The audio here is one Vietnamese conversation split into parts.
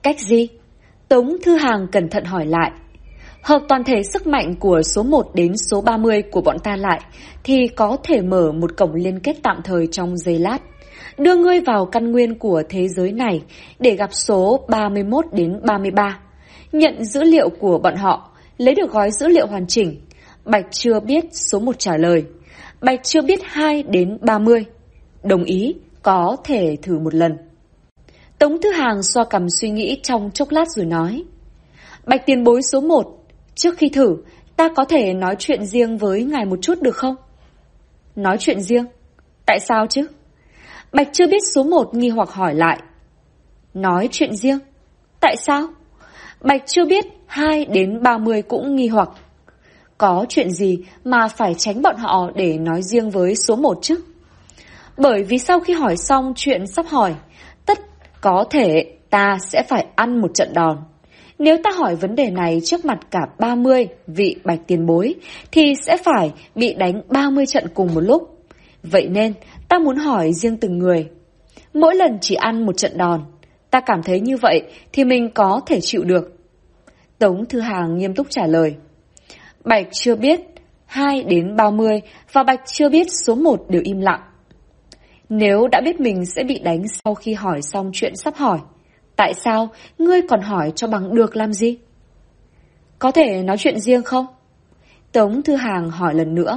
Cách gì? Tống Thư Hàng cẩn thận hỏi lại. Hợp toàn thể sức mạnh của số 1 đến số 30 của bọn ta lại thì có thể mở một cổng liên kết tạm thời trong giây lát, đưa ngươi vào căn nguyên của thế giới này để gặp số 31 đến 33. Nhận dữ liệu của bọn họ, lấy được gói dữ liệu hoàn chỉnh. Bạch chưa biết số 1 trả lời. Bạch chưa biết 2 đến 30. Đồng ý, có thể thử một lần. Tống Thư Hàng xoa cằm suy nghĩ trong chốc lát rồi nói. Bạch tiền bối số 1, trước khi thử, ta có thể nói chuyện riêng với ngài một chút được không? Nói chuyện riêng? Tại sao chứ? Bạch chưa biết số 1 nghi hoặc hỏi lại. Nói chuyện riêng? Tại sao? Bạch chưa biết 2 đến 30 cũng nghi hoặc. Có chuyện gì mà phải tránh bọn họ để nói riêng với số 1 chứ? Bởi vì sau khi hỏi xong chuyện sắp hỏi, có thể ta sẽ phải ăn một trận đòn. Nếu ta hỏi vấn đề này trước mặt cả 30 vị Bạch tiền bối, thì sẽ phải bị đánh 30 trận cùng một lúc. Vậy nên, ta muốn hỏi riêng từng người. Mỗi lần chỉ ăn một trận đòn. Ta cảm thấy như vậy thì mình có thể chịu được. Tống Thư Hàng nghiêm túc trả lời. Bạch chưa biết 2 đến 30 và Bạch chưa biết số 1 đều im lặng. Nếu đã biết mình sẽ bị đánh sau khi hỏi xong chuyện sắp hỏi, tại sao ngươi còn hỏi cho bằng được làm gì? Có thể nói chuyện riêng không? Tống Thư Hàng hỏi lần nữa.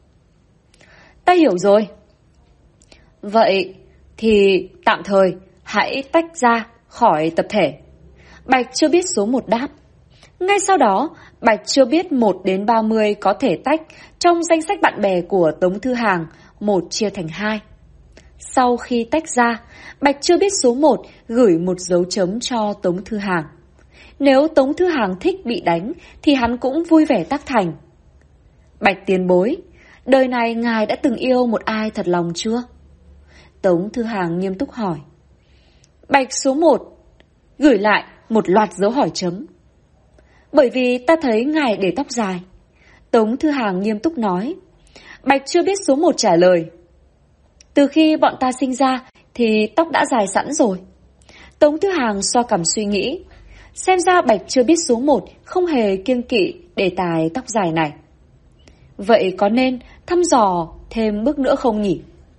Ta hiểu rồi. Vậy thì tạm thời hãy tách ra khỏi tập thể. Bạch chưa biết số 1 đáp. Ngay sau đó, Bạch chưa biết 1 đến 30 có thể tách trong danh sách bạn bè của Tống Thư Hàng, 1 chia thành 2. Sau khi tách ra, Bạch chưa biết số 1 gửi một dấu chấm cho Tống Thư Hàng. Nếu Tống Thư Hàng thích bị đánh thì hắn cũng vui vẻ tác thành. Bạch tiền bối, đời này ngài đã từng yêu một ai thật lòng chưa? Tống Thư Hàng nghiêm túc hỏi. Bạch số 1 gửi lại một loạt dấu hỏi chấm. Bởi vì ta thấy ngài để tóc dài. Tống Thư Hàng nghiêm túc nói. Bạch chưa biết số 1 trả lời. Từ khi bọn ta sinh ra thì tóc đã dài sẵn rồi. Tống Thư Hàng xoa cằm suy nghĩ. Xem ra Bạch chưa biết số 1 không hề kiêng kỵ đề tài tóc dài này. Vậy có nên thăm dò thêm bước nữa không nhỉ?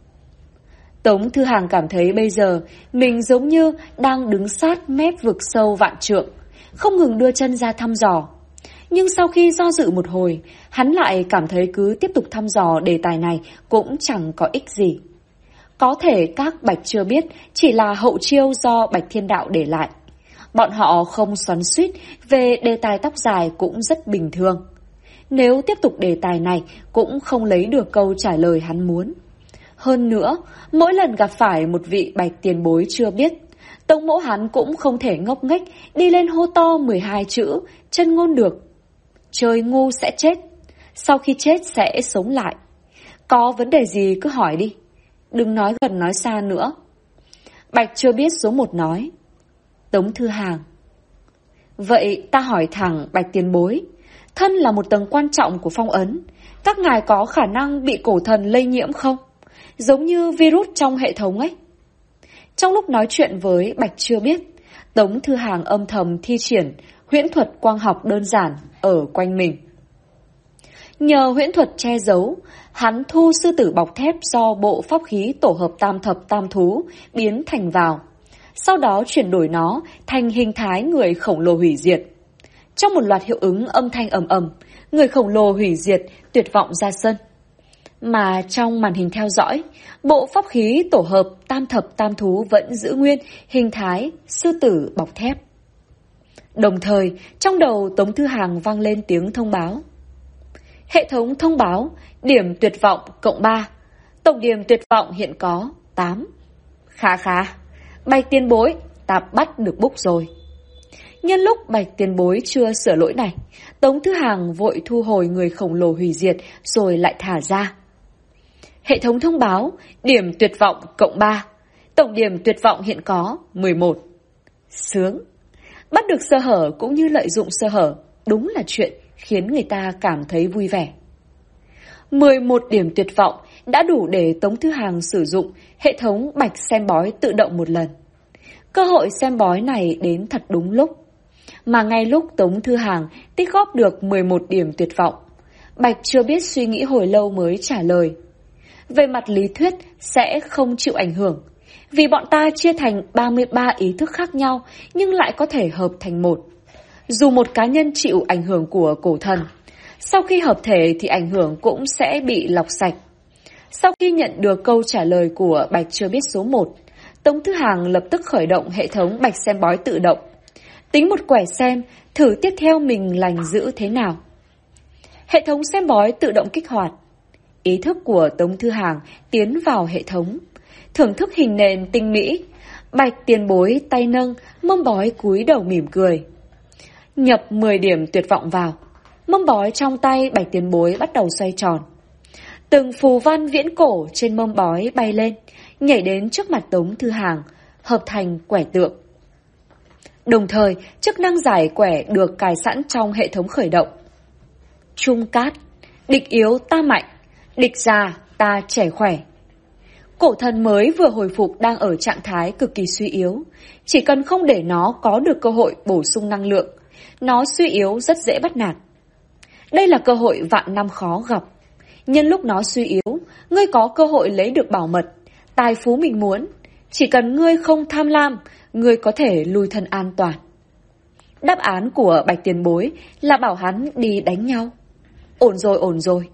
Tống Thư Hàng cảm thấy bây giờ mình giống như đang đứng sát mép vực sâu vạn trượng, không ngừng đưa chân ra thăm dò. Nhưng sau khi do dự một hồi, hắn lại cảm thấy cứ tiếp tục thăm dò đề tài này cũng chẳng có ích gì. Có thể các Bạch chưa biết chỉ là hậu chiêu do Bạch Thiên Đạo để lại. Bọn họ không xoắn xuýt về đề tài tóc dài cũng rất bình thường. Nếu tiếp tục đề tài này cũng không lấy được câu trả lời hắn muốn. Hơn nữa, mỗi lần gặp phải một vị Bạch tiền bối chưa biết, Tống Mỗ hắn cũng không thể ngốc nghếch đi lên hô to 12 chữ chân ngôn được. Trời ngu sẽ chết, sau khi chết sẽ sống lại. Có vấn đề gì cứ hỏi đi, đừng nói gần nói xa nữa. Bạch chưa biết số 1 nói. Tống Thư Hàng. Vậy ta hỏi thẳng Bạch tiền bối, thân là một tầng quan trọng của phong ấn, các ngài có khả năng bị cổ thần lây nhiễm không? Giống như virus trong hệ thống ấy. Trong lúc nói chuyện với Bạch chưa biết, Tống Thư Hàng âm thầm thi triển huyễn thuật quang học đơn giản ở quanh mình. Nhờ huyễn thuật che giấu, hắn thu sư tử bọc thép do bộ pháp khí tổ hợp tam thập tam thú biến thành vào. Sau đó chuyển đổi nó thành hình thái người khổng lồ hủy diệt. Trong một loạt hiệu ứng âm thanh ầm ầm, người khổng lồ hủy diệt tuyệt vọng ra sân. Mà trong màn hình theo dõi, bộ pháp khí tổ hợp tam thập tam thú vẫn giữ nguyên hình thái sư tử bọc thép. Đồng thời, trong đầu Tống Thư Hàng vang lên tiếng thông báo. Hệ thống thông báo, điểm tuyệt vọng cộng 3. Tổng điểm tuyệt vọng hiện có 8. Khá khá, Bạch tiền bối, ta bắt được búc rồi. Nhân lúc Bạch tiền bối chưa sửa lỗi này, Tống Thư Hàng vội thu hồi người khổng lồ hủy diệt rồi lại thả ra. Hệ thống thông báo, điểm tuyệt vọng cộng 3. Tổng điểm tuyệt vọng hiện có 11. Sướng. Bắt được sơ hở cũng như lợi dụng sơ hở, đúng là chuyện khiến người ta cảm thấy vui vẻ. 11 điểm tuyệt vọng đã đủ để Tống Thư Hàng sử dụng hệ thống Bạch Sen Bói tự động một lần. Cơ hội xem bói này đến thật đúng lúc. Mà ngay lúc Tống Thư Hàng tích góp được 11 điểm tuyệt vọng, Bạch chưa biết suy nghĩ hồi lâu mới trả lời. Về mặt lý thuyết sẽ không chịu ảnh hưởng, vì bọn ta chia thành 33 ý thức khác nhau nhưng lại có thể hợp thành một. Dù một cá nhân chịu ảnh hưởng của cổ thần, sau khi hợp thể thì ảnh hưởng cũng sẽ bị lọc sạch. Sau khi nhận được câu trả lời của Bạch chưa biết số 1, Tống Thư Hàng lập tức khởi động hệ thống Bạch xem bói tự động. Tính một quẻ xem, thử tiếp theo mình lành dữ thế nào. Hệ thống xem bói tự động kích hoạt. Ý thức của Tống Thư Hàng tiến vào hệ thống, thưởng thức hình nền tinh mỹ. Bạch tiền bối tay nâng, mâm bói cúi đầu mỉm cười. Nhập 10 điểm tuyệt vọng vào. Mâm bói trong tay Bạch tiền bối bắt đầu xoay tròn. Từng phù văn viễn cổ trên mâm bói bay lên, nhảy đến trước mặt Tống Thư Hàng, hợp thành quẻ tượng. Đồng thời, chức năng giải quẻ được cài sẵn trong hệ thống khởi động. Trung cát, địch yếu ta mạnh, địch già ta trẻ khỏe. Cổ thần mới vừa hồi phục đang ở trạng thái cực kỳ suy yếu. Chỉ cần không để nó có được cơ hội bổ sung năng lượng, nó suy yếu rất dễ bắt nạt. Đây là cơ hội vạn năm khó gặp. Nhân lúc nó suy yếu, ngươi có cơ hội lấy được bảo mật, tài phú mình muốn. Chỉ cần ngươi không tham lam, ngươi có thể lui thân an toàn. Đáp án của Bạch tiền bối là bảo hắn đi đánh nhau. Ổn rồi, ổn rồi.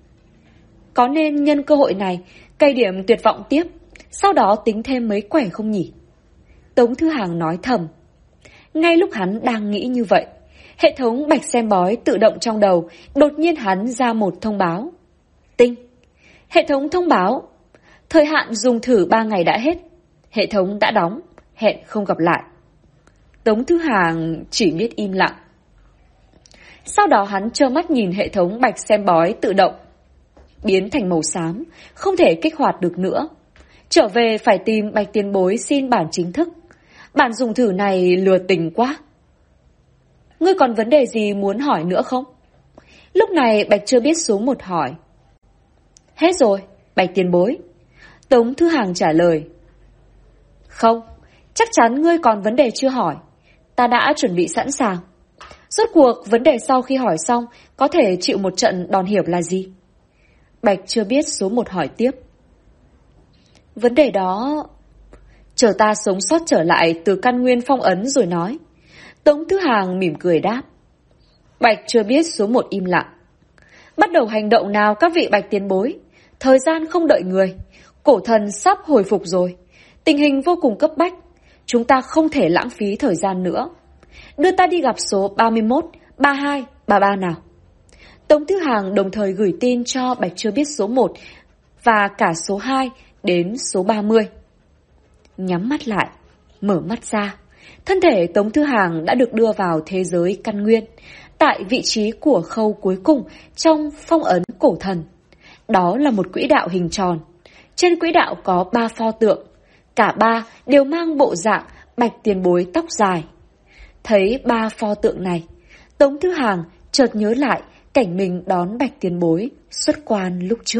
Có nên nhân cơ hội này cày điểm tuyệt vọng tiếp, sau đó tính thêm mấy quẻ không nhỉ? Tống Thư Hàng nói thầm. Ngay lúc hắn đang nghĩ như vậy, hệ thống Bạch xem bói tự động trong đầu đột nhiên hắn ra một thông báo. Tinh. Hệ thống thông báo. Thời hạn dùng thử 3 ngày đã hết. Hệ thống đã đóng. Hẹn không gặp lại. Tống Thư Hàng chỉ biết im lặng. Sau đó hắn trơ mắt nhìn hệ thống Bạch xem bói tự động biến thành màu xám, không thể kích hoạt được nữa. Trở về phải tìm Bạch tiền bối xin bản chính thức. Bản dùng thử này lừa tình quá. Ngươi còn vấn đề gì muốn hỏi nữa không? Lúc này Bạch chưa biết số 1 hỏi. Hết rồi, Bạch tiền bối. Tống Thư Hàng trả lời. Không, chắc chắn ngươi còn vấn đề chưa hỏi. Ta đã chuẩn bị sẵn sàng. Rốt cuộc vấn đề sau khi hỏi xong có thể chịu một trận đòn hiểm là gì? Bạch chưa biết số 1 hỏi tiếp. Vấn đề đó... Chờ ta sống sót trở lại từ căn nguyên phong ấn rồi nói. Tống Thư Hàng mỉm cười đáp. Bạch chưa biết số 1 im lặng. Bắt đầu hành động nào các vị Bạch tiền bối. Thời gian không đợi người. Cổ thần sắp hồi phục rồi. Tình hình vô cùng cấp bách. Chúng ta không thể lãng phí thời gian nữa. Đưa ta đi gặp số 31, 32, 33 nào. Tống Thư Hàng đồng thời gửi tin cho Bạch chưa biết số 1 và cả số 2 đến số 30. Nhắm mắt lại, mở mắt ra. Thân thể Tống Thư Hàng đã được đưa vào thế giới căn nguyên, tại vị trí của khâu cuối cùng trong phong ấn cổ thần. Đó là một quỹ đạo hình tròn. Trên quỹ đạo có 3 pho tượng. Cả 3 đều mang bộ dạng Bạch tiền bối tóc dài. Thấy 3 pho tượng này, Tống Thư Hàng chợt nhớ lại cảnh mình đón Bạch tiền bối xuất quan lúc trước.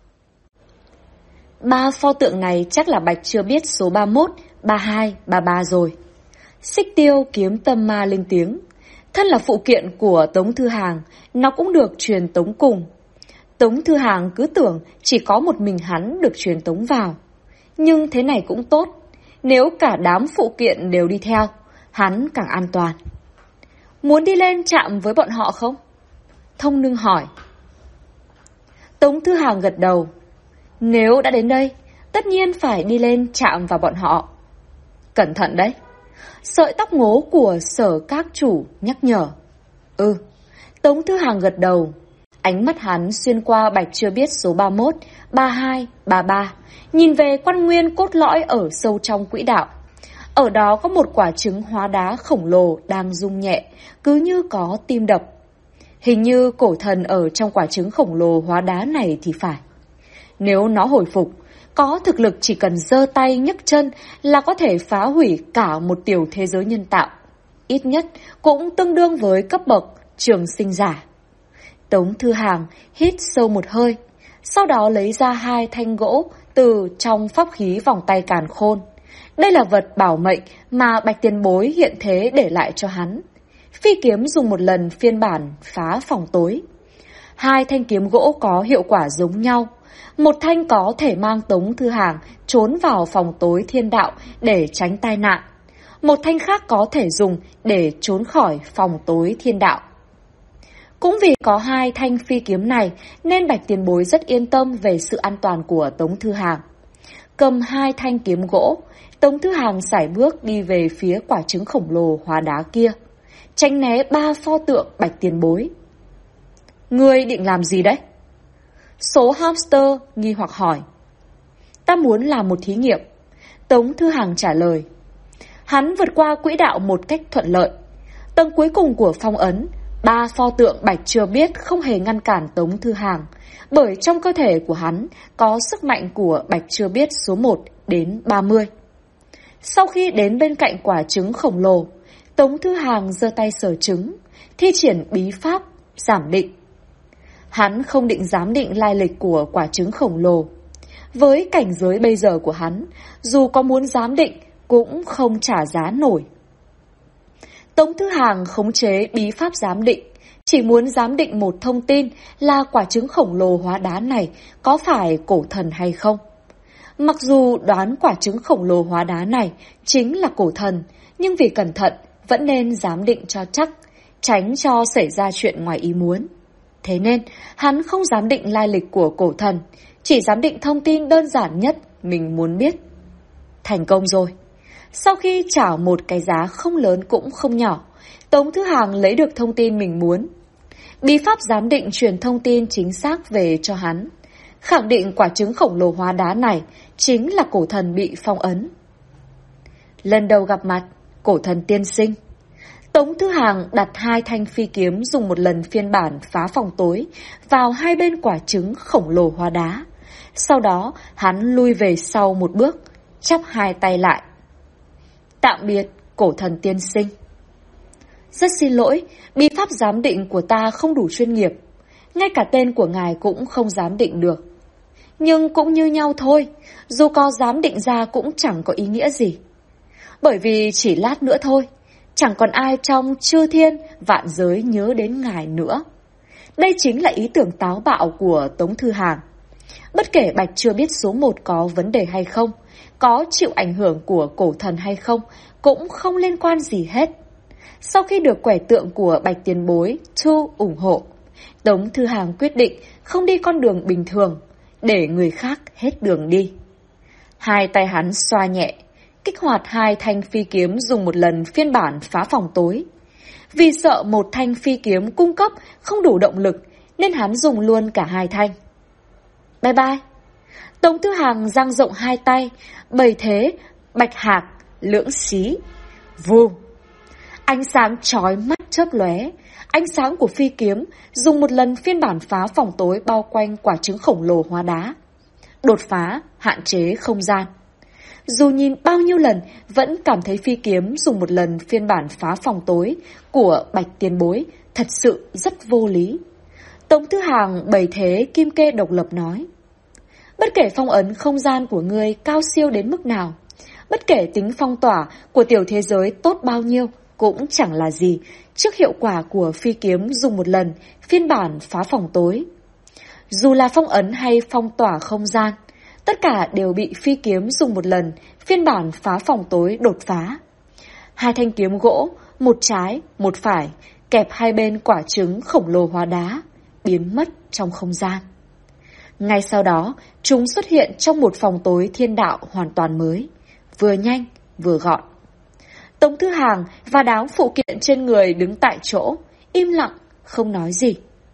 3 pho tượng này chắc là Bạch chưa biết số 31, 32, 33 rồi. Xích Tiêu kiếm tâm ma lên tiếng. Thân là phụ kiện của Tống Thư Hàng, nó cũng được truyền tống cùng. Tống Thư Hàng cứ tưởng chỉ có một mình hắn được truyền tống vào. Nhưng thế này cũng tốt. Nếu cả đám phụ kiện đều đi theo, hắn càng an toàn. Muốn đi lên chạm với bọn họ không? Thông Nương hỏi. Tống Thư Hàng gật đầu. Nếu đã đến đây, tất nhiên phải đi lên chạm vào bọn họ. Cẩn thận đấy. Sợi tóc ngố của Sở các chủ nhắc nhở. Tống Thư Hàng gật đầu. Ánh mắt hắn xuyên qua Bạch chưa biết số 31, 32, 33, nhìn về quan nguyên cốt lõi ở sâu trong quỹ đạo. Ở đó có một quả trứng hóa đá khổng lồ đang rung nhẹ, cứ như có tim đập. Hình như cổ thần ở trong quả trứng khổng lồ hóa đá này thì phải. Nếu nó hồi phục, có thực lực chỉ cần giơ tay nhấc chân là có thể phá hủy cả một tiểu thế giới nhân tạo. Ít nhất cũng tương đương với cấp bậc trường sinh giả. Tống Thư Hàng hít sâu một hơi, sau đó lấy ra 2 thanh gỗ từ trong pháp khí vòng tay càn khôn. Đây là vật bảo mệnh mà Bạch Tiền Bối hiện thế để lại cho hắn. Phi kiếm dùng một lần phiên bản phá phòng tối. Hai thanh kiếm gỗ có hiệu quả giống nhau. Một thanh có thể mang Tống Thư Hàng trốn vào phòng tối thiên đạo để tránh tai nạn. Một thanh khác có thể dùng để trốn khỏi phòng tối thiên đạo. Cũng vì có hai thanh phi kiếm này nên Bạch Tiền Bối rất yên tâm về sự an toàn của Tống Thư Hàng. Cầm hai thanh kiếm gỗ, Tống Thư Hàng sải bước đi về phía quả trứng khổng lồ hóa đá kia, tránh né ba pho tượng Bạch Tiền Bối. Ngươi định làm gì đấy? Số hamster nghi hoặc hỏi. Ta muốn làm một thí nghiệm. Tống Thư Hàng trả lời. Hắn vượt qua quỹ đạo một cách thuận lợi. Tầng cuối cùng của phong ấn, ba pho tượng Bạch Chưa Biết không hề ngăn cản Tống Thư Hàng, bởi trong cơ thể của hắn có sức mạnh của Bạch Chưa Biết số 1 đến 30. Sau khi đến bên cạnh quả trứng khổng lồ, Tống Thư Hàng giơ tay sờ trứng, thi triển bí pháp giảm định. Hắn không định giám định lai lịch của quả trứng khổng lồ. Với cảnh giới bây giờ của hắn, dù có muốn giám định cũng không trả giá nổi. Tống Thư Hàng khống chế bí pháp giám định, chỉ muốn giám định một thông tin là quả trứng khổng lồ hóa đá này có phải cổ thần hay không. Mặc dù đoán quả trứng khổng lồ hóa đá này chính là cổ thần, nhưng vì cẩn thận vẫn nên giám định cho chắc, tránh cho xảy ra chuyện ngoài ý muốn. Thế nên, hắn không giám định lai lịch của cổ thần, chỉ giám định thông tin đơn giản nhất mình muốn biết. Thành công rồi. Sau khi trả một cái giá không lớn cũng không nhỏ, Tống Thư Hàng lấy được thông tin mình muốn. Bí pháp giám định truyền thông tin chính xác về cho hắn, khẳng định quả trứng khổng lồ hóa đá này chính là cổ thần bị phong ấn. Lần đầu gặp mặt, cổ thần tiên sinh. Tống Thư Hàng đặt hai thanh phi kiếm dùng một lần phiên bản phá phòng tối vào hai bên quả trứng khổng lồ hóa đá. Sau đó, hắn lui về sau một bước, chắp hai tay lại. Tạm biệt, cổ thần tiên sinh. Rất xin lỗi, bí pháp giám định của ta không đủ chuyên nghiệp. Ngay cả tên của ngài cũng không giám định được. Nhưng cũng như nhau thôi, dù có giám định ra cũng chẳng có ý nghĩa gì. Bởi vì chỉ lát nữa thôi, chẳng còn ai trong chư thiên vạn giới nhớ đến ngài nữa. Đây chính là ý tưởng táo bạo của Tống Thư Hàng. Bất kể Bạch Chưa Biết số 1 có vấn đề hay không, có chịu ảnh hưởng của cổ thần hay không, cũng không liên quan gì hết. Sau khi được quẻ tượng của Bạch Tiền Bối Thu ủng hộ, Tống Thư Hàng quyết định không đi con đường bình thường, để người khác hết đường đi. Hai tay hắn xoa nhẹ, kích hoạt hai thanh phi kiếm dùng một lần phiên bản phá phòng tối. Vì sợ một thanh phi kiếm cung cấp không đủ động lực, nên hắn dùng luôn cả hai thanh. Bye bye. Tống Thư Hàng dang rộng hai tay, bày thế, bạch hạc, lưỡng xí. Vù. Ánh sáng chói mắt chớp lóe. Ánh sáng của phi kiếm dùng một lần phiên bản phá phòng tối bao quanh quả trứng khổng lồ hóa đá. Đột phá, hạn chế không gian. Dù nhìn bao nhiêu lần vẫn cảm thấy phi kiếm dùng một lần phiên bản phá phòng tối của Bạch Tiền Bối thật sự rất vô lý. Tống Thư Hàng bày thế kim kê độc lập nói. Bất kể phong ấn không gian của ngươi cao siêu đến mức nào, bất kể tính phong tỏa của tiểu thế giới tốt bao nhiêu, cũng chẳng là gì trước hiệu quả của phi kiếm dùng một lần phiên bản phá phòng tối. Dù là phong ấn hay phong tỏa không gian, tất cả đều bị phi kiếm dùng một lần phiên bản phá phòng tối đột phá. Hai thanh kiếm gỗ, một trái, một phải, kẹp hai bên quả trứng khổng lồ hóa đá, biến mất trong không gian. Ngay sau đó, chúng xuất hiện trong một phòng tối thiên đạo hoàn toàn mới, vừa nhanh, vừa gọn. Tống Thư Hàng và đám phụ kiện trên người đứng tại chỗ, im lặng, không nói gì.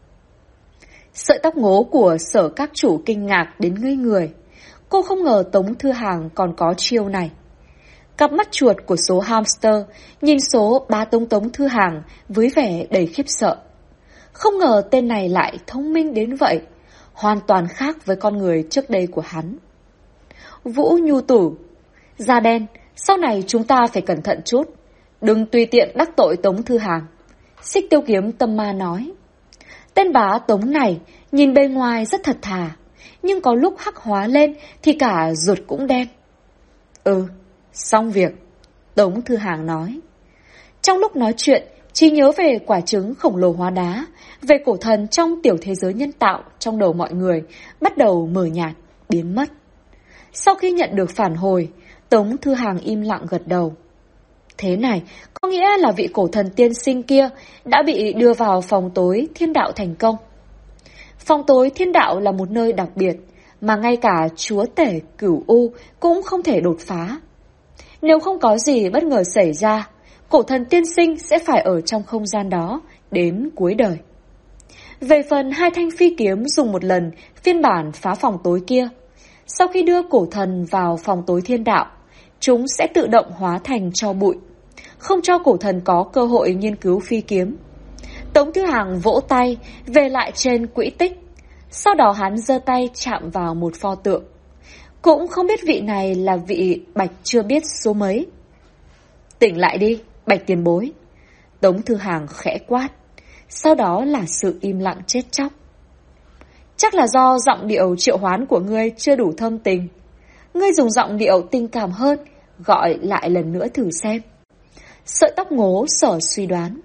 Sợi tóc ngố của Sở Các Chủ kinh ngạc đến ngây người. Cô không ngờ Tống Thư Hàng còn có chiêu này. Cặp mắt chuột của số hamster nhìn số ba Tống Thư Hàng với vẻ đầy khiếp sợ. Không ngờ tên này lại thông minh đến vậy, hoàn toàn khác với con người trước đây của hắn. Vũ Nhu Tử, da đen, sau này chúng ta phải cẩn thận chút, đừng tùy tiện đắc tội Tống Thư Hàng. Xích Tiêu Kiếm tâm ma nói. Tên bá Tống này nhìn bề ngoài rất thật thà, nhưng có lúc hắc hóa lên thì cả ruột cũng đen. Xong việc, Tống Thư Hàng nói. Trong lúc nói chuyện, trí nhớ về quả trứng khổng lồ hóa đá, về cổ thần trong tiểu thế giới nhân tạo trong đầu mọi người bắt đầu mờ nhạt, biến mất. Sau khi nhận được phản hồi, Tống Thư Hàng im lặng gật đầu. Thế này, có nghĩa là vị cổ thần tiên sinh kia đã bị đưa vào phòng tối thiên đạo thành công. Phòng tối thiên đạo là một nơi đặc biệt mà ngay cả chúa tể Cửu U cũng không thể đột phá. Nếu không có gì bất ngờ xảy ra, cổ thần tiên sinh sẽ phải ở trong không gian đó đến cuối đời. Về phần 2 thanh phi kiếm dùng một lần phiên bản phá phòng tối kia, sau khi đưa cổ thần vào phòng tối thiên đạo, chúng sẽ tự động hóa thành tro bụi, không cho cổ thần có cơ hội nghiên cứu phi kiếm. Tống Thư Hàng vỗ tay về lại trên quỹ tích, sau đó hắn giơ tay chạm vào một pho tượng. Cũng không biết vị này là vị Bạch chưa biết số mấy. Tỉnh lại đi, Bạch tiền bối. Tống Thư Hàng khẽ quát, sau đó là sự im lặng chết chóc. Chắc là do giọng điệu triệu hoán của ngươi chưa đủ thâm tình. Ngươi dùng giọng điệu tình cảm hơn, gọi lại lần nữa thử xem. Sợi tóc ngố Sở suy đoán.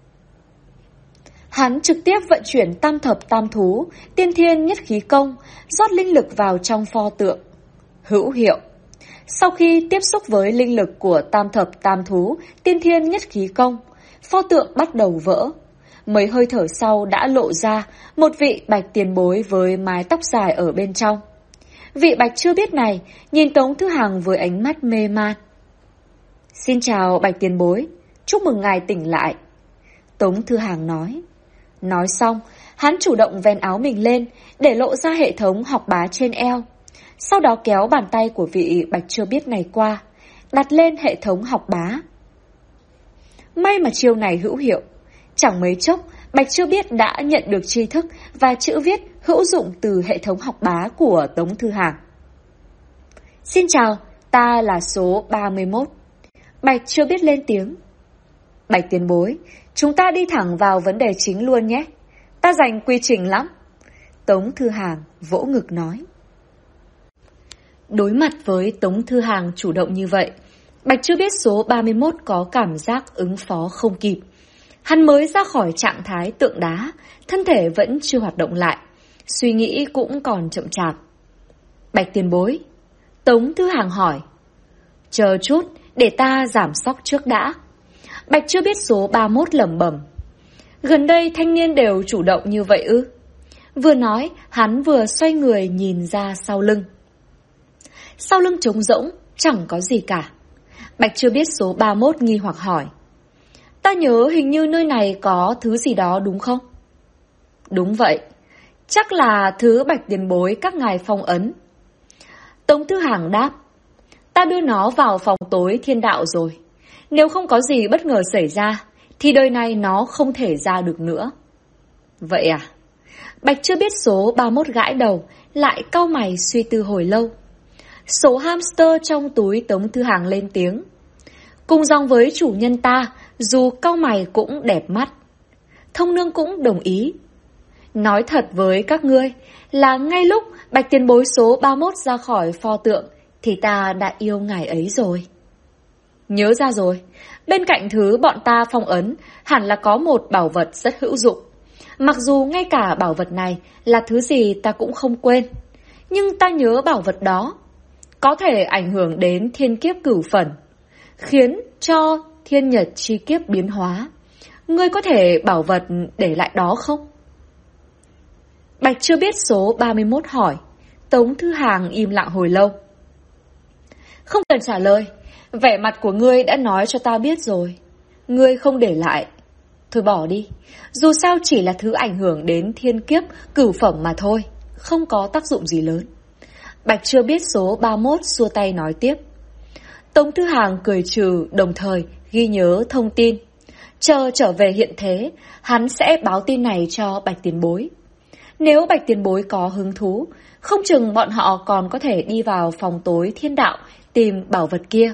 Hắn trực tiếp vận chuyển tam thập tam thú, tiên thiên nhất khí công, rót linh lực vào trong pho tượng. Hữu hiệu. Sau khi tiếp xúc với linh lực của tam thập tam thú, tiên thiên nhất khí công, pho tượng bắt đầu vỡ. Mấy hơi thở sau đã lộ ra một vị Bạch tiền bối với mái tóc dài ở bên trong. Vị Bạch chưa biết này nhìn Tống Thư Hàng với ánh mắt mê man. Xin chào Bạch tiền bối, chúc mừng ngài tỉnh lại. Tống Thư Hàng nói. Nói xong, hắn chủ động vén áo mình lên để lộ ra hệ thống học bá trên eo. Sau đó kéo bàn tay của vị Bạch chưa biết này qua, đặt lên hệ thống học bá. May mà chiêu này hữu hiệu. Chẳng mấy chốc, Bạch chưa biết đã nhận được tri thức và chữ viết hữu dụng từ hệ thống học bá của Tống Thư Hàng. Xin chào, ta là số 31. Bạch chưa biết lên tiếng. Bạch tiền bối, chúng ta đi thẳng vào vấn đề chính luôn nhé. Ta dành quy trình lắm. Tống Thư Hàng vỗ ngực nói. Đối mặt với Tống Thư Hàng chủ động như vậy, Bạch chưa biết số 31 có cảm giác ứng phó không kịp. Hắn mới ra khỏi trạng thái tượng đá, thân thể vẫn chưa hoạt động lại, suy nghĩ cũng còn chậm chạp. Bạch tiền bối. Tống Thư Hàng hỏi. Chờ chút, để ta giảm sóc trước đã. Bạch chưa biết số 31 lẩm bẩm. Gần đây thanh niên đều chủ động như vậy ư? Vừa nói, hắn vừa xoay người nhìn ra sau lưng. Sau lưng trống rỗng, chẳng có gì cả. Bạch chưa biết số 31 nghi hoặc hỏi. Ta nhớ hình như nơi này có thứ gì đó đúng không? Đúng vậy. Chắc là thứ Bạch tiền bối các ngài phong ấn. Tống Thư Hàng đáp. Ta đưa nó vào phòng tối thiên đạo rồi. Nếu không có gì bất ngờ xảy ra, thì đời này nó không thể ra được nữa. Vậy à? Bạch chưa biết số 31 gãi đầu, lại cau mày suy tư hồi lâu. Số hamster trong túi Tống Thư Hàng lên tiếng. Cùng dòng với chủ nhân ta, dù cau mày cũng đẹp mắt. Thông nương cũng đồng ý. Nói thật với các ngươi là ngay lúc Bạch tiền bối số 31 ra khỏi pho tượng thì ta đã yêu ngài ấy rồi. Nhớ ra rồi, bên cạnh thứ bọn ta phong ấn hẳn là có một bảo vật rất hữu dụng. Mặc dù ngay cả bảo vật này là thứ gì ta cũng không quên, nhưng ta nhớ bảo vật đó có thể ảnh hưởng đến thiên kiếp cửu phần, khiến cho thiên nhật chi kiếp biến hóa. Ngươi có thể bảo vật để lại đó không? Bạch chưa biết số 31 hỏi. Tống Thư Hàng im lặng hồi lâu. Không cần trả lời, vẻ mặt của ngươi đã nói cho ta biết rồi. Ngươi không để lại. Thôi bỏ đi, dù sao chỉ là thứ ảnh hưởng đến thiên kiếp cửu phẩm mà thôi, không có tác dụng gì lớn. Bạch chưa biết số 31 xua tay nói tiếp. Tống Thư Hàng cười trừ, đồng thời ghi nhớ thông tin. Chờ trở về hiện thế, hắn sẽ báo tin này cho Bạch tiền bối. Nếu Bạch tiền bối có hứng thú, không chừng bọn họ còn có thể đi vào phòng tối thiên đạo tìm bảo vật kia.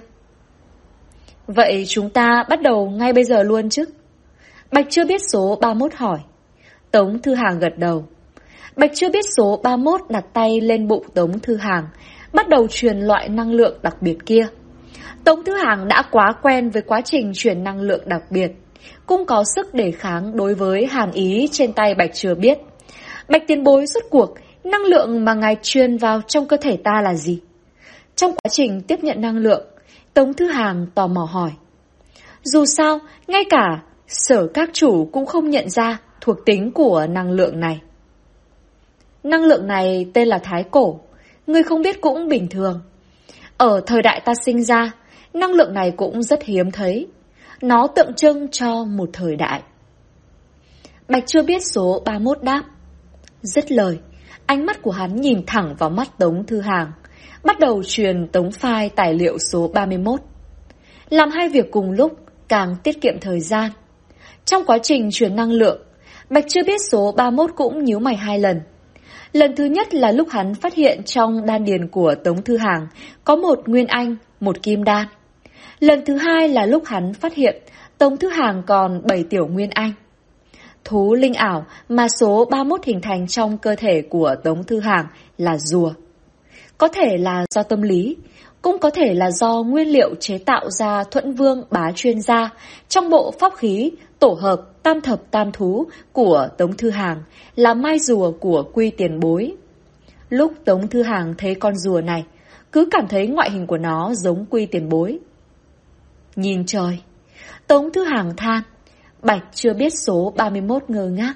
Vậy chúng ta bắt đầu ngay bây giờ luôn chứ? Bạch chưa biết số 31 hỏi. Tống Thư Hàng gật đầu. Bạch chưa biết số 31 đặt tay lên bụng Tống Thư Hàng, bắt đầu truyền loại năng lượng đặc biệt kia. Tống Thư Hàng đã quá quen với quá trình truyền năng lượng đặc biệt, cũng có sức đề kháng đối với hàn ý trên tay Bạch Chưa Biết. Bạch tiền bối, rốt cuộc, năng lượng mà ngài truyền vào trong cơ thể ta là gì? Trong quá trình tiếp nhận năng lượng, Tống Thư Hàng tò mò hỏi. Dù sao, ngay cả Sở các chủ cũng không nhận ra thuộc tính của năng lượng này. Năng lượng này tên là Thái Cổ, người không biết cũng bình thường. Ở thời đại ta sinh ra, năng lượng này cũng rất hiếm thấy. Nó tượng trưng cho một thời đại. Bạch Chưa Biết số 31 đáp. Dứt lời, ánh mắt của hắn nhìn thẳng vào mắt Tống Thư Hàng, bắt đầu truyền tống file tài liệu số 31. Làm hai việc cùng lúc càng tiết kiệm thời gian. Trong quá trình truyền năng lượng, Bạch Chưa Biết số 31 cũng nhíu mày hai lần. Lần thứ nhất là lúc hắn phát hiện trong đan điền của Tống Thư Hàng có một nguyên anh, một kim đan. Lần thứ hai là lúc hắn phát hiện Tống Thư Hàng còn 7 tiểu nguyên anh. Thú linh ảo mà số 31 hình thành trong cơ thể của Tống Thư Hàng là rùa. Có thể là do tâm lý, cũng có thể là do nguyên liệu chế tạo ra Thuẫn Vương Bá Chuyên gia trong bộ pháp khí tổ hợp tam thập tam thú của Tống Thư Hàng là mai rùa của Quy Tiền Bối. Lúc Tống Thư Hàng thấy con rùa này, cứ cảm thấy ngoại hình của nó giống Quy Tiền Bối. Nhìn trời, Tống Thư Hàng than. Bạch Chưa Biết số 31 ngơ ngác.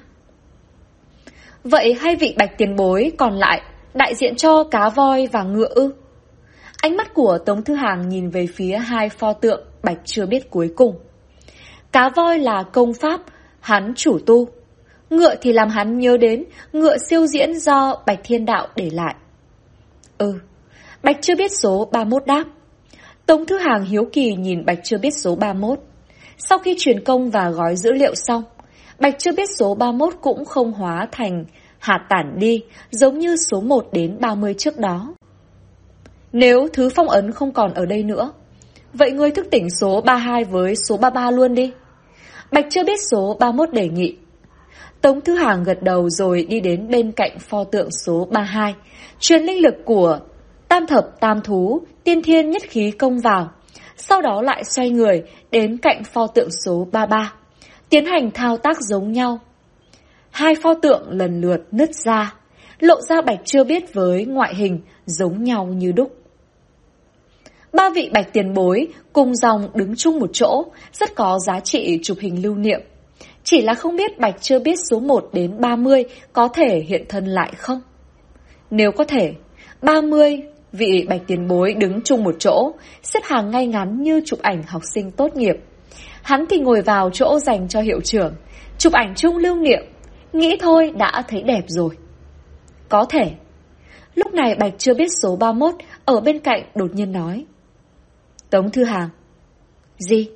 Vậy hai vị Bạch tiền bối còn lại đại diện cho cá voi và ngựa ư? Ánh mắt của Tống Thư Hàng nhìn về phía hai pho tượng Bạch Chưa Biết cuối cùng. Cá voi là công pháp hắn chủ tu, ngựa thì làm hắn nhớ đến ngựa siêu diễn do Bạch Thiên Đạo để lại. Bạch Chưa Biết số 31 đáp. Tống Thư Hàng hiếu kỳ nhìn Bạch Chưa Biết số 31. Sau khi truyền công và gói dữ liệu xong, Bạch Chưa Biết số 31 cũng không hóa thành hạt tản đi giống như số 1 đến 30 trước đó. Nếu thứ phong ấn không còn ở đây nữa, vậy ngươi thức tỉnh số 32 với số 33 luôn đi. Bạch Chưa Biết số 31 đề nghị. Tống Thư Hàng gật đầu rồi đi đến bên cạnh pho tượng số 32, truyền linh lực của tam thập tam thú tiên thiên nhất khí công vào. Sau đó lại xoay người đến cạnh pho tượng số 33, tiến hành thao tác giống nhau. Hai pho tượng lần lượt nứt ra, lộ ra Bạch Chưa Biết với ngoại hình giống nhau như đúc. Ba vị Bạch tiền bối cùng dòng đứng chung một chỗ, rất có giá trị chụp hình lưu niệm. Chỉ là không biết Bạch Chưa Biết số 1 đến 30 có thể hiện thân lại không? Nếu có thể, 30 vị Bạch tiền bối đứng chung một chỗ, xếp hàng ngay ngắn như chụp ảnh học sinh tốt nghiệp. Hắn thì ngồi vào chỗ dành cho hiệu trưởng, chụp ảnh chung lưu niệm, nghĩ thôi đã thấy đẹp rồi. Có thể. Lúc này Bạch Chưa Biết số 31 ở bên cạnh đột nhiên nói. Tống Thư Hàng. Gì?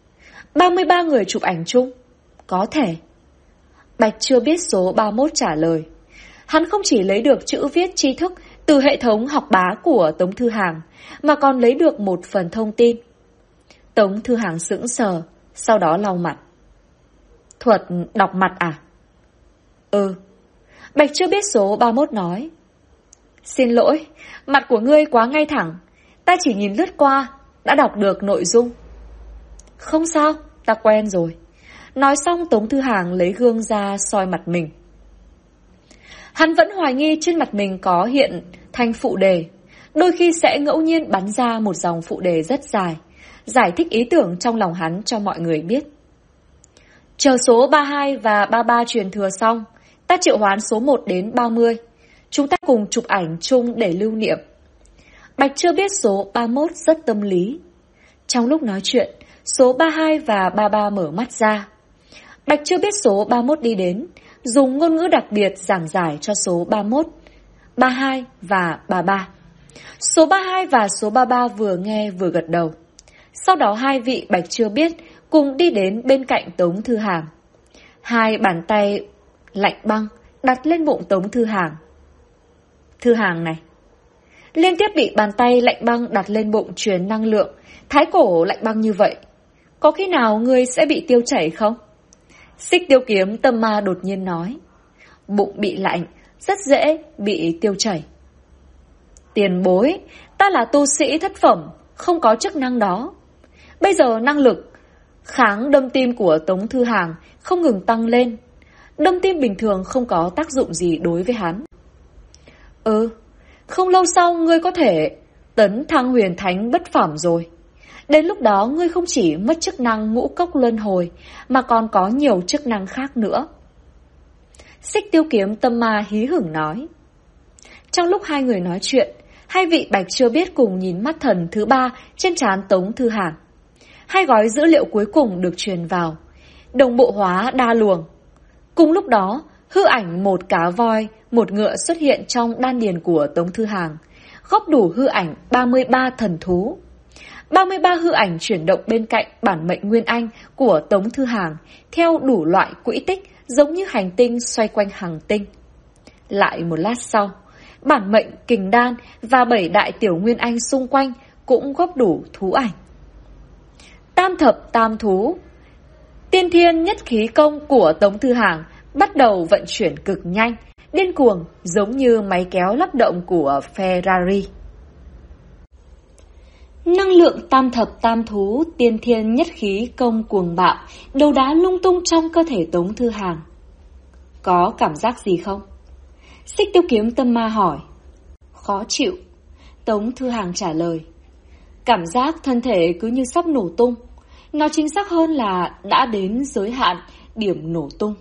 33 người chụp ảnh chung? Có thể. Bạch Chưa Biết số 31 trả lời. Hắn không chỉ lấy được chữ viết tri thức từ hệ thống học bá của Tống Thư Hàng, mà còn lấy được một phần thông tin. Tống Thư Hàng sững sờ, sau đó lau mặt. Thuật đọc mặt à? Bạch Chưa Biết số 31 nói. Xin lỗi, mặt của ngươi quá ngay thẳng, ta chỉ nhìn lướt qua, đã đọc được nội dung. Không sao, ta quen rồi. Nói xong Tống Thư Hàng lấy gương ra soi mặt mình. Hắn vẫn hoài nghi trên mặt mình có hiện thành phụ đề, đôi khi sẽ ngẫu nhiên bắn ra một dòng phụ đề rất dài, giải thích ý tưởng trong lòng hắn cho mọi người biết. Chờ số 32 và 33 truyền thừa xong, ta triệu hoán số 1 đến 30. Chúng ta cùng chụp ảnh chung để lưu niệm. Bạch Chưa Biết số 31 rất tâm lý. Trong lúc nói chuyện, số 32 và 33 mở mắt ra. Bạch Chưa Biết số 31 đi đến, dùng ngôn ngữ đặc biệt giảng giải cho số 31, 32 và 33. Số 32 và số 33 vừa nghe vừa gật đầu. Sau đó hai vị Bạch Chưa Biết cùng đi đến bên cạnh Tống Thư Hàng. Hai bàn tay lạnh băng đặt lên bụng Tống Thư Hàng. Thư Hàng này. Liên tiếp bị bàn tay lạnh băng đặt lên bụng truyền năng lượng, thái cổ lạnh băng như vậy. Có khi nào ngươi sẽ bị tiêu chảy không? Xích Tiêu Kiếm Tâm Ma đột nhiên nói. Bụng bị lạnh, rất dễ bị tiêu chảy. Tiền bối, ta là tu sĩ thất phẩm, không có chức năng đó. Bây giờ năng lực kháng đâm tim của Tống Thư Hàng không ngừng tăng lên. Đâm tim bình thường không có tác dụng gì đối với hắn. Không lâu sau ngươi có thể tấn thăng huyền thánh bất phẩm rồi. Đến lúc đó ngươi không chỉ mất chức năng ngũ cốc luân hồi, mà còn có nhiều chức năng khác nữa. Xích Tiêu Kiếm Tâm Ma hí hửng nói. Trong lúc hai người nói chuyện, hai vị bạch chưa biết cùng nhìn mắt thần thứ ba trên trán Tống Thư Hàng. Hai gói dữ liệu cuối cùng được truyền vào, đồng bộ hóa đa luồng. Cùng lúc đó, hư ảnh một cá voi, một ngựa xuất hiện trong đan điền của Tống Thư Hàng, góp đủ hư ảnh 33 thần thú. 33 hư ảnh chuyển động bên cạnh bản mệnh Nguyên Anh của Tống Thư Hàng theo đủ loại quỹ tích giống như hành tinh xoay quanh hành tinh. Lại một lát sau, bản mệnh Kình Đan và 7 đại tiểu Nguyên Anh xung quanh cũng góp đủ thú ảnh. Tam thập tam thú, tiên thiên nhất khí công của Tống Thư Hàng bắt đầu vận chuyển cực nhanh, điên cuồng giống như máy kéo lắp động của Ferrari. Năng lượng tam thập tam thú tiên thiên nhất khí công cuồng bạo, đầu đá lung tung trong cơ thể Tống Thư Hàng. Có cảm giác gì không? Xích Tiêu Kiếm Tâm Ma hỏi. Khó chịu, Tống Thư Hàng trả lời. Cảm giác thân thể cứ như sắp nổ tung. Nói chính xác hơn là đã đến giới hạn điểm nổ tung.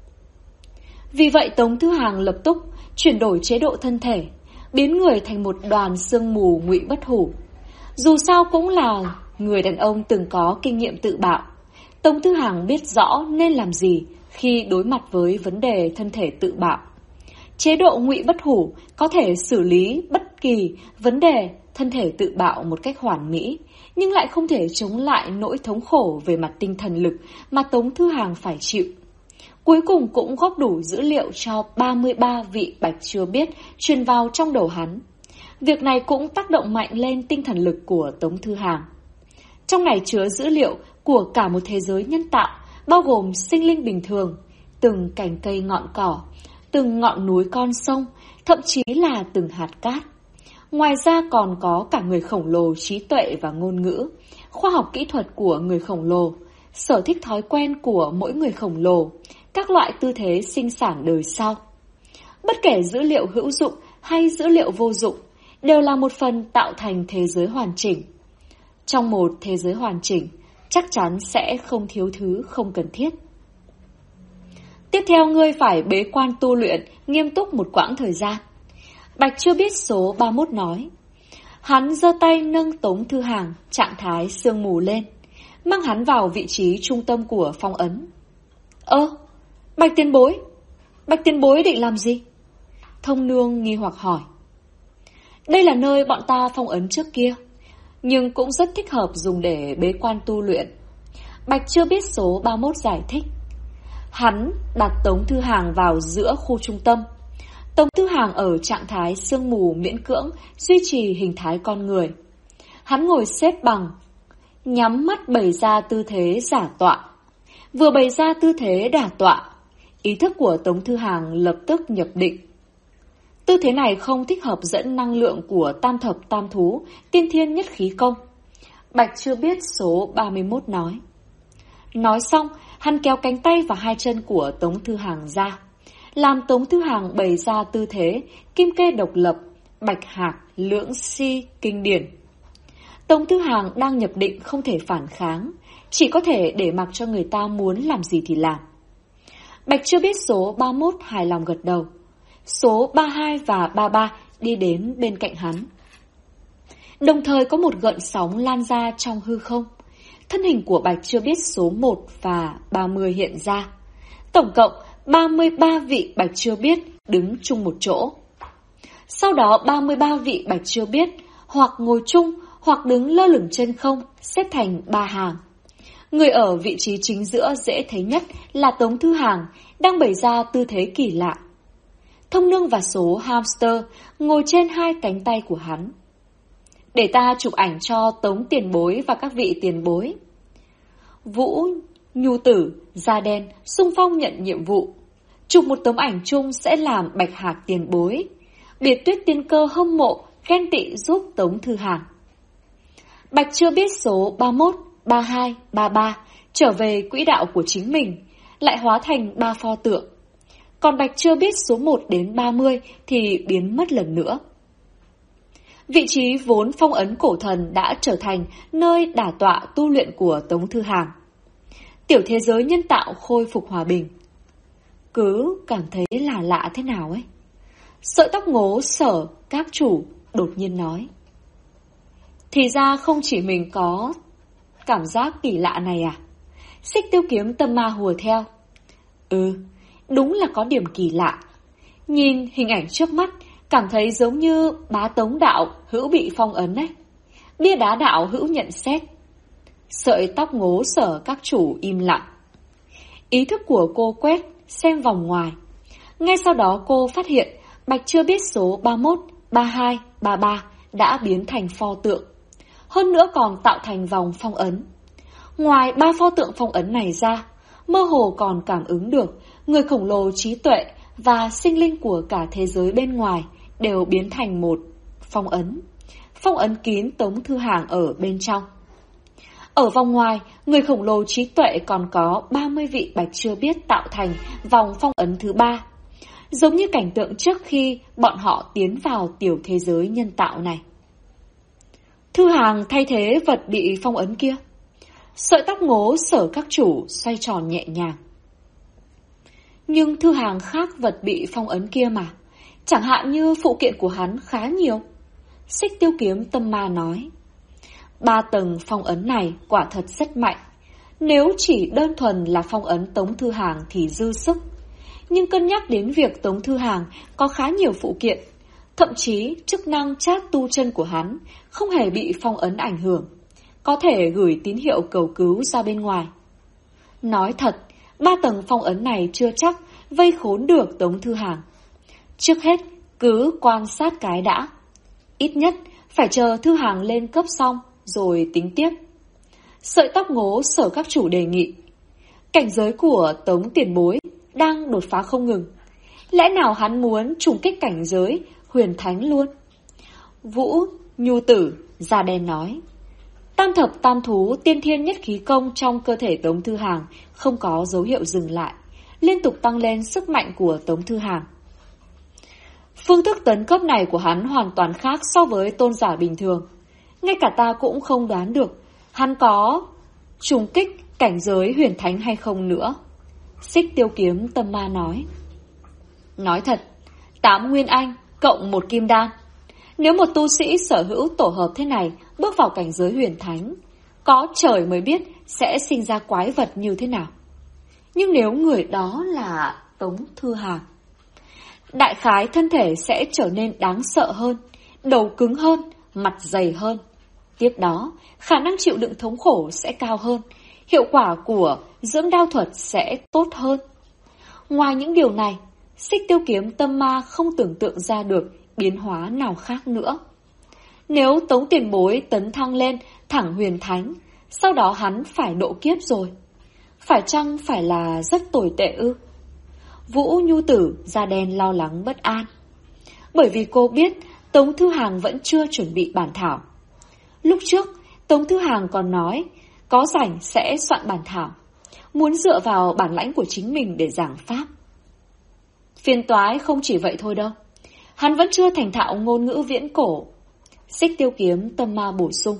Vì vậy Tống Thư Hàng lập tức chuyển đổi chế độ thân thể, biến người thành một đoàn sương mù ngụy bất hủ. Dù sao cũng là người đàn ông từng có kinh nghiệm tự bạo, Tống Thư Hàng biết rõ nên làm gì khi đối mặt với vấn đề thân thể tự bạo. Chế độ ngụy bất hủ có thể xử lý bất kỳ vấn đề thân thể tự bạo một cách hoàn mỹ, nhưng lại không thể chống lại nỗi thống khổ về mặt tinh thần lực mà Tống Thư Hàng phải chịu. Cuối cùng cũng góp đủ dữ liệu cho 33 vị bạch chưa biết truyền vào trong đầu hắn. Việc này cũng tác động mạnh lên tinh thần lực của Tống Thư Hàng. Trong này chứa dữ liệu của cả một thế giới nhân tạo, bao gồm sinh linh bình thường, từng cành cây ngọn cỏ, từng ngọn núi con sông, thậm chí là từng hạt cát. Ngoài ra còn có cả người khổng lồ trí tuệ và ngôn ngữ, khoa học kỹ thuật của người khổng lồ, sở thích thói quen của mỗi người khổng lồ, các loại tư thế sinh sản đời sau. Bất kể dữ liệu hữu dụng hay dữ liệu vô dụng, đều là một phần tạo thành thế giới hoàn chỉnh. Trong một thế giới hoàn chỉnh, chắc chắn sẽ không thiếu thứ không cần thiết. Tiếp theo ngươi phải bế quan tu luyện, nghiêm túc một quãng thời gian. Bạch chưa biết số 31 nói. Hắn giơ tay nâng Tống Thư Hàng, trạng thái sương mù lên, mang hắn vào vị trí trung tâm của phong ấn. Bạch tiền bối định làm gì? Thông Nương nghi hoặc hỏi. Đây là nơi bọn ta phong ấn trước kia, nhưng cũng rất thích hợp dùng để bế quan tu luyện. Bạch chưa biết số 31 giải thích. Hắn đặt Tống Thư Hàng vào giữa khu trung tâm. Tống Thư Hàng ở trạng thái sương mù miễn cưỡng duy trì hình thái con người. Hắn ngồi xếp bằng, nhắm mắt bày ra tư thế giả tọa. Vừa bày ra tư thế đả tọa, ý thức của Tống Thư Hàng lập tức nhập định. Tư thế này không thích hợp dẫn năng lượng của tam thập tam thú, tiên thiên nhất khí công. Bạch chưa biết số 31 nói. Nói xong, hắn kéo cánh tay và hai chân của Tống Thư Hàng ra, làm Tống Thư Hàng bày ra tư thế kim kê độc lập, bạch hạc, lưỡng si, kinh điển. Tống Thư Hàng đang nhập định không thể phản kháng, chỉ có thể để mặc cho người ta muốn làm gì thì làm. Bạch chưa biết số 31 hài lòng gật đầu. Số 32 và 33 đi đến bên cạnh hắn. Đồng thời có một gợn sóng lan ra trong hư không. Thân hình của Bạch chưa biết số 1 và 30 hiện ra. Tổng cộng 33 vị Bạch chưa biết đứng chung một chỗ. Sau đó 33 vị Bạch chưa biết hoặc ngồi chung hoặc đứng lơ lửng trên không, xếp thành 3 hàng. Người ở vị trí chính giữa dễ thấy nhất là Tống Thư Hàng, đang bày ra tư thế kỳ lạ. Thông Nương và số hamster ngồi trên hai cánh tay của hắn. Để ta chụp ảnh cho Tống tiền bối và các vị tiền bối. Vũ, Nhu Tử, Da Đen xung phong nhận nhiệm vụ. Chụp một tấm ảnh chung sẽ làm Bạch Hạc tiền bối. Biệt Tuyết tiên cơ hâm mộ, ghen tị giúp Tống Thư Hàng. Bạch chưa biết số 31, 32, 33 trở về quỹ đạo của chính mình, lại hóa thành 3 pho tượng. Còn Bạch chưa biết số 1 đến 30 thì biến mất lần nữa. Vị trí vốn phong ấn cổ thần đã trở thành nơi đả tọa tu luyện của Tống Thư Hàng. Tiểu thế giới nhân tạo khôi phục hòa bình. Cứ cảm thấy là lạ thế nào ấy. Sợi tóc ngố Sở Các Chủ đột nhiên nói. Thì ra không chỉ mình có cảm giác kỳ lạ này à? Xích Tiêu Kiếm tâm ma hùa theo. Đúng là có điểm kỳ lạ. Nhìn hình ảnh trước mắt, cảm thấy giống như bá Tống đạo hữu bị phong ấn ấy. Bia đá đạo hữu nhận xét. Sợi tóc ngố Sở Các Chủ im lặng. Ý thức của cô quét, xem vòng ngoài. Ngay sau đó cô phát hiện Bạch chưa biết số 31, 32, 33 đã biến thành pho tượng. Hơn nữa còn tạo thành vòng phong ấn. Ngoài 3 pho tượng phong ấn này ra, mơ hồ còn cảm ứng được người khổng lồ trí tuệ và sinh linh của cả thế giới bên ngoài đều biến thành một phong ấn. Phong ấn kín Tống Thư Hàng ở bên trong. Ở vòng ngoài, người khổng lồ trí tuệ còn có 30 vị Bạch chưa biết tạo thành vòng phong ấn thứ 3. Giống như cảnh tượng trước khi bọn họ tiến vào tiểu thế giới nhân tạo này. Thư Hàng thay thế vật bị phong ấn kia. Sợi tóc ngố Sở Các Chủ xoay tròn nhẹ nhàng. Nhưng Thư Hàng khác vật bị phong ấn kia mà. Chẳng hạn như phụ kiện của hắn khá nhiều. Xích Tiêu Kiếm tâm ma nói. 3 tầng phong ấn này quả thật rất mạnh. Nếu chỉ đơn thuần là phong ấn Tống Thư Hàng thì dư sức. Nhưng cân nhắc đến việc Tống Thư Hàng có khá nhiều phụ kiện, thậm chí chức năng chát tu chân của hắn không hề bị phong ấn ảnh hưởng, có thể gửi tín hiệu cầu cứu ra bên ngoài. Nói thật, 3 tầng phong ấn này chưa chắc vây khốn được Tống Thư Hàng. Trước hết, cứ quan sát cái đã. Ít nhất, phải chờ Thư Hàng lên cấp xong, rồi tính tiếp. Sợi tóc ngố Sở Các Chủ đề nghị. Cảnh giới của Tống tiền bối đang đột phá không ngừng. Lẽ nào hắn muốn trùng kích cảnh giới huyền thánh luôn? Vũ Nhu Tử da đen nói. Tam thập tam thú tiên thiên nhất khí công trong cơ thể Tống Thư Hàng không có dấu hiệu dừng lại, liên tục tăng lên sức mạnh của Tống Thư Hàng. Phương thức tấn cấp này của hắn hoàn toàn khác so với tôn giả bình thường. Ngay cả ta cũng không đoán được hắn có trùng kích cảnh giới huyền thánh hay không nữa. Xích Tiêu Kiếm tâm ma nói. Nói thật, 8 nguyên anh cộng 1 kim đan. Nếu một tu sĩ sở hữu tổ hợp thế này bước vào cảnh giới huyền thánh, có trời mới biết sẽ sinh ra quái vật như thế nào. Nhưng nếu người đó là Tống Thư Hàng, đại khái thân thể sẽ trở nên đáng sợ hơn, đầu cứng hơn, mặt dày hơn. Tiếp đó, khả năng chịu đựng thống khổ sẽ cao hơn, hiệu quả của dưỡng đao thuật sẽ tốt hơn. Ngoài những điều này, Xích Tiêu Kiếm tâm ma không tưởng tượng ra được biến hóa nào khác nữa. Nếu Tống tiền bối tấn thăng lên thẳng huyền thánh, sau đó hắn phải độ kiếp rồi. Phải chăng phải là rất tồi tệ ư? Vũ Nhu Tử da đen lo lắng bất an. Bởi vì cô biết Tống Thư Hàng vẫn chưa chuẩn bị bản thảo. Lúc trước, Tống Thư Hàng còn nói có rảnh sẽ soạn bản thảo, muốn dựa vào bản lãnh của chính mình để giảng pháp. Phiền toái không chỉ vậy thôi đâu. Hắn vẫn chưa thành thạo ngôn ngữ viễn cổ. Xích Tiêu Kiếm tâm ma bổ sung.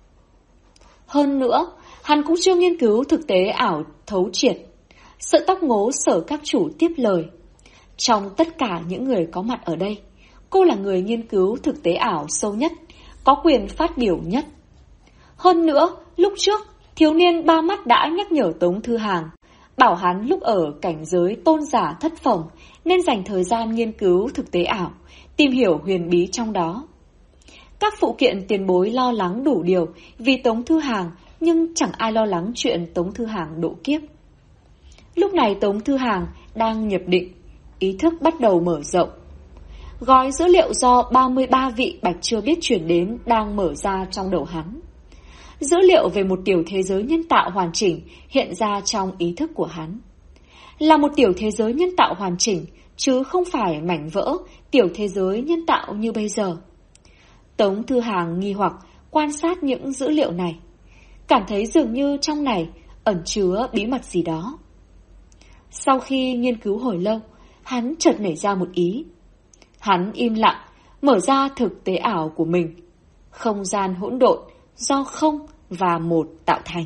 Hơn nữa, hắn cũng chưa nghiên cứu thực tế ảo thấu triệt. Sợi tóc ngố Sở Các Chủ tiếp lời. Trong tất cả những người có mặt ở đây, cô là người nghiên cứu thực tế ảo sâu nhất, có quyền phát biểu nhất. Hơn nữa, lúc trước, thiếu niên ba mắt đã nhắc nhở Tống Thư Hàng, bảo hắn lúc ở cảnh giới tôn giả thất phẩm nên dành thời gian nghiên cứu thực tế ảo, tìm hiểu huyền bí trong đó. Các phụ kiện tiền bối lo lắng đủ điều vì Tống Thư Hàng, nhưng chẳng ai lo lắng chuyện Tống Thư Hàng độ kiếp. Lúc này Tống Thư Hàng đang nhập định, ý thức bắt đầu mở rộng. Gói dữ liệu do 33 vị Bạch chưa biết chuyển đến đang mở ra trong đầu hắn. Dữ liệu về một tiểu thế giới nhân tạo hoàn chỉnh hiện ra trong ý thức của hắn. Là một tiểu thế giới nhân tạo hoàn chỉnh, chứ không phải mảnh vỡ tiểu thế giới nhân tạo như bây giờ. Tống Thư Hàng nghi hoặc quan sát những dữ liệu này, cảm thấy dường như trong này ẩn chứa bí mật gì đó. Sau khi nghiên cứu hồi lâu, hắn chợt nảy ra một ý. Hắn im lặng, mở ra thực tế ảo của mình. Không gian hỗn độn do không và một tạo thành.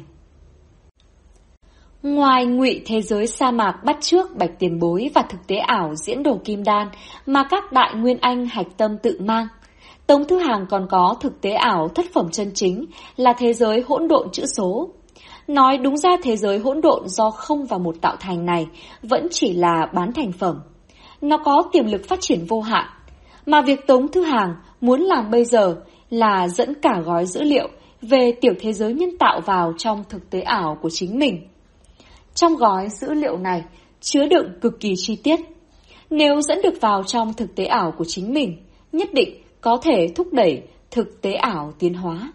Ngoài ngụy thế giới sa mạc bắt chước Bạch Tiền Bối và thực tế ảo diễn đồ kim đan mà các đại nguyên anh hạch tâm tự mang, Tống Thư Hàng còn có thực tế ảo thất phẩm chân chính là thế giới hỗn độn chữ số. Nói đúng ra thế giới hỗn độn do không và một tạo thành này vẫn chỉ là bán thành phẩm. Nó có tiềm lực phát triển vô hạn, mà việc Tống Thư Hàng muốn làm bây giờ là dẫn cả gói dữ liệu về tiểu thế giới nhân tạo vào trong thực tế ảo của chính mình. Trong gói dữ liệu này chứa đựng cực kỳ chi tiết. Nếu dẫn được vào trong thực tế ảo của chính mình, nhất định có thể thúc đẩy thực tế ảo tiến hóa.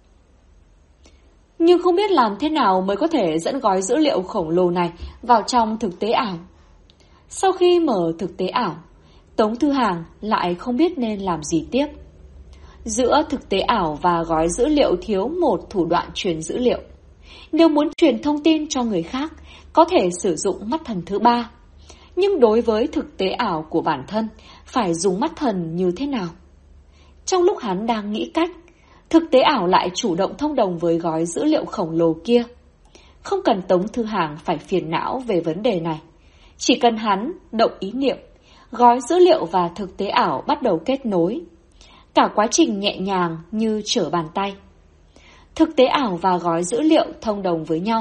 Nhưng không biết làm thế nào mới có thể dẫn gói dữ liệu khổng lồ này vào trong thực tế ảo. Sau khi mở thực tế ảo, Tống Thư Hàng lại không biết nên làm gì tiếp. Giữa thực tế ảo và gói dữ liệu thiếu một thủ đoạn truyền dữ liệu. Nếu muốn truyền thông tin cho người khác, có thể sử dụng mắt thần thứ ba. Nhưng đối với thực tế ảo của bản thân, phải dùng mắt thần như thế nào? Trong lúc hắn đang nghĩ cách, thực tế ảo lại chủ động thông đồng với gói dữ liệu khổng lồ kia. Không cần Tống Thư Hàng phải phiền não về vấn đề này. Chỉ cần hắn động ý niệm, gói dữ liệu và thực tế ảo bắt đầu kết nối. Cả quá trình nhẹ nhàng như trở bàn tay. Thực tế ảo và gói dữ liệu thông đồng với nhau.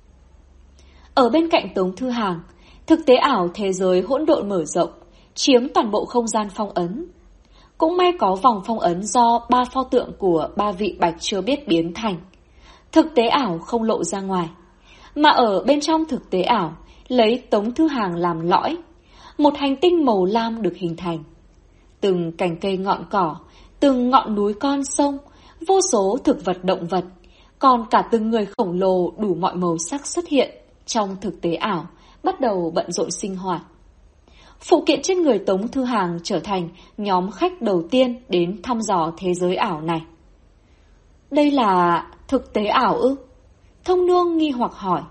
Ở bên cạnh Tống Thư Hàng, thực tế ảo thế giới hỗn độn mở rộng, chiếm toàn bộ không gian phong ấn. Cũng may có vòng phong ấn do 3 pho tượng của 3 vị bạch chưa biết biến thành. Thực tế ảo không lộ ra ngoài. Mà ở bên trong thực tế ảo, lấy Tống Thư Hàng làm lõi, một hành tinh màu lam được hình thành. Từng cành cây ngọn cỏ, từng ngọn núi con sông, vô số thực vật động vật, còn cả từng người khổng lồ đủ mọi màu sắc xuất hiện trong thực tế ảo, bắt đầu bận rộn sinh hoạt. Phụ kiện trên người Tống Thư Hàng trở thành nhóm khách đầu tiên đến thăm dò thế giới ảo này. Đây là thực tế ảo ư? Thông Nương nghi hoặc hỏi.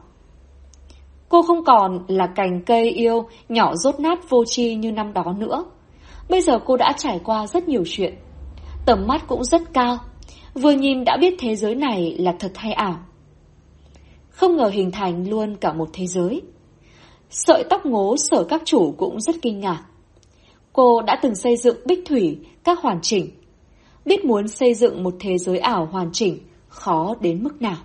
Cô không còn là cành cây yêu nhỏ dốt nát vô tri như năm đó nữa. Bây giờ cô đã trải qua rất nhiều chuyện. Tầm mắt cũng rất cao. Vừa nhìn đã biết thế giới này là thật hay ảo. Không ngờ hình thành luôn cả một thế giới. Sợi tóc ngố Sở các chủ cũng rất kinh ngạc. Cô đã từng xây dựng bích thủy các hoàn chỉnh. Biết muốn xây dựng một thế giới ảo hoàn chỉnh khó đến mức nào.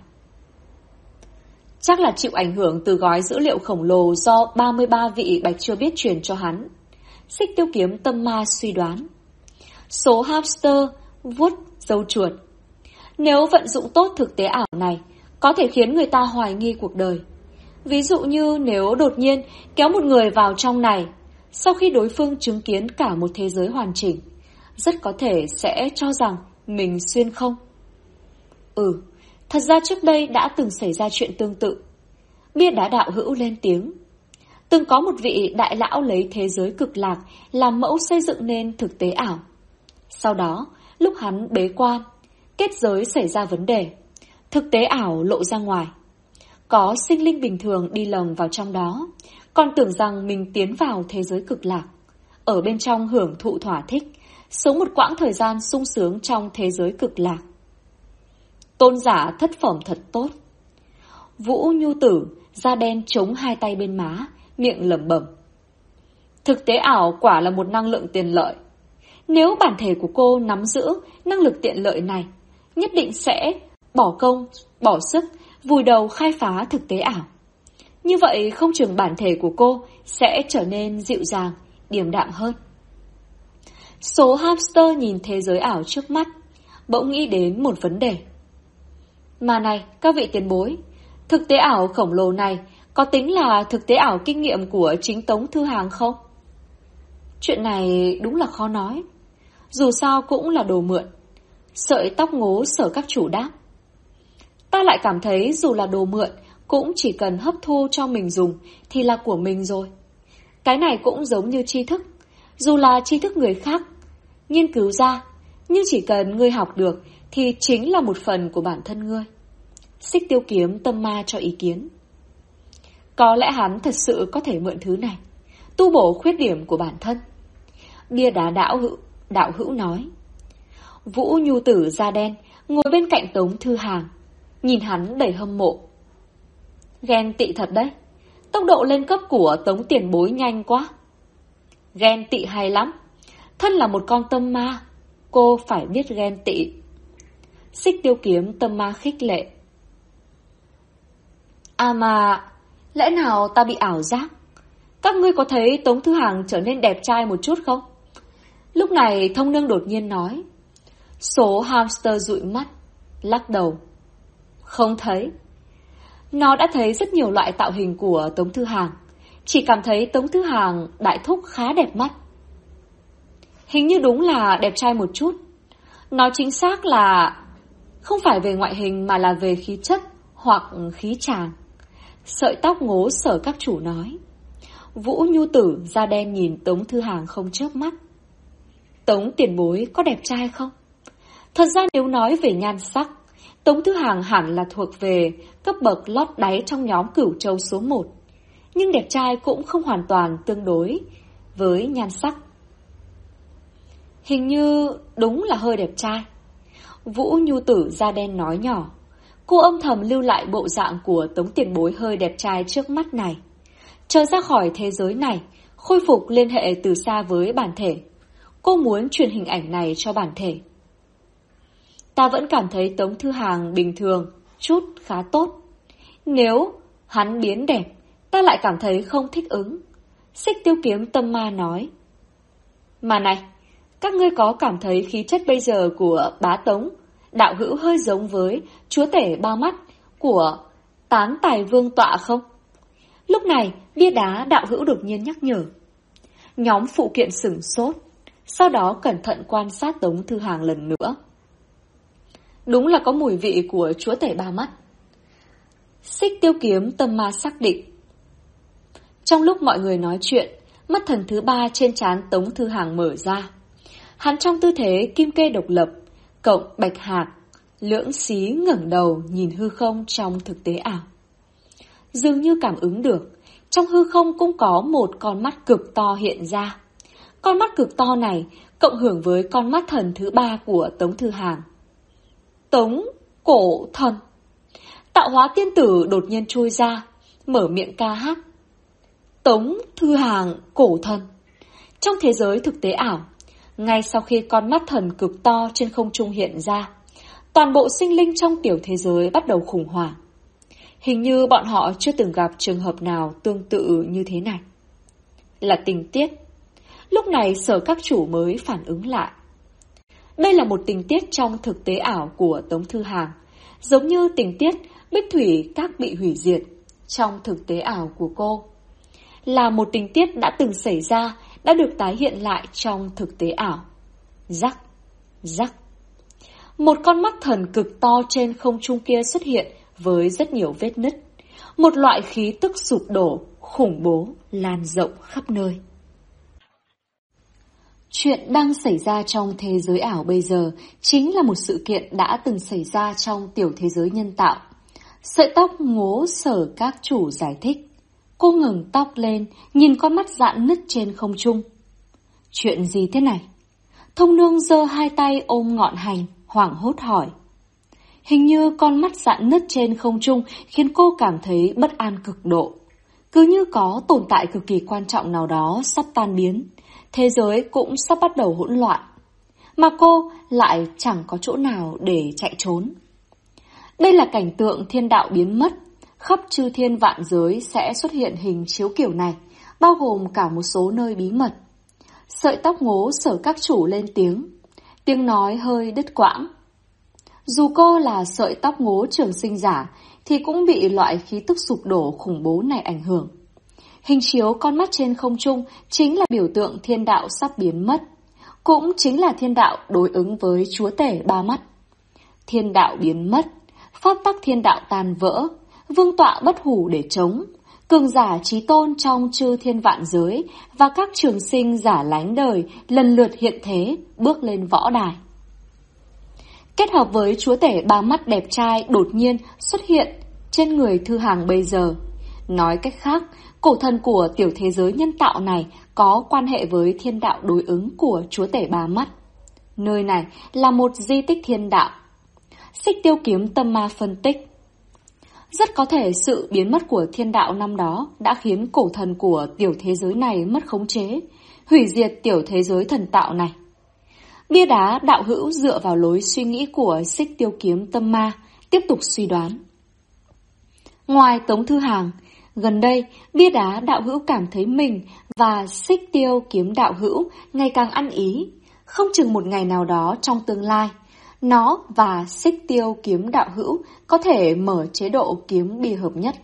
Chắc là chịu ảnh hưởng từ gói dữ liệu khổng lồ do 33 vị bạch chưa biết truyền cho hắn. Xích Tiêu Kiếm tâm ma suy đoán. Số hamster vuốt dâu chuột. Nếu vận dụng tốt thực tế ảo này, có thể khiến người ta hoài nghi cuộc đời. Ví dụ như nếu đột nhiên kéo một người vào trong này, sau khi đối phương chứng kiến cả một thế giới hoàn chỉnh, rất có thể sẽ cho rằng mình xuyên không. Thật ra trước đây đã từng xảy ra chuyện tương tự. Bia đá đạo hữu lên tiếng. Từng có một vị đại lão lấy thế giới cực lạc làm mẫu xây dựng nên thực tế ảo. Sau đó, lúc hắn bế quan, kết giới xảy ra vấn đề. Thực tế ảo lộ ra ngoài. Có sinh linh bình thường đi lồng vào trong đó, còn tưởng rằng mình tiến vào thế giới cực lạc. Ở bên trong hưởng thụ thỏa thích, sống một quãng thời gian sung sướng trong thế giới cực lạc. Tôn giả thất phẩm thật tốt. Vũ Nhu Tử, da đen chống hai tay bên má, miệng lẩm bẩm. Thực tế ảo quả là một năng lượng tiện lợi. Nếu bản thể của cô nắm giữ năng lực tiện lợi này, nhất định sẽ bỏ công, bỏ sức, vùi đầu khai phá thực tế ảo. Như vậy không chừng bản thể của cô sẽ trở nên dịu dàng, điềm đạm hơn. Số hamster nhìn thế giới ảo trước mắt, bỗng nghĩ đến một vấn đề. Mà này, các vị tiền bối, thực tế ảo khổng lồ này có tính là thực tế ảo kinh nghiệm của chính Tống Thư Hàng không? Chuyện này đúng là khó nói. Dù sao cũng là đồ mượn. Sợi tóc ngố Sở các chủ đáp. Ta lại cảm thấy dù là đồ mượn, cũng chỉ cần hấp thu cho mình dùng thì là của mình rồi. Cái này cũng giống như tri thức. Dù là tri thức người khác nghiên cứu ra, nhưng chỉ cần ngươi học được thì chính là một phần của bản thân ngươi. Xích Tiêu Kiếm tâm ma cho ý kiến. Có lẽ hắn thật sự có thể mượn thứ này tu bổ khuyết điểm của bản thân. Bia đá đạo hữu nói. Vũ Nhu Tử da đen ngồi bên cạnh Tống Thư Hàng, nhìn hắn đầy hâm mộ. Ghen tị thật đấy, tốc độ lên cấp của Tống tiền bối nhanh quá. Ghen tị hay lắm, thân là một con tâm ma, cô phải biết ghen tị. Xích Tiêu Kiếm tâm ma khích lệ. À mà, lẽ nào ta bị ảo giác? Các ngươi có thấy Tống Thư Hàng trở nên đẹp trai một chút không? Lúc này Thông Nương đột nhiên nói. Số hamster dụi mắt, lắc đầu. Không thấy. Nó đã thấy rất nhiều loại tạo hình của Tống Thư Hàng, chỉ cảm thấy Tống Thư Hàng đại thúc khá đẹp mắt. Hình như đúng là đẹp trai một chút. Nói chính xác là không phải về ngoại hình mà là về khí chất hoặc khí tràng. Sợi tóc ngố Sở Các Chủ nói. Vũ Nhu Tử da đen nhìn Tống Thư Hàng không chớp mắt. Tống tiền bối có đẹp trai không? Thật ra nếu nói về nhan sắc, Tống Thư Hàng hẳn là thuộc về cấp bậc lót đáy trong nhóm Cửu Châu số 1. Nhưng đẹp trai cũng không hoàn toàn tương đối với nhan sắc. Hình như đúng là hơi đẹp trai. Vũ Nhu Tử da đen nói nhỏ. Cô âm thầm lưu lại bộ dạng của Tống tiền bối hơi đẹp trai trước mắt này. Trở ra khỏi thế giới này, khôi phục liên hệ từ xa với bản thể. Cô muốn truyền hình ảnh này cho bản thể. Ta vẫn cảm thấy Tống Thư Hàng bình thường, chút khá tốt. Nếu hắn biến đẹp, ta lại cảm thấy không thích ứng. Xích Tiêu Kiếm tâm ma nói. Mà này, các ngươi có cảm thấy khí chất bây giờ của bá Tống, đạo hữu hơi giống với chúa tể ba mắt của Tán Tài Vương tọa không? Lúc này, bia đá đạo hữu đột nhiên nhắc nhở. Nhóm phụ kiện sửng sốt, sau đó cẩn thận quan sát Tống Thư Hàng lần nữa. Đúng là có mùi vị của chúa tể ba mắt. Xích Tiêu Kiếm tâm ma xác định. Trong lúc mọi người nói chuyện, mắt thần thứ ba trên trán Tống Thư Hàng mở ra. Hắn trong tư thế kim kê độc lập, cộng bạch hạc, lưỡng xí ngẩng đầu nhìn hư không trong thực tế ảo. Dường như cảm ứng được, trong hư không cũng có một con mắt cực to hiện ra. Con mắt cực to này cộng hưởng với con mắt thần thứ ba của Tống Thư Hàng. Tống cổ thần. Tạo hóa tiên tử đột nhiên chui ra, mở miệng ca hát. Tống Thư Hàng cổ thần. Trong thế giới thực tế ảo, ngay sau khi con mắt thần cực to trên không trung hiện ra, toàn bộ sinh linh trong tiểu thế giới bắt đầu khủng hoảng. Hình như bọn họ chưa từng gặp trường hợp nào tương tự như thế này. Là tình tiết. Lúc này Sở Các Chủ mới phản ứng lại. Đây là một tình tiết trong thực tế ảo của Tống Thư Hàng, giống như tình tiết Bích Thủy Các bị hủy diệt trong thực tế ảo của cô. Là một tình tiết đã từng xảy ra, đã được tái hiện lại trong thực tế ảo. Rắc, rắc. Một con mắt thần cực to trên không trung kia xuất hiện với rất nhiều vết nứt. Một loại khí tức sụp đổ, khủng bố, lan rộng khắp nơi. Chuyện đang xảy ra trong thế giới ảo bây giờ chính là một sự kiện đã từng xảy ra trong tiểu thế giới nhân tạo. Sợi tóc ngố Sở Các Chủ giải thích. Cô ngẩng tóc lên, nhìn con mắt rạn nứt trên không trung. Chuyện gì thế này? Thông Nương giơ hai tay ôm ngọn hành, hoảng hốt hỏi. Hình như con mắt rạn nứt trên không trung khiến cô cảm thấy bất an cực độ. Cứ như có tồn tại cực kỳ quan trọng nào đó sắp tan biến, thế giới cũng sắp bắt đầu hỗn loạn. Mà cô lại chẳng có chỗ nào để chạy trốn. Đây là cảnh tượng thiên đạo biến mất, khắp chư thiên vạn giới sẽ xuất hiện hình chiếu kiểu này, bao gồm cả một số nơi bí mật. Sợi tóc ngố Sở Các Chủ lên tiếng nói hơi đứt quãng. Dù cô là sợi tóc ngố trường sinh giả, thì cũng bị loại khí tức sụp đổ khủng bố này ảnh hưởng. Hình chiếu con mắt trên không trung chính là biểu tượng thiên đạo sắp biến mất, cũng chính là thiên đạo đối ứng với chúa tể ba mắt. Thiên đạo biến mất, pháp tắc thiên đạo tan vỡ, vương tọa bất hủ để chống, cường giả chí tôn trong chư thiên vạn giới và các trường sinh giả lánh đời lần lượt hiện thế, bước lên võ đài. kết hợp với chúa tể ba mắt đẹp trai đột nhiên xuất hiện trên người Thư Hàng bây giờ. Nói cách khác, cổ thần của tiểu thế giới nhân tạo này có quan hệ với thiên đạo đối ứng của chúa tể ba mắt. Nơi này là một di tích thiên đạo. Xích Tiêu Kiếm tâm ma phân tích. Rất có thể sự biến mất của thiên đạo năm đó đã khiến cổ thần của tiểu thế giới này mất khống chế, hủy diệt tiểu thế giới thần tạo này. Bia đá đạo hữu dựa vào lối suy nghĩ của Xích Tiêu Kiếm tâm ma, tiếp tục suy đoán. Ngoài Tống Thư Hàng, gần đây bia đá đạo hữu cảm thấy mình và Xích Tiêu Kiếm đạo hữu ngày càng ăn ý. Không chừng một ngày nào đó trong tương lai, nó và Xích Tiêu Kiếm đạo hữu có thể mở chế độ kiếm bia hợp nhất.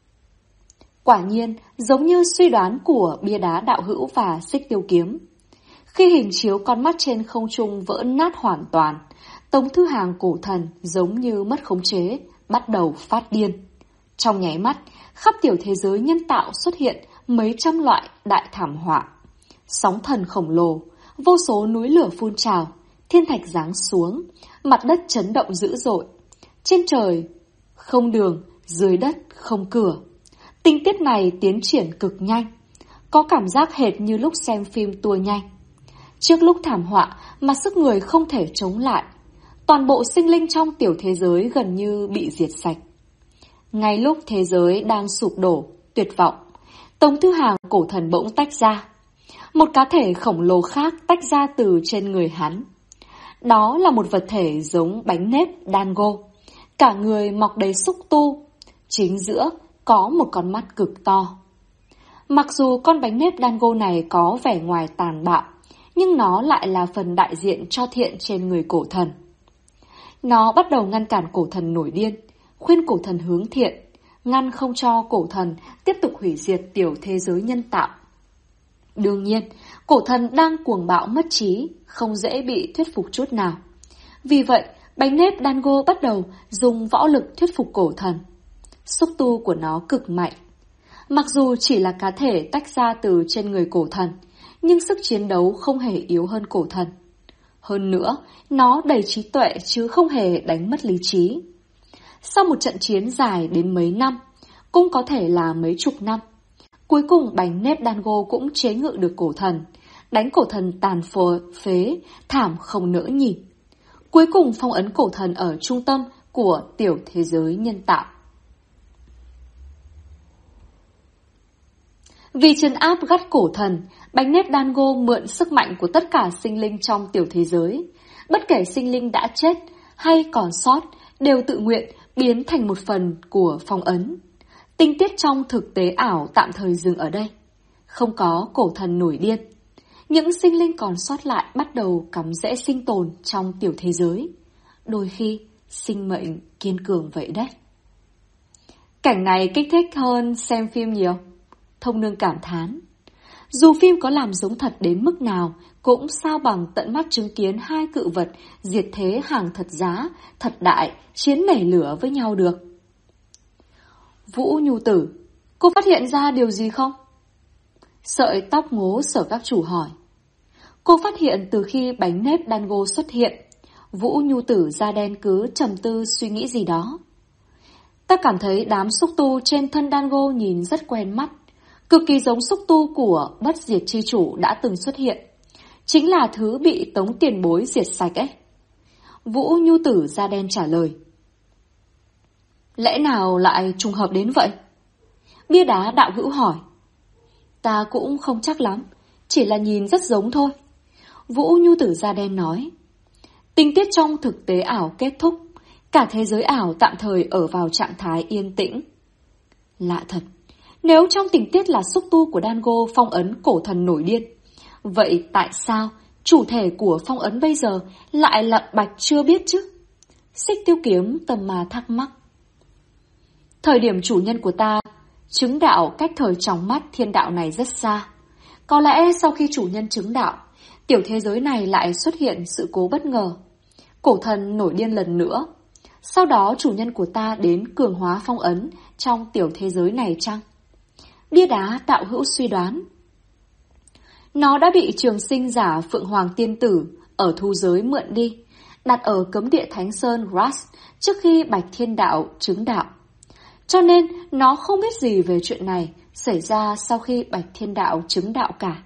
Quả nhiên, giống như suy đoán của bia đá đạo hữu và Xích Tiêu Kiếm. Khi hình chiếu con mắt trên không trung vỡ nát hoàn toàn, Tống Thư Hàng cổ thần giống như mất khống chế, bắt đầu phát điên. Trong nháy mắt, khắp tiểu thế giới nhân tạo xuất hiện mấy trăm loại đại thảm họa. Sóng thần khổng lồ, vô số núi lửa phun trào, thiên thạch giáng xuống, mặt đất chấn động dữ dội. Trên trời không đường, dưới đất không cửa. Tình tiết này tiến triển cực nhanh, có cảm giác hệt như lúc xem phim tua nhanh. Trước lúc thảm họa mà sức người không thể chống lại, toàn bộ sinh linh trong tiểu thế giới gần như bị diệt sạch. Ngay lúc thế giới đang sụp đổ, tuyệt vọng, Tống Thư Hàng cổ thần bỗng tách ra. Một cá thể khổng lồ khác tách ra từ trên người hắn. Đó là một vật thể giống bánh nếp Dango, cả người mọc đầy xúc tu, chính giữa có một con mắt cực to. Mặc dù con bánh nếp Dango này có vẻ ngoài tàn bạo, nhưng nó lại là phần đại diện cho thiện trên người cổ thần. Nó bắt đầu ngăn cản cổ thần nổi điên, khuyên cổ thần hướng thiện, ngăn không cho cổ thần tiếp tục hủy diệt tiểu thế giới nhân tạo. Đương nhiên, cổ thần đang cuồng bạo mất trí, không dễ bị thuyết phục chút nào. Vì vậy, bánh nếp Dango bắt đầu dùng võ lực thuyết phục cổ thần. Xúc tu của nó cực mạnh. Mặc dù chỉ là cá thể tách ra từ trên người cổ thần, nhưng sức chiến đấu không hề yếu hơn cổ thần. Hơn nữa, nó đầy trí tuệ chứ không hề đánh mất lý trí. Sau một trận chiến dài đến mấy năm, cũng có thể là mấy chục năm, cuối cùng bánh nếp Dango cũng chế ngự được cổ thần, đánh cổ thần tàn phế, thảm không nỡ nhìn. Cuối cùng phong ấn cổ thần ở trung tâm của tiểu thế giới nhân tạo. Vì trấn áp gắt cổ thần, bánh nếp Dango mượn sức mạnh của tất cả sinh linh trong tiểu thế giới. Bất kể sinh linh đã chết hay còn sót đều tự nguyện biến thành một phần của phong ấn. Tình tiết trong thực tế ảo tạm thời dừng ở đây. Không có cổ thần nổi điên. Những sinh linh còn sót lại bắt đầu cắm rễ sinh tồn trong tiểu thế giới. Đôi khi, sinh mệnh kiên cường vậy đấy. Cảnh này kích thích hơn xem phim nhiều. Thông Nương cảm thán. Dù phim có làm giống thật đến mức nào, cũng sao bằng tận mắt chứng kiến hai cự vật diệt thế hàng thật giá, thật đại, chiến nảy lửa với nhau được. Vũ Nhu Tử, cô phát hiện ra điều gì không? Sợi tóc ngố Sở Các Chủ hỏi. Cô phát hiện từ khi bánh nếp Dango xuất hiện, Vũ Nhu Tử da đen cứ trầm tư suy nghĩ gì đó. Ta cảm thấy đám xúc tu trên thân Dango nhìn rất quen mắt, cực kỳ giống xúc tu của bất diệt chi chủ đã từng xuất hiện. Chính là thứ bị Tống tiền bối diệt sạch ấy. Vũ Nhu Tử da đen trả lời. Lẽ nào lại trùng hợp đến vậy? Bia đá đạo hữu hỏi. Ta cũng không chắc lắm, chỉ là nhìn rất giống thôi. Vũ Nhu Tử da đen nói. Tình tiết trong thực tế ảo kết thúc, cả thế giới ảo tạm thời ở vào trạng thái yên tĩnh. Lạ thật, nếu trong tình tiết là xúc tu của Dango phong ấn cổ thần nổi điên, vậy tại sao chủ thể của phong ấn bây giờ lại là Bạch chưa biết chứ? Xích Tiêu Kiếm tầm mà thắc mắc. Thời điểm chủ nhân của ta chứng đạo cách thời trong mắt thiên đạo này rất xa. Có lẽ sau khi chủ nhân chứng đạo, tiểu thế giới này lại xuất hiện sự cố bất ngờ. Cổ thần nổi điên lần nữa. Sau đó chủ nhân của ta đến cường hóa phong ấn trong tiểu thế giới này chăng? Bia đá đạo hữu suy đoán. Nó đã bị trường sinh giả Phượng Hoàng Tiên Tử ở thu giới mượn đi, đặt ở cấm địa Thánh Sơn Ras trước khi Bạch Thiên Đạo chứng đạo. Cho nên nó không biết gì về chuyện này xảy ra sau khi Bạch Thiên Đạo chứng đạo cả.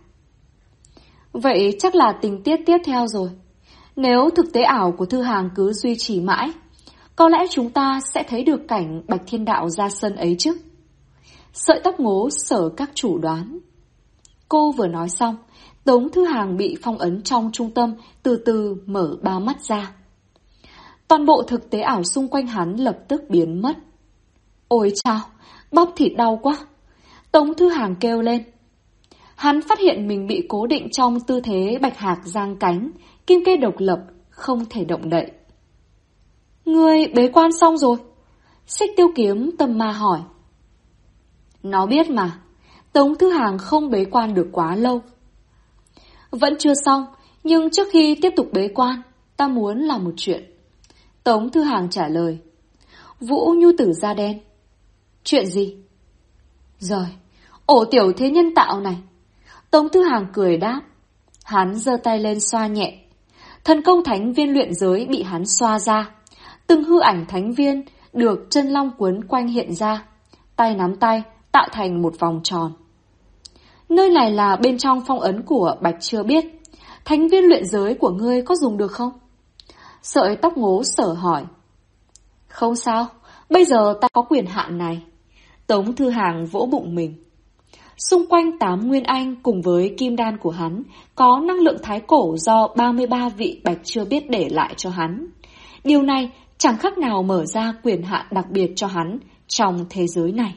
Vậy chắc là tình tiết tiếp theo rồi. Nếu thực tế ảo của Thư Hàng cứ duy trì mãi, có lẽ chúng ta sẽ thấy được cảnh Bạch Thiên Đạo ra sân ấy chứ. Sợi tóc ngố sở các chủ đoán. Cô vừa nói xong, Tống Thư Hàng bị phong ấn trong trung tâm từ từ mở ba mắt ra. Toàn bộ thực tế ảo xung quanh hắn lập tức biến mất. Ôi chao, bóp thịt đau quá. Tống Thư Hàng kêu lên. Hắn phát hiện mình bị cố định trong tư thế bạch hạc giang cánh, kim kê độc lập, không thể động đậy. Ngươi bế quan xong rồi? Xích Tiêu Kiếm tâm ma hỏi. Nó biết mà, Tống Thư Hàng không bế quan được quá lâu. Vẫn chưa xong, nhưng trước khi tiếp tục bế quan, ta muốn làm một chuyện. Tống Thư Hàng trả lời. Vũ Nhu Tử da đen. Chuyện gì? Rồi, ổ tiểu thế nhân tạo này. Tống Thư Hàng cười đáp. Hắn giơ tay lên xoa nhẹ. Thần công thánh viên luyện giới bị hắn xoa ra. Từng hư ảnh thánh viên được chân long quấn quanh hiện ra. Tay nắm tay tạo thành một vòng tròn. Nơi này là bên trong phong ấn của Bạch Chưa Biết. Thánh viên luyện giới của ngươi có dùng được không? Sợi tóc ngố sở hỏi. Không sao, bây giờ ta có quyền hạn này. Tống Thư Hàng vỗ bụng mình. Xung quanh 8 nguyên anh cùng với kim đan của hắn có năng lượng thái cổ do 33 vị Bạch Chưa Biết để lại cho hắn. Điều này chẳng khác nào mở ra quyền hạn đặc biệt cho hắn trong thế giới này.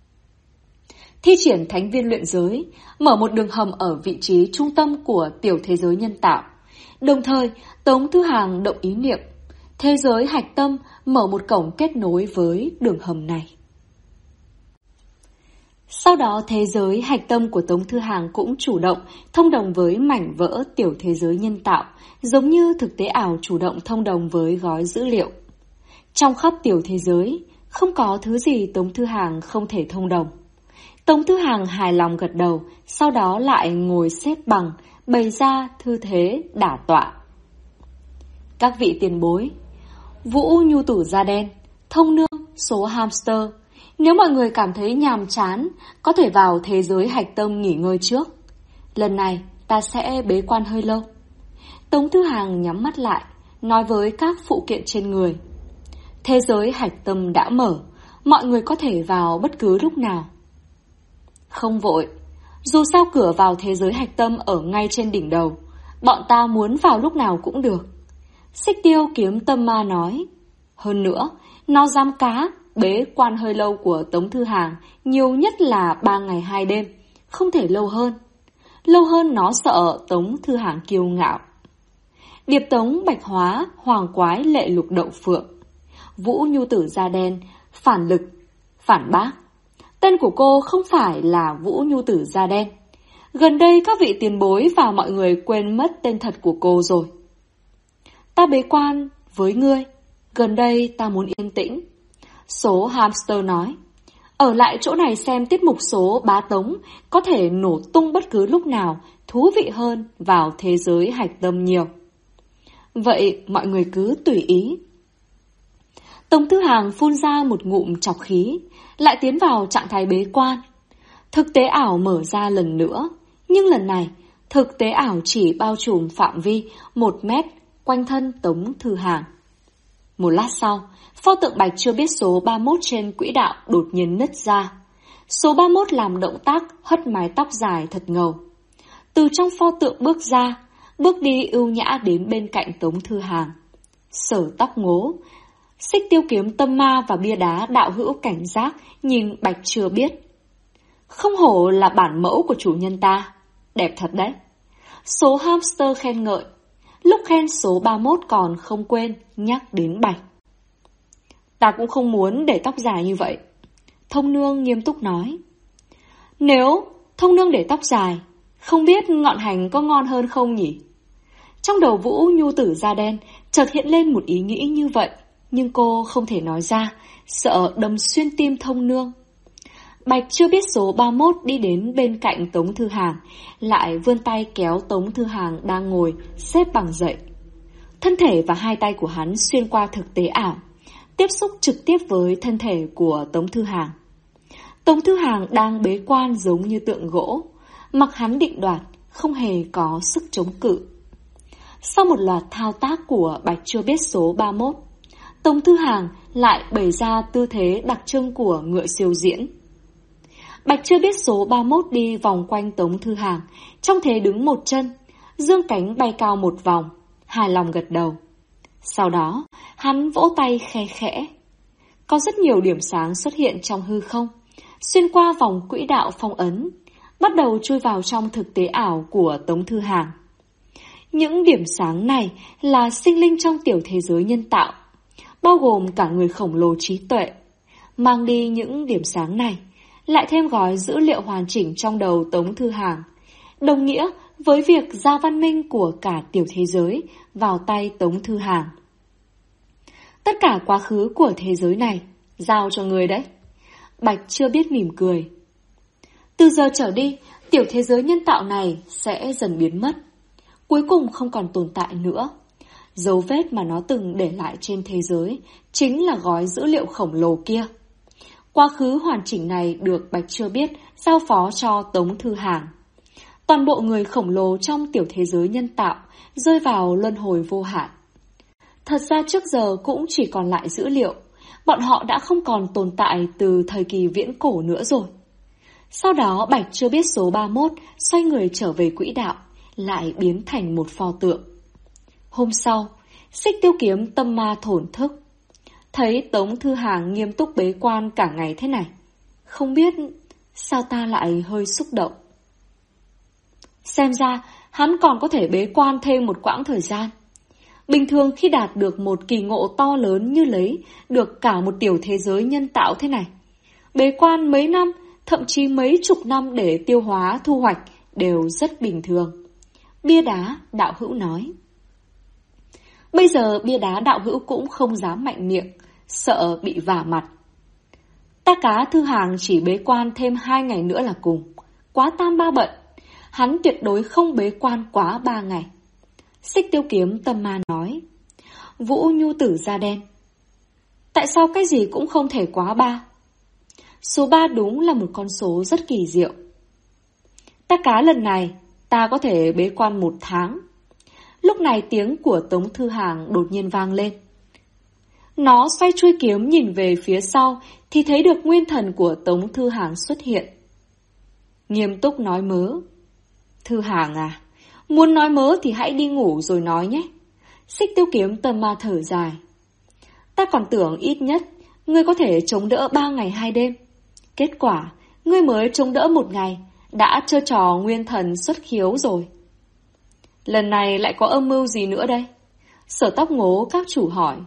Thi triển thánh viên luyện giới, mở một đường hầm ở vị trí trung tâm của tiểu thế giới nhân tạo. Đồng thời, Tống Thư Hàng động ý niệm, thế giới hạch tâm mở một cổng kết nối với đường hầm này. Sau đó thế giới hạch tâm của Tống Thư Hàng cũng chủ động thông đồng với mảnh vỡ tiểu thế giới nhân tạo, giống như thực tế ảo chủ động thông đồng với gói dữ liệu. Trong khắp tiểu thế giới, không có thứ gì Tống Thư Hàng không thể thông đồng. Tống Thư Hàng hài lòng gật đầu, sau đó lại ngồi xếp bằng, bày ra thư thế đả tọa. Các vị tiền bối, Vũ Nhu Tử da đen, Thông Nương, số hamster, nếu mọi người cảm thấy nhàm chán, có thể vào thế giới hạch tâm nghỉ ngơi trước. Lần này ta sẽ bế quan hơi lâu. Tống Thư Hàng nhắm mắt lại, nói với các phụ kiện trên người. Thế giới hạch tâm đã mở, mọi người có thể vào bất cứ lúc nào. Không vội, dù sao cửa vào thế giới hạch tâm ở ngay trên đỉnh đầu, bọn ta muốn vào lúc nào cũng được. Xích Tiêu Kiếm tâm ma nói. Hơn nữa, nó dám cá bế quan hơi lâu của Tống Thư Hàng nhiều nhất là 3 ngày 2 đêm, không thể lâu hơn. Lâu hơn nó sợ Tống Thư Hàng kiêu ngạo. Điệp Tống Bạch Hóa, Hoàng Quái Lệ Lục Đậu Phượng, Vũ Nhu Tử da đen, phản lực, phản bác. Tên của cô không phải là Vũ Nhu Tử da đen. Gần đây các vị tiền bối và mọi người quên mất tên thật của cô rồi. Ta bế quan với ngươi, gần đây ta muốn yên tĩnh. Số hamster nói. Ở lại chỗ này xem tiết mục số bá Tống có thể nổ tung bất cứ lúc nào, thú vị hơn vào thế giới hạch tâm nhiều. Vậy mọi người cứ tùy ý. Tống Thư Hàng phun ra một ngụm trọc khí, lại tiến vào trạng thái bế quan. Thực tế ảo mở ra lần nữa, nhưng lần này thực tế ảo chỉ bao trùm phạm vi 1 mét quanh thân Tống Thư Hàng. Một lát sau, pho tượng Bạch Chưa Biết số 31 trên quỹ đạo đột nhiên nứt ra. Số 31 làm động tác hất mái tóc dài thật ngầu. Từ trong pho tượng bước ra, bước đi ưu nhã đến bên cạnh Tống Thư Hàng. Sở tóc ngố, Xích Tiêu Kiếm tâm ma và bia đá đạo hữu cảnh giác nhìn Bạch Chưa Biết. Không hổ là bản mẫu của chủ nhân ta, đẹp thật đấy. Số hamster khen ngợi, lúc khen số 31 còn không quên nhắc đến Bạch. Ta cũng không muốn để tóc dài như vậy. Thông Nương nghiêm túc nói. Nếu Thông Nương để tóc dài, không biết ngọn hành có ngon hơn không nhỉ? Trong đầu Vũ Nhu Tử da đen chợt hiện lên một ý nghĩ như vậy, nhưng cô không thể nói ra, sợ đâm xuyên tim Thông Nương. Bạch Chưa Biết số 31 đi đến bên cạnh Tống Thư Hàng, lại vươn tay kéo Tống Thư Hàng đang ngồi xếp bằng dậy. Thân thể và hai tay của hắn xuyên qua thực tế ảo, tiếp xúc trực tiếp với thân thể của Tống Thư Hàng. Tống Thư Hàng đang bế quan giống như tượng gỗ, mặc hắn định đoạt, không hề có sức chống cự. Sau một loạt thao tác của Bạch Chưa Biết số 31, Tống Thư Hàng lại bày ra tư thế đặc trưng của ngựa siêu diễn. Bạch Chưa Biết số 31 đi vòng quanh Tống Thư Hàng, trong thế đứng một chân, dương cánh bay cao một vòng, hài lòng gật đầu. Sau đó, hắn vỗ tay khe khẽ. Có rất nhiều điểm sáng xuất hiện trong hư không, xuyên qua vòng quỹ đạo phong ấn, bắt đầu chui vào trong thực tế ảo của Tống Thư Hàng. Những điểm sáng này là sinh linh trong tiểu thế giới nhân tạo, bao gồm cả người khổng lồ trí tuệ. Mang đi những điểm sáng này, lại thêm gói dữ liệu hoàn chỉnh trong đầu Tống Thư Hàng, đồng nghĩa với việc giao văn minh của cả tiểu thế giới vào tay Tống Thư Hàng. Tất cả quá khứ của thế giới này, giao cho người đấy. Bạch Chưa Biết mỉm cười. Từ giờ trở đi, tiểu thế giới nhân tạo này sẽ dần biến mất, cuối cùng không còn tồn tại nữa. Dấu vết mà nó từng để lại trên thế giới chính là gói dữ liệu khổng lồ kia. Quá khứ hoàn chỉnh này được Bạch Chưa Biết giao phó cho Tống Thư Hàng. Toàn bộ người khổng lồ trong tiểu thế giới nhân tạo rơi vào luân hồi vô hạn. Thật ra trước giờ cũng chỉ còn lại dữ liệu, bọn họ đã không còn tồn tại từ thời kỳ viễn cổ nữa rồi. Sau đó Bạch Chưa Biết số 31 xoay người trở về quỹ đạo, lại biến thành một pho tượng. Hôm sau, Xích Tiêu Kiếm tâm ma thổn thức. Thấy Tống Thư Hàng nghiêm túc bế quan cả ngày thế này, không biết sao ta lại hơi xúc động. Xem ra hắn còn có thể bế quan thêm một quãng thời gian. Bình thường khi đạt được một kỳ ngộ to lớn như lấy được cả một tiểu thế giới nhân tạo thế này, bế quan mấy năm, thậm chí mấy chục năm để tiêu hóa thu hoạch đều rất bình thường. Bia đá đạo hữu nói. Bây giờ bia đá đạo hữu cũng không dám mạnh miệng, sợ bị vả mặt. Ta cá Thư Hàng chỉ bế quan thêm 2 ngày nữa là cùng, quá tam ba bận. Hắn tuyệt đối không bế quan quá 3 ngày. Xích Tiêu Kiếm tâm ma nói. Vũ Nhu Tử da đen. Tại sao cái gì cũng không thể quá 3? Số 3 đúng là một con số rất kỳ diệu. Ta cá lần này, ta có thể bế quan 1 tháng. Lúc này tiếng của Tống Thư Hàng đột nhiên vang lên. Nó xoay chuôi kiếm nhìn về phía sau thì thấy được nguyên thần của Tống Thư Hàng xuất hiện. Nghiêm túc nói mớ. Thư Hàng à, muốn nói mớ thì hãy đi ngủ rồi nói nhé. Xích Tiêu Kiếm tâm ma thở dài. Ta còn tưởng ít nhất ngươi có thể chống đỡ 3 ngày 2 đêm. Kết quả, ngươi mới chống đỡ 1 ngày, đã chơi trò nguyên thần xuất khiếu rồi. Lần này lại có âm mưu gì nữa đây? Sở Tóc Ngố các chủ hỏi.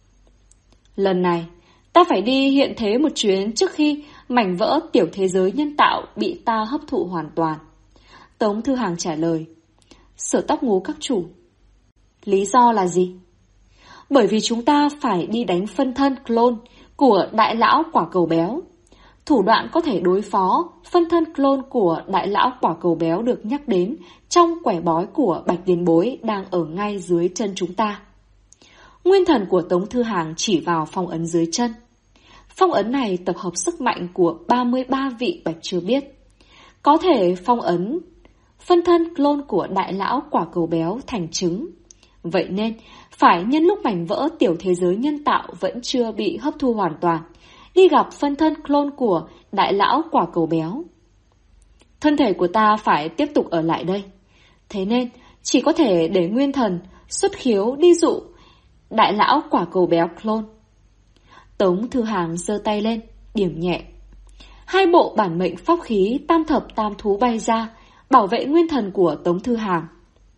Lần này, ta phải đi hiện thế một chuyến trước khi mảnh vỡ tiểu thế giới nhân tạo bị ta hấp thụ hoàn toàn. Tống Thư Hàng trả lời. Sở Tóc Ngố các chủ. Lý do là gì? Bởi vì chúng ta phải đi đánh phân thân clone của đại lão quả cầu béo. Thủ đoạn có thể đối phó phân thân clone của đại lão quả cầu béo được nhắc đến trong quẻ bói của Bạch Tiền Bối đang ở ngay dưới chân chúng ta. Nguyên thần của Tống Thư Hàng chỉ vào phong ấn dưới chân. Phong ấn này tập hợp sức mạnh của 33 vị Bạch Chưa Biết. Có thể phong ấn phân thân clone của đại lão quả cầu béo thành trứng. Vậy nên, phải nhân lúc mảnh vỡ tiểu thế giới nhân tạo vẫn chưa bị hấp thu hoàn toàn, đi gặp phân thân clone của đại lão quả cầu béo. Thân thể của ta phải tiếp tục ở lại đây. Thế nên, chỉ có thể để nguyên thần xuất khiếu đi dụ đại lão quả cầu béo clone. Tống Thư Hàng giơ tay lên, điểm nhẹ. 2 bộ bản mệnh pháp khí tam thập tam thú bay ra, bảo vệ nguyên thần của Tống Thư Hàng.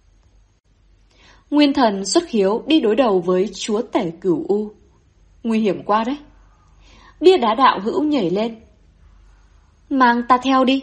Nguyên thần xuất khiếu đi đối đầu với chúa tể Cửu U. Nguy hiểm quá đấy. Bia đá đạo hữu nhảy lên. Mang ta theo đi.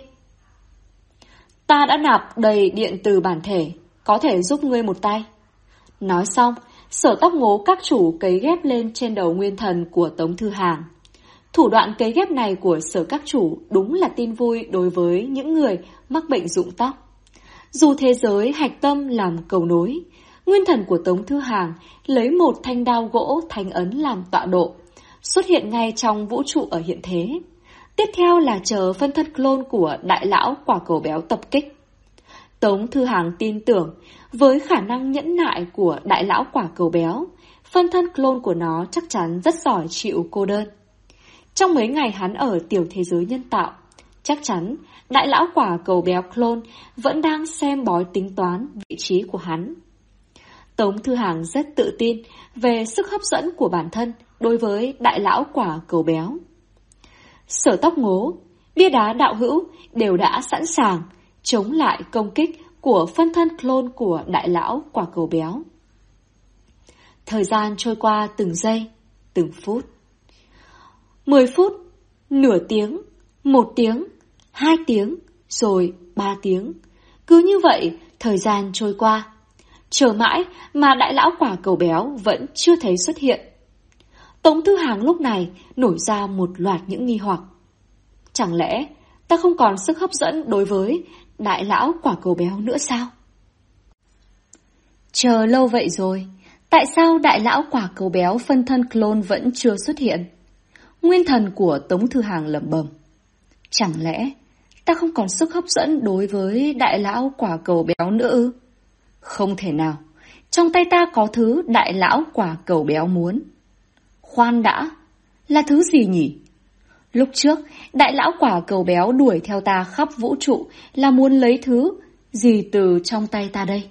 Ta đã nạp đầy điện từ bản thể, có thể giúp ngươi một tay. Nói xong, Sở Tóc Ngố các chủ cấy ghép lên trên đầu nguyên thần của Tống Thư Hàng. Thủ đoạn cấy ghép này của Sở các chủ đúng là tin vui đối với những người mắc bệnh rụng tóc. Dù thế giới hạch tâm làm cầu nối, Nguyên thần của Tống Thư Hàng lấy một thanh đao gỗ thánh ấn làm tọa độ, xuất hiện ngay trong vũ trụ ở hiện thế. Tiếp theo là chờ phân thân clone của đại lão quả cầu béo tập kích. Tống Thư Hàng tin tưởng, với khả năng nhẫn nại của đại lão quả cầu béo, phân thân clone của nó chắc chắn rất giỏi chịu cô đơn. Trong mấy ngày hắn ở tiểu thế giới nhân tạo, chắc chắn đại lão quả cầu béo clone vẫn đang xem bói tính toán vị trí của hắn. Tống Thư Hàng rất tự tin về sức hấp dẫn của bản thân đối với đại lão quả cầu béo. Sở Tóc Ngố, bia đá đạo hữu đều đã sẵn sàng chống lại công kích của phân thân clone của đại lão quả cầu béo. Thời gian trôi qua từng giây, từng phút. 10 phút, nửa tiếng, 1 tiếng, 2 tiếng, rồi 3 tiếng. Cứ như vậy, thời gian trôi qua. Chờ mãi mà đại lão quả cầu béo vẫn chưa thấy xuất hiện. Tống Thư Hàng lúc này nổi ra một loạt những nghi hoặc. Chẳng lẽ ta không còn sức hấp dẫn đối với đại lão quả cầu béo nữa sao? Chờ lâu vậy rồi, tại sao đại lão quả cầu béo phân thân clone vẫn chưa xuất hiện? Nguyên thần của Tống Thư Hàng lẩm bẩm. Chẳng lẽ ta không còn sức hấp dẫn đối với đại lão quả cầu béo nữa ư? Không thể nào, trong tay ta có thứ đại lão quả cầu béo muốn. Khoan đã, là thứ gì nhỉ? Lúc trước, đại lão quả cầu béo đuổi theo ta khắp vũ trụ là muốn lấy thứ gì từ trong tay ta đây?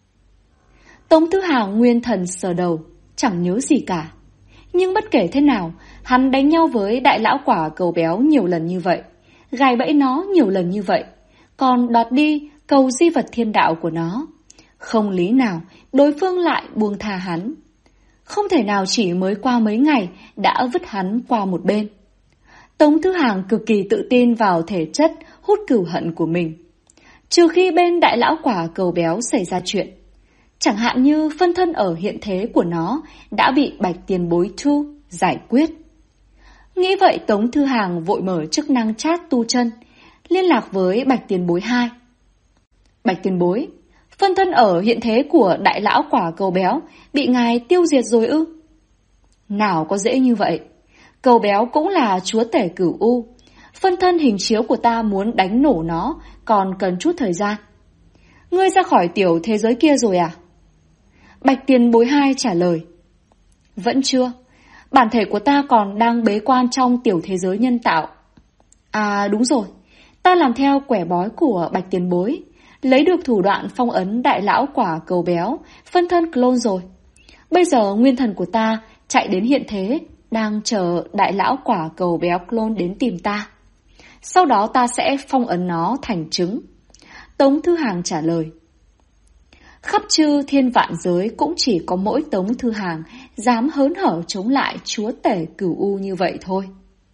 Tống Thư Hàng nguyên thần sờ đầu, chẳng nhớ gì cả. Nhưng bất kể thế nào, hắn đánh nhau với đại lão quả cầu béo nhiều lần như vậy, gài bẫy nó nhiều lần như vậy, còn đoạt đi cầu di vật thiên đạo của nó. Không lý nào đối phương lại buông tha hắn. Không thể nào chỉ mới qua mấy ngày đã vứt hắn qua một bên. Tống Thư Hàng cực kỳ tự tin vào thể chất hút cửu hận của mình. Trừ khi bên đại lão quả cầu béo xảy ra chuyện. Chẳng hạn như phân thân ở hiện thế của nó đã bị Bạch Tiền Bối Thu giải quyết. Nghĩ vậy Tống Thư Hàng vội mở chức năng chat tu chân, liên lạc với Bạch Tiền Bối 2. Bạch Tiền Bối, phân thân ở hiện thế của đại lão quả cầu béo bị ngài tiêu diệt rồi ư? Nào có dễ như vậy. Cầu béo cũng là chúa tể cửu u. Phân thân hình chiếu của ta muốn đánh nổ nó còn cần chút thời gian. Ngươi ra khỏi tiểu thế giới kia rồi à? Bạch Tiền Bối 2 trả lời. Vẫn chưa. Bản thể của ta còn đang bế quan trong tiểu thế giới nhân tạo. À đúng rồi. Ta làm theo quẻ bói của Bạch Tiền Bối, lấy được thủ đoạn phong ấn đại lão quả cầu béo, phân thân clone rồi. Bây giờ nguyên thần của ta chạy đến hiện thế, đang chờ đại lão quả cầu béo clone đến tìm ta. Sau đó ta sẽ phong ấn nó thành trứng. Tống Thư Hàng trả lời. Khắp chư thiên vạn giới cũng chỉ có mỗi Tống Thư Hàng dám hớn hở chống lại chúa tể cửu u như vậy thôi.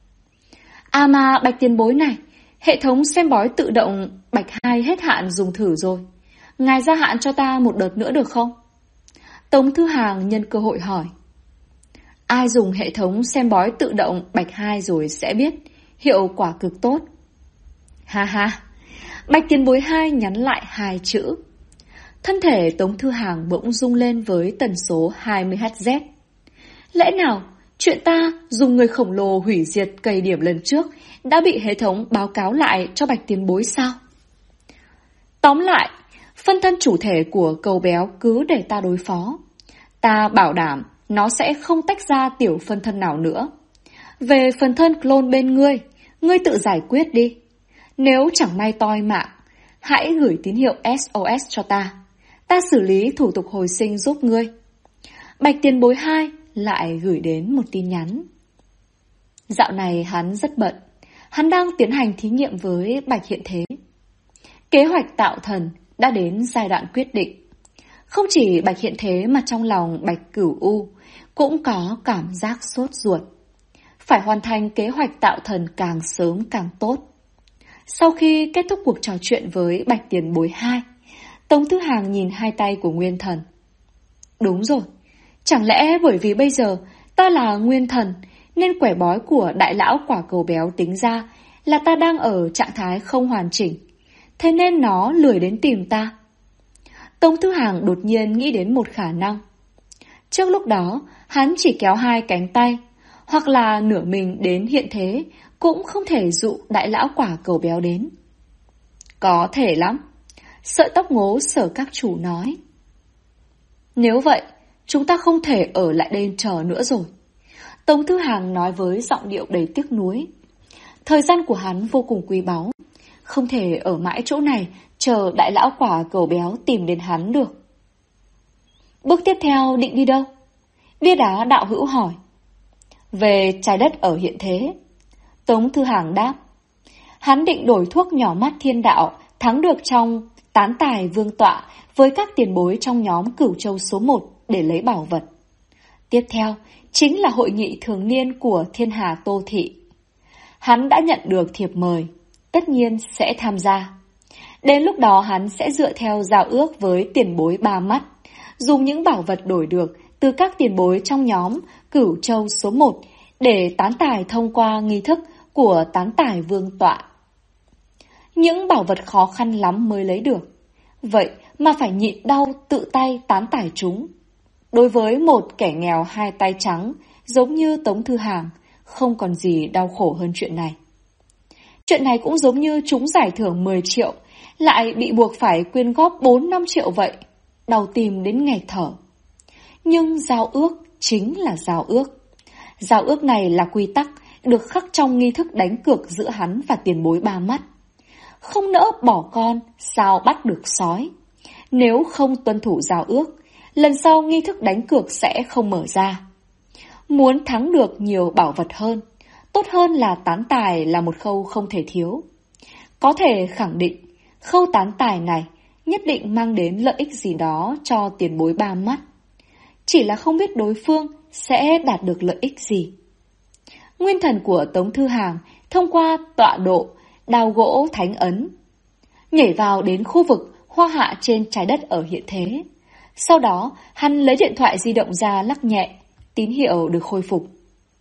À mà Bạch Tiền Bối này, hệ thống xem bói tự động Bạch 2 hết hạn dùng thử rồi. Ngài gia hạn cho ta một đợt nữa được không? Tống Thư Hàng nhân cơ hội hỏi. Ai dùng hệ thống xem bói tự động Bạch 2 rồi sẽ biết, hiệu quả cực tốt. Ha ha, Bạch Tiền Bối 2 nhắn lại 2 chữ. Thân thể Tống Thư Hàng bỗng rung lên với tần số 20Hz. Lẽ nào chuyện ta dùng người khổng lồ hủy diệt cây điểm lần trước đã bị hệ thống báo cáo lại cho Bạch Tiền Bối sao? Tóm lại, phân thân chủ thể của cầu béo cứ để ta đối phó. Ta bảo đảm nó sẽ không tách ra tiểu phân thân nào nữa. Về phần thân clone bên ngươi tự giải quyết đi. Nếu chẳng may toi mạng, hãy gửi tín hiệu SOS cho ta. Ta xử lý thủ tục hồi sinh giúp ngươi. Bạch Tiền Bối 2 lại gửi đến một tin nhắn. Dạo này hắn rất bận. Hắn đang tiến hành thí nghiệm với Bạch Hiện Thế. Kế hoạch tạo thần đã đến giai đoạn quyết định. Không chỉ Bạch Hiện Thế mà trong lòng Bạch Cửu U cũng có cảm giác sốt ruột. Phải hoàn thành kế hoạch tạo thần càng sớm càng tốt. Sau khi kết thúc cuộc trò chuyện với Bạch Tiền Bối 2, Tống Thư Hàng nhìn hai tay của nguyên thần. Đúng rồi, chẳng lẽ bởi vì bây giờ ta là nguyên thần nên quẻ bói của đại lão quả cầu béo tính ra là ta đang ở trạng thái không hoàn chỉnh, thế nên nó lười đến tìm ta. Tống Thư Hàng đột nhiên nghĩ đến một khả năng. Trước lúc đó, hắn chỉ kéo hai cánh tay, hoặc là nửa mình đến hiện thế, cũng không thể dụ đại lão quả cầu béo đến. Có thể lắm. Sợi tóc ngố Sở Các Chủ nói. Nếu vậy, chúng ta không thể ở lại đây chờ nữa rồi. Tống Thư Hàng nói với giọng điệu đầy tiếc nuối. Thời gian của hắn vô cùng quý báu, không thể ở mãi chỗ này chờ đại lão quả cầu béo tìm đến hắn được. Bước tiếp theo định đi đâu? Bia đá đạo hữu hỏi. Về trái đất ở hiện thế. Tống Thư Hàng đáp. Hắn định đổi thuốc nhỏ mắt thiên đạo thắng được trong tán tài vương tọa với các tiền bối trong nhóm Cửu Châu số 1 để lấy bảo vật. Tiếp theo chính là hội nghị thường niên của Thiên Hà Tô Thị. Hắn đã nhận được thiệp mời, tất nhiên sẽ tham gia. Đến lúc đó hắn sẽ dựa theo giao ước với tiền bối ba mắt, dùng những bảo vật đổi được từ các tiền bối trong nhóm Cửu Châu số 1 để tán tài thông qua nghi thức của tán tài vương tọa. Những bảo vật khó khăn lắm mới lấy được, vậy mà phải nhịn đau tự tay tán tài chúng. Đối với một kẻ nghèo hai tay trắng giống như Tống Thư Hàng, không còn gì đau khổ hơn chuyện này. Chuyện này cũng giống như trúng giải thưởng 10 triệu, lại bị buộc phải quyên góp 4-5 triệu vậy, đau tim đến nghẹt thở. Nhưng giao ước chính là giao ước. Giao ước này là quy tắc được khắc trong nghi thức đánh cược giữa hắn và tiền bối ba mắt. Không nỡ bỏ con, sao bắt được sói. Nếu không tuân thủ giao ước, lần sau nghi thức đánh cược sẽ không mở ra. Muốn thắng được nhiều bảo vật hơn, tốt hơn là tán tài là một khâu không thể thiếu. Có thể khẳng định, khâu tán tài này nhất định mang đến lợi ích gì đó cho tiền bối ba mắt. Chỉ là không biết đối phương sẽ đạt được lợi ích gì. Nguyên thần của Tống Thư Hàng thông qua tọa độ đào gỗ thánh ấn, nhảy vào đến khu vực hoa hạ trên trái đất ở hiện thế. Sau đó, hắn lấy điện thoại di động ra lắc nhẹ, tín hiệu được khôi phục.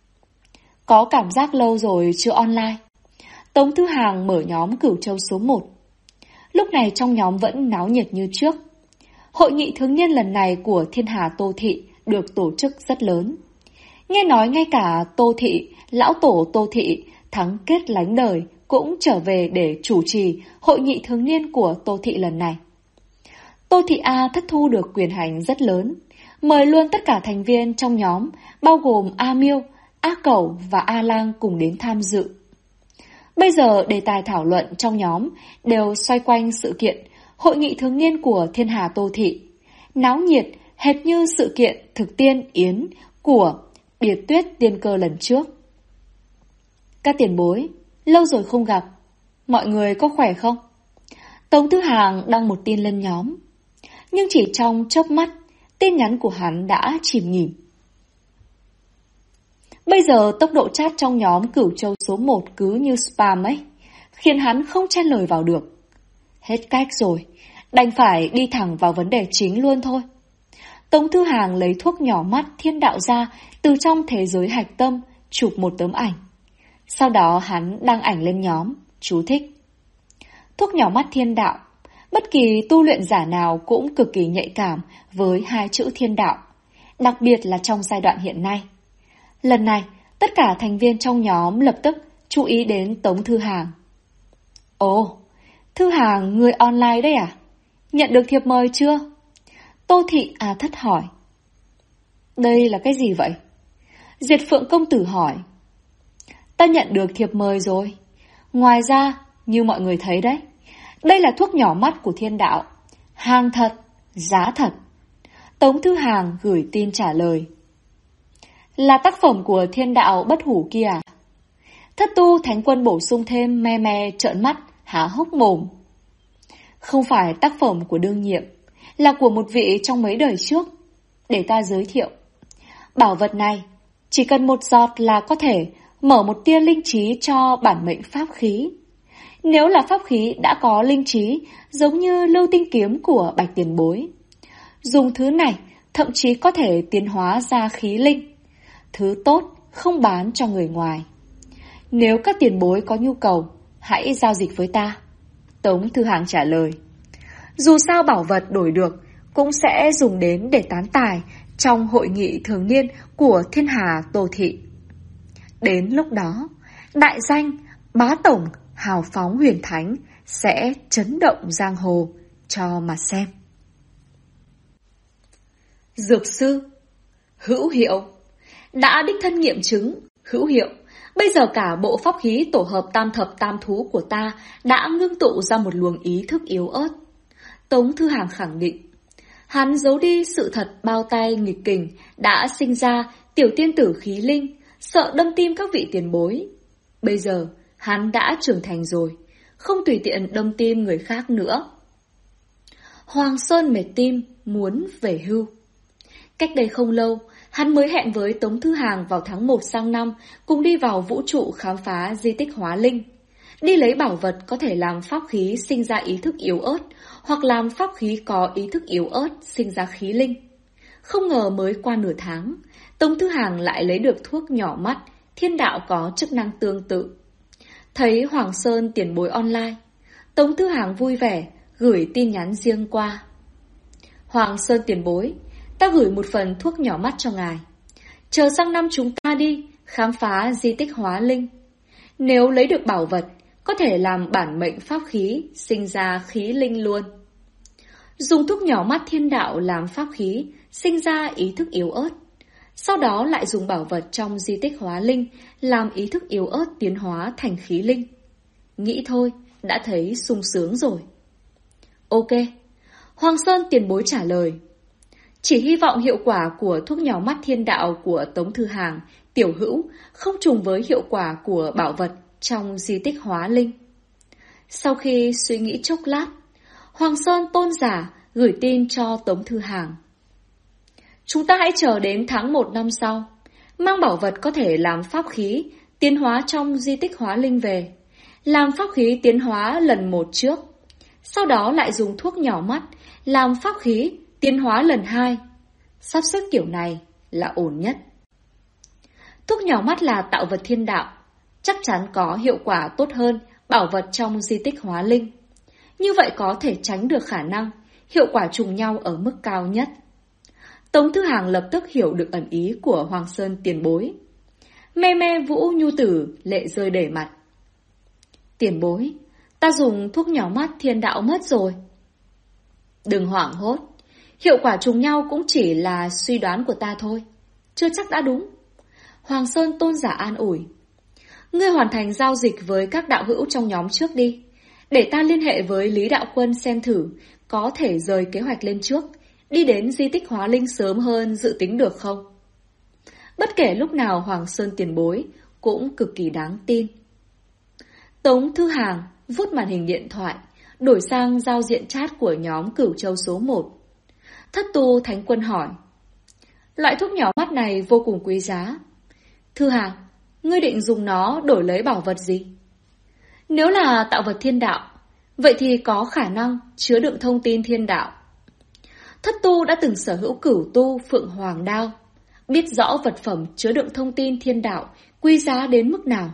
Có cảm giác lâu rồi chưa online. Tống Thư Hàng mở nhóm Cửu Châu số 1. Lúc này trong nhóm vẫn náo nhiệt như trước. Hội nghị thường niên lần này của Thiên Hà Tô Thị được tổ chức rất lớn. Nghe nói ngay cả Tô Thị, lão tổ Tô Thị, thắng kết lánh đời cũng trở về để chủ trì hội nghị thường niên của Tô Thị lần này. Tô Thị A thất thu được quyền hành rất lớn, mời luôn tất cả thành viên trong nhóm, bao gồm A Miêu, A Cẩu và A Lang cùng đến tham dự. Bây giờ đề tài thảo luận trong nhóm đều xoay quanh sự kiện hội nghị thường niên của Thiên Hà Tô Thị, náo nhiệt hệt như sự kiện thực tiên yến của Điệt Tuyết Tiên Cơ lần trước. Các tiền bối, lâu rồi không gặp, mọi người có khỏe không? Tống Thư Hàng đăng một tin lên nhóm, nhưng chỉ trong chớp mắt, tin nhắn của hắn đã chìm nghỉm. Bây giờ tốc độ chat trong nhóm Cửu Châu số 1 cứ như spam ấy, khiến hắn không chen lời vào được. Hết cách rồi, đành phải đi thẳng vào vấn đề chính luôn thôi. Tống Thư Hàng lấy thuốc nhỏ mắt thiên đạo ra từ trong thế giới hạch tâm, chụp một tấm ảnh. Sau đó hắn đăng ảnh lên nhóm, chú thích. Thuốc nhỏ mắt thiên đạo, bất kỳ tu luyện giả nào cũng cực kỳ nhạy cảm với hai chữ thiên đạo, đặc biệt là trong giai đoạn hiện nay. Lần này, tất cả thành viên trong nhóm lập tức chú ý đến Tống Thư Hàng. Ồ, Thư Hàng, người online đấy à? Nhận được thiệp mời chưa? Tô Thị A Thất hỏi. Đây là cái gì vậy? Diệt Phượng công tử hỏi. Ta nhận được thiệp mời rồi. Ngoài ra, như mọi người thấy đấy, đây là thuốc nhỏ mắt của thiên đạo. Hàng thật, giá thật. Tống Thư Hàng gửi tin trả lời. Là tác phẩm của thiên đạo bất hủ kia à? Thất tu thánh quân bổ sung thêm me me trợn mắt, há hốc mồm. Không phải tác phẩm của đương nhiệm, là của một vị trong mấy đời trước. Để ta giới thiệu. Bảo vật này, chỉ cần một giọt là có thể mở một tia linh trí cho bản mệnh pháp khí. Nếu là pháp khí đã có linh trí, giống như lưu tinh kiếm của Bạch Tiền Bối. Dùng thứ này, thậm chí có thể tiến hóa ra khí linh. Thứ tốt, không bán cho người ngoài. Nếu các tiền bối có nhu cầu, hãy giao dịch với ta. Tống Thư Hàng trả lời. Dù sao bảo vật đổi được, cũng sẽ dùng đến để tán tài trong hội nghị thường niên của thiên hà Tô Thị. Đến lúc đó, đại danh bá tổng hào phóng huyền thánh sẽ chấn động giang hồ cho mà xem. Dược sư, hữu hiệu, đã đích thân nghiệm chứng, hữu hiệu. Bây giờ cả bộ pháp khí tổ hợp tam thập tam thú của ta đã ngưng tụ ra một luồng ý thức yếu ớt. Tống Thư Hàng khẳng định. Hắn giấu đi sự thật bao tay nghịch kình đã sinh ra tiểu tiên tử khí linh, sợ đâm tim các vị tiền bối. Bây giờ, hắn đã trưởng thành rồi, không tùy tiện đâm tim người khác nữa. Hoàng Sơn mệt tim, muốn về hưu. Cách đây không lâu, hắn mới hẹn với Tống Thư Hàng vào tháng 1 sang năm cùng đi vào vũ trụ khám phá di tích hóa linh. Đi lấy bảo vật có thể làm pháp khí sinh ra ý thức yếu ớt, hoặc làm pháp khí có ý thức yếu ớt sinh ra khí linh. Không ngờ mới qua nửa tháng, Tống Thư Hàng lại lấy được thuốc nhỏ mắt, thiên đạo có chức năng tương tự. Thấy Hoàng Sơn tiền bối online, Tống Thư Hàng vui vẻ, gửi tin nhắn riêng qua. Hoàng Sơn tiền bối, ta gửi một phần thuốc nhỏ mắt cho ngài. Chờ sang năm chúng ta đi, khám phá di tích hóa linh. Nếu lấy được bảo vật, có thể làm bản mệnh pháp khí, sinh ra khí linh luôn. Dùng thuốc nhỏ mắt thiên đạo làm pháp khí, sinh ra ý thức yếu ớt. Sau đó lại dùng bảo vật trong di tích hóa linh, làm ý thức yếu ớt tiến hóa thành khí linh. Nghĩ thôi, đã thấy sung sướng rồi. Ok. Hoàng Sơn tiền bối trả lời. Chỉ hy vọng hiệu quả của thuốc nhỏ mắt thiên đạo của Tống Thư Hàng, tiểu hữu, không trùng với hiệu quả của bảo vật trong di tích hóa linh. Sau khi suy nghĩ chốc lát, Hoàng Sơn tôn giả gửi tin cho Tống Thư Hàng. Chúng ta hãy chờ đến tháng 1 năm sau, mang bảo vật có thể làm pháp khí, tiến hóa trong di tích hóa linh về, làm pháp khí tiến hóa lần 1 trước, sau đó lại dùng thuốc nhỏ mắt, làm pháp khí, tiến hóa lần 2. Sắp xếp kiểu này là ổn nhất. Thuốc nhỏ mắt là tạo vật thiên đạo, chắc chắn có hiệu quả tốt hơn bảo vật trong di tích hóa linh. Như vậy có thể tránh được khả năng hiệu quả trùng nhau ở mức cao nhất. Tống Thư Hàng lập tức hiểu được ẩn ý của Hoàng Sơn tiền bối. Me me vũ nhu tử lệ rơi đầy mặt. Tiền bối, ta dùng thuốc nhỏ mắt thiên đạo mất rồi. Đừng hoảng hốt, hiệu quả trùng nhau cũng chỉ là suy đoán của ta thôi, chưa chắc đã đúng. Hoàng Sơn tôn giả an ủi. Ngươi hoàn thành giao dịch với các đạo hữu trong nhóm trước đi, để ta liên hệ với Lý Đạo Quân xem thử có thể rời kế hoạch lên trước, đi đến di tích hóa linh sớm hơn dự tính được không? Bất kể lúc nào Hoàng Sơn tiền bối cũng cực kỳ đáng tin. Tống Thư Hàng vuốt màn hình điện thoại, đổi sang giao diện chat của nhóm Cửu Châu số 1. Thất tu Thánh Quân hỏi. Loại thuốc nhỏ mắt này vô cùng quý giá. Thư Hàng, ngươi định dùng nó đổi lấy bảo vật gì? Nếu là tạo vật thiên đạo, vậy thì có khả năng chứa đựng thông tin thiên đạo. Thất tu đã từng sở hữu Cửu tu Phượng Hoàng đao, biết rõ vật phẩm chứa đựng thông tin thiên đạo quý giá đến mức nào.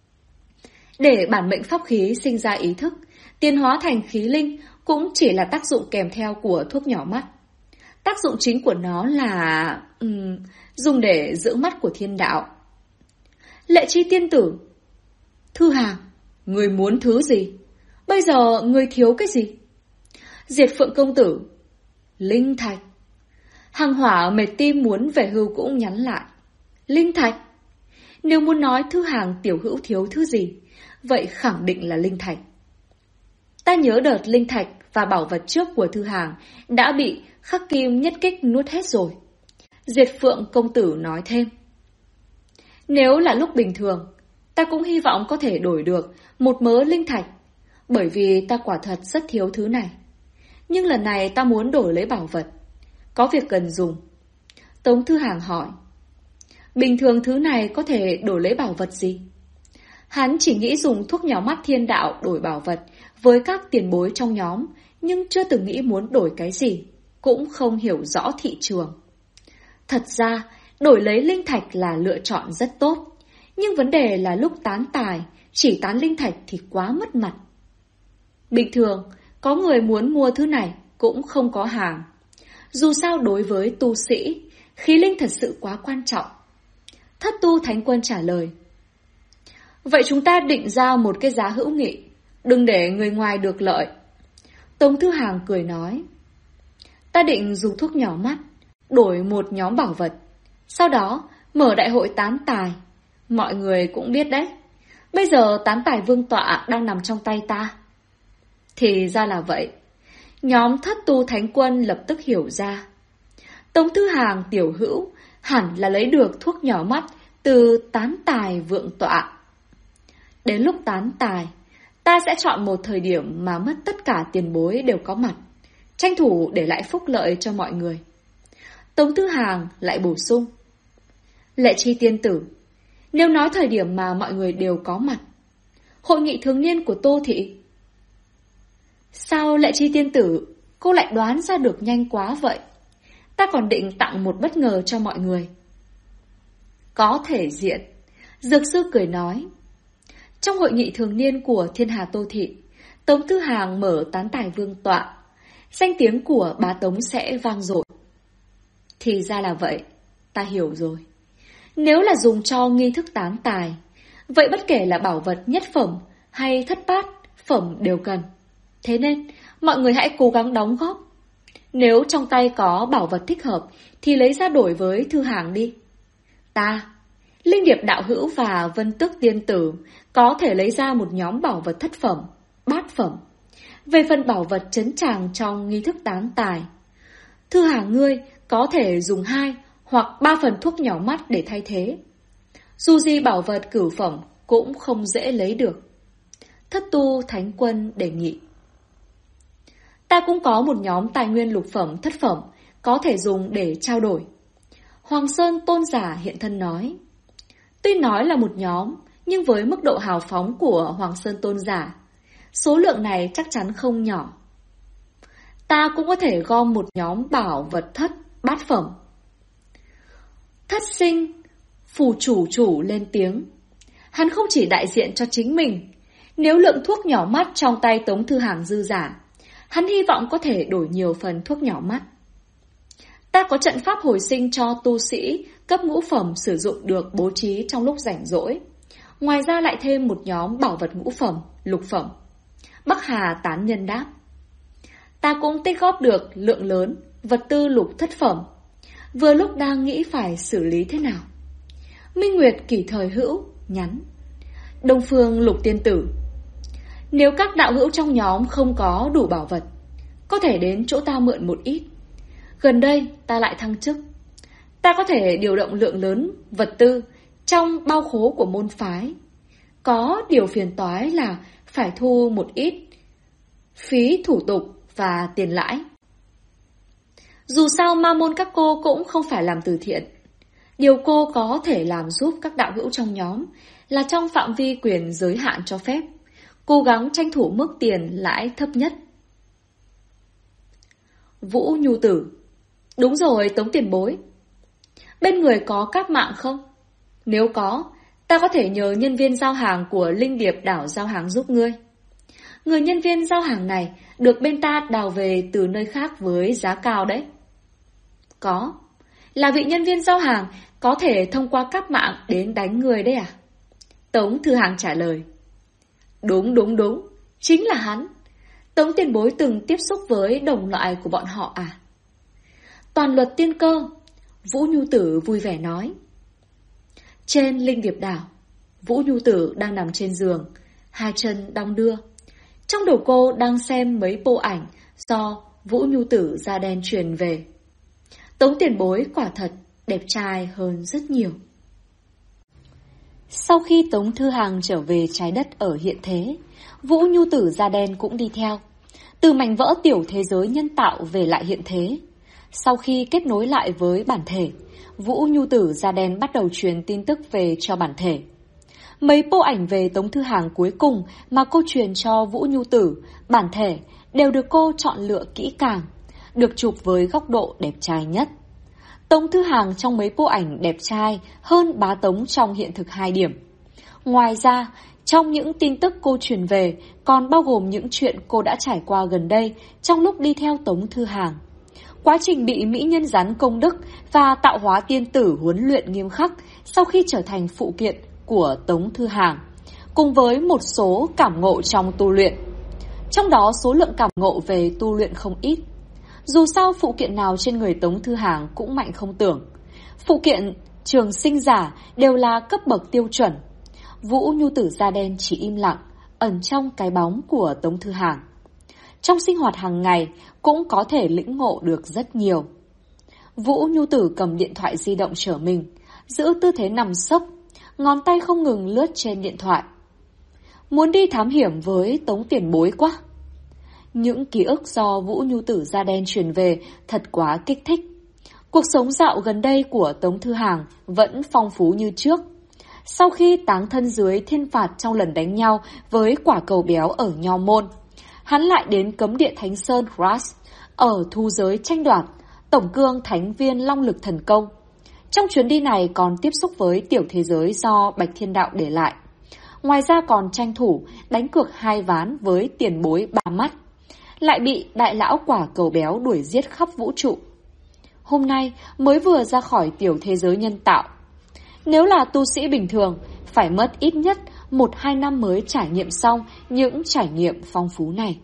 Để bản mệnh pháp khí sinh ra ý thức, tiến hóa thành khí linh cũng chỉ là tác dụng kèm theo của thuốc nhỏ mắt. Tác dụng chính của nó là dùng để giữ mắt của thiên đạo. Lệ Chi tiên tử. Thư Hàng, người muốn thứ gì? Bây giờ người thiếu cái gì? Diệt Phượng công tử. Linh thạch. Hàng Hỏa mệt tim muốn về hưu cũng nhắn lại. Linh thạch. Nếu muốn nói Thư Hàng tiểu hữu thiếu thứ gì, vậy khẳng định là linh thạch. Ta nhớ đợt linh thạch và bảo vật trước của Thư Hàng đã bị Khắc Kim nhất kích nuốt hết rồi. Diệt Phượng công tử nói thêm. Nếu là lúc bình thường, ta cũng hy vọng có thể đổi được một mớ linh thạch, bởi vì ta quả thật rất thiếu thứ này. Nhưng lần này ta muốn đổi lấy bảo vật, có việc cần dùng. Tống Thư Hàng hỏi. Bình thường thứ này có thể đổi lấy bảo vật gì? Hắn chỉ nghĩ dùng thuốc nhỏ mắt thiên đạo đổi bảo vật với các tiền bối trong nhóm, nhưng chưa từng nghĩ muốn đổi cái gì, cũng không hiểu rõ thị trường. Thật ra, đổi lấy linh thạch là lựa chọn rất tốt, nhưng vấn đề là lúc tán tài, chỉ tán linh thạch thì quá mất mặt. Bình thường, có người muốn mua thứ này cũng không có hàng. Dù sao đối với tu sĩ, khí linh thật sự quá quan trọng. Thất tu thánh quân trả lời. Vậy chúng ta định ra một cái giá hữu nghị, đừng để người ngoài được lợi. Tống Thư Hàng cười nói. Ta định dùng thuốc nhỏ mắt, đổi một nhóm bảo vật. Sau đó mở đại hội tán tài. Mọi người cũng biết đấy, bây giờ tán tài vương tọa đang nằm trong tay ta. Thì ra là vậy. Nhóm thất tu thánh quân lập tức hiểu ra. Tống Thư Hàng tiểu hữu hẳn là lấy được thuốc nhỏ mắt từ tán tài vượng tọa. Đến lúc tán tài, ta sẽ chọn một thời điểm mà mất tất cả tiền bối đều có mặt, tranh thủ để lại phúc lợi cho mọi người. Tống Thư Hàng lại bổ sung. Lệ Chi tiên tử, nếu nói thời điểm mà mọi người đều có mặt, hội nghị thường niên của Tô Thị. Sao Lệ Chi tiên tử, cô lại đoán ra được nhanh quá vậy? Ta còn định tặng một bất ngờ cho mọi người. Có thể diện. Dược sư cười nói. Trong hội nghị thường niên của Thiên Hà Tô Thị, Tống Thư Hàng mở tán tài vương tọa, danh tiếng của bá Tống sẽ vang dội. Thì ra là vậy, ta hiểu rồi. Nếu là dùng cho nghi thức tán tài, vậy bất kể là bảo vật nhất phẩm hay thất bát phẩm đều cần. Thế nên, mọi người hãy cố gắng đóng góp. Nếu trong tay có bảo vật thích hợp, thì lấy ra đổi với Thư Hàng đi. Ta, Linh Điệp đạo hữu và Vân Tước tiên tử có thể lấy ra một nhóm bảo vật thất phẩm, bát phẩm. Về phần bảo vật trấn tràng trong nghi thức tán tài, Thư Hàng ngươi có thể dùng 2 hoặc 3 phần thuốc nhỏ mắt để thay thế. Dù gì bảo vật cửu phẩm cũng không dễ lấy được. Thất tu thánh quân đề nghị. Ta cũng có một nhóm tài nguyên lục phẩm thất phẩm có thể dùng để trao đổi. Hoàng Sơn tôn giả hiện thân nói. Tuy nói là một nhóm, nhưng với mức độ hào phóng của Hoàng Sơn tôn giả, số lượng này chắc chắn không nhỏ. Ta cũng có thể gom một nhóm bảo vật thất bát phẩm. Thất sinh, phù chủ lên tiếng. Hắn không chỉ đại diện cho chính mình. Nếu lượng thuốc nhỏ mắt trong tay Tống Thư Hàng dư giả, hắn hy vọng có thể đổi nhiều phần thuốc nhỏ mắt. Ta có trận pháp hồi sinh cho tu sĩ cấp ngũ phẩm sử dụng được bố trí trong lúc rảnh rỗi. Ngoài ra lại thêm một nhóm bảo vật ngũ phẩm, lục phẩm. Bắc Hà tán nhân đáp. Ta cũng tích góp được lượng lớn vật tư lục thất phẩm. Vừa lúc đang nghĩ phải xử lý thế nào. Minh Nguyệt kỷ thời hữu nhắn. Đông Phương Lục tiên tử, nếu các đạo hữu trong nhóm không có đủ bảo vật, có thể đến chỗ ta mượn một ít. Gần đây ta lại thăng chức, ta có thể điều động lượng lớn vật tư trong bao khố của môn phái. Có điều phiền toái là phải thu một ít phí thủ tục và tiền lãi. Dù sao ma môn các cô cũng không phải làm từ thiện. Điều cô có thể làm giúp các đạo hữu trong nhóm là trong phạm vi quyền giới hạn cho phép, cố gắng tranh thủ mức tiền lãi thấp nhất. Vũ Nhu Tử. Đúng rồi, Tống tiền bối. Bên người có cáp mạng không? Nếu có, ta có thể nhờ nhân viên giao hàng của Linh Điệp đảo giao hàng giúp ngươi. Người nhân viên giao hàng này được bên ta đào về từ nơi khác với giá cao đấy. Có. Là vị nhân viên giao hàng có thể thông qua cáp mạng đến đánh người đấy à? Tống Thư Hàng trả lời. Đúng. Chính là hắn. Tống tiền bối từng tiếp xúc với đồng loại của bọn họ à? Toàn luật tiên cơ. Vũ Nhu Tử vui vẻ nói. Trên Linh Điệp đảo, Vũ Nhu Tử đang nằm trên giường, hai chân đong đưa. Trong đầu cô đang xem mấy bộ ảnh do Vũ Nhu Tử da đen truyền về. Tống tiền bối quả thật đẹp trai hơn rất nhiều. Sau khi Tống Thư Hàng trở về trái đất ở hiện thế, Vũ Nhu Tử da đen cũng đi theo. Từ mảnh vỡ tiểu thế giới nhân tạo về lại hiện thế. Sau khi kết nối lại với bản thể, Vũ Nhu Tử da đen bắt đầu truyền tin tức về cho bản thể. Mấy bộ ảnh về Tống Thư Hàng cuối cùng mà cô truyền cho Vũ Nhu Tử, bản thể, đều được cô chọn lựa kỹ càng, được chụp với góc độ đẹp trai nhất. Tống Thư Hàng trong mấy bộ ảnh đẹp trai hơn bá Tống trong hiện thực 2 điểm. Ngoài ra, trong những tin tức cô truyền về còn bao gồm những chuyện cô đã trải qua gần đây trong lúc đi theo Tống Thư Hàng. Quá trình bị mỹ nhân gián công đức và tạo hóa tiên tử huấn luyện nghiêm khắc sau khi trở thành phụ kiện của Tống Thư Hàng, cùng với một số cảm ngộ trong tu luyện. Trong đó số lượng cảm ngộ về tu luyện không ít. Dù sao phụ kiện nào trên người Tống Thư Hàng cũng mạnh không tưởng. Phụ kiện trường sinh giả đều là cấp bậc tiêu chuẩn. Vũ Nhu Tử da đen chỉ im lặng, ẩn trong cái bóng của Tống Thư Hàng. Trong sinh hoạt hàng ngày cũng có thể lĩnh ngộ được rất nhiều. Vũ Nhu Tử cầm điện thoại di động trở mình, giữ tư thế nằm sấp, ngón tay không ngừng lướt trên điện thoại. Muốn đi thám hiểm với Tống Tiền Bối quá. Những ký ức do Vũ Nhu Tử da đen truyền về thật quá kích thích. Cuộc sống dạo gần đây của Tống Thư Hàng vẫn phong phú như trước. Sau khi táng thân dưới thiên phạt trong lần đánh nhau với quả cầu béo ở Nho Môn, hắn lại đến cấm địa Thánh Sơn Grass ở thu giới tranh đoạt tổng cương thánh viên long lực thần công. Trong chuyến đi này còn tiếp xúc với tiểu thế giới do Bạch Thiên Đạo để lại. Ngoài ra còn tranh thủ đánh cược 2 ván với tiền bối 3 mắt, lại bị đại lão quả cầu béo đuổi giết khắp vũ trụ. Hôm nay mới vừa ra khỏi tiểu thế giới nhân tạo. Nếu là tu sĩ bình thường, phải mất ít nhất 1-2 năm mới trải nghiệm xong những trải nghiệm phong phú này.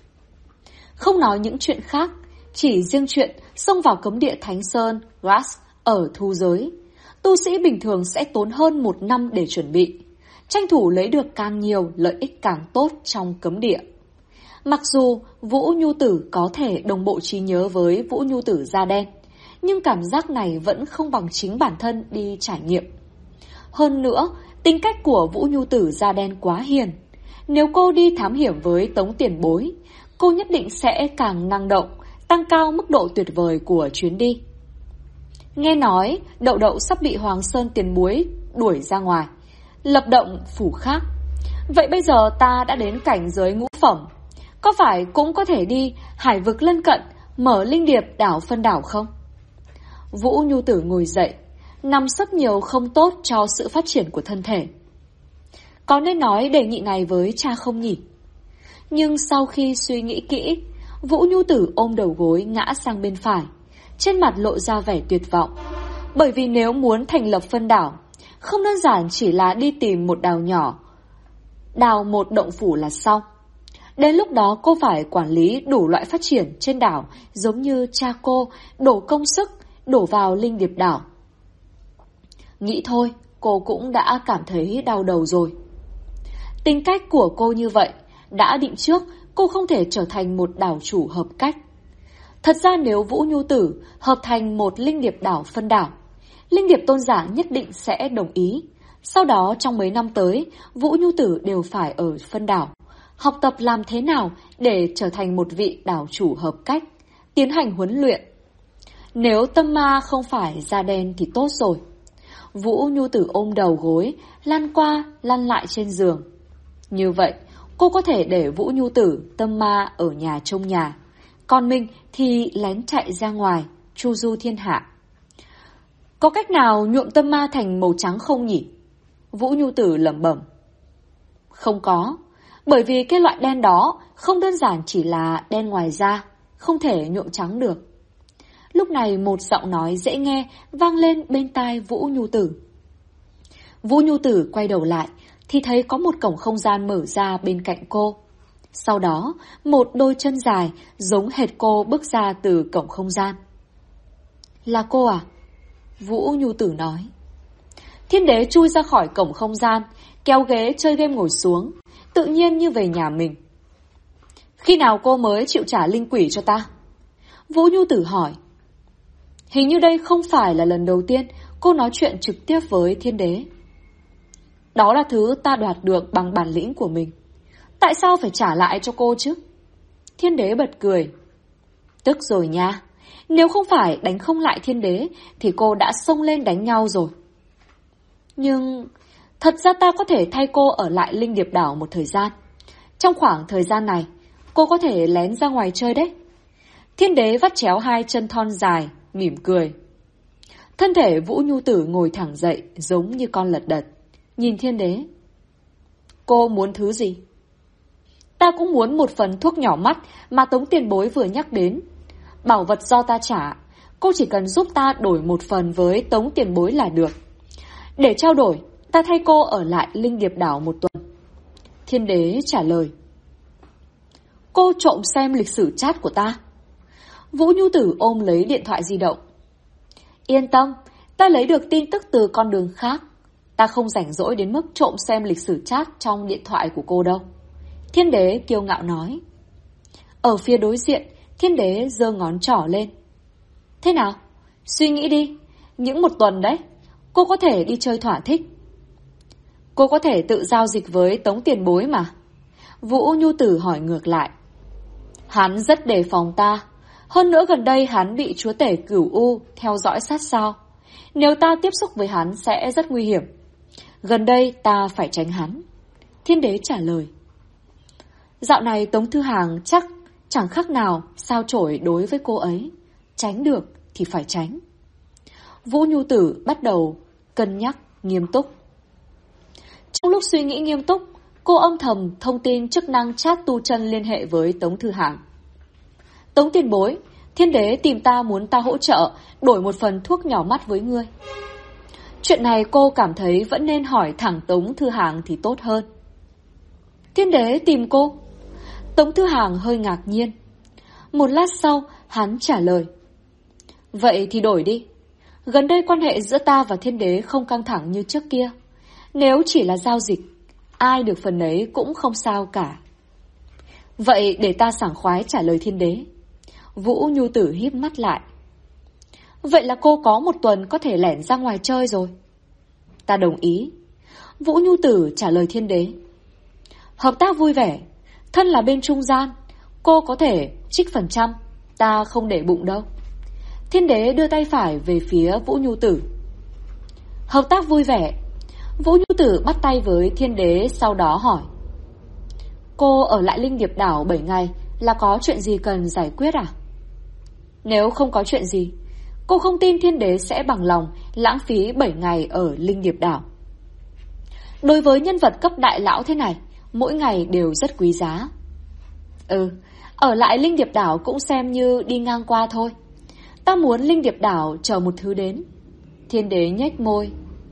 Không nói những chuyện khác, chỉ riêng chuyện xông vào cấm địa Thánh Sơn Grass ở thu giới, tu sĩ bình thường sẽ tốn hơn 1 năm để chuẩn bị, tranh thủ lấy được càng nhiều lợi ích càng tốt trong cấm địa. Mặc dù Vũ Nhu Tử có thể đồng bộ trí nhớ với Vũ Nhu Tử da đen, nhưng cảm giác này vẫn không bằng chính bản thân đi trải nghiệm. Hơn nữa, tính cách của Vũ Nhu Tử da đen quá hiền. Nếu cô đi thám hiểm với Tống Tiền Bối, cô nhất định sẽ càng năng động, tăng cao mức độ tuyệt vời của chuyến đi. Nghe nói Đậu Đậu sắp bị Hoàng Sơn Tiền Bối đuổi ra ngoài, lập động phủ khác. Vậy bây giờ ta đã đến cảnh giới ngũ phẩm, có phải cũng có thể đi hải vực lân cận mở linh điệp đảo phân đảo không? Vũ Nhu Tử ngồi dậy, nằm sấp nhiều không tốt cho sự phát triển của thân thể. Có nên nói đề nghị này với cha không nhỉ? Nhưng sau khi suy nghĩ kỹ, Vũ Nhu Tử ôm đầu gối ngã sang bên phải, trên mặt lộ ra vẻ tuyệt vọng. Bởi vì nếu muốn thành lập phân đảo, không đơn giản chỉ là đi tìm một đảo nhỏ, đào một động phủ là xong. Đến lúc đó cô phải quản lý đủ loại phát triển trên đảo, giống như cha cô đổ công sức đổ vào linh điệp đảo. Nghĩ thôi, cô cũng đã cảm thấy đau đầu rồi. Tính cách của cô như vậy, đã định trước cô không thể trở thành một đảo chủ hợp cách. Thật ra nếu Vũ Nhu Tử hợp thành một linh điệp đảo phân đảo, linh điệp tôn giả nhất định sẽ đồng ý. Sau đó trong mấy năm tới, Vũ Nhu Tử đều phải ở phân đảo, học tập làm thế nào để trở thành một vị đảo chủ hợp cách, tiến hành huấn luyện. Nếu tâm ma không phải da đen thì tốt rồi. Vũ Nhu Tử ôm đầu gối, lăn qua, lăn lại trên giường. Như vậy, cô có thể để Vũ Nhu Tử tâm ma ở nhà trông nhà, còn mình thì lén chạy ra ngoài, chu du thiên hạ. Có cách nào nhuộm tâm ma thành màu trắng không nhỉ? Vũ Nhu Tử lẩm bẩm. Không có, bởi vì cái loại đen đó không đơn giản chỉ là đen ngoài da, không thể nhuộm trắng được. Lúc này một giọng nói dễ nghe vang lên bên tai Vũ Nhu Tử. Vũ Nhu Tử quay đầu lại thì thấy có một cổng không gian mở ra bên cạnh cô. Sau đó, một đôi chân dài giống hệt cô bước ra từ cổng không gian. Là cô à? Vũ Nhu Tử nói. Thiên đế chui ra khỏi cổng không gian, kéo ghế chơi game ngồi xuống, tự nhiên như về nhà mình. Khi nào cô mới chịu trả linh quỷ cho ta? Vũ Nhu Tử hỏi. Hình như đây không phải là lần đầu tiên cô nói chuyện trực tiếp với thiên đế. Đó là thứ ta đoạt được bằng bản lĩnh của mình. Tại sao phải trả lại cho cô chứ? Thiên đế bật cười. Tức rồi nha. Nếu không phải đánh không lại thiên đế thì cô đã xông lên đánh nhau rồi. Nhưng thật ra ta có thể thay cô ở lại linh điệp đảo một thời gian. Trong khoảng thời gian này, cô có thể lén ra ngoài chơi đấy. Thiên đế vắt chéo 2 chân thon dài, mỉm cười. Thân thể Vũ Nhu Tử ngồi thẳng dậy giống như con lật đật, nhìn thiên đế. Cô muốn thứ gì? Ta cũng muốn một phần thuốc nhỏ mắt mà Tống Tiền Bối vừa nhắc đến. Bảo vật do ta trả, cô chỉ cần giúp ta đổi một phần với Tống tiền bối là được. Để trao đổi, ta thay cô ở lại Linh Điệp đảo một tuần. Thiên đế trả lời. Cô trộm xem lịch sử chat của ta. Vũ Nhu Tử ôm lấy điện thoại di động. Yên tâm, ta lấy được tin tức từ con đường khác. Ta không rảnh rỗi đến mức trộm xem lịch sử chat trong điện thoại của cô đâu. Thiên đế kiêu ngạo nói. Ở phía đối diện, thiên đế giơ ngón trỏ lên. Thế nào? Suy nghĩ đi. Những một tuần đấy, cô có thể đi chơi thỏa thích. Cô có thể tự giao dịch với Tống tiền bối mà. Vũ Nhu Tử hỏi ngược lại. Hắn rất đề phòng ta. Hơn nữa gần đây hắn bị chúa tể Cửu U theo dõi sát sao. Nếu ta tiếp xúc với hắn sẽ rất nguy hiểm. Gần đây ta phải tránh hắn. Thiên đế trả lời. Dạo này Tống Thư Hàng chắc chẳng khác nào sao chổi đối với cô ấy. Tránh được thì phải tránh. Vũ Nhu Tử bắt đầu cân nhắc nghiêm túc. Trong lúc suy nghĩ nghiêm túc, cô âm thầm thông tin chức năng chat tu chân liên hệ với Tống Thư Hàng. Tống tiền bối, thiên đế tìm ta muốn ta hỗ trợ đổi một phần thuốc nhỏ mắt với ngươi. Chuyện này cô cảm thấy vẫn nên hỏi thẳng Tống Thư Hàng thì tốt hơn. Thiên đế tìm cô? Tống Thư Hàng hơi ngạc nhiên. Một lát sau, hắn trả lời. Vậy thì đổi đi. Gần đây quan hệ giữa ta và thiên đế không căng thẳng như trước kia. Nếu chỉ là giao dịch, ai được phần ấy cũng không sao cả. Vậy để ta sảng khoái trả lời thiên đế. Vũ Nhu Tử híp mắt lại. Vậy là cô có một tuần có thể lẻn ra ngoài chơi rồi. Ta đồng ý. Vũ Nhu Tử trả lời thiên đế. Hợp tác vui vẻ. Thân là bên trung gian, cô có thể trích phần trăm. Ta không để bụng đâu. Thiên đế đưa tay phải về phía Vũ Nhu Tử. Hợp tác vui vẻ. Vũ Nhu Tử bắt tay với thiên đế, sau đó hỏi. Cô ở lại Linh Điệp đảo 7 ngày là có chuyện gì cần giải quyết à? Nếu không có chuyện gì, cô không tin thiên đế sẽ bằng lòng lãng phí 7 ngày ở Linh Điệp đảo. Đối với nhân vật cấp đại lão thế này, mỗi ngày đều rất quý giá. Ở lại Linh Điệp đảo cũng xem như đi ngang qua thôi. Ta muốn Linh Điệp đảo chờ một thứ đến. Thiên đế nhếch môi.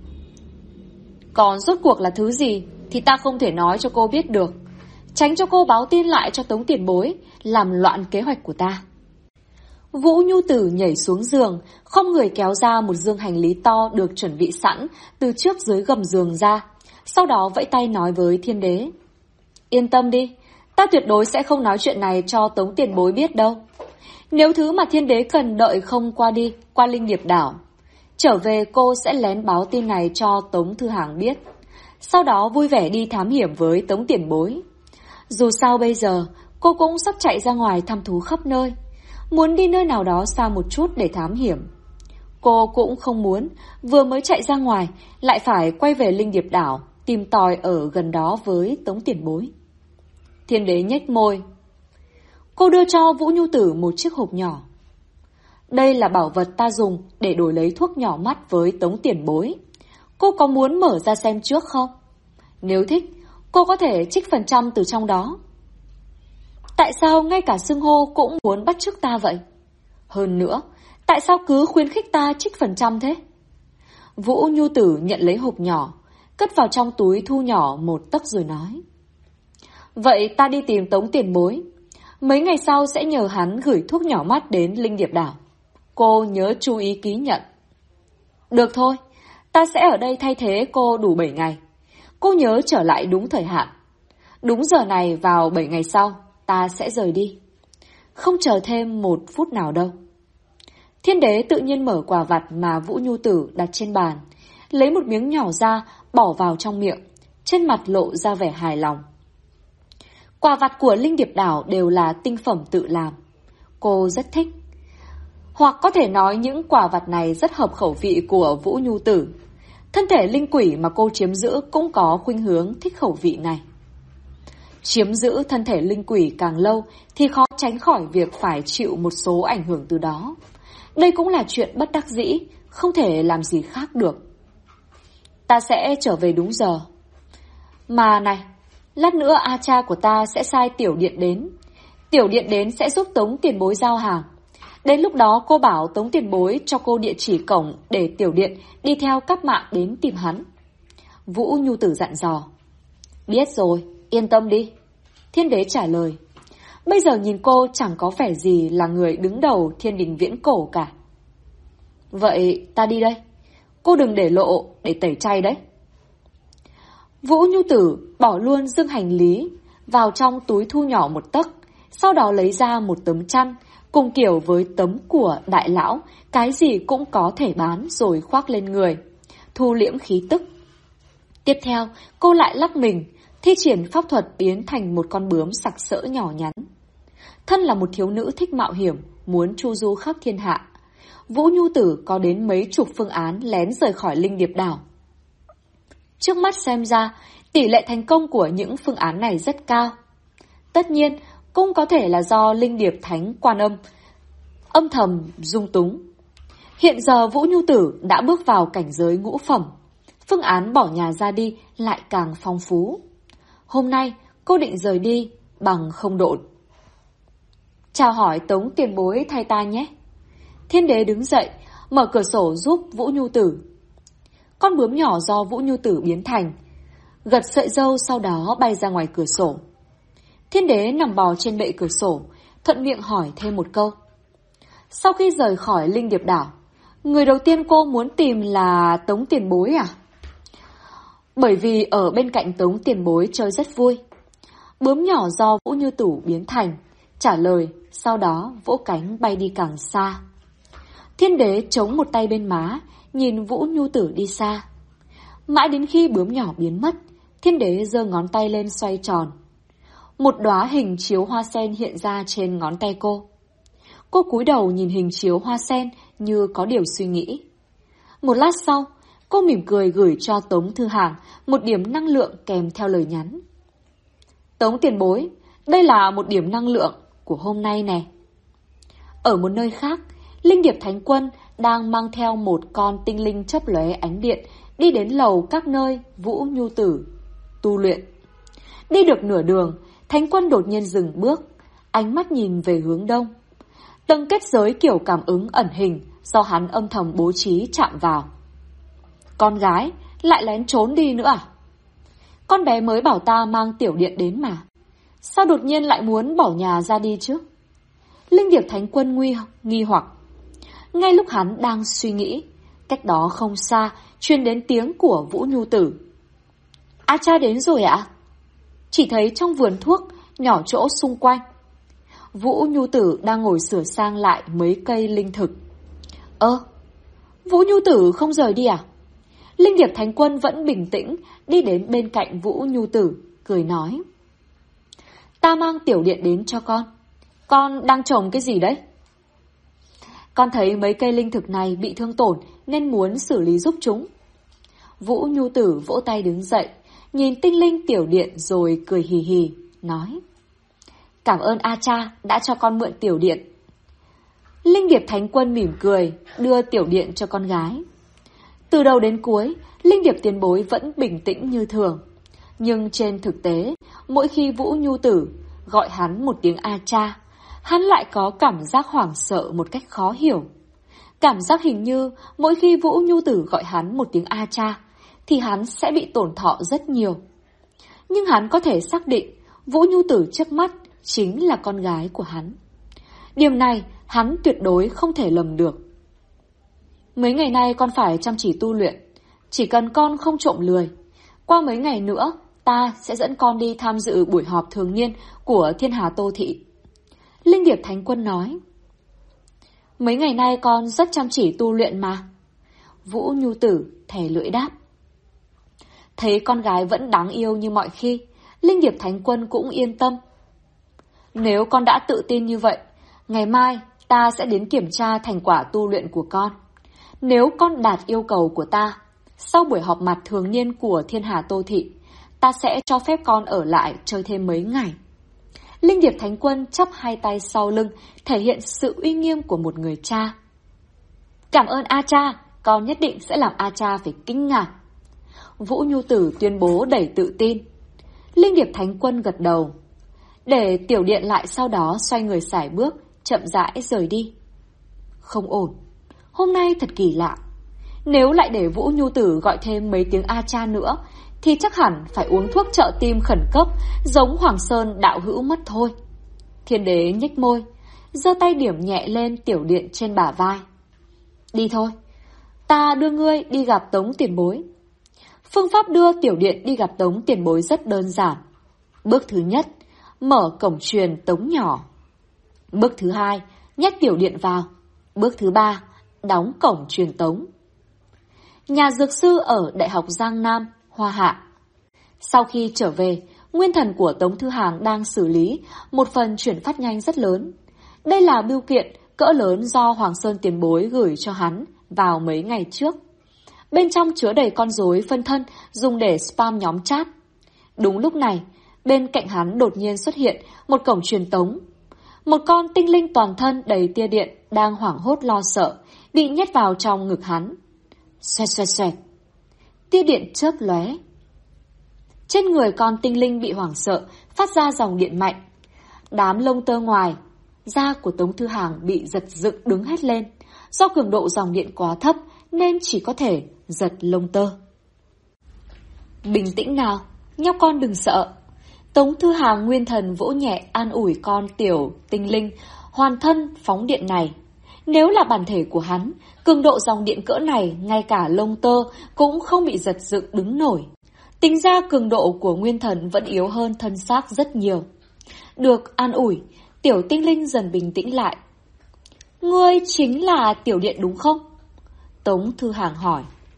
Còn rốt cuộc là thứ gì thì ta không thể nói cho cô biết được. Tránh cho cô báo tin lại cho Tống tiền bối, làm loạn kế hoạch của ta. Vũ Nhu Tử nhảy xuống giường, không người kéo ra một dương hành lý to được chuẩn bị sẵn từ trước dưới gầm giường ra. Sau đó vẫy tay nói với thiên đế. Yên tâm đi, ta tuyệt đối sẽ không nói chuyện này cho Tống tiền bối biết đâu. Nếu thứ mà thiên đế cần đợi không qua Linh Điệp đảo. Trở về cô sẽ lén báo tin này cho Tống Thư Hàng biết. Sau đó vui vẻ đi thám hiểm với Tống tiền bối. Dù sao bây giờ, cô cũng sắp chạy ra ngoài thăm thú khắp nơi. Muốn đi nơi nào đó xa một chút để thám hiểm. Cô cũng không muốn vừa mới chạy ra ngoài lại phải quay về Linh Điệp đảo tìm tòi ở gần đó với Tống tiền bối. Thiên đế nhếch môi. Cô đưa cho Vũ Nhu Tử một chiếc hộp nhỏ. Đây là bảo vật ta dùng để đổi lấy thuốc nhỏ mắt với Tống tiền bối. Cô có muốn mở ra xem trước không? Nếu thích, cô có thể trích phần trăm từ trong đó. Tại sao ngay cả xưng hô cũng muốn bắt chước ta vậy? Hơn nữa, tại sao cứ khuyến khích ta trích phần trăm thế? Vũ Nhu Tử nhận lấy hộp nhỏ, cất vào trong túi thu nhỏ một tấc rồi nói. Vậy ta đi tìm Tống tiền bối. Mấy ngày sau sẽ nhờ hắn gửi thuốc nhỏ mắt đến Linh Điệp đảo. Cô nhớ chú ý ký nhận. Được thôi, ta sẽ ở đây thay thế cô đủ 7 ngày. Cô nhớ trở lại đúng thời hạn. Đúng giờ này vào 7 ngày sau, ta sẽ rời đi. Không chờ thêm một phút nào đâu. Thiên đế tự nhiên mở quà vặt mà Vũ Nhu Tử đặt trên bàn, lấy một miếng nhỏ ra, bỏ vào trong miệng, trên mặt lộ ra vẻ hài lòng. Quà vặt của Linh Điệp đảo đều là tinh phẩm tự làm. Cô rất thích. Hoặc có thể nói những quà vặt này rất hợp khẩu vị của Vũ Nhu Tử. Thân thể linh quỷ mà cô chiếm giữ cũng có khuynh hướng thích khẩu vị này. Chiếm giữ thân thể linh quỷ càng lâu thì khó tránh khỏi việc phải chịu một số ảnh hưởng từ đó. Đây cũng là chuyện bất đắc dĩ, không thể làm gì khác được. Ta sẽ trở về đúng giờ. Mà này, lát nữa A cha của ta sẽ sai tiểu điện đến. Tiểu điện đến sẽ giúp Tống tiền bối giao hàng. Đến lúc đó cô bảo Tống tiền bối cho cô địa chỉ cổng để tiểu điện đi theo các mạng đến tìm hắn. Vũ Nhu Tử dặn dò. Biết rồi, yên tâm đi. Thiên đế trả lời. Bây giờ nhìn cô chẳng có vẻ gì là người đứng đầu thiên đình viễn cổ cả. Vậy ta đi đây. Cô đừng để lộ để tẩy chay đấy. Vũ Nhu Tử bỏ luôn dương hành lý vào trong túi thu nhỏ một tấc, sau đó lấy ra một tấm chăn, cùng kiểu với tấm của đại lão, cái gì cũng có thể bán rồi khoác lên người, thu liễm khí tức. Tiếp theo, cô lại lắc mình, thi triển pháp thuật biến thành một con bướm sặc sỡ nhỏ nhắn. Thân là một thiếu nữ thích mạo hiểm, muốn chu du khắp thiên hạ, Vũ Nhu Tử có đến mấy chục phương án lén rời khỏi Linh Điệp đảo. Trước mắt xem ra, tỷ lệ thành công của những phương án này rất cao. Tất nhiên, cũng có thể là do Linh Điệp Thánh Quan âm thầm dung túng. Hiện giờ Vũ Nhu Tử đã bước vào cảnh giới ngũ phẩm, phương án bỏ nhà ra đi lại càng phong phú. Hôm nay, cô định rời đi bằng không độn. Chào hỏi Tống tiền bối thay ta nhé. Thiên đế đứng dậy, mở cửa sổ giúp Vũ Nhu Tử. Con bướm nhỏ do Vũ Nhu Tử biến thành, gật sợi râu sau đó bay ra ngoài cửa sổ. Thiên đế nằm bò trên bệ cửa sổ, thuận miệng hỏi thêm một câu. Sau khi rời khỏi Linh Điệp đảo, người đầu tiên cô muốn tìm là Tống tiền bối à? Bởi vì ở bên cạnh Tống tiền bối chơi rất vui. Bướm nhỏ do Vũ Nhu Tử biến thành trả lời, sau đó vỗ cánh bay đi càng xa. Thiên đế chống một tay bên má, nhìn Vũ Nhu Tử đi xa. Mãi đến khi bướm nhỏ biến mất, thiên đế giơ ngón tay lên xoay tròn. Một đóa hình chiếu hoa sen hiện ra trên ngón tay cô. Cô cúi đầu nhìn hình chiếu hoa sen như có điều suy nghĩ. Một lát sau, cô mỉm cười gửi cho Tống Thư Hàng một điểm năng lượng kèm theo lời nhắn. Tống tiền bối, đây là một điểm năng lượng của hôm nay nè. Ở một nơi khác, Linh Điệp Thánh Quân đang mang theo một con tinh linh chớp lóe ánh điện đi đến lầu các nơi Vũ Nhu Tử tu luyện. Đi được nửa đường, Thánh Quân đột nhiên dừng bước, ánh mắt nhìn về hướng đông. Tầng kết giới kiểu cảm ứng ẩn hình do hắn âm thầm bố trí chạm vào. Con gái lại lén trốn đi nữa à? Con bé mới bảo ta mang tiểu điện đến mà. Sao đột nhiên lại muốn bỏ nhà ra đi chứ? Linh Điệp Thánh Quân nghi hoặc. Ngay lúc hắn đang suy nghĩ, cách đó không xa truyền đến tiếng của Vũ Nhu Tử. A cha đến rồi ạ? Chỉ thấy trong vườn thuốc nhỏ chỗ xung quanh, Vũ Nhu Tử đang ngồi sửa sang lại mấy cây linh thực. Vũ Nhu Tử không rời đi à? Linh Điệp Thánh Quân vẫn bình tĩnh đi đến bên cạnh Vũ Nhu Tử, cười nói. Ta mang tiểu điện đến cho con. Con đang trồng cái gì đấy? Con thấy mấy cây linh thực này bị thương tổn nên muốn xử lý giúp chúng. Vũ Nhu Tử vỗ tay đứng dậy, nhìn tinh linh tiểu điện rồi cười hì hì, nói. Cảm ơn A cha đã cho con mượn tiểu điện. Linh Điệp Thánh Quân mỉm cười, đưa tiểu điện cho con gái. Từ đầu đến cuối, Linh Điệp tiền bối vẫn bình tĩnh như thường. Nhưng trên thực tế, mỗi khi Vũ Nhu Tử gọi hắn một tiếng A cha, hắn lại có cảm giác hoảng sợ một cách khó hiểu. Cảm giác hình như mỗi khi Vũ Nhu Tử gọi hắn một tiếng A cha, thì hắn sẽ bị tổn thọ rất nhiều. Nhưng hắn có thể xác định Vũ Nhu Tử trước mắt chính là con gái của hắn. Điểm này hắn tuyệt đối không thể lầm được. Mấy ngày nay con phải chăm chỉ tu luyện. Chỉ cần con không trộm lười, qua mấy ngày nữa ta sẽ dẫn con đi tham dự buổi họp thường niên của Thiên Hà Tô Thị. Linh Điệp Thánh Quân nói. Mấy ngày nay con rất chăm chỉ tu luyện mà. Vũ Nhu Tử thè lưỡi đáp. Thấy con gái vẫn đáng yêu như mọi khi, Linh Điệp Thánh Quân cũng yên tâm. Nếu con đã tự tin như vậy, ngày mai ta sẽ đến kiểm tra thành quả tu luyện của con. Nếu con đạt yêu cầu của ta, sau buổi họp mặt thường niên của Thiên Hà Tô Thị, ta sẽ cho phép con ở lại chơi thêm mấy ngày. Linh Điệp Thánh Quân chắp hai tay sau lưng, thể hiện sự uy nghiêm của một người cha. Cảm ơn A cha, con nhất định sẽ làm A cha phải kinh ngạc. Vũ Nhu Tử tuyên bố đầy tự tin. Linh Điệp Thánh Quân gật đầu. Để tiểu điện lại sau đó xoay người sải bước, chậm rãi rời đi. Không ổn. Hôm nay thật kỳ lạ. Nếu lại để Vũ Nhu Tử gọi thêm mấy tiếng a cha nữa thì chắc hẳn phải uống thuốc trợ tim khẩn cấp, giống Hoàng Sơn đạo hữu mất thôi. Thiên đế nhếch môi, giơ tay điểm nhẹ lên Tiểu Điện trên bả vai. Đi thôi, ta đưa ngươi đi gặp Tống tiền bối. Phương pháp đưa Tiểu Điện đi gặp Tống tiền bối rất đơn giản. Bước thứ nhất, mở cổng truyền Tống nhỏ. Bước thứ hai, nhét Tiểu Điện vào. Bước thứ ba, đóng cổng truyền Tống. Nhà dược sư ở Đại học Giang Nam, Hoa Hạ. Sau khi trở về, nguyên thần của Tống Thư Hàng đang xử lý một phần chuyển phát nhanh rất lớn. Đây là bưu kiện cỡ lớn do Hoàng Sơn tiền bối gửi cho hắn vào mấy ngày trước. Bên trong chứa đầy con rối phân thân dùng để spam nhóm chat. Đúng lúc này, bên cạnh hắn đột nhiên xuất hiện một cổng truyền tống. Một con tinh linh toàn thân đầy tia điện đang hoảng hốt lo sợ, bị nhét vào trong ngực hắn. Xoẹt xoẹt xoẹt. Tia điện chớp lóe. Trên người con tinh linh bị hoảng sợ, phát ra dòng điện mạnh. Đám lông tơ ngoài, da của Tống Thư Hàng bị giật dựng đứng hết lên. Do cường độ dòng điện quá thấp nên chỉ có thể giật lông tơ. Bình tĩnh nào, nhóc con đừng sợ. Tống Thư Hàng nguyên thần vỗ nhẹ an ủi con tiểu tinh linh hoàn thân phóng điện này. Nếu là bản thể của hắn, cường độ dòng điện cỡ này ngay cả lông tơ cũng không bị giật dựng đứng nổi. Tính ra cường độ của nguyên thần vẫn yếu hơn thân xác rất nhiều. Được an ủi, tiểu tinh linh dần bình tĩnh lại. Ngươi chính là Tiểu Điện đúng không? Tống Thư Hàng hỏi.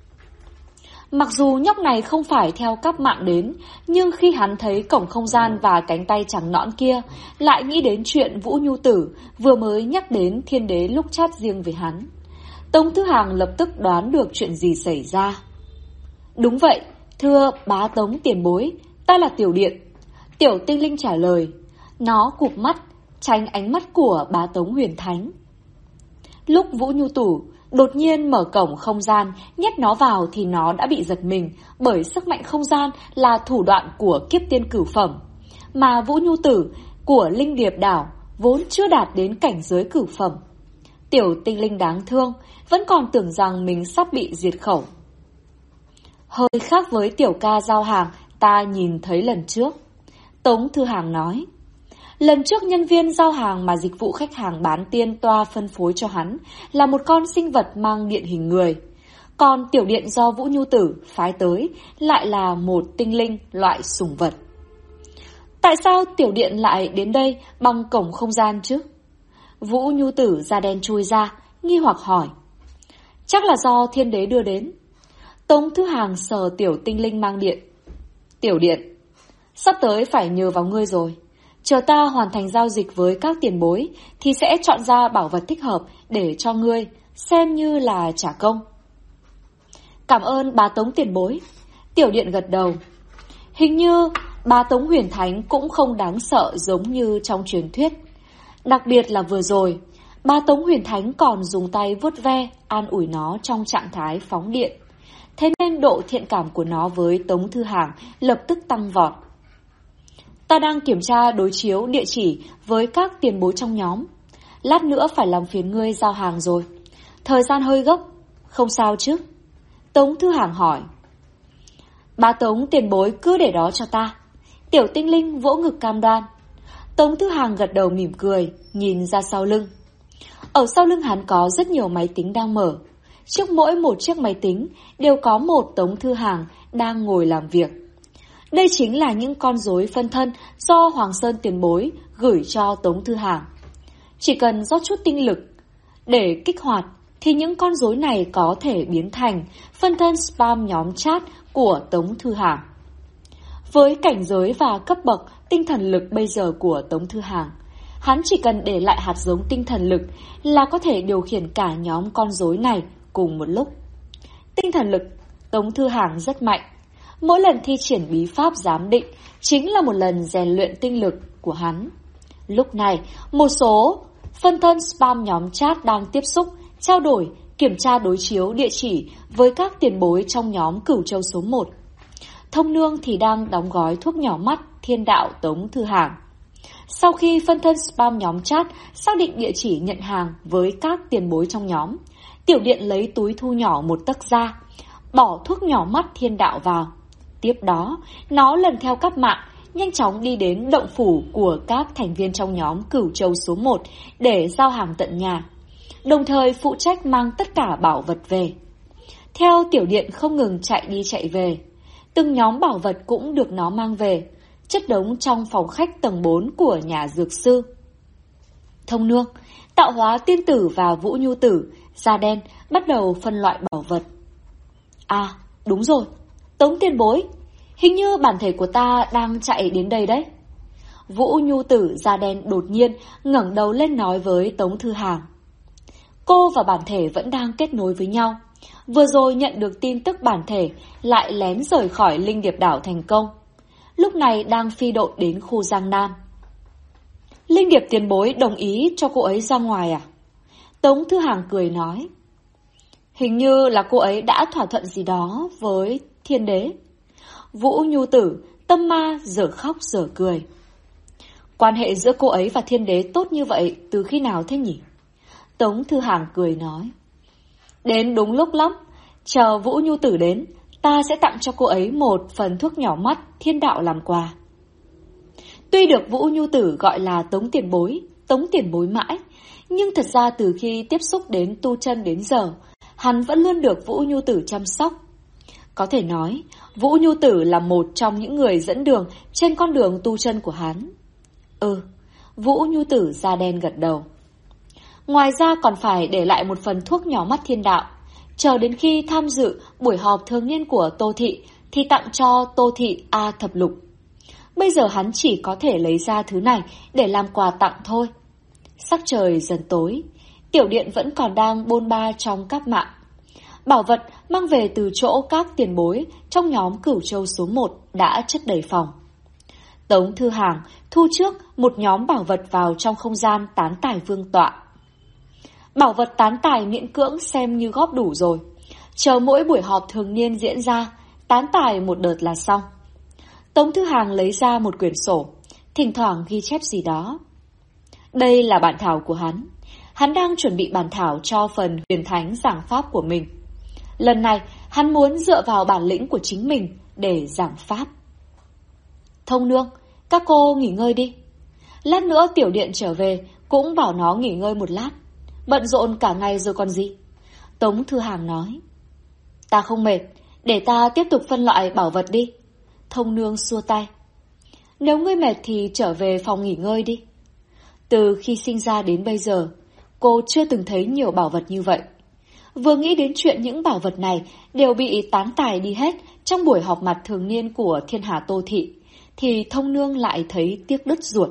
Mặc dù nhóc này không phải theo cáp mạng đến, nhưng khi hắn thấy cổng không gian và cánh tay trắng nõn kia, lại nghĩ đến chuyện Vũ Nhu Tử vừa mới nhắc đến thiên đế lúc chat riêng với hắn. Tống Thư Hàng lập tức đoán được chuyện gì xảy ra. Đúng vậy, thưa bá Tống tiền bối, ta là Tiểu Điện. Tiểu tinh linh trả lời. Nó cụp mắt, tránh ánh mắt của bá Tống Huyền Thánh. Lúc Vũ Nhu Tử đột nhiên mở cổng không gian, nhét nó vào thì nó đã bị giật mình, bởi sức mạnh không gian là thủ đoạn của kiếp tiên cửu phẩm. Mà Vũ Nhu Tử của Linh Điệp Đảo vốn chưa đạt đến cảnh giới cửu phẩm. Tiểu tinh linh đáng thương, vẫn còn tưởng rằng mình sắp bị diệt khẩu. Hơi khác với tiểu ca giao hàng ta nhìn thấy lần trước. Tống Thư Hàng nói. Lần trước nhân viên giao hàng mà dịch vụ khách hàng bán tiên toa phân phối cho hắn là một con sinh vật mang điện hình người. Còn Tiểu Điện do Vũ Nhu Tử phái tới lại là một tinh linh loại sủng vật. Tại sao Tiểu Điện lại đến đây bằng cổng không gian chứ? Vũ Nhu Tử da đen chui ra, nghi hoặc hỏi. Chắc là do thiên đế đưa đến. Tống Thư Hàng sờ tiểu tinh linh mang điện. Tiểu Điện, sắp tới phải nhờ vào ngươi rồi. Chờ ta hoàn thành giao dịch với các tiền bối thì sẽ chọn ra bảo vật thích hợp để cho ngươi, xem như là trả công. Cảm ơn bá Tống tiền bối. Tiểu Điện gật đầu. Hình như bá Tống Huyền Thánh cũng không đáng sợ giống như trong truyền thuyết. Đặc biệt là vừa rồi, bá Tống Huyền Thánh còn dùng tay vuốt ve, an ủi nó trong trạng thái phóng điện. Thế nên độ thiện cảm của nó với Tống Thư Hàng lập tức tăng vọt. Ta đang kiểm tra đối chiếu địa chỉ với các tiền bối trong nhóm. Lát nữa phải làm phiền ngươi giao hàng rồi. Thời gian hơi gấp, không sao chứ? Tống Thư Hàng hỏi. Bá Tống tiền bối cứ để đó cho ta. Tiểu tinh linh vỗ ngực cam đoan. Tống Thư Hàng gật đầu mỉm cười, nhìn ra sau lưng. Ở sau lưng hắn có rất nhiều máy tính đang mở. Trước mỗi một chiếc máy tính đều có một Tống Thư Hàng đang ngồi làm việc. Đây chính là những con rối phân thân do Hoàng Sơn tiền bối gửi cho Tống Thư Hàng. Chỉ cần rót chút tinh lực để kích hoạt thì những con rối này có thể biến thành phân thân spam nhóm chat của Tống Thư Hàng. Với cảnh giới và cấp bậc tinh thần lực bây giờ của Tống Thư Hàng, hắn chỉ cần để lại hạt giống tinh thần lực là có thể điều khiển cả nhóm con rối này cùng một lúc. Tinh thần lực Tống Thư Hàng rất mạnh. Mỗi lần thi triển bí pháp giám định chính là một lần rèn luyện tinh lực của hắn. Lúc này, một số phân thân spam nhóm chat đang tiếp xúc, trao đổi, kiểm tra đối chiếu địa chỉ với các tiền bối trong nhóm Cửu Châu số 1. Thông Nương thì đang đóng gói thuốc nhỏ mắt Thiên Đạo Tống Thư Hàng. Sau khi phân thân spam nhóm chat xác định địa chỉ nhận hàng với các tiền bối trong nhóm, Tiểu Điện lấy túi thu nhỏ một tấc ra, bỏ thuốc nhỏ mắt thiên đạo vào. Tiếp đó, nó lần theo các mạng, nhanh chóng đi đến động phủ của các thành viên trong nhóm Cửu Châu số 1 để giao hàng tận nhà, đồng thời phụ trách mang tất cả bảo vật về. Theo Tiểu Điện không ngừng chạy đi chạy về, từng nhóm bảo vật cũng được nó mang về, chất đống trong phòng khách tầng 4 của nhà dược sư. Thông Nương, Tạo Hóa Tiên Tử và Vũ Nhu Tử, da đen bắt đầu phân loại bảo vật. À, đúng rồi, Tống tiền bối, hình như bản thể của ta đang chạy đến đây đấy. Vũ Nhu Tử da đen đột nhiên ngẩng đầu lên nói với Tống Thư Hàng. Cô và bản thể vẫn đang kết nối với nhau. Vừa rồi nhận được tin tức bản thể lại lén rời khỏi Linh Điệp Đảo thành công. Lúc này đang phi đội đến khu Giang Nam. Linh Điệp tiền bối đồng ý cho cô ấy ra ngoài à? Tống Thư Hàng cười nói. Hình như là cô ấy đã thỏa thuận gì đó với Thiên Đế. Vũ Nhu Tử, tâm ma giờ khóc giờ cười. Quan hệ giữa cô ấy và Thiên Đế tốt như vậy từ khi nào thế nhỉ? Tống Thư Hàng cười nói. Đến đúng lúc lắm, chờ Vũ Nhu Tử đến, ta sẽ tặng cho cô ấy một phần thuốc nhỏ mắt thiên đạo làm quà. Tuy được Vũ Nhu Tử gọi là Tống tiền bối mãi, nhưng thật ra từ khi tiếp xúc đến tu chân đến giờ, hắn vẫn luôn được Vũ Nhu Tử chăm sóc. Có thể nói, Vũ Nhu Tử là một trong những người dẫn đường trên con đường tu chân của hắn. Vũ Nhu Tử da đen gật đầu. Ngoài ra còn phải để lại một phần thuốc nhỏ mắt thiên đạo, chờ đến khi tham dự buổi họp thường niên của Tô Thị thì tặng cho Tô Thị A Thập Lục. Bây giờ hắn chỉ có thể lấy ra thứ này để làm quà tặng thôi. Sắc trời dần tối, Tiểu Điện vẫn còn đang bôn ba trong các mạng. Bảo vật mang về từ chỗ các tiền bối trong nhóm Cửu Châu số 1 đã chất đầy phòng. Tống Thư Hàng thu trước một nhóm bảo vật vào trong không gian tán tài vương tọa. Bảo vật tán tài miễn cưỡng xem như góp đủ rồi. Chờ mỗi buổi họp thường niên diễn ra, tán tài một đợt là xong. Tống Thư Hàng lấy ra một quyển sổ, thỉnh thoảng ghi chép gì đó. Đây là bản thảo của hắn. Hắn đang chuẩn bị bản thảo cho phần huyền thánh giảng pháp của mình. Lần này, hắn muốn dựa vào bản lĩnh của chính mình để giảng pháp. Thông Nương, các cô nghỉ ngơi đi. Lát nữa Tiểu Điện trở về, cũng bảo nó nghỉ ngơi một lát. Bận rộn cả ngày rồi còn gì. Tống Thư Hàng nói. Ta không mệt, để ta tiếp tục phân loại bảo vật đi. Thông Nương xua tay. Nếu ngươi mệt thì trở về phòng nghỉ ngơi đi. Từ khi sinh ra đến bây giờ, cô chưa từng thấy nhiều bảo vật như vậy. Vừa nghĩ đến chuyện những bảo vật này đều bị tán tài đi hết trong buổi họp mặt thường niên của Thiên Hà Tô Thị, thì Thông Nương lại thấy tiếc đứt ruột.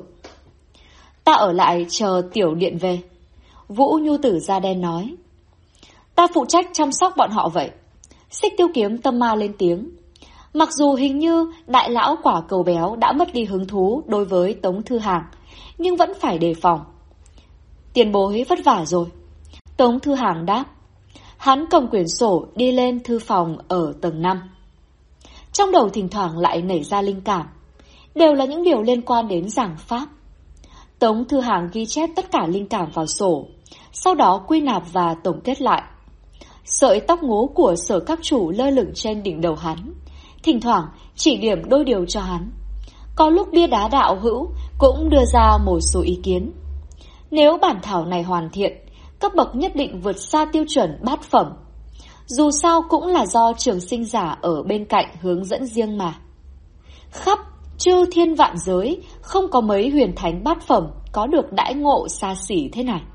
Ta ở lại chờ Tiểu Điện về. Vũ Nhu Tử da đen nói. Ta phụ trách chăm sóc bọn họ vậy. Xích Tiêu Kiếm tâm ma lên tiếng. Mặc dù hình như đại lão quả cầu béo đã mất đi hứng thú đối với Tống Thư Hàng, nhưng vẫn phải đề phòng. Tiền bối vất vả rồi. Tống Thư Hàng đáp. Hắn cầm quyển sổ đi lên thư phòng ở tầng 5. Trong đầu thỉnh thoảng lại nảy ra linh cảm. Đều là những điều liên quan đến giảng pháp. Tống Thư Hàng ghi chép tất cả linh cảm vào sổ, sau đó quy nạp và tổng kết lại. Sợi tóc ngố của Sở các chủ lơ lửng trên đỉnh đầu hắn, thỉnh thoảng chỉ điểm đôi điều cho hắn. Có lúc bia đá đạo hữu cũng đưa ra một số ý kiến. Nếu bản thảo này hoàn thiện, cấp bậc nhất định vượt xa tiêu chuẩn bát phẩm. Dù sao cũng là do trường sinh giả ở bên cạnh hướng dẫn riêng mà. Khắp chư thiên vạn giới không có mấy huyền thánh bát phẩm có được đãi ngộ xa xỉ thế này.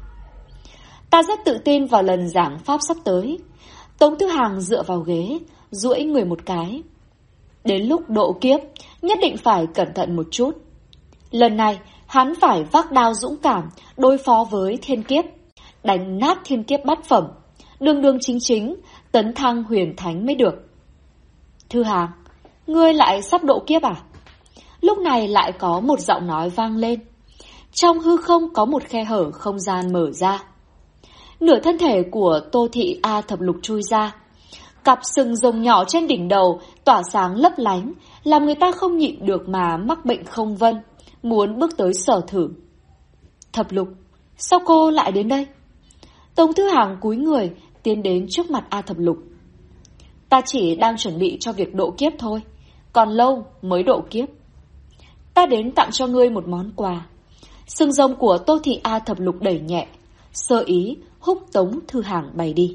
Ta rất tự tin vào lần giảng pháp sắp tới. Tống Thư Hàng dựa vào ghế, duỗi người một cái. Đến lúc độ kiếp, nhất định phải cẩn thận một chút. Lần này, hắn phải vác đao dũng cảm đối phó với thiên kiếp, đánh nát thiên kiếp bát phẩm, đường đường chính chính, tấn thăng huyền thánh mới được. Thư Hàng, ngươi lại sắp độ kiếp à? Lúc này lại có một giọng nói vang lên. Trong hư không có một khe hở không gian mở ra. Nửa thân thể của Tô Thị A Thập Lục chui ra. Cặp sừng rồng nhỏ trên đỉnh đầu tỏa sáng lấp lánh, làm người ta không nhịn được mà mắc bệnh không vân, muốn bước tới Sở Thử. Thập Lục, sao cô lại đến đây? Tống Thư Hàng cúi người, tiến đến trước mặt A Thập Lục. Ta chỉ đang chuẩn bị cho việc độ kiếp thôi, còn lâu mới độ kiếp. Ta đến tặng cho ngươi một món quà. Sừng rồng của Tô Thị A Thập Lục đẩy nhẹ, sơ ý húc Tống Thư Hàng bay đi.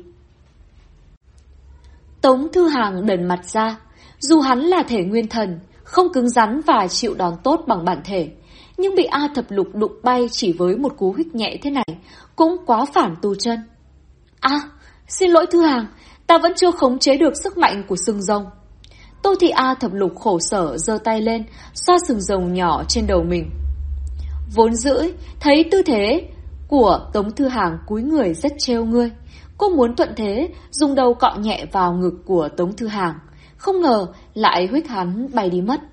Tống Thư Hàng đần mặt ra, dù hắn là thể nguyên thần, không cứng rắn và chịu đòn tốt bằng bản thể, nhưng bị A Thập Lục đụng bay chỉ với một cú huých nhẹ thế này cũng quá phản tu chân. Xin lỗi Thư Hàng, ta vẫn chưa khống chế được sức mạnh của sừng rồng. Tô Thị A Thập Lục khổ sở giơ tay lên, xoa sừng rồng nhỏ trên đầu mình. Vốn dĩ, thấy tư thế của Tống Thư Hàng cúi người rất trêu ngươi. Cô muốn thuận thế, dùng đầu cọ nhẹ vào ngực của Tống Thư Hàng. Không ngờ lại huých hắn bay đi mất.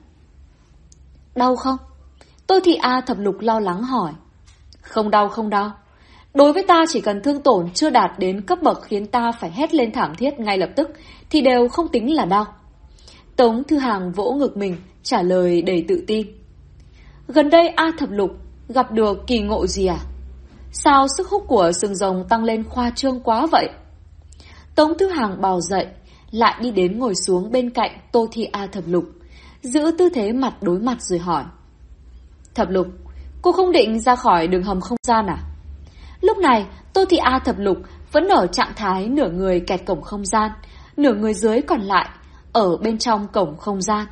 Đau không? Tô Thị A Thập Lục lo lắng hỏi. Không đau, không đau. Đối với ta chỉ cần thương tổn chưa đạt đến cấp bậc khiến ta phải hét lên thảm thiết ngay lập tức thì đều không tính là đau. Tống Thư Hàng vỗ ngực mình, trả lời đầy tự tin. Gần đây A Thập Lục gặp được kỳ ngộ gì à? Sao sức hút của sừng rồng tăng lên khoa trương quá vậy? Tống Thư Hàng bò dậy, lại đi đến ngồi xuống bên cạnh Tô Thị A Thập Lục, giữ tư thế mặt đối mặt rồi hỏi. Thập Lục, cô không định ra khỏi đường hầm không gian à? Lúc này, Tô Thị A Thập Lục vẫn ở trạng thái nửa người kẹt cổng không gian, nửa người dưới còn lại ở bên trong cổng không gian.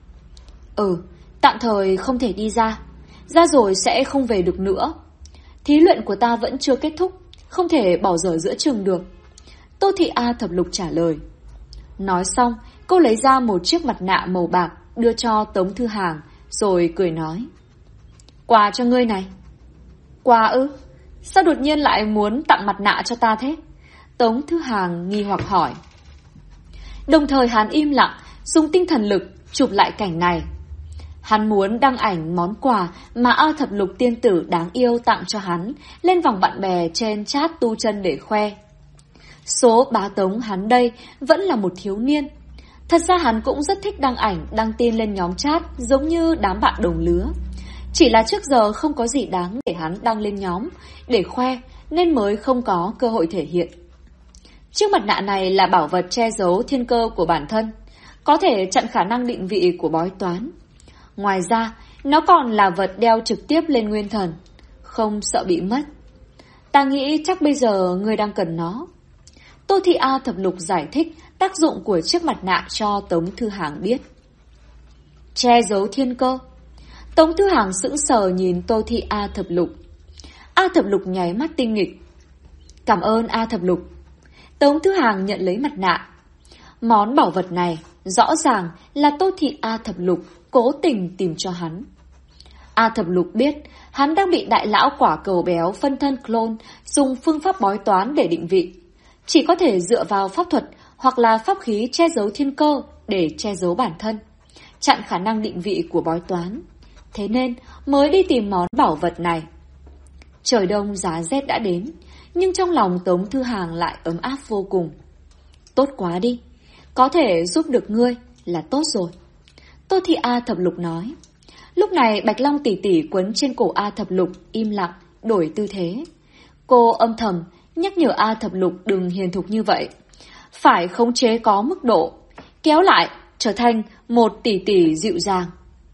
Tạm thời không thể đi ra rồi sẽ không về được nữa. Thí luyện của ta vẫn chưa kết thúc, không thể bỏ dở giữa chừng được. Tô Thị A Thập Lục trả lời. Nói xong, cô lấy ra một chiếc mặt nạ màu bạc đưa cho Tống Thư Hàng, rồi cười nói. Quà cho ngươi này. Quà ư? Sao đột nhiên lại muốn tặng mặt nạ cho ta thế? Tống Thư Hàng nghi hoặc hỏi. Đồng thời hắn im lặng, dùng tinh thần lực chụp lại cảnh này. Hắn muốn đăng ảnh món quà mà A Thập Lục tiên tử đáng yêu tặng cho hắn lên vòng bạn bè trên chat tu chân để khoe. Số bá Tống hắn đây vẫn là một thiếu niên. Thật ra hắn cũng rất thích đăng ảnh, đăng tin lên nhóm chat giống như đám bạn đồng lứa. Chỉ là trước giờ không có gì đáng để hắn đăng lên nhóm để khoe nên mới không có cơ hội thể hiện. Chiếc mặt nạ này là bảo vật che giấu thiên cơ của bản thân, có thể chặn khả năng định vị của bói toán. Ngoài ra, nó còn là vật đeo trực tiếp lên nguyên thần, không sợ bị mất. Ta nghĩ chắc bây giờ ngươi đang cần nó. Tô Thị A Thập Lục giải thích tác dụng của chiếc mặt nạ cho Tống Thư Hàng biết. Che giấu thiên cơ. Tống Thư Hàng sững sờ nhìn Tô Thị A Thập Lục. A Thập Lục nháy mắt tinh nghịch. Cảm ơn A Thập Lục. Tống Thư Hàng nhận lấy mặt nạ. Món bảo vật này rõ ràng là Tô Thị A Thập Lục cố tình tìm cho hắn. A Thập Lục biết hắn đang bị đại lão quả cầu béo phân thân clone dùng phương pháp bói toán để định vị. Chỉ có thể dựa vào pháp thuật hoặc là pháp khí che giấu thiên cơ để che giấu bản thân, chặn khả năng định vị của bói toán. Thế nên mới đi tìm món bảo vật này. Trời đông giá rét đã đến, nhưng trong lòng Tống Thư Hàng lại ấm áp vô cùng. Tốt quá đi, có thể giúp được ngươi là tốt rồi. Tô Thị A Thập Lục nói. Lúc này Bạch Long tỷ tỷ quấn trên cổ A Thập Lục im lặng, đổi tư thế. Cô âm thầm nhắc nhở A Thập Lục đừng hiền thục như vậy, phải khống chế có mức độ, kéo lại trở thành một tỷ tỷ dịu dàng.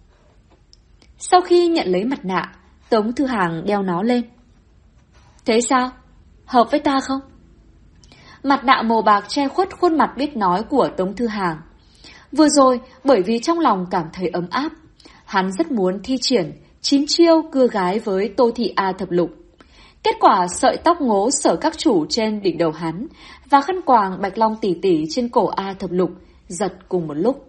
Sau khi nhận lấy mặt nạ, Tống Thư Hàng đeo nó lên. Thế sao? Hợp với ta không? Mặt nạ màu bạc che khuất khuôn mặt biết nói của Tống Thư Hàng. Vừa rồi, bởi vì trong lòng cảm thấy ấm áp, hắn rất muốn thi triển 9 chiêu cưa gái với Tô Thị A Thập Lục. Kết quả sợi tóc ngố sở các chủ trên đỉnh đầu hắn và khăn quàng Bạch Long tỷ tỷ trên cổ A Thập Lục giật cùng một lúc.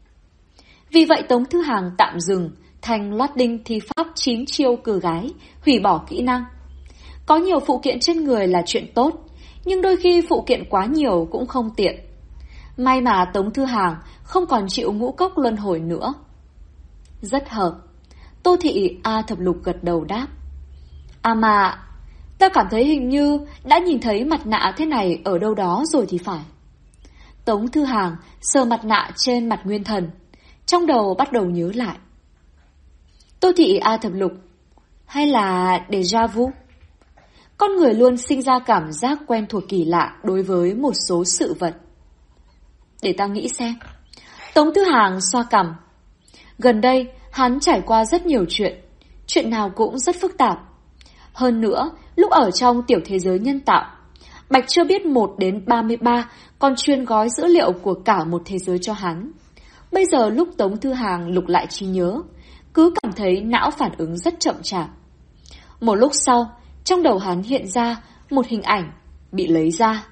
Vì vậy Tống Thư Hàng tạm dừng thành loát đinh thi pháp 9 chiêu cưa gái, hủy bỏ kỹ năng. Có nhiều phụ kiện trên người là chuyện tốt, nhưng đôi khi phụ kiện quá nhiều cũng không tiện. May mà Tống Thư Hàng không còn chịu ngũ cốc luân hồi nữa. Rất hợp. Tô Thị A Thập Lục gật đầu đáp. À mà, ta cảm thấy hình như đã nhìn thấy mặt nạ thế này ở đâu đó rồi thì phải. Tống Thư Hàng sờ mặt nạ trên mặt nguyên thần, trong đầu bắt đầu nhớ lại. Tô Thị A Thập Lục. Hay là déjà vu? Con người luôn sinh ra cảm giác quen thuộc kỳ lạ đối với một số sự vật. Để ta nghĩ xem. Tống Thư Hàng xoa cằm. Gần đây, hắn trải qua rất nhiều chuyện nào cũng rất phức tạp. Hơn nữa, lúc ở trong tiểu thế giới nhân tạo, Bạch chưa biết 1 đến 33 còn chuyên gói dữ liệu của cả một thế giới cho hắn. Bây giờ lúc Tống Thư Hàng lục lại trí nhớ, cứ cảm thấy não phản ứng rất chậm chạp. Một lúc sau, trong đầu hắn hiện ra một hình ảnh bị lấy ra.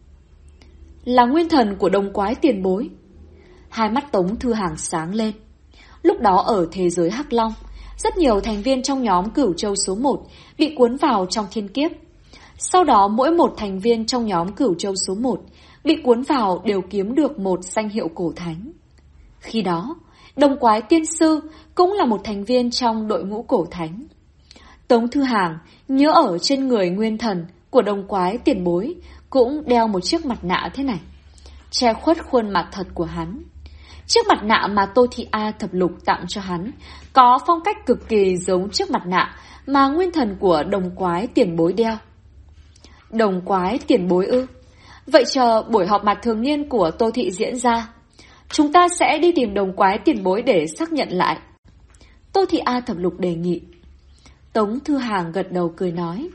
Là nguyên thần của đồng quái tiền bối. Hai mắt Tống Thư Hàng sáng lên. Lúc đó ở thế giới Hắc Long, rất nhiều thành viên trong nhóm Cửu Châu số 1 bị cuốn vào trong thiên kiếp. Sau đó mỗi một thành viên trong nhóm Cửu Châu số 1 bị cuốn vào đều kiếm được một danh hiệu cổ thánh. Khi đó, đồng quái tiên sư cũng là một thành viên trong đội ngũ cổ thánh. Tống Thư Hàng nhớ ở trên người nguyên thần của đồng quái tiền bối cũng đeo một chiếc mặt nạ thế này, che khuất khuôn mặt thật của hắn. Chiếc mặt nạ mà Tô Thị A Thập Lục tặng cho hắn có phong cách cực kỳ giống chiếc mặt nạ mà nguyên thần của đồng quái tiền bối đeo. Đồng quái tiền bối ư? Vậy chờ buổi họp mặt thường niên của Tô Thị diễn ra, chúng ta sẽ đi tìm đồng quái tiền bối để xác nhận lại. Tô Thị A Thập Lục đề nghị. Tống Thư Hàng gật đầu cười nói.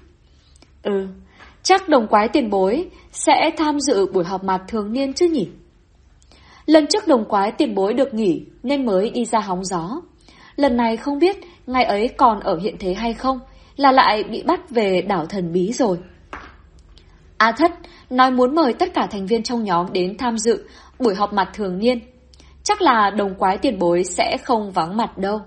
Chắc đồng quái tiền bối sẽ tham dự buổi họp mặt thường niên chứ nhỉ? Lần trước đồng quái tiền bối được nghỉ nên mới đi ra hóng gió. Lần này không biết ngày ấy còn ở hiện thế hay không, là lại bị bắt về đảo thần bí rồi. A Thất nói muốn mời tất cả thành viên trong nhóm đến tham dự buổi họp mặt thường niên. Chắc là đồng quái tiền bối sẽ không vắng mặt đâu.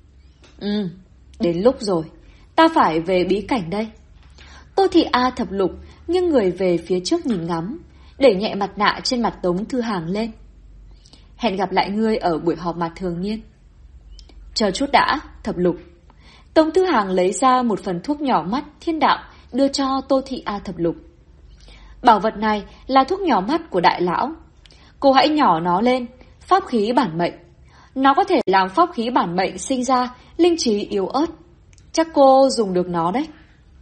Đến lúc rồi, ta phải về bí cảnh đây. Tô Thị A Thập Lục nghiêng người về phía trước nhìn ngắm, đẩy nhẹ mặt nạ trên mặt Tống Thư Hàng lên. Hẹn gặp lại ngươi ở buổi họp mặt thường niên. Chờ chút đã, Thập Lục. Tống Thư Hàng lấy ra một phần thuốc nhỏ mắt thiên đạo đưa cho Tô Thị A Thập Lục. Bảo vật này là thuốc nhỏ mắt của đại lão. Cô hãy nhỏ nó lên, pháp khí bản mệnh. Nó có thể làm pháp khí bản mệnh sinh ra linh trí yếu ớt. Chắc cô dùng được nó đấy.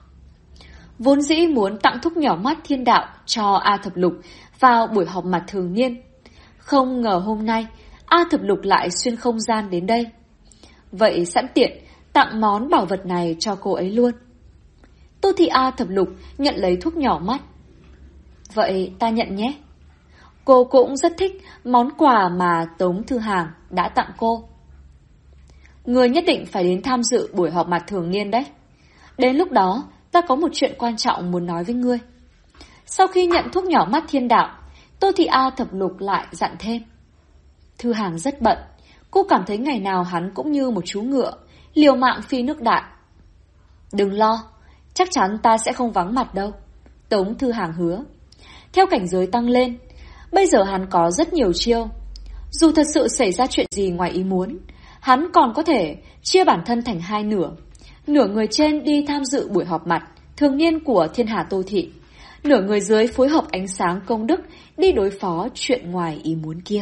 Vốn dĩ muốn tặng thuốc nhỏ mắt thiên đạo cho A Thập Lục vào buổi họp mặt thường niên. Không ngờ hôm nay A Thập Lục lại xuyên không gian đến đây. Vậy sẵn tiện tặng món bảo vật này cho cô ấy luôn. Tô Thị A Thập Lục nhận lấy thuốc nhỏ mắt. Vậy ta nhận nhé. Cô cũng rất thích món quà mà Tống Thư Hàng đã tặng cô. Người nhất định phải đến tham dự buổi họp mặt thường niên đấy. Đến lúc đó ta có một chuyện quan trọng muốn nói với ngươi. Sau khi nhận thuốc nhỏ mắt thiên đạo, Tô Thị A Thập Lục lại dặn thêm. Thư Hàng rất bận. Cô cảm thấy ngày nào hắn cũng như một chú ngựa, liều mạng phi nước đại. Đừng lo, chắc chắn ta sẽ không vắng mặt đâu. Tống Thư Hàng hứa. Theo cảnh giới tăng lên, bây giờ hắn có rất nhiều chiêu. Dù thật sự xảy ra chuyện gì ngoài ý muốn, hắn còn có thể chia bản thân thành hai nửa. Nửa người trên đi tham dự buổi họp mặt thường niên của Thiên Hà Tô Thị, nửa người dưới phối hợp ánh sáng công đức đi đối phó chuyện ngoài ý muốn kia.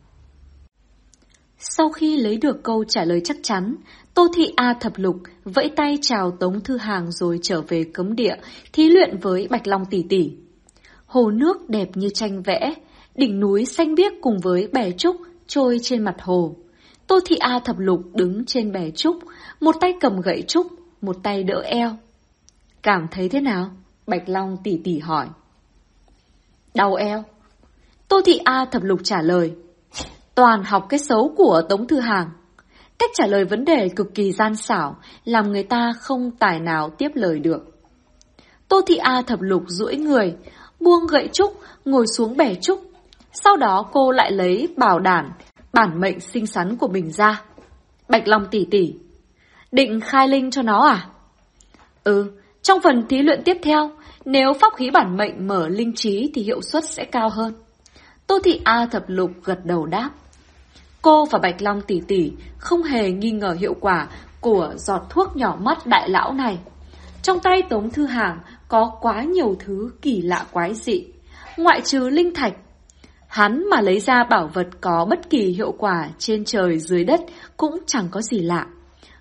Sau khi lấy được câu trả lời chắc chắn, Tô Thị A Thập Lục vẫy tay chào Tống Thư Hàng rồi trở về cấm địa thí luyện với Bạch Long tỷ tỷ. Hồ nước đẹp như tranh vẽ, đỉnh núi xanh biếc cùng với bè trúc trôi trên mặt hồ. Tô Thị A Thập Lục đứng trên bè trúc, một tay cầm gậy trúc, một tay đỡ eo. Cảm thấy thế nào? Bạch Long tỷ tỷ hỏi. Đau eo. Tô Thị A Thập Lục trả lời. Toàn học cái xấu của Tống Thư Hàng. Cách trả lời vấn đề cực kỳ gian xảo, làm người ta không tài nào tiếp lời được. Tô Thị A Thập Lục duỗi người, buông gậy trúc, ngồi xuống bè trúc. Sau đó cô lại lấy bảo đản, bản mệnh xinh xắn của mình ra. Bạch Long tỷ tỷ, định khai linh cho nó à? Trong phần thí luyện tiếp theo, nếu pháp khí bản mệnh mở linh trí thì hiệu suất sẽ cao hơn. Tô Thị A Thập Lục gật đầu đáp. Cô và Bạch Long tỷ tỷ không hề nghi ngờ hiệu quả của giọt thuốc nhỏ mắt đại lão này. Trong tay Tống Thư Hàng có quá nhiều thứ kỳ lạ quái dị, ngoại trừ linh thạch. Hắn mà lấy ra bảo vật có bất kỳ hiệu quả trên trời dưới đất cũng chẳng có gì lạ.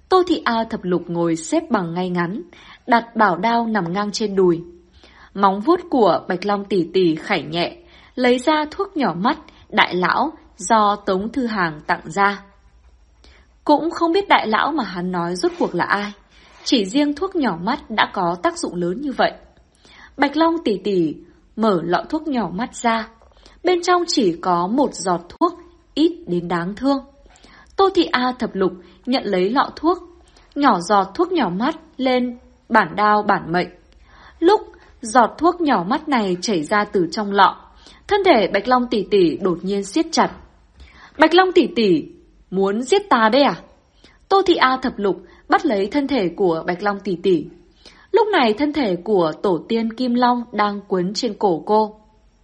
Tô Thị A Thập Lục ngồi xếp bằng ngay ngắn, đặt bảo đao nằm ngang trên đùi. Móng vuốt của Bạch Long tỷ tỷ khảy nhẹ, lấy ra thuốc nhỏ mắt đại lão do Tống Thư Hàng tặng ra. Cũng không biết đại lão mà hắn nói rốt cuộc là ai, chỉ riêng thuốc nhỏ mắt đã có tác dụng lớn như vậy. Bạch Long tỷ tỷ mở lọ thuốc nhỏ mắt ra, bên trong chỉ có một giọt thuốc ít đến đáng thương. Tô Thị A Thập Lục nhận lấy lọ thuốc, nhỏ giọt thuốc nhỏ mắt lên bản đao bản mệnh. Lúc giọt thuốc nhỏ mắt này chảy ra từ trong lọ, thân thể Bạch Long tỷ tỷ đột nhiên siết chặt. Bạch Long tỷ tỷ, muốn giết ta đấy à? Tô Thị A Thập Lục bắt lấy thân thể của Bạch Long tỷ tỷ. Lúc này thân thể của tổ tiên Kim Long đang quấn trên cổ cô.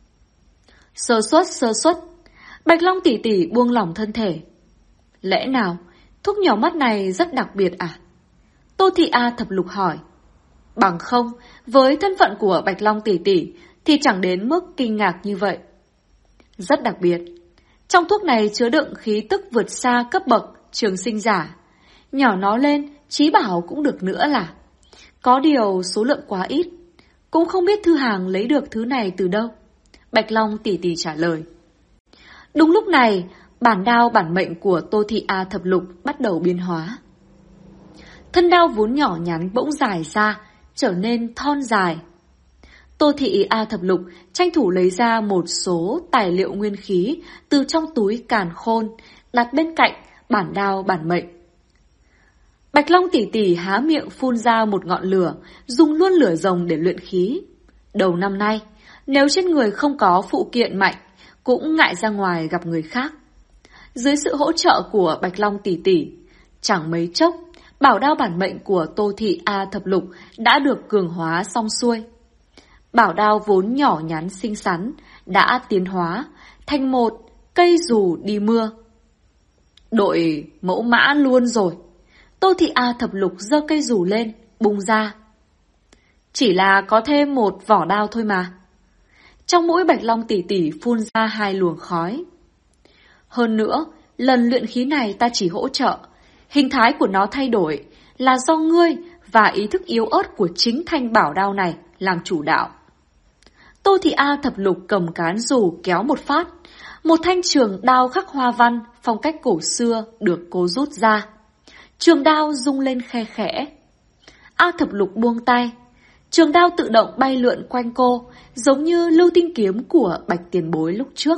Sơ suất. Bạch Long tỷ tỷ buông lỏng thân thể. Lẽ nào thuốc nhỏ mắt này rất đặc biệt à? Tô Thị A Thập Lục hỏi. Bằng không, với thân phận của Bạch Long tỷ tỷ thì chẳng đến mức kinh ngạc như vậy. Rất đặc biệt. Trong thuốc này chứa đựng khí tức vượt xa cấp bậc trường sinh giả. Nhỏ nó lên, trí bảo cũng được nữa là. Có điều số lượng quá ít, cũng không biết Thư Hàng lấy được thứ này từ đâu. Bạch Long tỷ tỷ trả lời. Đúng lúc này, bản đao bản mệnh của Tô Thị A Thập Lục bắt đầu biến hóa. Thân đao vốn nhỏ nhắn bỗng dài ra, trở nên thon dài. Tô Thị A Thập Lục tranh thủ lấy ra một số tài liệu nguyên khí từ trong túi càn khôn, đặt bên cạnh bản đao bản mệnh. Bạch Long tỷ tỷ há miệng phun ra một ngọn lửa, dùng luôn lửa rồng để luyện khí. Đầu năm nay, nếu trên người không có phụ kiện mạnh, cũng ngại ra ngoài gặp người khác. Dưới sự hỗ trợ của Bạch Long tỷ tỷ, chẳng mấy chốc, bảo đao bản mệnh của Tô Thị A Thập Lục đã được cường hóa xong xuôi. Bảo đao vốn nhỏ nhắn xinh xắn đã tiến hóa thành một cây dù đi mưa. Đội mẫu mã luôn rồi. Tô Thị A Thập Lục giơ cây dù lên, bung ra. Chỉ là có thêm một vỏ đao thôi mà. Trong mũi Bạch Long tỷ tỷ phun ra 2 luồng khói. Hơn nữa, lần luyện khí này ta chỉ hỗ trợ. Hình thái của nó thay đổi là do ngươi và ý thức yếu ớt của chính thanh bảo đao này làm chủ đạo. Tô Thị A Thập Lục cầm cán dù kéo một phát. Một thanh trường đao khắc hoa văn phong cách cổ xưa được cô rút ra. Trường đao rung lên khe khẽ. A Thập Lục buông tay. Trường đao tự động bay lượn quanh cô, giống như lưu tinh kiếm của Bạch Tiền Bối lúc trước.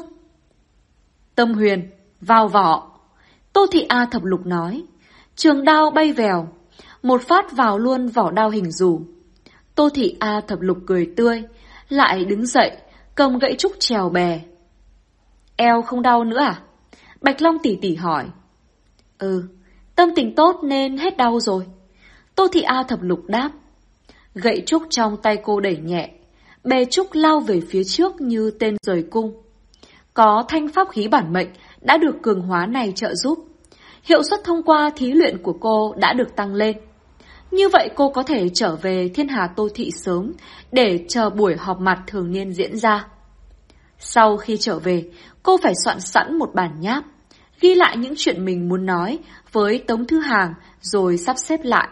Tâm huyền, vào vỏ. Tô Thị A Thập Lục nói. Trường đao bay vèo, một phát vào luôn vỏ đao hình dù. Tô Thị A Thập Lục cười tươi, lại đứng dậy, cầm gậy trúc trèo bè. Eo không đau nữa à? Bạch Long tỷ tỷ hỏi. Tâm tình tốt nên hết đau rồi. Tô Thị A Thập Lục đáp. Gậy trúc trong tay cô đẩy nhẹ, bè trúc lao về phía trước như tên rời cung. Có thanh pháp khí bản mệnh đã được cường hóa này trợ giúp. Hiệu suất thông qua thí luyện của cô đã được tăng lên. Như vậy cô có thể trở về Thiên Hà Tô Thị sớm để chờ buổi họp mặt thường niên diễn ra. Sau khi trở về, cô phải soạn sẵn một bản nháp, ghi lại những chuyện mình muốn nói với Tống Thư Hàng rồi sắp xếp lại.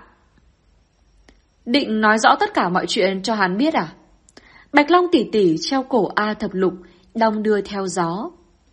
Định nói rõ tất cả mọi chuyện cho hắn biết à? Bạch Long tỷ tỷ treo cổ A Thập Lục, đong đưa theo gió.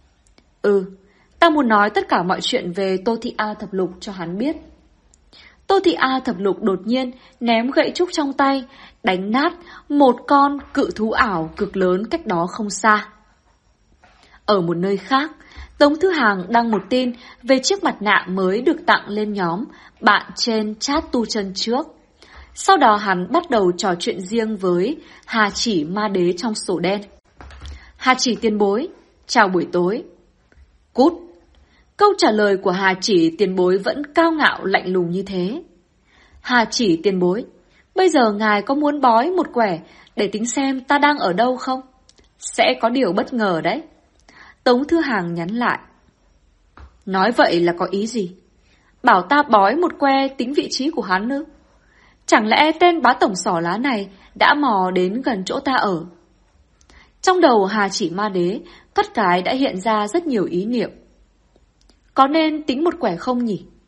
Ta muốn nói tất cả mọi chuyện về Tô Thị A Thập Lục cho hắn biết. Tô Thị A Thập Lục đột nhiên ném gậy trúc trong tay, đánh nát một con cự thú ảo cực lớn cách đó không xa. Ở một nơi khác, Tống Thư Hàng đăng một tin về chiếc mặt nạ mới được tặng lên nhóm bạn trên chat tu chân trước. Sau đó hắn bắt đầu trò chuyện riêng với Hà Chỉ Ma Đế trong sổ đen. Hà Chỉ tiền bối, chào buổi tối. Cút. Câu trả lời của Hà Chỉ tiền bối vẫn cao ngạo lạnh lùng như thế. Hà Chỉ tiền bối, bây giờ ngài có muốn bói một quẻ để tính xem ta đang ở đâu không? Sẽ có điều bất ngờ đấy. Tống Thư Hàng nhắn lại. Nói vậy là có ý gì? Bảo ta bói một que tính vị trí của hắn nữa. Chẳng lẽ tên bá tổng xỏ lá này đã mò đến gần chỗ ta ở? Trong đầu Hà Chỉ Ma Đế, thoát cái đã hiện ra rất nhiều ý niệm. Có nên tính một quẻ không nhỉ?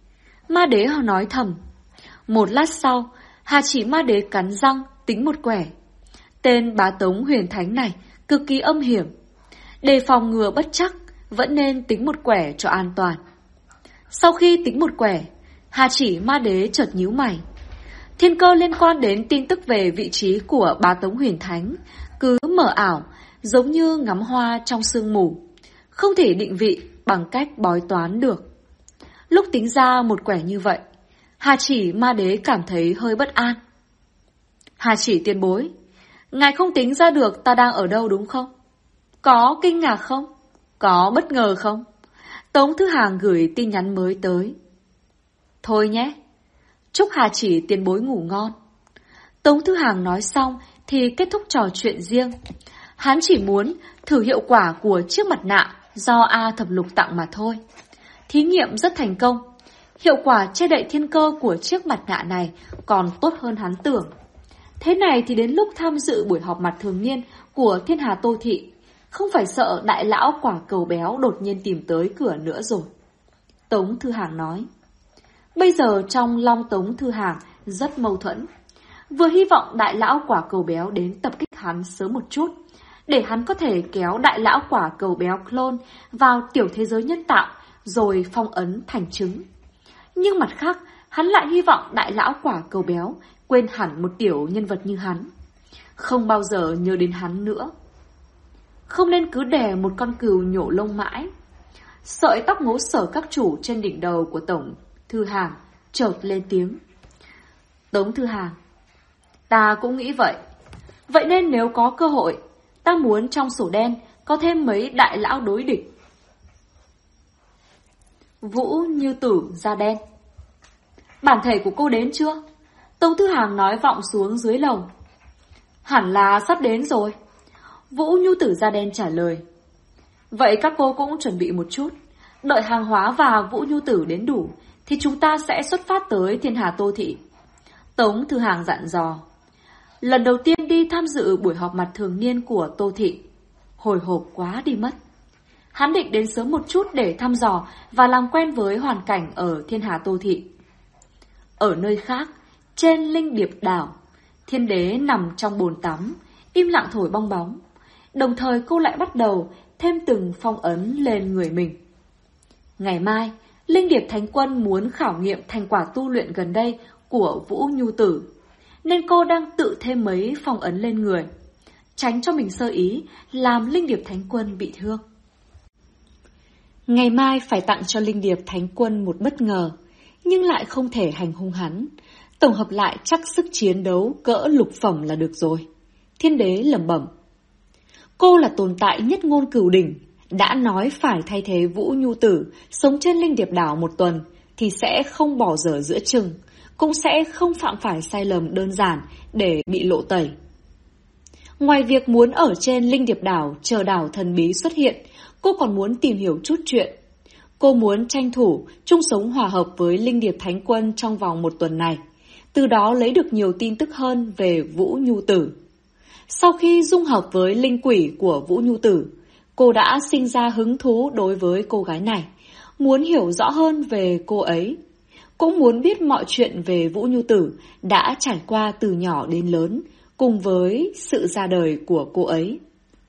Ma đế nói thầm. Một lát sau, Hà Chỉ ma đế cắn răng tính một quẻ. Tên bá tống huyền thánh này cực kỳ âm hiểm. Để phòng ngừa bất chắc, vẫn nên tính một quẻ cho an toàn. Sau khi tính một quẻ, Hà Chỉ ma đế chợt nhíu mày. Thiên cơ liên quan đến tin tức về vị trí của bá tống huyền thánh cứ mờ ảo, giống như ngắm hoa trong sương mù, không thể định vị bằng cách bói toán được. Lúc tính ra một quẻ như vậy, Hà Chỉ ma đế cảm thấy hơi bất an. Hà Chỉ tiền bối, ngài không tính ra được ta đang ở đâu đúng không? Có kinh ngạc không? Có bất ngờ không? Tống Thư Hàng gửi tin nhắn mới tới. Thôi nhé, chúc Hà Chỉ tiền bối ngủ ngon. Tống Thư Hàng nói xong thì kết thúc trò chuyện riêng. Hắn chỉ muốn thử hiệu quả của chiếc mặt nạ do A Thập Lục tặng mà thôi. Thí nghiệm rất thành công. Hiệu quả che đậy thiên cơ của chiếc mặt nạ này còn tốt hơn hắn tưởng. Thế này thì đến lúc tham dự buổi họp mặt thường niên của Thiên Hà Tô Thị, không phải sợ đại lão quả cầu béo đột nhiên tìm tới cửa nữa rồi. Tống Thư Hàng nói. Bây giờ trong Long Tống Thư Hàng rất mâu thuẫn. Vừa hy vọng đại lão quả cầu béo đến tập kích hắn sớm một chút, để hắn có thể kéo đại lão quả cầu béo clone vào tiểu thế giới nhân tạo rồi phong ấn thành trứng. Nhưng mặt khác, hắn lại hy vọng đại lão quả cầu béo quên hẳn một tiểu nhân vật như hắn, không bao giờ nhớ đến hắn nữa. Không nên cứ đè một con cừu nhổ lông mãi. Sợi tóc ngố sở các chủ trên đỉnh đầu của Tổng Thư Hàng chợt lên tiếng. Tống Thư Hàng, ta cũng nghĩ vậy. Vậy nên nếu có cơ hội, ta muốn trong sổ đen có thêm mấy đại lão đối địch. Vũ Như Tử da đen. Bản thể của cô đến chưa? Tống Thư Hàng nói vọng xuống dưới lầu. Hẳn là sắp đến rồi. Vũ Nhu Tử da đen trả lời. Vậy các cô cũng chuẩn bị một chút. Đợi hàng hóa và Vũ Nhu Tử đến đủ thì chúng ta sẽ xuất phát tới Thiên Hà Tô Thị. Tống Thư Hàng dặn dò. Lần đầu tiên đi tham dự buổi họp mặt thường niên của Tô Thị, hồi hộp quá đi mất. Hắn định đến sớm một chút để thăm dò và làm quen với hoàn cảnh ở Thiên Hà Tô Thị. Ở nơi khác, trên Linh Điệp đảo, Thiên Đế nằm trong bồn tắm, im lặng thổi bong bóng. Đồng thời cô lại bắt đầu thêm từng phong ấn lên người mình. Ngày mai, Linh Điệp Thánh Quân muốn khảo nghiệm thành quả tu luyện gần đây của Vũ Nhu Tử, nên cô đang tự thêm mấy phong ấn lên người, tránh cho mình sơ ý làm Linh Điệp Thánh Quân bị thương. Ngày mai phải tặng cho Linh Điệp Thánh Quân một bất ngờ, nhưng lại không thể hành hung hắn. Tổng hợp lại chắc sức chiến đấu cỡ lục phẩm là được rồi. Thiên Đế lẩm bẩm. Cô là tồn tại nhất ngôn cửu đỉnh, đã nói phải thay thế Vũ Nhu Tử sống trên Linh Điệp đảo một tuần thì sẽ không bỏ dở giữa chừng, cũng sẽ không phạm phải sai lầm đơn giản để bị lộ tẩy. Ngoài việc muốn ở trên Linh Điệp đảo chờ đảo thần bí xuất hiện, cô còn muốn tìm hiểu chút chuyện. Cô muốn tranh thủ chung sống hòa hợp với Linh Điệp Thánh Quân trong vòng một tuần này, từ đó lấy được nhiều tin tức hơn về Vũ Nhu Tử. Sau khi dung hợp với linh quỷ của Vũ Nhu Tử, cô đã sinh ra hứng thú đối với cô gái này, muốn hiểu rõ hơn về cô ấy. Cũng muốn biết mọi chuyện về Vũ Nhu Tử đã trải qua từ nhỏ đến lớn, cùng với sự ra đời của cô ấy.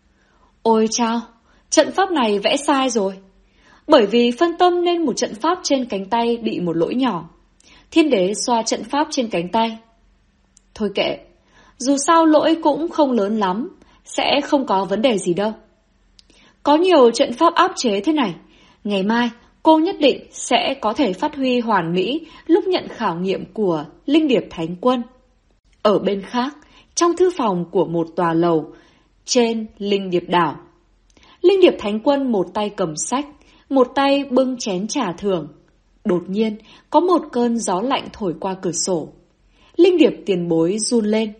Ôi chao, trận pháp này vẽ sai rồi. Bởi vì phân tâm nên một trận pháp trên cánh tay bị một lỗi nhỏ. Thiên Đế xoa trận pháp trên cánh tay. Thôi kệ, dù sao lỗi cũng không lớn lắm, sẽ không có vấn đề gì đâu. Có nhiều trận pháp áp chế thế này, ngày mai cô nhất định sẽ có thể phát huy hoàn mỹ lúc nhận khảo nghiệm của Linh Điệp Thánh Quân. Ở bên khác, trong thư phòng của một tòa lầu, trên Linh Điệp đảo, Linh Điệp Thánh Quân một tay cầm sách, một tay bưng chén trà thưởng. Đột nhiên, có một cơn gió lạnh thổi qua cửa sổ. Linh Điệp tiền bối run lên.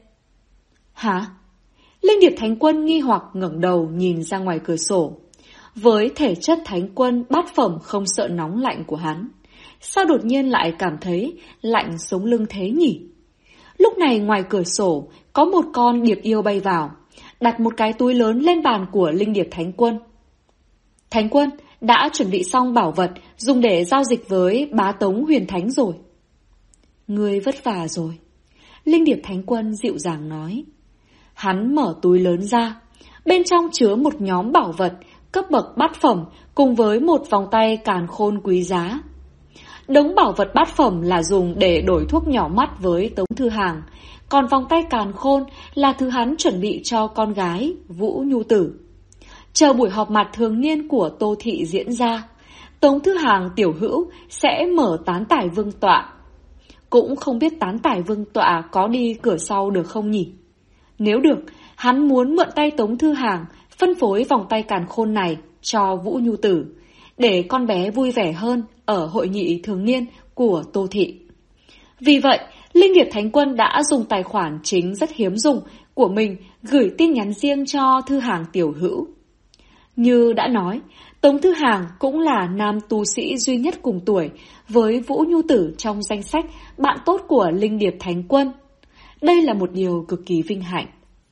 Hả? Linh Điệp Thánh Quân nghi hoặc ngẩng đầu nhìn ra ngoài cửa sổ. Với thể chất Thánh Quân bát phẩm không sợ nóng lạnh của hắn, sao đột nhiên lại cảm thấy lạnh sống lưng thế nhỉ? Lúc này ngoài cửa sổ có một con điệp yêu bay vào, đặt một cái túi lớn lên bàn của Linh Điệp Thánh Quân. Thánh Quân, đã chuẩn bị xong bảo vật dùng để giao dịch với bá tống Huyền Thánh rồi. Ngươi vất vả rồi. Linh Điệp Thánh Quân dịu dàng nói. Hắn mở túi lớn ra. Bên trong chứa một nhóm bảo vật cấp bậc bát phẩm cùng với một vòng tay càn khôn quý giá. Đống bảo vật bát phẩm là dùng để đổi thuốc nhỏ mắt với Tống Thư Hàng, còn vòng tay càn khôn là thứ hắn chuẩn bị cho con gái Vũ Nhu Tử. Chờ buổi họp mặt thường niên của Tô Thị diễn ra, Tống Thư Hàng tiểu hữu sẽ mở tán tải vương tọa. Cũng không biết tán tải vương tọa có đi cửa sau được không nhỉ? Nếu được, hắn muốn mượn tay Tống Thư Hàng phân phối vòng tay càn khôn này cho Vũ Nhu Tử, để con bé vui vẻ hơn ở hội nghị thường niên của Tô Thị. Vì vậy, Linh Điệp Thánh Quân đã dùng tài khoản chính rất hiếm dùng của mình gửi tin nhắn riêng cho Thư Hàng tiểu hữu. Như đã nói, Tống Thư Hàng cũng là nam tu sĩ duy nhất cùng tuổi với Vũ Nhu Tử trong danh sách bạn tốt của Linh Điệp Thánh Quân. Đây là một điều cực kỳ vinh hạnh.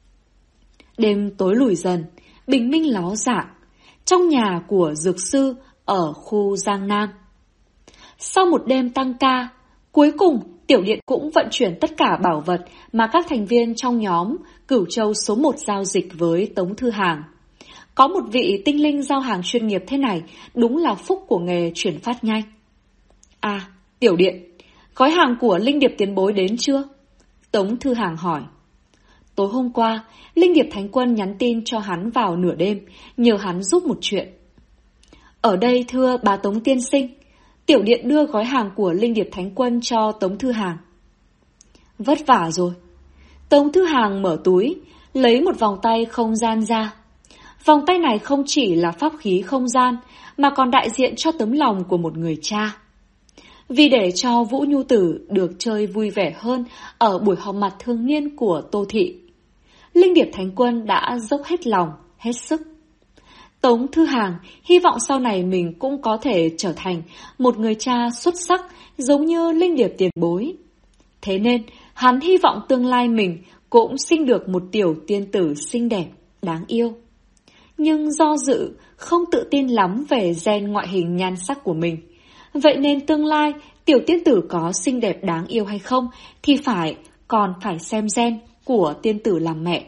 Đêm tối lùi dần, bình minh ló dạng, trong nhà của dược sư ở khu Giang Nam. Sau một đêm tăng ca, cuối cùng Tiểu Điện cũng vận chuyển tất cả bảo vật mà các thành viên trong nhóm Cửu Châu số 1 giao dịch với Tống Thư Hàng. Có một vị tinh linh giao hàng chuyên nghiệp thế này đúng là phúc của nghề chuyển phát nhanh. À, Tiểu Điện, gói hàng của Linh Điệp tiền bối đến chưa? Tống Thư Hàng hỏi. Tối hôm qua, Linh Điệp Thánh Quân nhắn tin cho hắn vào nửa đêm, nhờ hắn giúp một chuyện. Ở đây thưa bà Tống tiên sinh, Tiểu Điện đưa gói hàng của Linh Điệp Thánh Quân cho Tống Thư Hàng. Vất vả rồi. Tống Thư Hàng mở túi, lấy một vòng tay không gian ra. Vòng tay này không chỉ là pháp khí không gian, mà còn đại diện cho tấm lòng của một người cha. Vì để cho Vũ Nhu Tử được chơi vui vẻ hơn ở buổi họp mặt thường niên của Tô Thị, Linh Điệp Thánh Quân đã dốc hết lòng, hết sức. Tống Thư Hàng hy vọng sau này mình cũng có thể trở thành một người cha xuất sắc giống như Linh Điệp tiền bối. Thế nên, hắn hy vọng tương lai mình cũng sinh được một tiểu tiên tử xinh đẹp, đáng yêu. Nhưng do dự, không tự tin lắm về gen ngoại hình nhan sắc của mình. Vậy nên tương lai tiểu tiên tử có xinh đẹp đáng yêu hay không thì còn phải xem gen của tiên tử làm mẹ.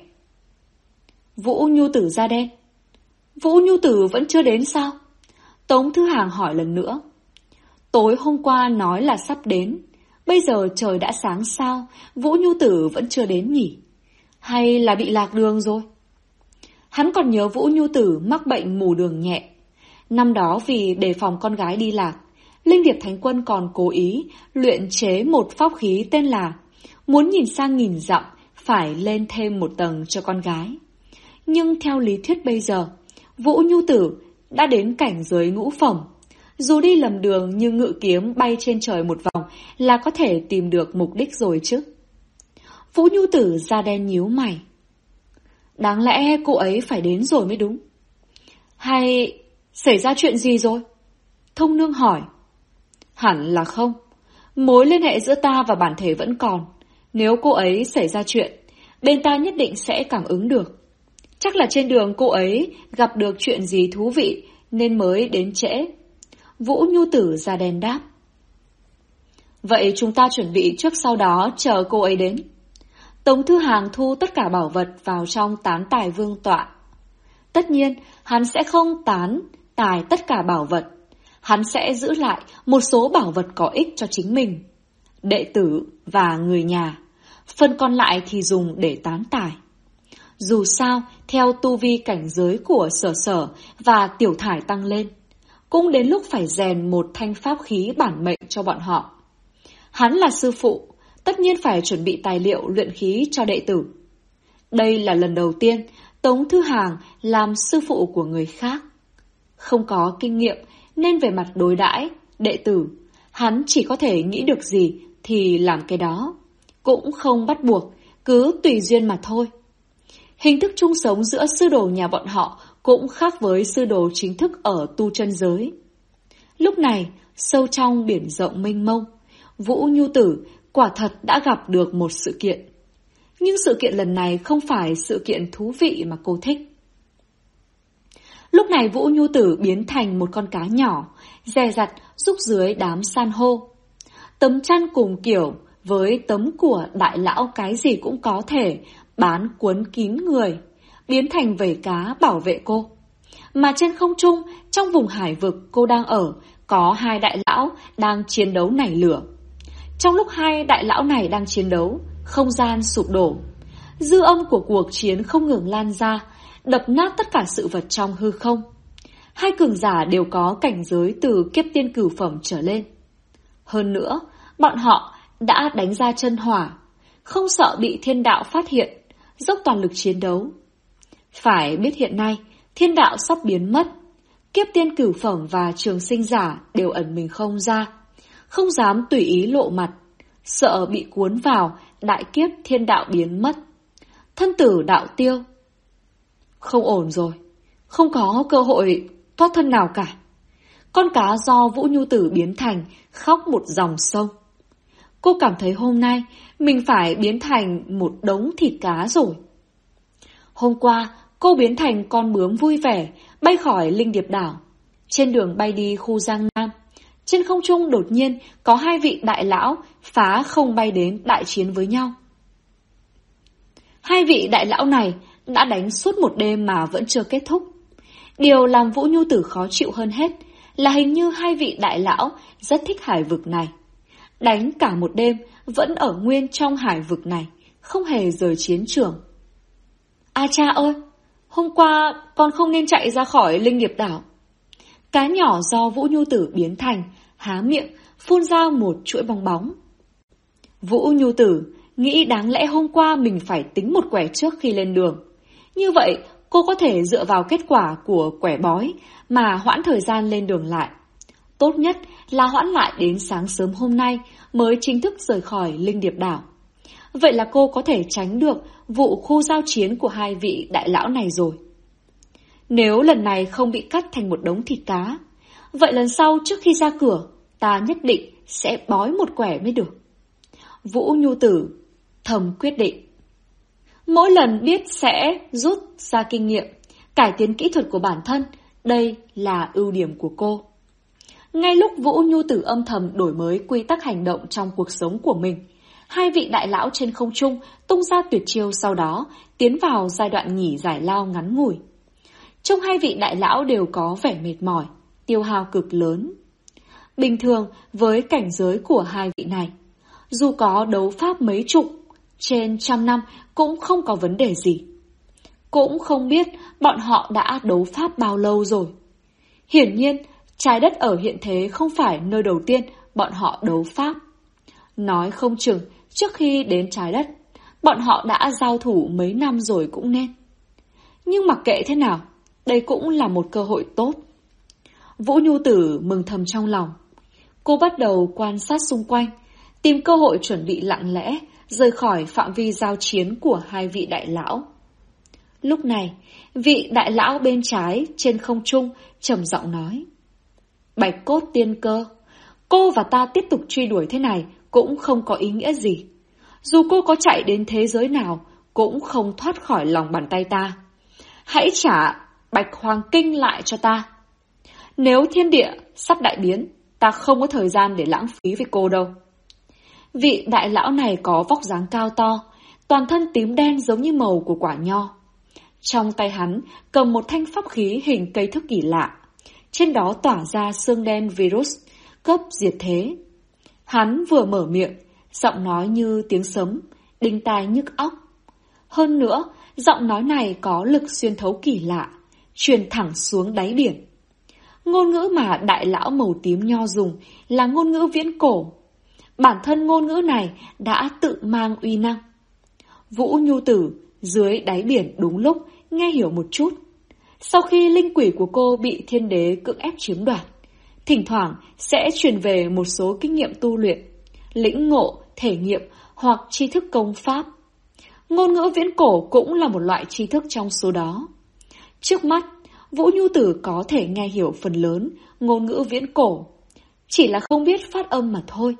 Vũ Nhu Tử da đen. Vũ Nhu Tử vẫn chưa đến sao? Tống Thư Hàng hỏi lần nữa. Tối hôm qua nói là sắp đến. Bây giờ trời đã sáng sao, Vũ Nhu Tử vẫn chưa đến nhỉ? Hay là bị lạc đường rồi? Hắn còn nhớ Vũ Nhu Tử mắc bệnh mù đường nhẹ. Năm đó vì đề phòng con gái đi lạc, Linh Điệp Thánh Quân còn cố ý luyện chế một pháp khí tên là muốn nhìn sang nghìn dặm phải lên thêm một tầng cho con gái. Nhưng theo lý thuyết bây giờ, Vũ Nhu Tử đã đến cảnh giới ngũ phẩm. Dù đi lầm đường như ngự kiếm bay trên trời một vòng là có thể tìm được mục đích rồi chứ. Vũ Nhu Tử da đen nhíu mày. Đáng lẽ cô ấy phải đến rồi mới đúng. Hay xảy ra chuyện gì rồi? Thông Nương hỏi. Hẳn là không. Mối liên hệ giữa ta và bản thể vẫn còn. Nếu cô ấy xảy ra chuyện, bên ta nhất định sẽ cảm ứng được. Chắc là trên đường cô ấy gặp được chuyện gì thú vị nên mới đến trễ. Vũ Nhu Tử da đen đáp. Vậy chúng ta chuẩn bị trước sau đó chờ cô ấy đến. Tống Thư Hàng thu tất cả bảo vật vào trong tán tài vương tọa. Tất nhiên, hắn sẽ không tán tài tất cả bảo vật. Hắn sẽ giữ lại một số bảo vật có ích cho chính mình, đệ tử và người nhà. Phần còn lại thì dùng để tán tài. Dù sao, theo tu vi cảnh giới của Sở và Tiểu Thải tăng lên, cũng đến lúc phải rèn một thanh pháp khí bản mệnh cho bọn họ. Hắn là sư phụ, tất nhiên phải chuẩn bị tài liệu luyện khí cho đệ tử. Đây là lần đầu tiên Tống Thư Hàng làm sư phụ của người khác. Không có kinh nghiệm nên về mặt đối đãi đệ tử, hắn chỉ có thể nghĩ được gì thì làm cái đó. Cũng không bắt buộc, cứ tùy duyên mà thôi. Hình thức chung sống giữa sư đồ nhà bọn họ cũng khác với sư đồ chính thức ở tu chân giới. Lúc này, sâu trong biển rộng mênh mông, Vũ Nhu Tử quả thật đã gặp được một sự kiện. Nhưng sự kiện lần này không phải sự kiện thú vị mà cô thích. Lúc này Vũ Nhu Tử biến thành một con cá nhỏ, dè dặt rúc dưới đám san hô. Tấm chăn cùng kiểu với tấm của đại lão cái gì cũng có thể bán cuốn kín người, biến thành vảy cá bảo vệ cô. Mà trên không trung, trong vùng hải vực cô đang ở, có hai đại lão đang chiến đấu nảy lửa. Trong lúc hai đại lão này đang chiến đấu, không gian sụp đổ. Dư âm của cuộc chiến không ngừng lan ra, đập nát tất cả sự vật trong hư không. Hai cường giả đều có cảnh giới từ kiếp tiên cửu phẩm trở lên. Hơn nữa, bọn họ đã đánh ra chân hỏa, không sợ bị thiên đạo phát hiện, dốc toàn lực chiến đấu. Phải biết hiện nay, thiên đạo sắp biến mất. Kiếp tiên cửu phẩm và trường sinh giả đều ẩn mình không ra, không dám tùy ý lộ mặt, sợ bị cuốn vào đại kiếp thiên đạo biến mất. Thân tử đạo tiêu. Không ổn rồi, không có cơ hội thoát thân nào cả. Con cá do Vũ Nhu Tử biến thành khóc một dòng sông. Cô cảm thấy hôm nay mình phải biến thành một đống thịt cá rồi. Hôm qua cô biến thành con bướm vui vẻ bay khỏi Linh Điệp đảo. Trên đường bay đi khu Giang Nam, trên không trung đột nhiên có hai vị đại lão phá không bay đến đại chiến với nhau. Hai vị đại lão này đã đánh suốt một đêm mà vẫn chưa kết thúc. Điều làm Vũ Nhu Tử khó chịu hơn hết là hình như hai vị đại lão rất thích hải vực này. Đánh cả một đêm vẫn ở nguyên trong hải vực này, không hề rời chiến trường. A cha ơi, hôm qua con không nên chạy ra khỏi Linh Điệp đảo. Cá nhỏ do Vũ Nhu Tử biến thành há miệng phun ra một chuỗi bong bóng. Vũ Nhu Tử nghĩ đáng lẽ hôm qua mình phải tính một quẻ trước khi lên đường. Như vậy cô có thể dựa vào kết quả của quẻ bói mà hoãn thời gian lên đường lại. Tốt nhất là hoãn lại đến sáng sớm hôm nay mới chính thức rời khỏi Linh Điệp đảo. Vậy là cô có thể tránh được vụ khu giao chiến của hai vị đại lão này rồi. Nếu lần này không bị cắt thành một đống thịt cá, vậy lần sau trước khi ra cửa, ta nhất định sẽ bói một quẻ mới được. Vũ Nhu Tử thầm quyết định. Mỗi lần biết sẽ rút ra kinh nghiệm, cải tiến kỹ thuật của bản thân, đây là ưu điểm của cô. Ngay lúc Vũ Nhu Tử âm thầm đổi mới quy tắc hành động trong cuộc sống của mình, hai vị đại lão trên không trung tung ra tuyệt chiêu, sau đó tiến vào giai đoạn nghỉ giải lao ngắn ngủi. Trong hai vị đại lão đều có vẻ mệt mỏi, tiêu hao cực lớn. Bình thường với cảnh giới của hai vị này, dù có đấu pháp mấy chục, trên 100 năm cũng không có vấn đề gì. Cũng không biết bọn họ đã đấu pháp bao lâu rồi. Hiển nhiên, trái đất ở hiện thế không phải nơi đầu tiên bọn họ đấu pháp. Nói không chừng, trước khi đến trái đất, bọn họ đã giao thủ mấy năm rồi cũng nên. Nhưng mặc kệ thế nào, đây cũng là một cơ hội tốt. Vũ Nhu Tử mừng thầm trong lòng. Cô bắt đầu quan sát xung quanh, tìm cơ hội chuẩn bị lặng lẽ rời khỏi phạm vi giao chiến của hai vị đại lão. Lúc này, vị đại lão bên trái trên không trung trầm giọng nói: Bạch cốt tiên cơ, cô và ta tiếp tục truy đuổi thế này cũng không có ý nghĩa gì. Dù cô có chạy đến thế giới nào cũng không thoát khỏi lòng bàn tay ta. Hãy trả Bạch Hoàng Kinh lại cho ta. Nếu thiên địa sắp đại biến, ta không có thời gian để lãng phí với cô đâu. Vị đại lão này có vóc dáng cao to, toàn thân tím đen giống như màu của quả nho. Trong tay hắn cầm một thanh pháp khí hình cây thước kỳ lạ, trên đó tỏa ra xương đen virus, cấp diệt thế. Hắn vừa mở miệng, giọng nói như tiếng sấm, đinh tai nhức óc. Hơn nữa, giọng nói này có lực xuyên thấu kỳ lạ, truyền thẳng xuống đáy biển. Ngôn ngữ mà đại lão màu tím nho dùng là ngôn ngữ viễn cổ. Bản thân ngôn ngữ này đã tự mang uy năng. Vũ Nhu Tử dưới đáy biển đúng lúc nghe hiểu một chút. Sau khi linh quỷ của cô bị thiên đế cưỡng ép chiếm đoạt, thỉnh thoảng sẽ truyền về một số kinh nghiệm tu luyện, lĩnh ngộ, thể nghiệm hoặc tri thức công pháp. Ngôn ngữ viễn cổ cũng là một loại tri thức trong số đó. Trước mắt, Vũ Nhu Tử có thể nghe hiểu phần lớn ngôn ngữ viễn cổ, chỉ là không biết phát âm mà thôi.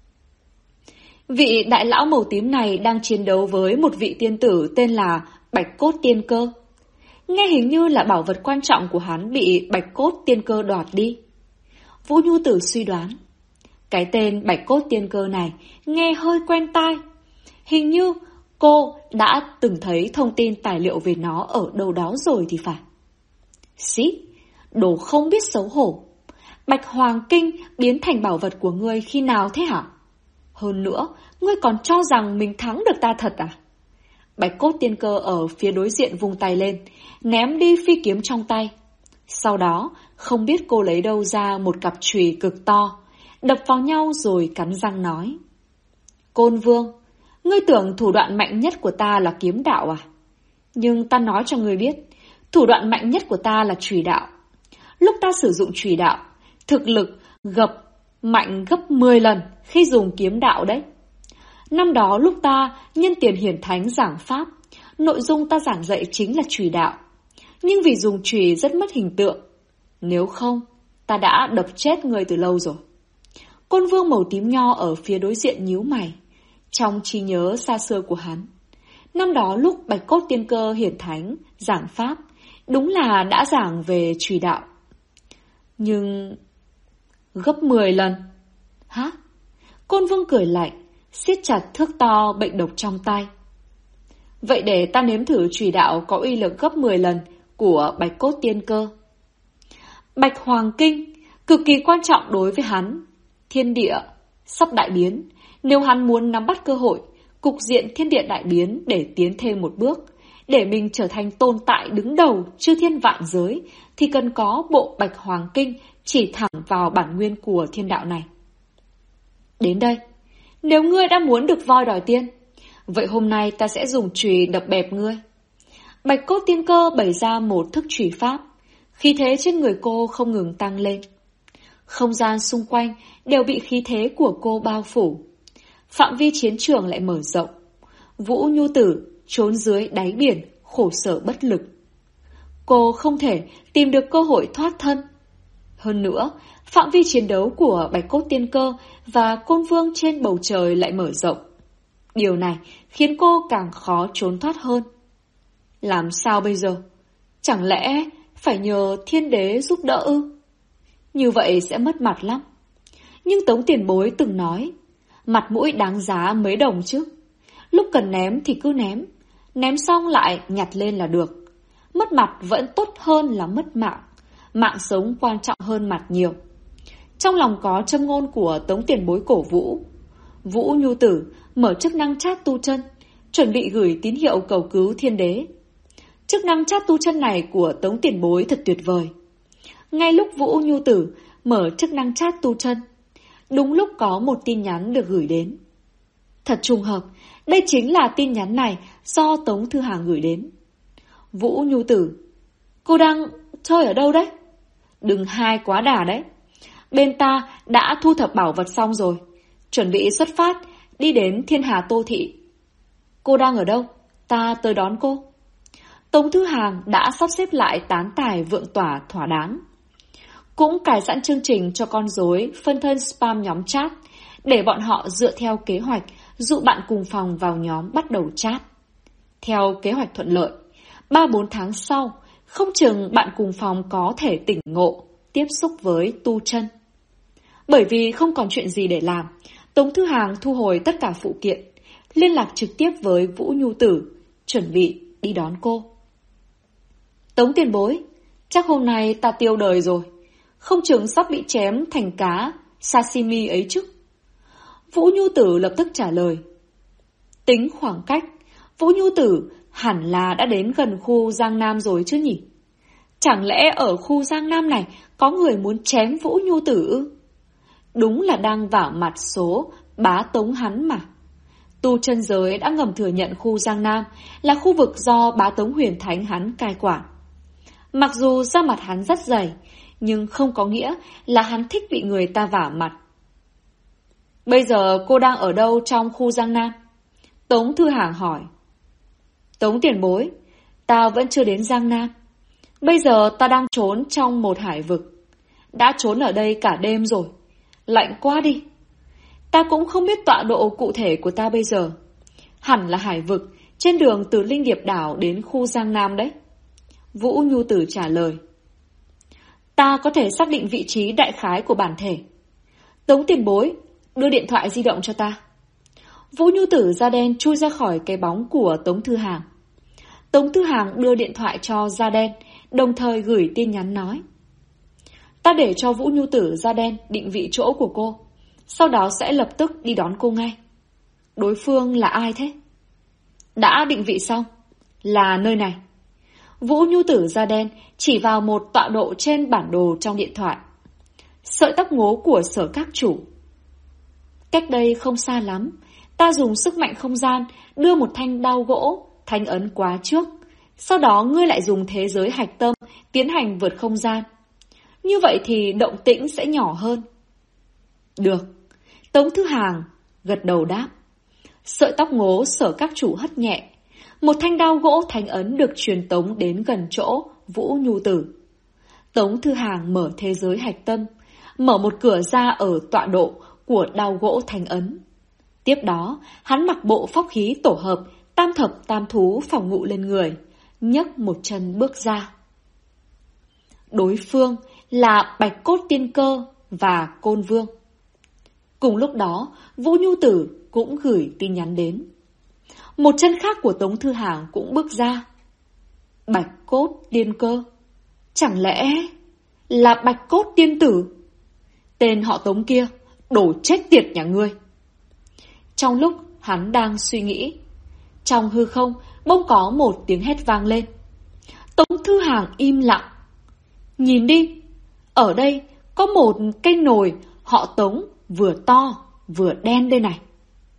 Vị đại lão màu tím này đang chiến đấu với một vị tiên tử tên là Bạch Cốt Tiên Cơ. Nghe hình như là bảo vật quan trọng của hắn bị Bạch Cốt Tiên Cơ đoạt đi. Vũ Nhu Tử suy đoán. Cái tên Bạch Cốt Tiên Cơ này nghe hơi quen tai. Hình như cô đã từng thấy thông tin tài liệu về nó ở đâu đó rồi thì phải. Xí, đồ không biết xấu hổ. Bạch Hoàng Kinh biến thành bảo vật của ngươi khi nào thế hả? Hơn nữa, ngươi còn cho rằng mình thắng được ta thật à? Bạch Cốt Tiên Cơ ở phía đối diện vung tay lên, ném đi phi kiếm trong tay. Sau đó, không biết cô lấy đâu ra một cặp chùy cực to, đập vào nhau rồi cắn răng nói. Côn Vương, ngươi tưởng thủ đoạn mạnh nhất của ta là kiếm đạo à? Nhưng ta nói cho ngươi biết, thủ đoạn mạnh nhất của ta là chùy đạo. Lúc ta sử dụng chùy đạo, thực lực mạnh gấp 10 lần khi dùng kiếm đạo đấy. Năm đó lúc ta nhân tiền hiển thánh giảng pháp, nội dung ta giảng dạy chính là chùy đạo. Nhưng vì dùng chùy rất mất hình tượng. Nếu không, ta đã đập chết người từ lâu rồi. Côn Vương màu tím nho ở phía đối diện nhíu mày. Trong trí nhớ xa xưa của hắn, năm đó lúc Bạch Cốt Tiên Cơ hiển thánh giảng pháp, đúng là đã giảng về chùy đạo. Nhưng gấp 10 lần. Hả? Côn Vương cười lạnh, siết chặt thước to bệnh độc trong tay. Vậy để ta nếm thử chùy đạo có uy lực gấp 10 lần của Bạch Cốt Tiên Cơ. Bạch Hoàng Kinh cực kỳ quan trọng đối với hắn. Thiên địa sắp đại biến, nếu hắn muốn nắm bắt cơ hội, cục diện thiên địa đại biến để tiến thêm một bước, để mình trở thành tồn tại đứng đầu chư thiên vạn giới, thì cần có bộ Bạch Hoàng Kinh chỉ thẳng vào bản nguyên của thiên đạo này. Đến đây, nếu ngươi đã muốn được voi đòi tiên, vậy hôm nay ta sẽ dùng chùy đập bẹp ngươi. Bạch Cốt Tiên Cơ bày ra một thức chùy pháp, khí thế trên người cô không ngừng tăng lên. Không gian xung quanh đều bị khí thế của cô bao phủ. Phạm vi chiến trường lại mở rộng. Vũ Nhu Tử trốn dưới đáy biển, khổ sở bất lực. Cô không thể tìm được cơ hội thoát thân. Hơn nữa, phạm vi chiến đấu của Bạch Cốt Tiên Cơ và Côn Vương trên bầu trời lại mở rộng. Điều này khiến cô càng khó trốn thoát hơn. Làm sao bây giờ? Chẳng lẽ phải nhờ thiên đế giúp đỡ ư? Như vậy sẽ mất mặt lắm. Nhưng Tống Tiền Bối từng nói, mặt mũi đáng giá mấy đồng chứ. Lúc cần ném thì cứ ném, ném xong lại nhặt lên là được. Mất mặt vẫn tốt hơn là mất mạng. Mạng sống quan trọng hơn mặt nhiều. Trong lòng có châm ngôn của Tống Tiền Bối cổ vũ. Vũ Nhu Tử mở chức năng chat tu chân, chuẩn bị gửi tín hiệu cầu cứu thiên đế. Chức năng chat tu chân này của Tống Tiền Bối thật tuyệt vời. Ngay lúc Vũ Nhu Tử mở chức năng chat tu chân, đúng lúc có một tin nhắn được gửi đến. Thật trùng hợp, đây chính là tin nhắn này do Tống Thư Hàng gửi đến. Vũ Nhu Tử, cô đang chơi ở đâu đấy? Đừng hai quá đà đấy. Bên ta đã thu thập bảo vật xong rồi, chuẩn bị xuất phát đi đến Thiên Hà Tô Thị. Cô đang ở đâu? Ta tới đón cô. Tống Thư Hàng đã sắp xếp lại tán tài vượng tỏa thỏa đáng. Cũng cài sẵn chương trình cho con rối phân thân spam nhóm chat, để bọn họ dựa theo kế hoạch dụ bạn cùng phòng vào nhóm bắt đầu chat. Theo kế hoạch thuận lợi, 3-4 tháng sau, không chừng bạn cùng phòng có thể tỉnh ngộ, tiếp xúc với tu chân. Bởi vì không còn chuyện gì để làm, Tống Thư Hàng thu hồi tất cả phụ kiện, liên lạc trực tiếp với Vũ Nhu Tử, chuẩn bị đi đón cô. Tống Tiền Bối, chắc hôm nay ta tiêu đời rồi, không chừng sắp bị chém thành cá sashimi ấy chứ. Vũ Nhu Tử lập tức trả lời. Tính khoảng cách, Vũ Nhu Tử hẳn là đã đến gần khu Giang Nam rồi chứ nhỉ? Chẳng lẽ ở khu Giang Nam này có người muốn chém Vũ Nhu Tử ư? Đúng là đang vả mặt số bá tống hắn mà. Tu chân giới đã ngầm thừa nhận khu Giang Nam là khu vực do bá tống huyền thánh hắn cai quản. Mặc dù da mặt hắn rất dày, nhưng không có nghĩa là hắn thích bị người ta vả mặt. Bây giờ cô đang ở đâu trong khu Giang Nam? Tống Thư Hàng hỏi. Tống Tiền Bối, ta vẫn chưa đến Giang Nam. Bây giờ ta đang trốn trong một hải vực. Đã trốn ở đây cả đêm rồi. Lạnh quá đi. Ta cũng không biết tọa độ cụ thể của ta bây giờ. Hẳn là hải vực, trên đường từ Linh Điệp Đảo đến khu Giang Nam đấy. Vũ Nhu Tử trả lời. Ta có thể xác định vị trí đại khái của bản thể. Tống tiền bối, đưa điện thoại di động cho ta. Vũ Nhu Tử da đen chui ra khỏi cái bóng của Tống Thư Hàng. Tống Thư Hàng đưa điện thoại cho da đen, đồng thời gửi tin nhắn nói. Ta để cho Vũ Nhu Tử da đen định vị chỗ của cô, sau đó sẽ lập tức đi đón cô ngay. Đối phương là ai thế? Đã định vị xong. Là nơi này. Vũ Nhu Tử da đen chỉ vào một tọa độ trên bản đồ trong điện thoại. Sợi tóc ngố của Sở Các Chủ. Cách đây không xa lắm, ta dùng sức mạnh không gian đưa một thanh đao gỗ, thanh ấn quá trước. Sau đó ngươi lại dùng thế giới hạch tâm tiến hành vượt không gian. Như vậy thì động tĩnh sẽ nhỏ hơn. Được. Tống Thư Hàng gật đầu đáp. Sợi tóc ngố Sở Các Chủ hất nhẹ. Một thanh đao gỗ thánh ấn được truyền tống đến gần chỗ Vũ Nhu Tử. Tống Thư Hàng mở thế giới hạch tâm, mở một cửa ra ở tọa độ của đao gỗ thánh ấn. Tiếp đó, hắn mặc bộ pháp khí tổ hợp tam thập tam thú phòng ngự lên người, nhấc một chân bước ra. Đối phương là Bạch Cốt Tiên Cơ và Côn Vương. Cùng lúc đó, Vũ Nhu Tử cũng gửi tin nhắn đến. Một chân khác của Tống Thư Hàng cũng bước ra. Bạch Cốt Tiên Cơ. Chẳng lẽ là Bạch Cốt Tiên Tử? Tên họ Tống kia, đổ chết tiệt nhà ngươi. Trong lúc hắn đang suy nghĩ, trong hư không bỗng có một tiếng hét vang lên. Tống Thư Hàng im lặng. Nhìn đi, ở đây có một cây nồi họ Tống vừa to vừa đen đây này.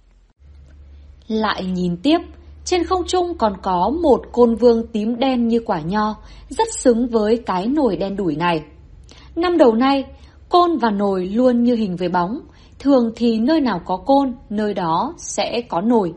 Lại nhìn tiếp, trên không trung còn có một côn vương tím đen như quả nho, rất xứng với cái nồi đen đủi này. Năm đầu nay, côn và nồi luôn như hình với bóng, thường thì nơi nào có côn, nơi đó sẽ có nồi.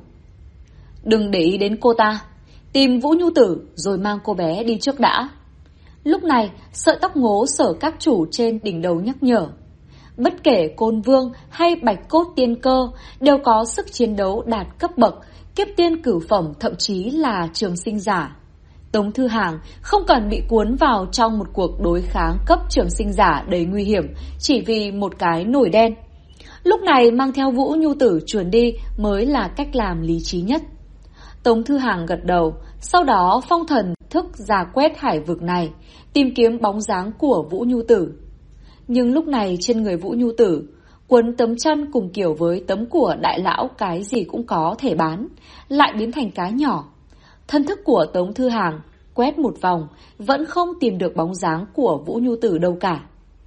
Đừng để ý đến cô ta, tìm Vũ Nhu Tử rồi mang cô bé đi trước đã. Lúc này, sợi tóc ngố Sở Các Chủ trên đỉnh đầu nhắc nhở. Bất kể Côn Vương hay Bạch Cốt Tiên Cơ đều có sức chiến đấu đạt cấp bậc, kiếp tiên cửu phẩm, thậm chí là trường sinh giả. Tống Thư Hàng không cần bị cuốn vào trong một cuộc đối kháng cấp trường sinh giả đầy nguy hiểm chỉ vì một cái nồi đen. Lúc này mang theo Vũ Nhu Tử chuồn đi mới là cách làm lý trí nhất. Tống Thư Hàng gật đầu, sau đó phong thần thức ra quét hải vực này, tìm kiếm bóng dáng của Vũ Nhu Tử. Nhưng lúc này trên người Vũ Nhu Tử, quấn tấm chân cùng kiểu với tấm của đại lão cái gì cũng có thể bán, lại biến thành cái nhỏ. Thân thức của Tống Thư Hàng quét một vòng, vẫn không tìm được bóng dáng của Vũ Nhu Tử đâu cả.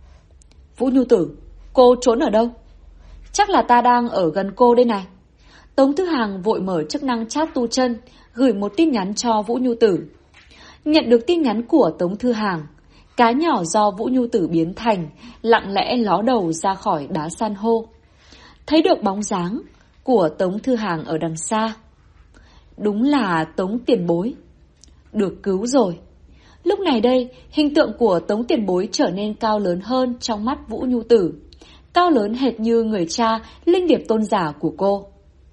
Vũ Nhu Tử, cô trốn ở đâu? Chắc là ta đang ở gần cô đây này. Tống Thư Hàng vội mở chức năng chat tu chân, gửi một tin nhắn cho Vũ Nhu Tử. Nhận được tin nhắn của Tống Thư Hàng, cái nhỏ do Vũ Nhu Tử biến thành lặng lẽ ló đầu ra khỏi đá san hô. Thấy được bóng dáng của Tống Thư Hàng ở đằng xa. Đúng là Tống tiền bối. Được cứu rồi. Lúc này đây, hình tượng của Tống tiền bối trở nên cao lớn hơn trong mắt Vũ Nhu Tử. Cao lớn hệt như người cha linh điệp tôn giả của cô.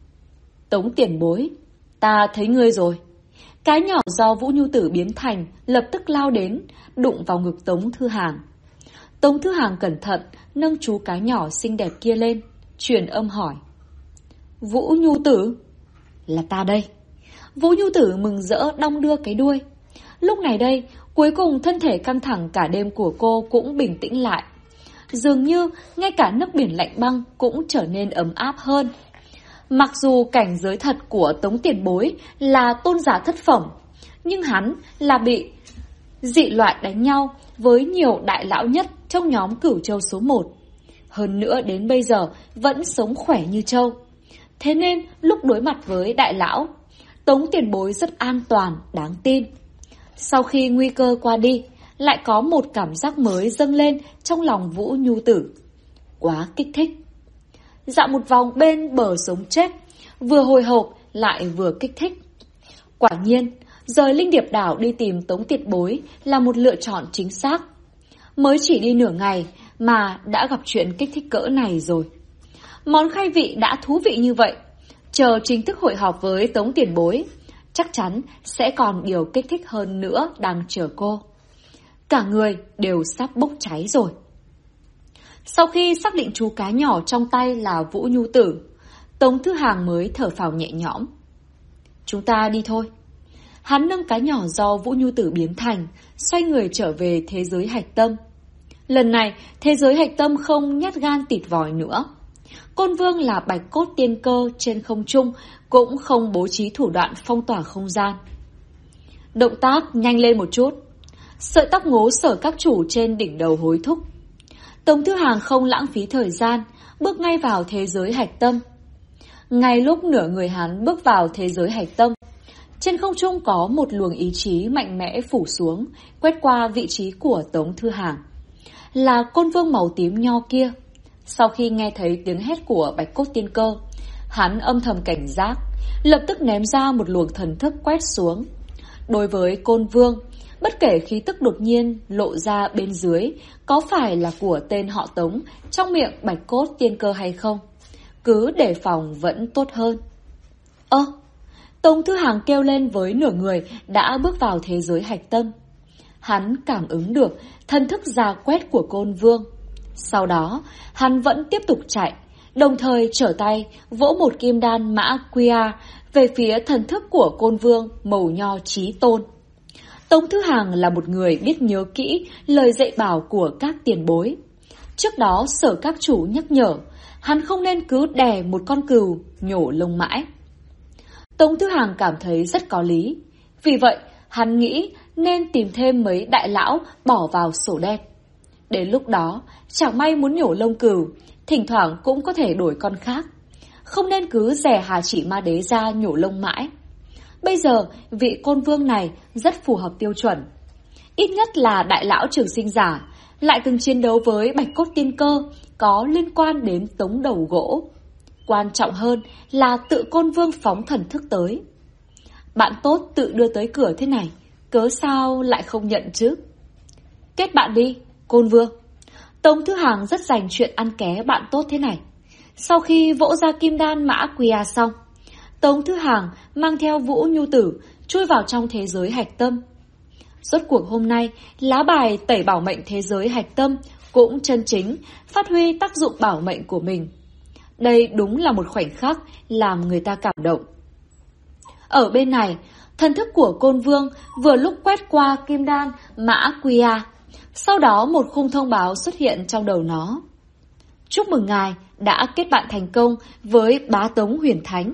Tống tiền bối, ta thấy ngươi rồi. Cái nhỏ do Vũ Nhu Tử biến thành lập tức lao đến, đụng vào ngực Tống Thư Hàng. Tống Thư Hàng cẩn thận nâng chú cái nhỏ xinh đẹp kia lên, truyền âm hỏi. Vũ Nhu Tử? Là ta đây. Vũ Nhu Tử mừng rỡ đong đưa cái đuôi. Lúc này đây, cuối cùng thân thể căng thẳng cả đêm của cô cũng bình tĩnh lại. Dường như ngay cả nước biển lạnh băng cũng trở nên ấm áp hơn. Mặc dù cảnh giới thật của Tống tiền bối là tôn giả thất phẩm, nhưng hắn là bị dị loại đánh nhau với nhiều đại lão nhất trong nhóm Cửu Châu số 1. Hơn nữa đến bây giờ vẫn sống khỏe như trâu. Thế nên lúc đối mặt với đại lão, Tống tiền bối rất an toàn, đáng tin. Sau khi nguy cơ qua đi, lại có một cảm giác mới dâng lên trong lòng Vũ Nhu Tử. Quá kích thích. Dạo một vòng bên bờ sống chết, vừa hồi hộp lại vừa kích thích. Quả nhiên, rời Linh Điệp Đảo đi tìm Tống tiền bối là một lựa chọn chính xác. Mới chỉ đi nửa ngày mà đã gặp chuyện kích thích cỡ này rồi. Món khai vị đã thú vị như vậy. Chờ chính thức hội họp với Tống tiền bối, chắc chắn sẽ còn điều kích thích hơn nữa đang chờ cô. Cả người đều sắp bốc cháy rồi. Sau khi xác định chú cá nhỏ trong tay là Vũ Nhu Tử, Tống Thư Hàng mới thở phào nhẹ nhõm. Chúng ta đi thôi. Hắn nâng cá nhỏ do Vũ Nhu Tử biến thành, xoay người trở về thế giới hạch tâm. Lần này, thế giới hạch tâm không nhát gan tịt vòi nữa. Côn Vương là bạch cốt tiên cơ trên không trung, cũng không bố trí thủ đoạn phong tỏa không gian. Động tác nhanh lên một chút. Sợi tóc ngố Sở các chủ trên đỉnh đầu hối thúc. Tống Thư Hàng không lãng phí thời gian, bước ngay vào thế giới hạch tâm. Ngay lúc nửa người hắn bước vào thế giới hạch tâm, trên không trung có một luồng ý chí mạnh mẽ phủ xuống, quét qua vị trí của Tống Thư Hàng. Là Côn Vương màu tím nho kia. Sau khi nghe thấy tiếng hét của bạch cốt tiên cơ, hắn âm thầm cảnh giác, lập tức ném ra một luồng thần thức quét xuống. Đối với Côn Vương, bất kể khí tức đột nhiên lộ ra bên dưới có phải là của tên họ Tống trong miệng bạch cốt tiên cơ hay không, cứ đề phòng vẫn tốt hơn. Tống Thư Hàng kêu lên với nửa người đã bước vào thế giới hạch tâm. Hắn cảm ứng được thần thức ra quét của Côn Vương. Sau đó, hắn vẫn tiếp tục chạy, đồng thời trở tay vỗ một kim đan mã Qia về phía thần thức của Côn Vương màu nho chí tôn. Tống Thư Hàng là một người biết nhớ kỹ lời dạy bảo của các tiền bối. Trước đó Sở các chủ nhắc nhở, hắn không nên cứ đè một con cừu nhổ lông mãi. Tống Thư Hàng cảm thấy rất có lý. Vì vậy, hắn nghĩ nên tìm thêm mấy đại lão bỏ vào sổ đen. Đến lúc đó, chẳng may muốn nhổ lông cừu, thỉnh thoảng cũng có thể đổi con khác. Không nên cứ dè Hà Chỉ Ma Đế ra nhổ lông mãi. Bây giờ, vị Côn Vương này rất phù hợp tiêu chuẩn. Ít nhất là đại lão trường sinh giả, lại từng chiến đấu với bạch cốt tiên cơ, có liên quan đến Tống Đầu Gỗ. Quan trọng hơn là tự Côn Vương phóng thần thức tới. Bạn tốt tự đưa tới cửa thế này, cớ sao lại không nhận chứ? Kết bạn đi, Côn Vương. Tống Thư Hàng rất dành chuyện ăn ké bạn tốt thế này. Sau khi vỗ ra kim đan mã Qia xong, Tống Thư Hàng mang theo Vũ Nhu Tử chui vào trong thế giới hạch tâm. Rốt cuộc hôm nay, lá bài tẩy bảo mệnh thế giới hạch tâm cũng chân chính phát huy tác dụng bảo mệnh của mình. Đây đúng là một khoảnh khắc làm người ta cảm động. Ở bên này, thần thức của Côn Vương vừa lúc quét qua kim đan mã Qia. Sau đó một khung thông báo xuất hiện trong đầu nó. Chúc mừng ngài đã kết bạn thành công với bá Tống Huyền Thánh.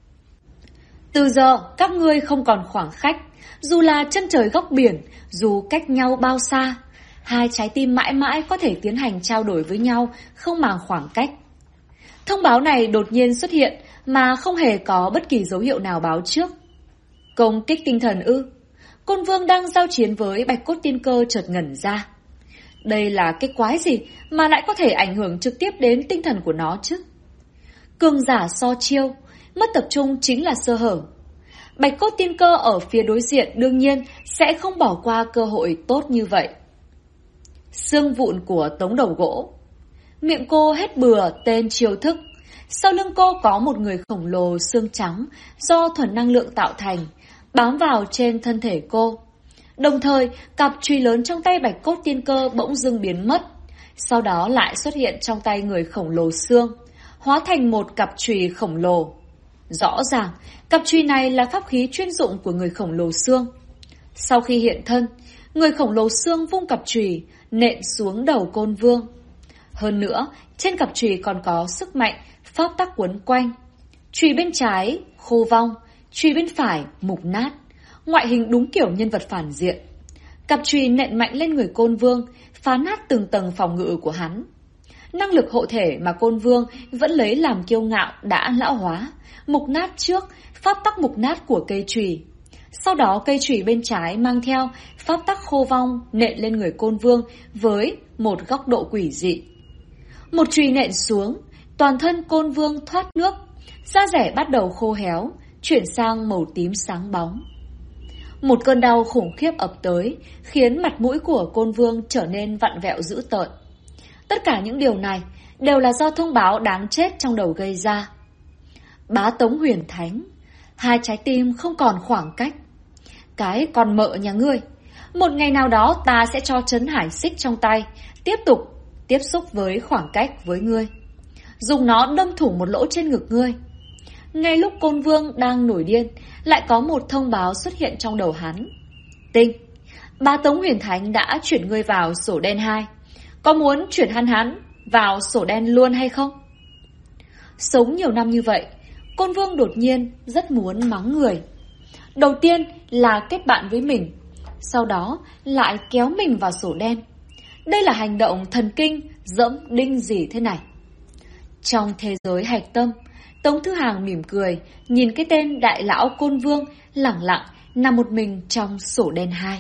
Từ giờ các ngươi không còn khoảng cách, dù là chân trời góc biển, dù cách nhau bao xa, hai trái tim mãi mãi có thể tiến hành trao đổi với nhau không màng khoảng cách. Thông báo này đột nhiên xuất hiện mà không hề có bất kỳ dấu hiệu nào báo trước. Công kích tinh thần ư? Côn Vương đang giao chiến với bạch cốt tiên cơ chợt ngẩn ra. Đây là cái quái gì mà lại có thể ảnh hưởng trực tiếp đến tinh thần của nó chứ? Cường giả so chiêu, mất tập trung chính là sơ hở. Bạch cốt tiên cơ ở phía đối diện đương nhiên sẽ không bỏ qua cơ hội tốt như vậy. Xương vụn của Tống Đầu Gỗ. Miệng cô hết bừa tên chiêu thức. Sau lưng cô có một người khổng lồ xương trắng do thuần năng lượng tạo thành, bám vào trên thân thể cô. Đồng thời, cặp chùy lớn trong tay bạch cốt tiên cơ bỗng dưng biến mất. Sau đó lại xuất hiện trong tay người khổng lồ xương, hóa thành một cặp chùy khổng lồ. Rõ ràng, cặp chùy này là pháp khí chuyên dụng của người khổng lồ xương. Sau khi hiện thân, người khổng lồ xương vung cặp chùy nện xuống đầu Côn Vương. Hơn nữa, trên cặp chùy còn có sức mạnh pháp tắc quấn quanh. Chùy bên trái khô vong, chùy bên phải mục nát, ngoại hình đúng kiểu nhân vật phản diện. Cặp chùy nện mạnh lên người Côn Vương, phá nát từng tầng phòng ngự của hắn. Năng lực hộ thể mà Côn Vương vẫn lấy làm kiêu ngạo đã lão hóa, mục nát trước pháp tắc mục nát của cây chùy. Sau đó cây chùy bên trái mang theo pháp tắc khô vong nện lên người Côn Vương với một góc độ quỷ dị. Một chùy nện xuống, toàn thân Côn Vương thoát nước, da rẻ bắt đầu khô héo, chuyển sang màu tím sáng bóng. Một cơn đau khủng khiếp ập tới, khiến mặt mũi của Côn Vương trở nên vặn vẹo dữ tợn. Tất cả những điều này đều là do thông báo đáng chết trong đầu gây ra. Bá Tống Huyền Thánh, Hai trái tim không còn khoảng cách. Cái con mợ nhà ngươi, một ngày nào đó ta sẽ cho trấn hải xích trong tay, tiếp tục tiếp xúc với khoảng cách với ngươi, dùng nó đâm thủng một lỗ trên ngực ngươi. Ngay lúc Côn Vương đang nổi điên, lại có một thông báo xuất hiện trong đầu hắn. Tinh, bà Tống Huyền Thánh đã chuyển ngươi vào sổ đen 2. Có muốn chuyển hắn vào sổ đen luôn hay không? Sống nhiều năm như vậy, Côn Vương đột nhiên rất muốn mắng người. Đầu tiên là kết bạn với mình, sau đó lại kéo mình vào sổ đen. Đây là hành động thần kinh dẫm đinh gì thế này? Trong thế giới hạch tâm, Tống Thư Hàng mỉm cười, nhìn cái tên đại lão Côn Vương lẳng lặng nằm một mình trong sổ đen 2.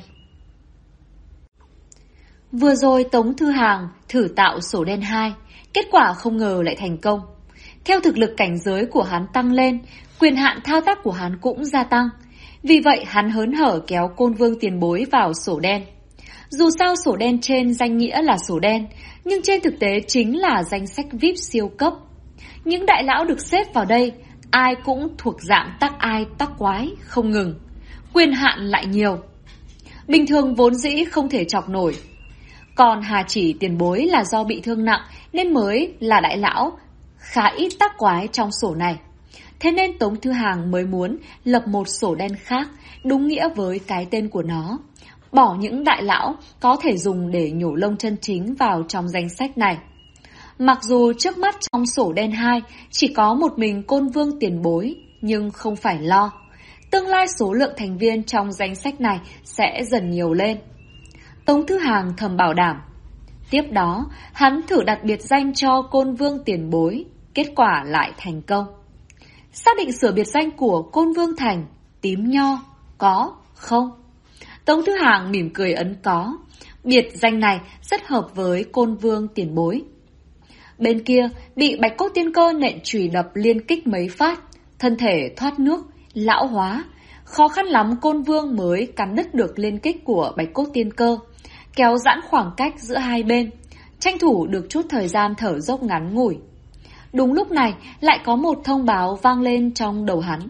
Vừa rồi Tống Thư Hàng thử tạo sổ đen 2, kết quả không ngờ lại thành công. Theo thực lực cảnh giới của hắn tăng lên, quyền hạn thao tác của hắn cũng gia tăng. Vì vậy hắn hớn hở kéo Côn Vương tiền bối vào sổ đen. Dù sao sổ đen trên danh nghĩa là sổ đen, nhưng trên thực tế chính là danh sách VIP siêu cấp. Những đại lão được xếp vào đây, ai cũng thuộc dạng tắc ai tắc quái, không ngừng. Quyền hạn lại nhiều. Bình thường vốn dĩ không thể chọc nổi. Còn Hà Chỉ tiền bối là do bị thương nặng nên mới là đại lão, khá ít tắc quái trong sổ này. Thế nên Tống Thư Hàng mới muốn lập một sổ đen khác, đúng nghĩa với cái tên của nó. Bỏ những đại lão có thể dùng để nhổ lông chân chính vào trong danh sách này. Mặc dù trước mắt trong sổ đen 2 chỉ có một mình Côn Vương tiền bối, nhưng không phải lo. Tương lai số lượng thành viên trong danh sách này sẽ dần nhiều lên. Tống Thư Hàng thầm bảo đảm. Tiếp đó, hắn thử đặt biệt danh cho Côn Vương tiền bối, kết quả lại thành công. Xác định sửa biệt danh của Côn Vương thành Tím Nho, có, không? Tống Thư Hàng mỉm cười ấn có. Biệt danh này rất hợp với Côn Vương tiền bối. Bên kia, bị Bạch Cốt Tiên Cơ nện chùy đập liên kích mấy phát, thân thể thoát nước, lão hóa. Khó khăn lắm Côn Vương mới cắn đứt được liên kích của Bạch Cốt Tiên Cơ, kéo giãn khoảng cách giữa hai bên, tranh thủ được chút thời gian thở dốc ngắn ngủi. Đúng lúc này, lại có một thông báo vang lên trong đầu hắn.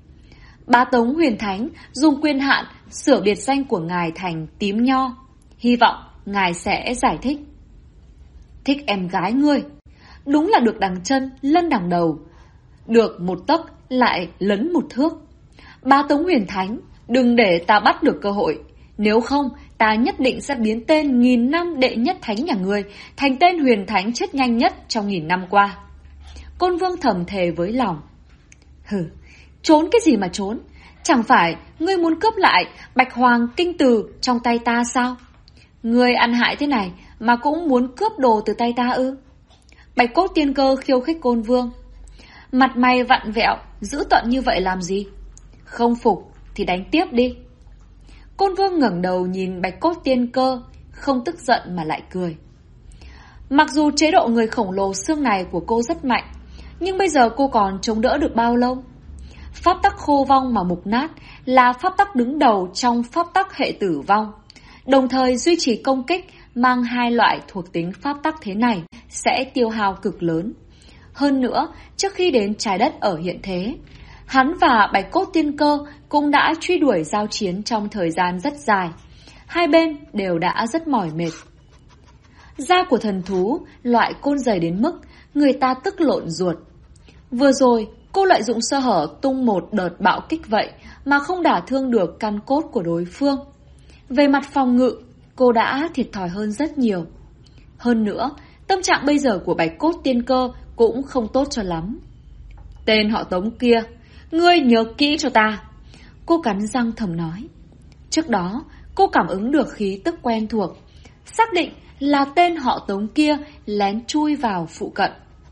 Bá Tống Huyền Thánh dùng quyền hạn sửa biệt danh của ngài thành Tím Nho. Hy vọng ngài sẽ giải thích. Thích em gái ngươi. Đúng là được đằng chân lân đằng đầu. Được một tấc lại lấn một thước. Bá Tống Huyền Thánh, đừng để ta bắt được cơ hội. Nếu không, ta nhất định sẽ biến tên 1000 năm đệ nhất thánh nhà ngươi thành tên Huyền Thánh chết nhanh nhất trong 1000 năm qua. Côn Vương thầm thề với lòng. Hừ, trốn cái gì mà trốn? Chẳng phải ngươi muốn cướp lại Bạch Hoàng Kinh Từ trong tay ta sao? Ngươi ăn hại thế này mà cũng muốn cướp đồ từ tay ta ư? Bạch Cốt Tiên Cơ khiêu khích Côn Vương. Mặt mày vặn vẹo, dữ tợn như vậy làm gì? Không phục thì đánh tiếp đi. Côn Vương ngẩng đầu nhìn Bạch Cốt Tiên Cơ, không tức giận mà lại cười. Mặc dù chế độ người khổng lồ xương này của cô rất mạnh, nhưng bây giờ cô còn chống đỡ được bao lâu? Pháp tắc khô vong mà mục nát là pháp tắc đứng đầu trong pháp tắc hệ tử vong. Đồng thời duy trì công kích mang hai loại thuộc tính pháp tắc thế này sẽ tiêu hao cực lớn. Hơn nữa, trước khi đến trái đất ở hiện thế, hắn và Bạch Cốt Tiên Cơ cũng đã truy đuổi giao chiến trong thời gian rất dài. Hai bên đều đã rất mỏi mệt. Da của thần thú, loại côn dày đến mức người ta tức lộn ruột. Vừa rồi, cô lợi dụng sơ hở tung một đợt bạo kích vậy mà không đả thương được căn cốt của đối phương. Về mặt phòng ngự, cô đã thiệt thòi hơn rất nhiều. Hơn nữa, tâm trạng bây giờ của Bạch Cốt Tiên Cơ cũng không tốt cho lắm. Tên họ Tống kia, ngươi nhớ kỹ cho ta. Cô cắn răng thầm nói. Trước đó, cô cảm ứng được khí tức quen thuộc, xác định là tên họ Tống kia lén chui vào phụ cận.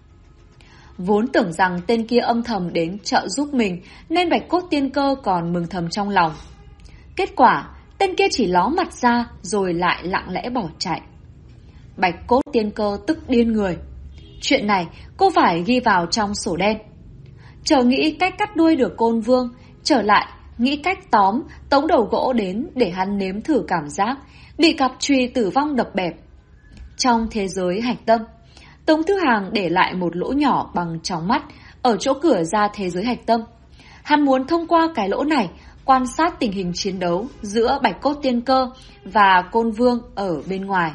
Vốn tưởng rằng tên kia âm thầm đến trợ giúp mình nên Bạch Cốt Tiên Cơ còn mừng thầm trong lòng. Kết quả, tên kia chỉ ló mặt ra rồi lại lặng lẽ bỏ chạy. Bạch Cốt Tiên Cơ tức điên người. Chuyện này cô phải ghi vào trong sổ đen. Chờ nghĩ cách cắt đuôi được Côn Vương, trở lại nghĩ cách tóm Tống Đầu Gỗ đến để hắn nếm thử cảm giác bị cặp chùy tử vong đập bẹp. Trong thế giới hạch tâm, Tống Thư Hàng để lại một lỗ nhỏ bằng tròng mắt ở chỗ cửa ra thế giới hạch tâm. Hắn muốn thông qua cái lỗ này quan sát tình hình chiến đấu giữa Bạch Cốt Tiên Cơ và Côn Vương ở bên ngoài.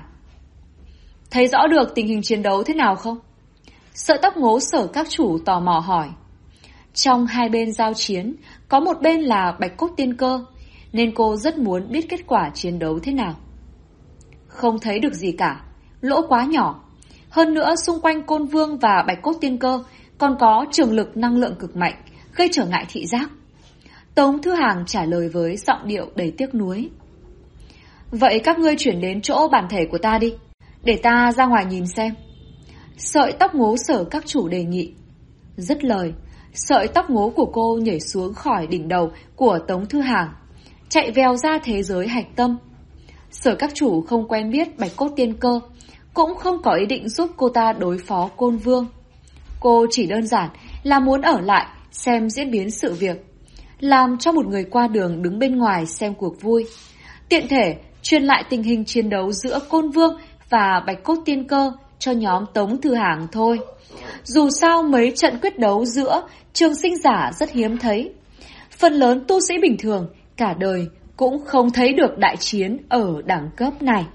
Thấy rõ được tình hình chiến đấu thế nào không? Sợi tóc ngố Sở Các Chủ tò mò hỏi. Trong hai bên giao chiến, có một bên là Bạch Cốt Tiên Cơ, nên cô rất muốn biết kết quả chiến đấu thế nào. Không thấy được gì cả, lỗ quá nhỏ. Hơn nữa xung quanh Côn Vương và Bạch Cốt Tiên Cơ còn có trường lực năng lượng cực mạnh, gây trở ngại thị giác. Tống Thư Hàng trả lời với giọng điệu đầy tiếc nuối. Vậy các ngươi chuyển đến chỗ bản thể của ta đi, để ta ra ngoài nhìn xem. Sợi tóc ngố Sở Các Chủ đề nghị. Dứt lời, sợi tóc ngố của cô nhảy xuống khỏi đỉnh đầu của Tống Thư Hàng, chạy vèo ra thế giới hạch tâm. Sở Các Chủ không quen biết Bạch Cốt Tiên Cơ, cũng không có ý định giúp cô ta đối phó Côn Vương. Cô chỉ đơn giản là muốn ở lại xem diễn biến sự việc, làm cho một người qua đường đứng bên ngoài xem cuộc vui, tiện thể truyền lại tình hình chiến đấu giữa Côn Vương và Bạch Cốt Tiên Cơ cho nhóm Tống Thư Hàng thôi. Dù sao mấy trận quyết đấu giữa trường sinh giả rất hiếm thấy. Phần lớn tu sĩ bình thường cả đời cũng không thấy được đại chiến ở đẳng cấp này.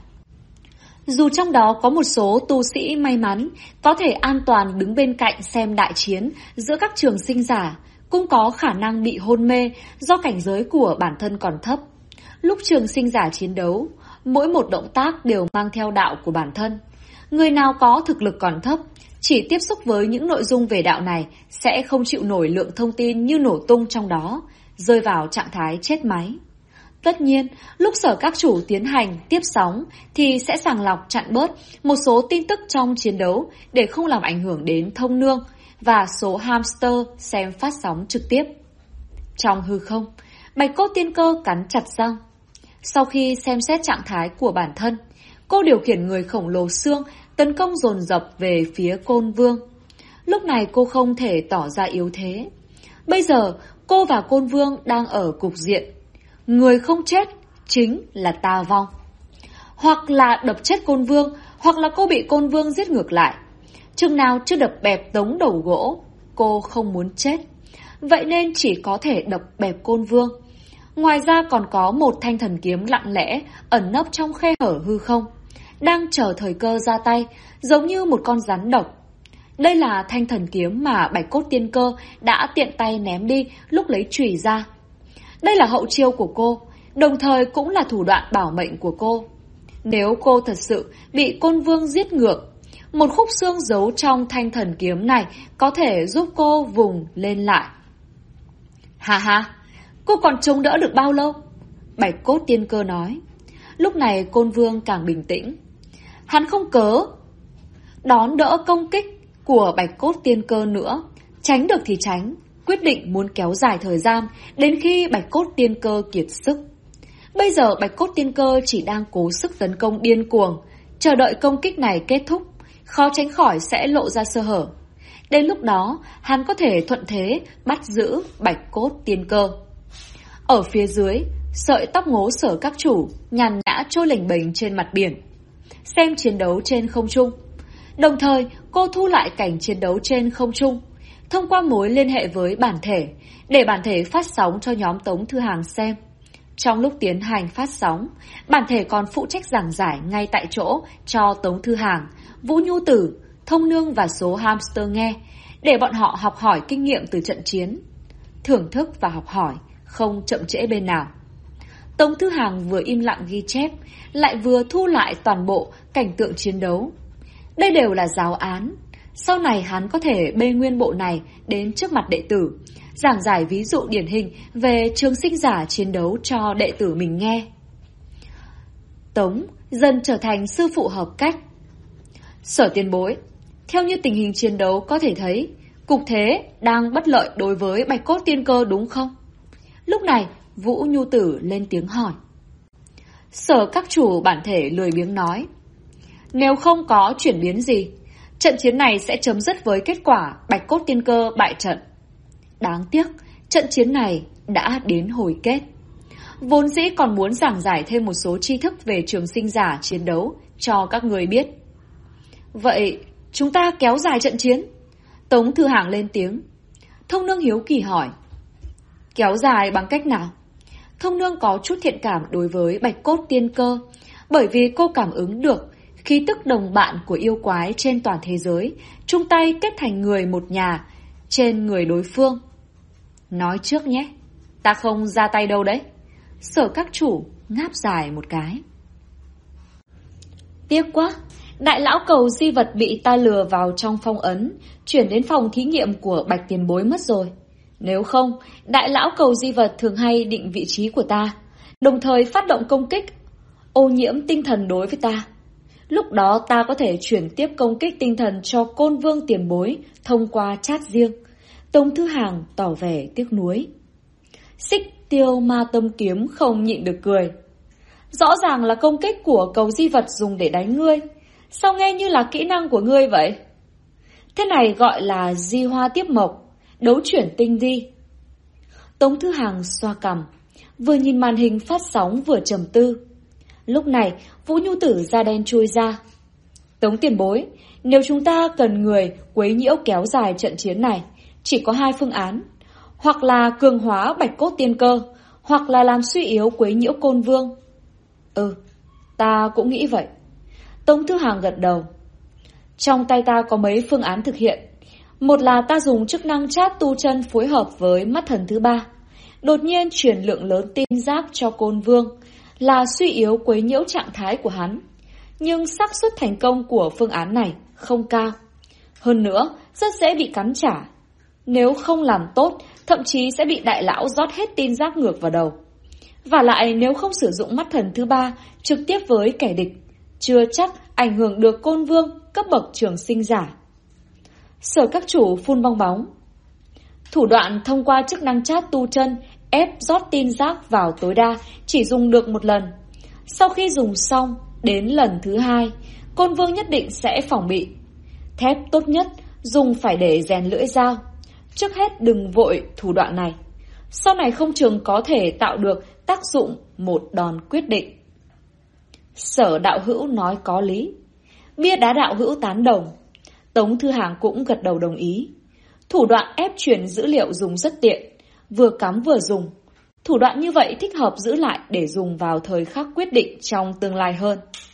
Dù trong đó có một số tu sĩ may mắn có thể an toàn đứng bên cạnh xem đại chiến giữa các trường sinh giả, cũng có khả năng bị hôn mê do cảnh giới của bản thân còn thấp. Lúc trường sinh giả chiến đấu, mỗi một động tác đều mang theo đạo của bản thân. Người nào có thực lực còn thấp, chỉ tiếp xúc với những nội dung về đạo này sẽ không chịu nổi lượng thông tin như nổ tung trong đó, rơi vào trạng thái chết máy. Tất nhiên, lúc Sở Các Chủ tiến hành tiếp sóng thì sẽ sàng lọc chặn bớt một số tin tức trong chiến đấu để không làm ảnh hưởng đến thông nương và số hamster xem phát sóng trực tiếp. Trong hư không, Bạch Cốt Tiên Cơ cắn chặt răng. Sau khi xem xét trạng thái của bản thân, cô điều khiển người khổng lồ xương tấn công dồn dập về phía Côn Vương. Lúc này cô không thể tỏ ra yếu thế. Bây giờ, cô và Côn Vương đang ở cục diện người không chết chính là ta vong. Hoặc là đập chết Côn Vương, hoặc là cô bị Côn Vương giết ngược lại. Chừng nào chưa đập bẹp tống đầu gỗ, cô không muốn chết. Vậy nên chỉ có thể đập bẹp Côn Vương. Ngoài ra còn có một thanh thần kiếm lặng lẽ ẩn nấp trong khe hở hư không, đang chờ thời cơ ra tay, giống như một con rắn độc. Đây là thanh thần kiếm mà Bạch Cốt Tiên Cơ đã tiện tay ném đi lúc lấy chùy ra. Đây là hậu chiêu của cô, đồng thời cũng là thủ đoạn bảo mệnh của cô. Nếu cô thật sự bị Côn Vương giết ngược, một khúc xương giấu trong thanh thần kiếm này có thể giúp cô vùng lên lại. Ha ha, cô còn chống đỡ được bao lâu? Bạch Cốt Tiên Cơ nói. Lúc này Côn Vương càng bình tĩnh. Hắn không cớ đón đỡ công kích của Bạch Cốt Tiên Cơ nữa, tránh được thì tránh, quyết định muốn kéo dài thời gian đến khi Bạch Cốt Tiên Cơ kiệt sức. Bây giờ Bạch Cốt Tiên Cơ chỉ đang cố sức tấn công điên cuồng, chờ đợi công kích này kết thúc, khó tránh khỏi sẽ lộ ra sơ hở. Đến lúc đó, hắn có thể thuận thế bắt giữ Bạch Cốt Tiên Cơ. Ở phía dưới, sợi tóc ngố Sở Các Chủ nhàn nhã trôi lềnh bềnh trên mặt biển, xem chiến đấu trên không trung. Đồng thời, cô thu lại cảnh chiến đấu trên không trung, thông qua mối liên hệ với bản thể, để bản thể phát sóng cho nhóm Tống Thư Hàng xem. Trong lúc tiến hành phát sóng, bản thể còn phụ trách giảng giải ngay tại chỗ cho Tống Thư Hàng, Vũ Nhu Tử, Thông Nương và số hamster nghe, để bọn họ học hỏi kinh nghiệm từ trận chiến. Thưởng thức và học hỏi, không chậm trễ bên nào. Tống Thư Hàng vừa im lặng ghi chép, lại vừa thu lại toàn bộ cảnh tượng chiến đấu. Đây đều là giáo án. Sau này hắn có thể bê nguyên bộ này đến trước mặt đệ tử, giảng giải ví dụ điển hình về trường sinh giả chiến đấu cho đệ tử mình nghe. Tống dần trở thành sư phụ hợp cách. Sở tiền bối, theo như tình hình chiến đấu có thể thấy, cục thế đang bất lợi đối với Bạch Cốt Tiên Cơ đúng không? Lúc này, Vũ Nhu Tử lên tiếng hỏi. Sở Các Chủ bản thể lười biếng nói. Nếu không có chuyển biến gì, trận chiến này sẽ chấm dứt với kết quả Bạch Cốt Tiên Cơ bại trận. Đáng tiếc, trận chiến này đã đến hồi kết. Vốn dĩ còn muốn giảng giải thêm một số tri thức về trường sinh giả chiến đấu cho các người biết. Vậy, chúng ta kéo dài trận chiến? Tống Thư Hàng lên tiếng. Thông Nương hiếu kỳ hỏi. Kéo dài bằng cách nào? Thông nương có chút thiện cảm đối với bạch cốt tiên cơ, bởi vì cô cảm ứng được khí tức đồng bạn của yêu quái trên toàn thế giới, chung tay kết thành người một nhà trên người đối phương. Nói trước nhé, ta không ra tay đâu đấy. Sở các chủ ngáp dài một cái. Tiếc quá, đại lão cầu di vật bị ta lừa vào trong phong ấn, chuyển đến phòng thí nghiệm của Bạch tiền bối mất rồi. Nếu không, đại lão cầu di vật thường hay định vị trí của ta, đồng thời phát động công kích, ô nhiễm tinh thần đối với ta. Lúc đó ta có thể chuyển tiếp công kích tinh thần cho Côn Vương tiền bối thông qua chat riêng. Tống Thư Hàng tỏ vẻ tiếc nuối. Xích Tiêu Ma Tâm Kiếm không nhịn được cười. Rõ ràng là công kích của cầu di vật dùng để đánh ngươi, sao nghe như là kỹ năng của ngươi vậy? Thế này gọi là di hoa tiếp mộc, đấu chuyển tinh di. Tống Thư Hàng xoa cằm, vừa nhìn màn hình phát sóng vừa trầm tư. Lúc này Vũ Nhu Tử da đen chui ra. Tống tiền bối, nếu chúng ta cần người quấy nhiễu kéo dài trận chiến này, chỉ có hai phương án. Hoặc là cường hóa bạch cốt tiên cơ, hoặc là làm suy yếu quấy nhiễu Côn Vương. Ta cũng nghĩ vậy. Tống Thư Hàng gật đầu. Trong tay ta có mấy phương án thực hiện. Một là ta dùng chức năng chat tu chân phối hợp với mắt thần thứ ba, đột nhiên truyền lượng lớn tin giác cho Côn Vương, là suy yếu quấy nhiễu trạng thái của hắn. Nhưng xác suất thành công của phương án này không cao. Hơn nữa, rất dễ bị cắn trả. Nếu không làm tốt, thậm chí sẽ bị đại lão rót hết tin giác ngược vào đầu. Và lại nếu không sử dụng mắt thần thứ ba trực tiếp với kẻ địch, chưa chắc ảnh hưởng được Côn Vương cấp bậc trường sinh giả. Sở các chủ phun bong bóng. Thủ đoạn thông qua chức năng chat tu chân ép rót tin giác vào tối đa chỉ dùng được một lần. Sau khi dùng xong, đến lần thứ hai, Côn Vương nhất định sẽ phòng bị. Thép tốt nhất dùng phải để rèn lưỡi dao. Trước hết đừng vội thủ đoạn này. Sau này không chừng có thể tạo được tác dụng một đòn quyết định. Sở đạo hữu nói có lý. Bia đá đạo hữu tán đồng. Tống Thư Hàng cũng gật đầu đồng ý. Thủ đoạn ép truyền dữ liệu dùng rất tiện, vừa cắm vừa dùng. Thủ đoạn như vậy thích hợp giữ lại để dùng vào thời khắc quyết định trong tương lai hơn.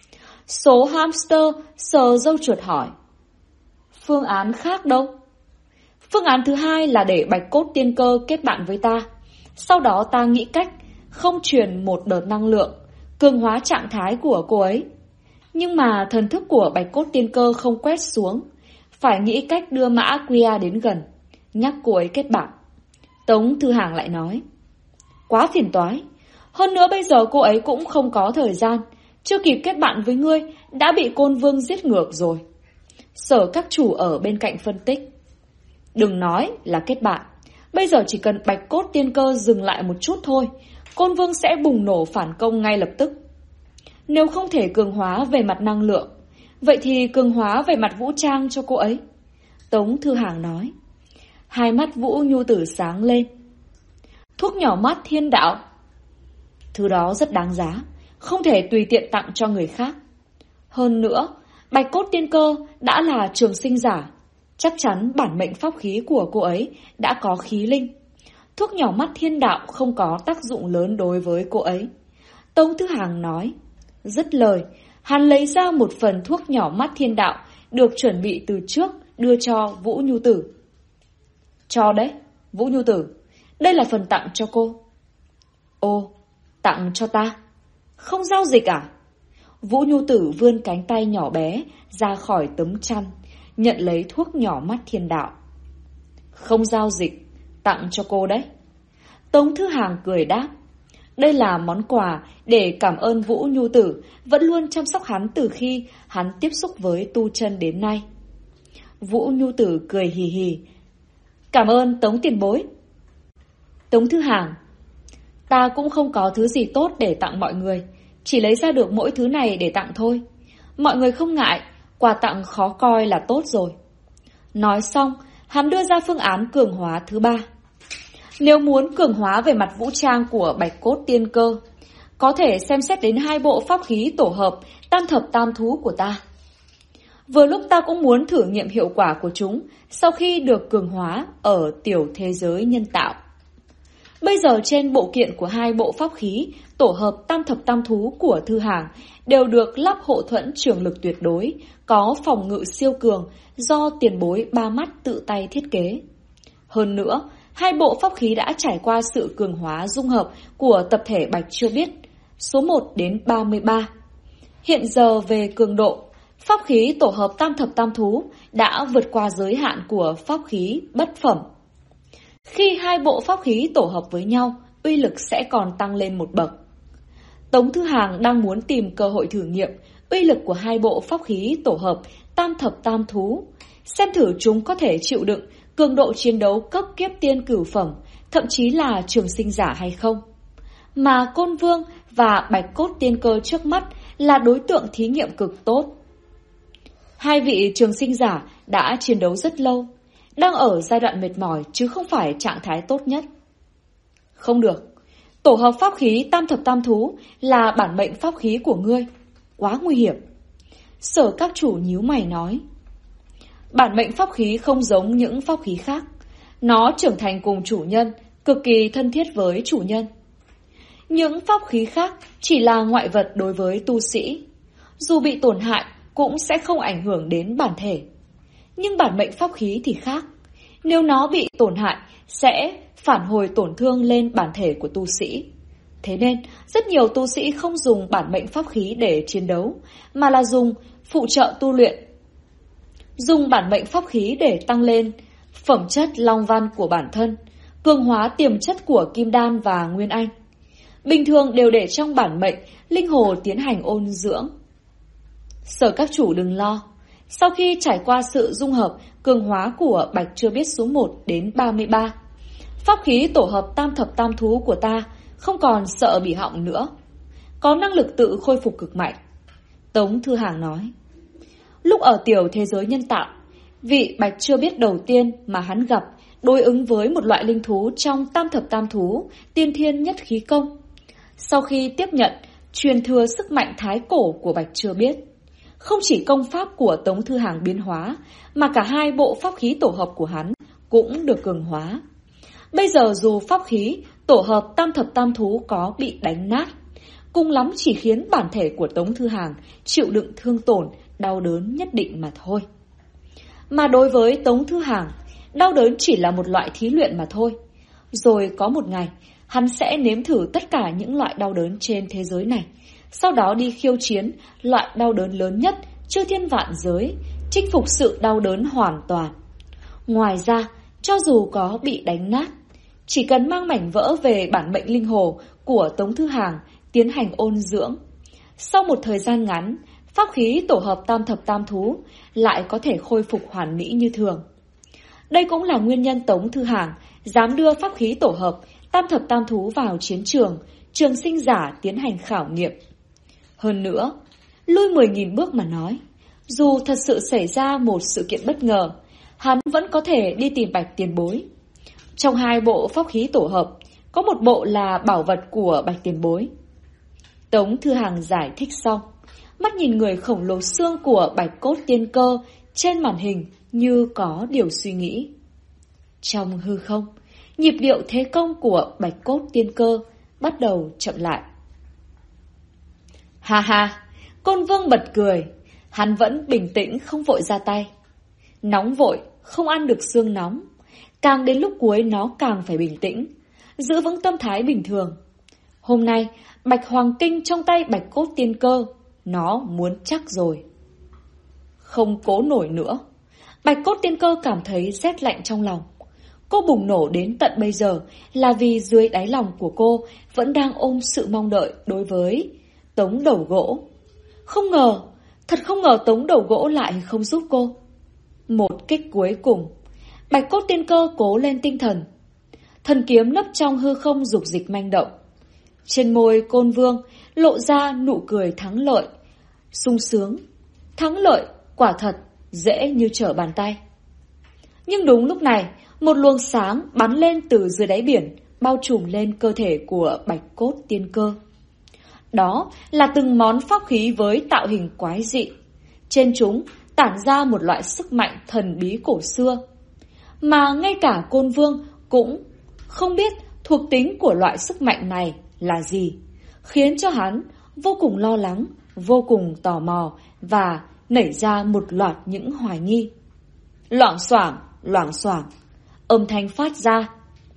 Số hamster sờ râu chuột hỏi. Phương án khác đâu? Phương án thứ hai là để bạch cốt tiên cơ kết bạn với ta. Sau đó ta nghĩ cách không truyền một đợt năng lượng, cường hóa trạng thái của cô ấy. Nhưng mà thần thức của bạch cốt tiên cơ không quét xuống. Phải nghĩ cách đưa mã QA đến gần, nhắc cô ấy kết bạn. Tống Thư Hàng lại nói. Quá phiền toái. Hơn nữa bây giờ cô ấy cũng không có thời gian, chưa kịp kết bạn với ngươi, đã bị Côn Vương giết ngược rồi. Sở các chủ ở bên cạnh phân tích. Đừng nói là kết bạn. Bây giờ chỉ cần bạch cốt tiên cơ dừng lại một chút thôi, Côn Vương sẽ bùng nổ phản công ngay lập tức. Nếu không thể cường hóa về mặt năng lượng, vậy thì cường hóa về mặt vũ trang cho cô ấy. Tống Thư Hàng nói. Hai mắt Vũ Nhu Tử sáng lên. Thuốc nhỏ mắt thiên đạo. Thứ đó rất đáng giá, không thể tùy tiện tặng cho người khác. Hơn nữa, bạch cốt tiên cơ đã là trường sinh giả, chắc chắn bản mệnh pháp khí của cô ấy đã có khí linh. Thuốc nhỏ mắt thiên đạo không có tác dụng lớn đối với cô ấy. Tống Thư Hàng nói. Dứt lời, hắn lấy ra một phần thuốc nhỏ mắt thiên đạo được chuẩn bị từ trước đưa cho Vũ Nhu Tử. Cho đấy, Vũ Nhu Tử, đây là phần tặng cho cô. Ô, tặng cho ta? Không giao dịch à? Vũ Nhu Tử vươn cánh tay nhỏ bé ra khỏi tấm chăn, nhận lấy thuốc nhỏ mắt thiên đạo. Không giao dịch, tặng cho cô đấy. Tống Thư Hàng cười đáp. Đây là món quà để cảm ơn Vũ Nhu Tử vẫn luôn chăm sóc hắn từ khi hắn tiếp xúc với tu chân đến nay. Vũ Nhu Tử cười hì hì. Cảm ơn Tống tiền bối. Tống Thư Hàng. Ta cũng không có thứ gì tốt để tặng mọi người, chỉ lấy ra được mỗi thứ này để tặng thôi. Mọi người không ngại, quà tặng khó coi là tốt rồi. Nói xong, hắn đưa ra phương án cường hóa thứ ba. Nếu muốn cường hóa về mặt vũ trang của bạch cốt tiên cơ, có thể xem xét đến hai bộ pháp khí tổ hợp tam thập tam thú của ta. Vừa lúc ta cũng muốn thử nghiệm hiệu quả của chúng sau khi được cường hóa ở tiểu thế giới nhân tạo. Bây giờ trên bộ kiện của hai bộ pháp khí tổ hợp tam thập tam thú của Thư Hàng đều được lắp hộ thuẫn trường lực tuyệt đối, có phòng ngự siêu cường do tiền bối ba mắt tự tay thiết kế. Hơn nữa, hai bộ pháp khí đã trải qua sự cường hóa dung hợp của tập thể Bạch Chưa Biết, số 1 đến 33. Hiện giờ về cường độ, pháp khí tổ hợp tam thập tam thú đã vượt qua giới hạn của pháp khí bất phẩm. Khi hai bộ pháp khí tổ hợp với nhau, uy lực sẽ còn tăng lên một bậc. Tống Thư Hàng đang muốn tìm cơ hội thử nghiệm uy lực của hai bộ pháp khí tổ hợp tam thập tam thú, xem thử chúng có thể chịu đựng cường độ chiến đấu cấp kiếp tiên cửu phẩm, thậm chí là trường sinh giả hay không. Mà Côn Vương và Bạch Cốt Tiên Cơ trước mắt là đối tượng thí nghiệm cực tốt. Hai vị trường sinh giả đã chiến đấu rất lâu, đang ở giai đoạn mệt mỏi chứ không phải trạng thái tốt nhất. Không được, tổ hợp pháp khí tam thập tam thú là bản mệnh pháp khí của ngươi, quá nguy hiểm. Sở các chủ nhíu mày nói. Bản mệnh pháp khí không giống những pháp khí khác, nó trưởng thành cùng chủ nhân, cực kỳ thân thiết với chủ nhân. Những pháp khí khác chỉ là ngoại vật đối với tu sĩ, dù bị tổn hại cũng sẽ không ảnh hưởng đến bản thể. Nhưng bản mệnh pháp khí thì khác, nếu nó bị tổn hại sẽ phản hồi tổn thương lên bản thể của tu sĩ. Thế nên, rất nhiều tu sĩ không dùng bản mệnh pháp khí để chiến đấu, mà là dùng phụ trợ tu luyện. Dùng bản mệnh pháp khí để tăng lên phẩm chất long văn của bản thân, cường hóa tiềm chất của kim đan và nguyên anh. Bình thường đều để trong bản mệnh, linh hồ tiến hành ôn dưỡng. Sở các chủ đừng lo, sau khi trải qua sự dung hợp, cường hóa của Bạch Chưa Biết số 1 đến 33, pháp khí tổ hợp tam thập tam thú của ta không còn sợ bị hỏng nữa, có năng lực tự khôi phục cực mạnh. Tống Thư Hàng nói. Lúc ở tiểu thế giới nhân tạo, vị Bạch Chưa Biết đầu tiên mà hắn gặp đối ứng với một loại linh thú trong tam thập tam thú, tiên thiên nhất khí công. Sau khi tiếp nhận truyền thừa sức mạnh thái cổ của Bạch Chưa Biết, không chỉ công pháp của Tống Thư Hàng biến hóa, mà cả hai bộ pháp khí tổ hợp của hắn cũng được cường hóa. Bây giờ dù pháp khí tổ hợp tam thập tam thú có bị đánh nát, cùng lắm chỉ khiến bản thể của Tống Thư Hàng chịu đựng thương tổn, đau đớn nhất định mà thôi. Mà đối với Tống Thư Hàng, đau đớn chỉ là một loại thí luyện mà thôi. Rồi có một ngày, hắn sẽ nếm thử tất cả những loại đau đớn trên thế giới này, sau đó đi khiêu chiến loại đau đớn lớn nhất chư thiên vạn giới, chinh phục sự đau đớn hoàn toàn. Ngoài ra, cho dù có bị đánh nát, chỉ cần mang mảnh vỡ về bản mệnh linh hồ của Tống Thư Hàng tiến hành ôn dưỡng. Sau một thời gian ngắn, pháp khí tổ hợp tam thập tam thú lại có thể khôi phục hoàn mỹ như thường. Đây cũng là nguyên nhân Tống Thư Hàng dám đưa pháp khí tổ hợp tam thập tam thú vào chiến trường, trường sinh giả tiến hành khảo nghiệm. Hơn nữa, lui 10.000 bước mà nói, dù thật sự xảy ra một sự kiện bất ngờ, hắn vẫn có thể đi tìm Bạch tiền bối. Trong hai bộ pháp khí tổ hợp, có một bộ là bảo vật của Bạch tiền bối. Tống Thư Hàng giải thích xong, mắt nhìn người khổng lồ xương của Bạch Cốt Tiên Cơ trên màn hình như có điều suy nghĩ. Trong hư không, nhịp điệu thế công của Bạch Cốt Tiên Cơ bắt đầu chậm lại. Ha ha, Côn Vương bật cười, hắn vẫn bình tĩnh không vội ra tay. Nóng vội, không ăn được xương nóng, càng đến lúc cuối nó càng phải bình tĩnh, giữ vững tâm thái bình thường. Hôm nay, Bạch Hoàng Kinh trong tay Bạch Cốt Tiên Cơ, nó muốn chắc rồi. Không cố nổi nữa, Bạch Cốt Tiên Cơ cảm thấy rét lạnh trong lòng. Cô bùng nổ đến tận bây giờ là vì dưới đáy lòng của cô vẫn đang ôm sự mong đợi đối với Tống Đầu Gỗ. Không ngờ, thật không ngờ Tống Đầu Gỗ lại không giúp cô. Một kích cuối cùng, Bạch Cốt Tiên Cơ cố lên tinh thần. Thần kiếm nấp trong hư không dục dịch manh động. Trên môi Côn Vương lộ ra nụ cười thắng lợi, sung sướng. Thắng lợi quả thật dễ như trở bàn tay. Nhưng đúng lúc này, một luồng sáng bắn lên từ dưới đáy biển, bao trùm lên cơ thể của Bạch Cốt Tiên Cơ. Đó là từng món pháp khí với tạo hình quái dị. Trên chúng tản ra một loại sức mạnh thần bí cổ xưa, mà ngay cả Côn Vương cũng không biết thuộc tính của loại sức mạnh này là gì, khiến cho hắn vô cùng lo lắng, vô cùng tò mò và nảy ra một loạt những hoài nghi. Loảng xoảng, âm thanh phát ra.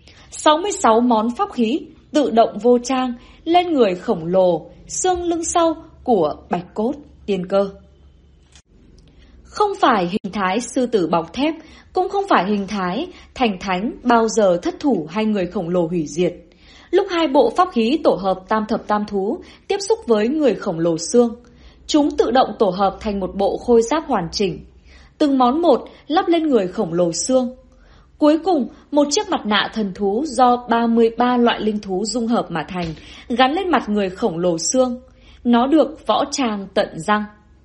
66 món pháp khí tự động vô trang lên người khổng lồ, xương lưng sau của Bạch Cốt Tiên Cơ. Không phải hình thái sư tử bọc thép, cũng không phải hình thái thành thánh bao giờ thất thủ hay người khổng lồ hủy diệt. Lúc hai bộ pháp khí tổ hợp tam thập tam thú tiếp xúc với người khổng lồ xương, chúng tự động tổ hợp thành một bộ khôi giáp hoàn chỉnh. Từng món một lắp lên người khổng lồ xương. Cuối cùng, một chiếc mặt nạ thần thú do 33 loại linh thú dung hợp mà thành, gắn lên mặt người khổng lồ xương. Nó được võ trang tận răng.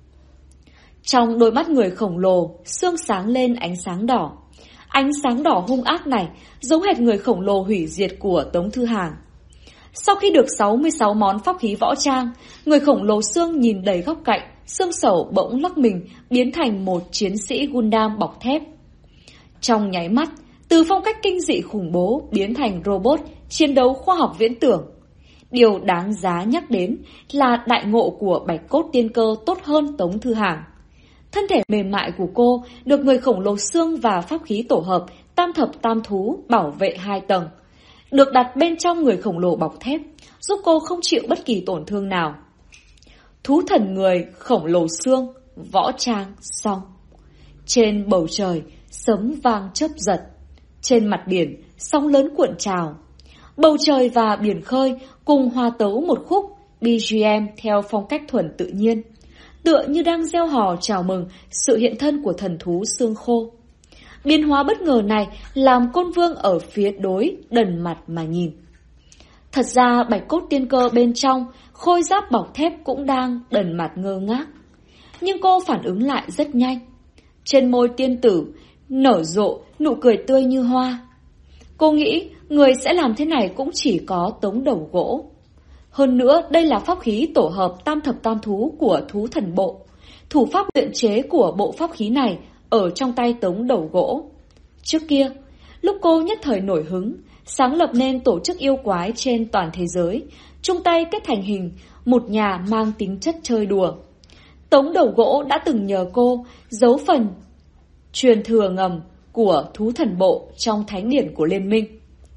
Trong đôi mắt người khổng lồ, xương sáng lên ánh sáng đỏ. Ánh sáng đỏ hung ác này giống hệt người khổng lồ hủy diệt của Tống Thư Hàng. Sau khi được 66 món pháp khí võ trang, người khổng lồ xương nhìn đầy góc cạnh, xương sẩu bỗng lắc mình biến thành một chiến sĩ Gundam bọc thép. Trong nháy mắt, từ phong cách kinh dị khủng bố biến thành robot chiến đấu khoa học viễn tưởng. Điều đáng giá nhắc đến là đại ngộ của Bạch Cốt Tiên Cơ tốt hơn Tống Thư Hàng. Thân thể mềm mại của cô được người khổng lồ xương và pháp khí tổ hợp tam thập tam thú bảo vệ 2 tầng. Được đặt bên trong người khổng lồ bọc thép, giúp cô không chịu bất kỳ tổn thương nào. Thú thần người khổng lồ xương, võ trang xong. Trên bầu trời, sấm vang chớp giật. Trên mặt biển, sóng lớn cuộn trào. Bầu trời và biển khơi cùng hòa tấu một khúc BGM theo phong cách thuần tự nhiên, tựa như đang reo hò chào mừng sự hiện thân của thần thú xương khô. Biến hóa bất ngờ này làm Côn Vương ở phía đối đần mặt mà nhìn. Thật ra Bạch Cốt Tiên Cơ bên trong, khôi giáp bọc thép cũng đang đần mặt ngơ ngác. Nhưng cô phản ứng lại rất nhanh. Trên môi tiên tử nở rộ nụ cười tươi như hoa. Cô nghĩ người sẽ làm thế này cũng chỉ có Tống Đầu Gỗ. Hơn nữa đây là pháp khí tổ hợp tam thập tam thú của thú thần bộ. Thủ pháp luyện chế của bộ pháp khí này ở trong tay Tống Đầu Gỗ. Trước kia, lúc cô nhất thời nổi hứng, sáng lập nên tổ chức yêu quái trên toàn thế giới, chung tay kết thành hình một nhà mang tính chất chơi đùa. Tống Đầu Gỗ đã từng nhờ cô giấu phần truyền thừa ngầm của thú thần bộ trong thánh điển của liên minh.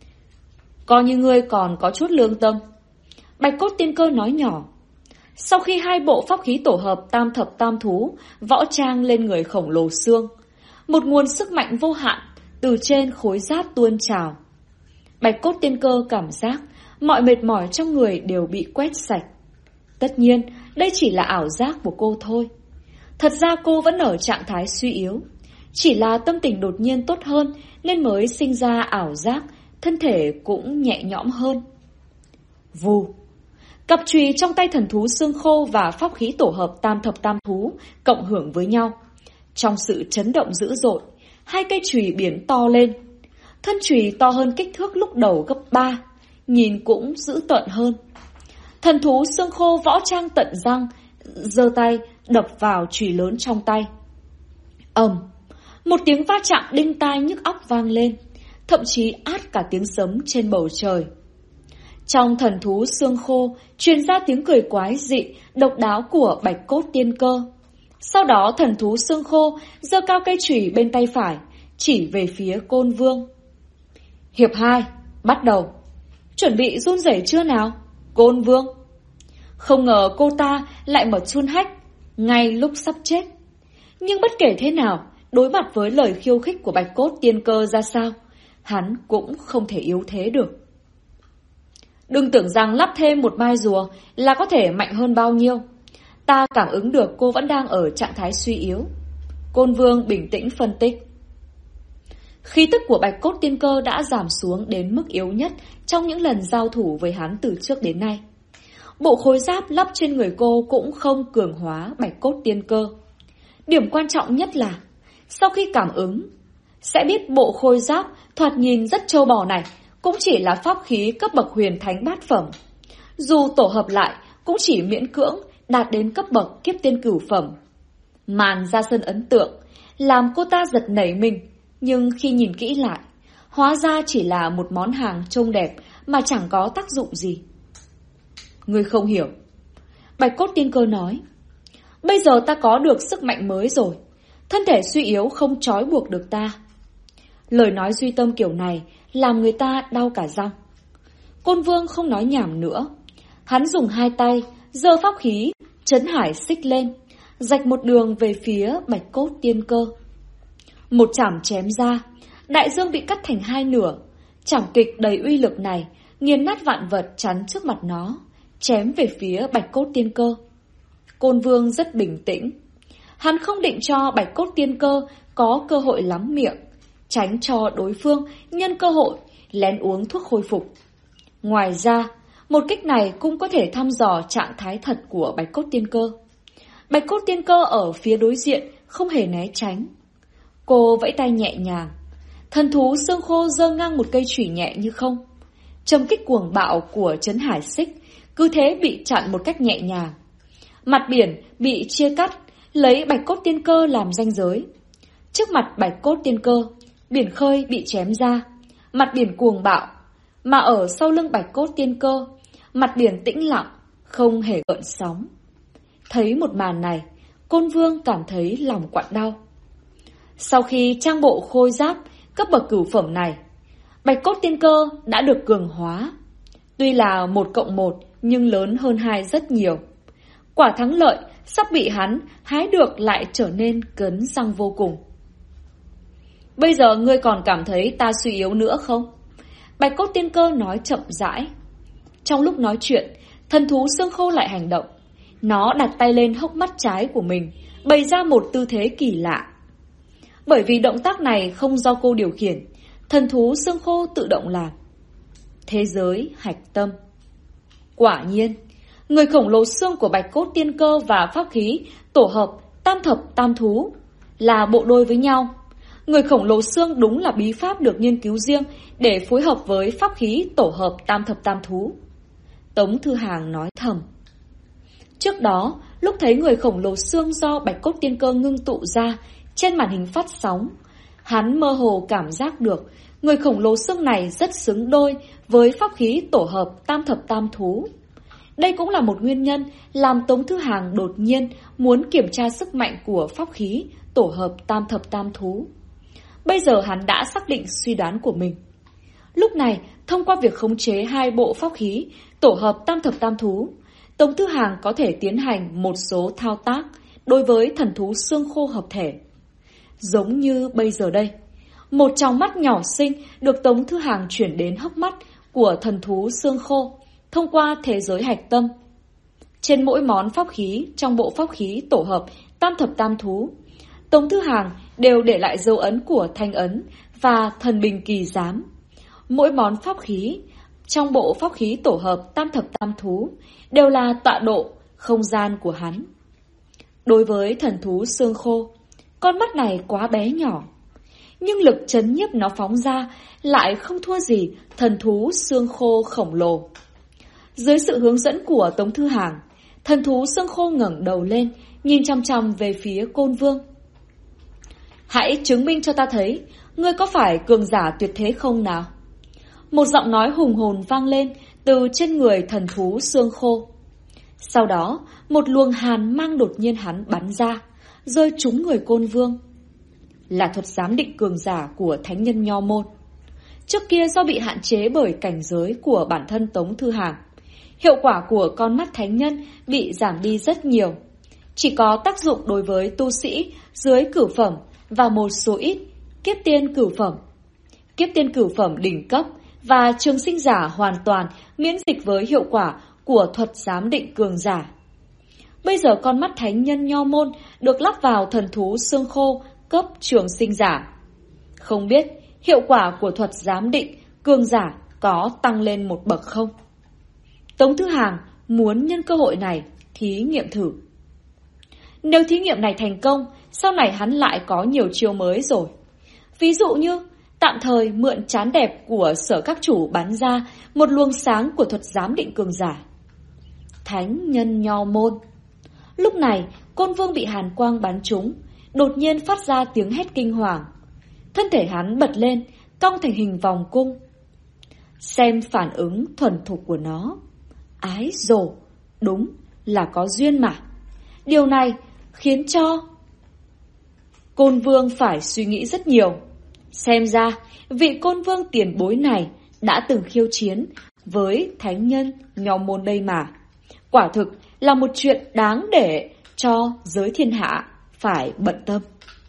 Coi như ngươi còn có chút lương tâm. Bạch Cốt Tiên Cơ nói nhỏ. Sau khi hai bộ pháp khí tổ hợp tam thập tam thú võ trang lên người khổng lồ xương, một nguồn sức mạnh vô hạn từ trên khối giáp tuôn trào. Bạch Cốt Tiên Cơ cảm giác mọi mệt mỏi trong người đều bị quét sạch. Tất nhiên, đây chỉ là ảo giác của cô thôi. Thật ra cô vẫn ở trạng thái suy yếu. Chỉ là tâm tình đột nhiên tốt hơn nên mới sinh ra ảo giác, thân thể cũng nhẹ nhõm hơn. Vù! Cặp chùy trong tay thần thú xương khô và pháp khí tổ hợp tam thập tam thú cộng hưởng với nhau. Trong sự chấn động dữ dội, hai cây chùy biến to lên. Thân chùy to hơn kích thước lúc đầu gấp 3, nhìn cũng dữ tợn hơn. Thần thú xương khô võ trang tận răng, giơ tay đập vào chùy lớn trong tay. Ầm! Một tiếng va chạm đinh tai nhức óc vang lên, thậm chí át cả tiếng sấm trên bầu trời. Trong thần thú xương khô truyền ra tiếng cười quái dị, độc đáo của Bạch Cốt Tiên Cơ. Sau đó thần thú xương khô giơ cao cây chùy bên tay phải, chỉ về phía Côn Vương. Hiệp 2, bắt đầu. Chuẩn bị run rẩy chưa nào, Côn Vương? Không ngờ cô ta lại mở chun hách ngay lúc sắp chết. Nhưng bất kể thế nào, đối mặt với lời khiêu khích của Bạch Cốt Tiên Cơ ra sao, hắn cũng không thể yếu thế được. Đừng tưởng rằng lắp thêm một mai rùa là có thể mạnh hơn bao nhiêu. Ta cảm ứng được cô vẫn đang ở trạng thái suy yếu. Côn Vương bình tĩnh phân tích. Khí tức của Bạch Cốt Tiên Cơ đã giảm xuống đến mức yếu nhất trong những lần giao thủ với hắn từ trước đến nay. Bộ khối giáp lắp trên người cô cũng không cường hóa Bạch Cốt Tiên Cơ. Điểm quan trọng nhất là, sau khi cảm ứng, sẽ biết bộ khôi giáp thoạt nhìn rất trâu bò này cũng chỉ là pháp khí cấp bậc huyền thánh bát phẩm. Dù tổ hợp lại cũng chỉ miễn cưỡng đạt đến cấp bậc kiếp tiên cửu phẩm. Màn ra sân ấn tượng làm cô ta giật nảy mình, nhưng khi nhìn kỹ lại, Hóa ra chỉ là một món hàng trông đẹp mà chẳng có tác dụng gì. Ngươi không hiểu. Bạch cốt tiên cơ nói. Bây giờ ta có được sức mạnh mới rồi. Thân thể suy yếu không trói buộc được ta. Lời nói duy tâm kiểu này làm người ta đau cả răng. Côn Vương không nói nhảm nữa. Hắn dùng hai tay giơ pháp khí Trấn Hải Xích lên, rạch một đường về phía Bạch cốt tiên cơ. Một chảm chém ra, đại dương bị cắt thành hai nửa. Chảm kịch đầy uy lực này nghiền nát vạn vật chắn trước mặt nó, chém về phía Bạch cốt tiên cơ. Côn Vương rất bình tĩnh. Hắn không định cho Bạch cốt tiên cơ có cơ hội lắm miệng, tránh cho đối phương nhân cơ hội lén uống thuốc khôi phục. Ngoài ra, một kích này cũng có thể thăm dò trạng thái thật của Bạch cốt tiên cơ. Bạch cốt tiên cơ ở phía đối diện không hề né tránh. Cô vẫy tay nhẹ nhàng. Thần thú xương khô giơ ngang một cây chủy nhẹ như không. Trầm kích cuồng bạo của Trấn Hải Xích cứ thế bị chặn một cách nhẹ nhàng. Mặt biển bị chia cắt, lấy Bạch cốt tiên cơ làm ranh giới. Trước mặt Bạch cốt tiên cơ, biển khơi bị chém ra, mặt biển cuồng bạo. Mà ở sau lưng Bạch cốt tiên cơ, mặt biển tĩnh lặng, không hề gợn sóng. Thấy một màn này, Côn Vương cảm thấy lòng quặn đau. Sau khi trang bộ khôi giáp cấp bậc cửu phẩm này, Bạch cốt tiên cơ đã được cường hóa. Tuy là 1+1 nhưng lớn hơn 2 rất nhiều. Quả thắng lợi sắp bị hắn hái được lại trở nên cấn răng vô cùng. Bây giờ ngươi còn cảm thấy ta suy yếu nữa không? Bạch cốt tiên cơ nói chậm rãi. Trong lúc nói chuyện, thần thú xương khô lại hành động. Nó đặt tay lên hốc mắt trái của mình, bày ra một tư thế kỳ lạ. Bởi vì động tác này không do cô điều khiển, thần thú xương khô tự động làm. Thế giới hạch tâm. Quả nhiên, người khổng lồ xương của Bạch cốt tiên cơ và pháp khí tổ hợp tam thập tam thú là bộ đôi với nhau. Người khổng lồ xương đúng là bí pháp được nghiên cứu riêng để phối hợp với pháp khí tổ hợp tam thập tam thú. Tống Thư Hàng nói thầm. Trước đó, lúc thấy người khổng lồ xương do Bạch cốt tiên cơ ngưng tụ ra trên màn hình phát sóng, hắn mơ hồ cảm giác được người khổng lồ xương này rất xứng đôi với pháp khí tổ hợp tam thập tam thú. Đây cũng là một nguyên nhân làm Tống Thư Hàng đột nhiên muốn kiểm tra sức mạnh của pháp khí tổ hợp tam thập tam thú. Bây giờ hắn đã xác định suy đoán của mình. Lúc này, thông qua việc khống chế hai bộ pháp khí tổ hợp tam thập tam thú, Tống Thư Hàng có thể tiến hành một số thao tác đối với thần thú xương khô hợp thể. Giống như bây giờ đây, một tròng mắt nhỏ xinh được Tống Thư Hàng chuyển đến hốc mắt của thần thú xương khô thông qua thế giới hạch tâm. Trên mỗi món pháp khí trong bộ pháp khí tổ hợp tam thập tam thú, Tống Thư Hàng đều để lại dấu ấn của thanh ấn và thần bình kỳ giám. Mỗi món pháp khí trong bộ pháp khí tổ hợp tam thập tam thú đều là tọa độ, không gian của hắn. Đối với thần thú xương khô, con mắt này quá bé nhỏ, nhưng lực chấn nhiếp nó phóng ra lại không thua gì thần thú xương khô khổng lồ. Dưới sự hướng dẫn của Tống Thư Hàng, thần thú xương khô ngẩng đầu lên, nhìn chăm chăm về phía Côn Vương. Hãy chứng minh cho ta thấy, ngươi có phải cường giả tuyệt thế không nào? Một giọng nói hùng hồn vang lên từ trên người thần thú xương khô. Sau đó, một luồng hàn mang đột nhiên hắn bắn ra, rơi trúng người Côn Vương. Là thuật giám định cường giả của thánh nhân Nho Môn. Trước kia do bị hạn chế bởi cảnh giới của bản thân Tống Thư Hàng, hiệu quả của con mắt thánh nhân bị giảm đi rất nhiều. Chỉ có tác dụng đối với tu sĩ dưới cửu phẩm và một số ít kiếp tiên cửu phẩm. Kiếp tiên cửu phẩm đỉnh cấp và trường sinh giả hoàn toàn miễn dịch với hiệu quả của thuật giám định cường giả. Bây giờ con mắt thánh nhân Nho Môn được lắp vào thần thú xương khô cấp trường sinh giả. Không biết hiệu quả của thuật giám định cường giả có tăng lên một bậc không? Tống Thư Hàng muốn nhân cơ hội này thí nghiệm thử. Nếu thí nghiệm này thành công, sau này hắn lại có nhiều chiêu mới rồi. Ví dụ như tạm thời mượn trán đẹp của Sở Các Chủ bắn ra một luồng sáng của thuật giám định cường giả. Thánh nhân Nho Môn. Lúc này, Côn Vương bị hàn quang bắn trúng, đột nhiên phát ra tiếng hét kinh hoàng. Thân thể hắn bật lên, cong thành hình vòng cung. Xem phản ứng thuần thục của nó. Ái dồ, đúng là có duyên mà. Điều này khiến cho Côn Vương phải suy nghĩ rất nhiều. Xem ra, vị Côn Vương tiền bối này đã từng khiêu chiến với thánh nhân Nho môn đây mà. Quả thực là một chuyện đáng để cho giới thiên hạ phải bận tâm.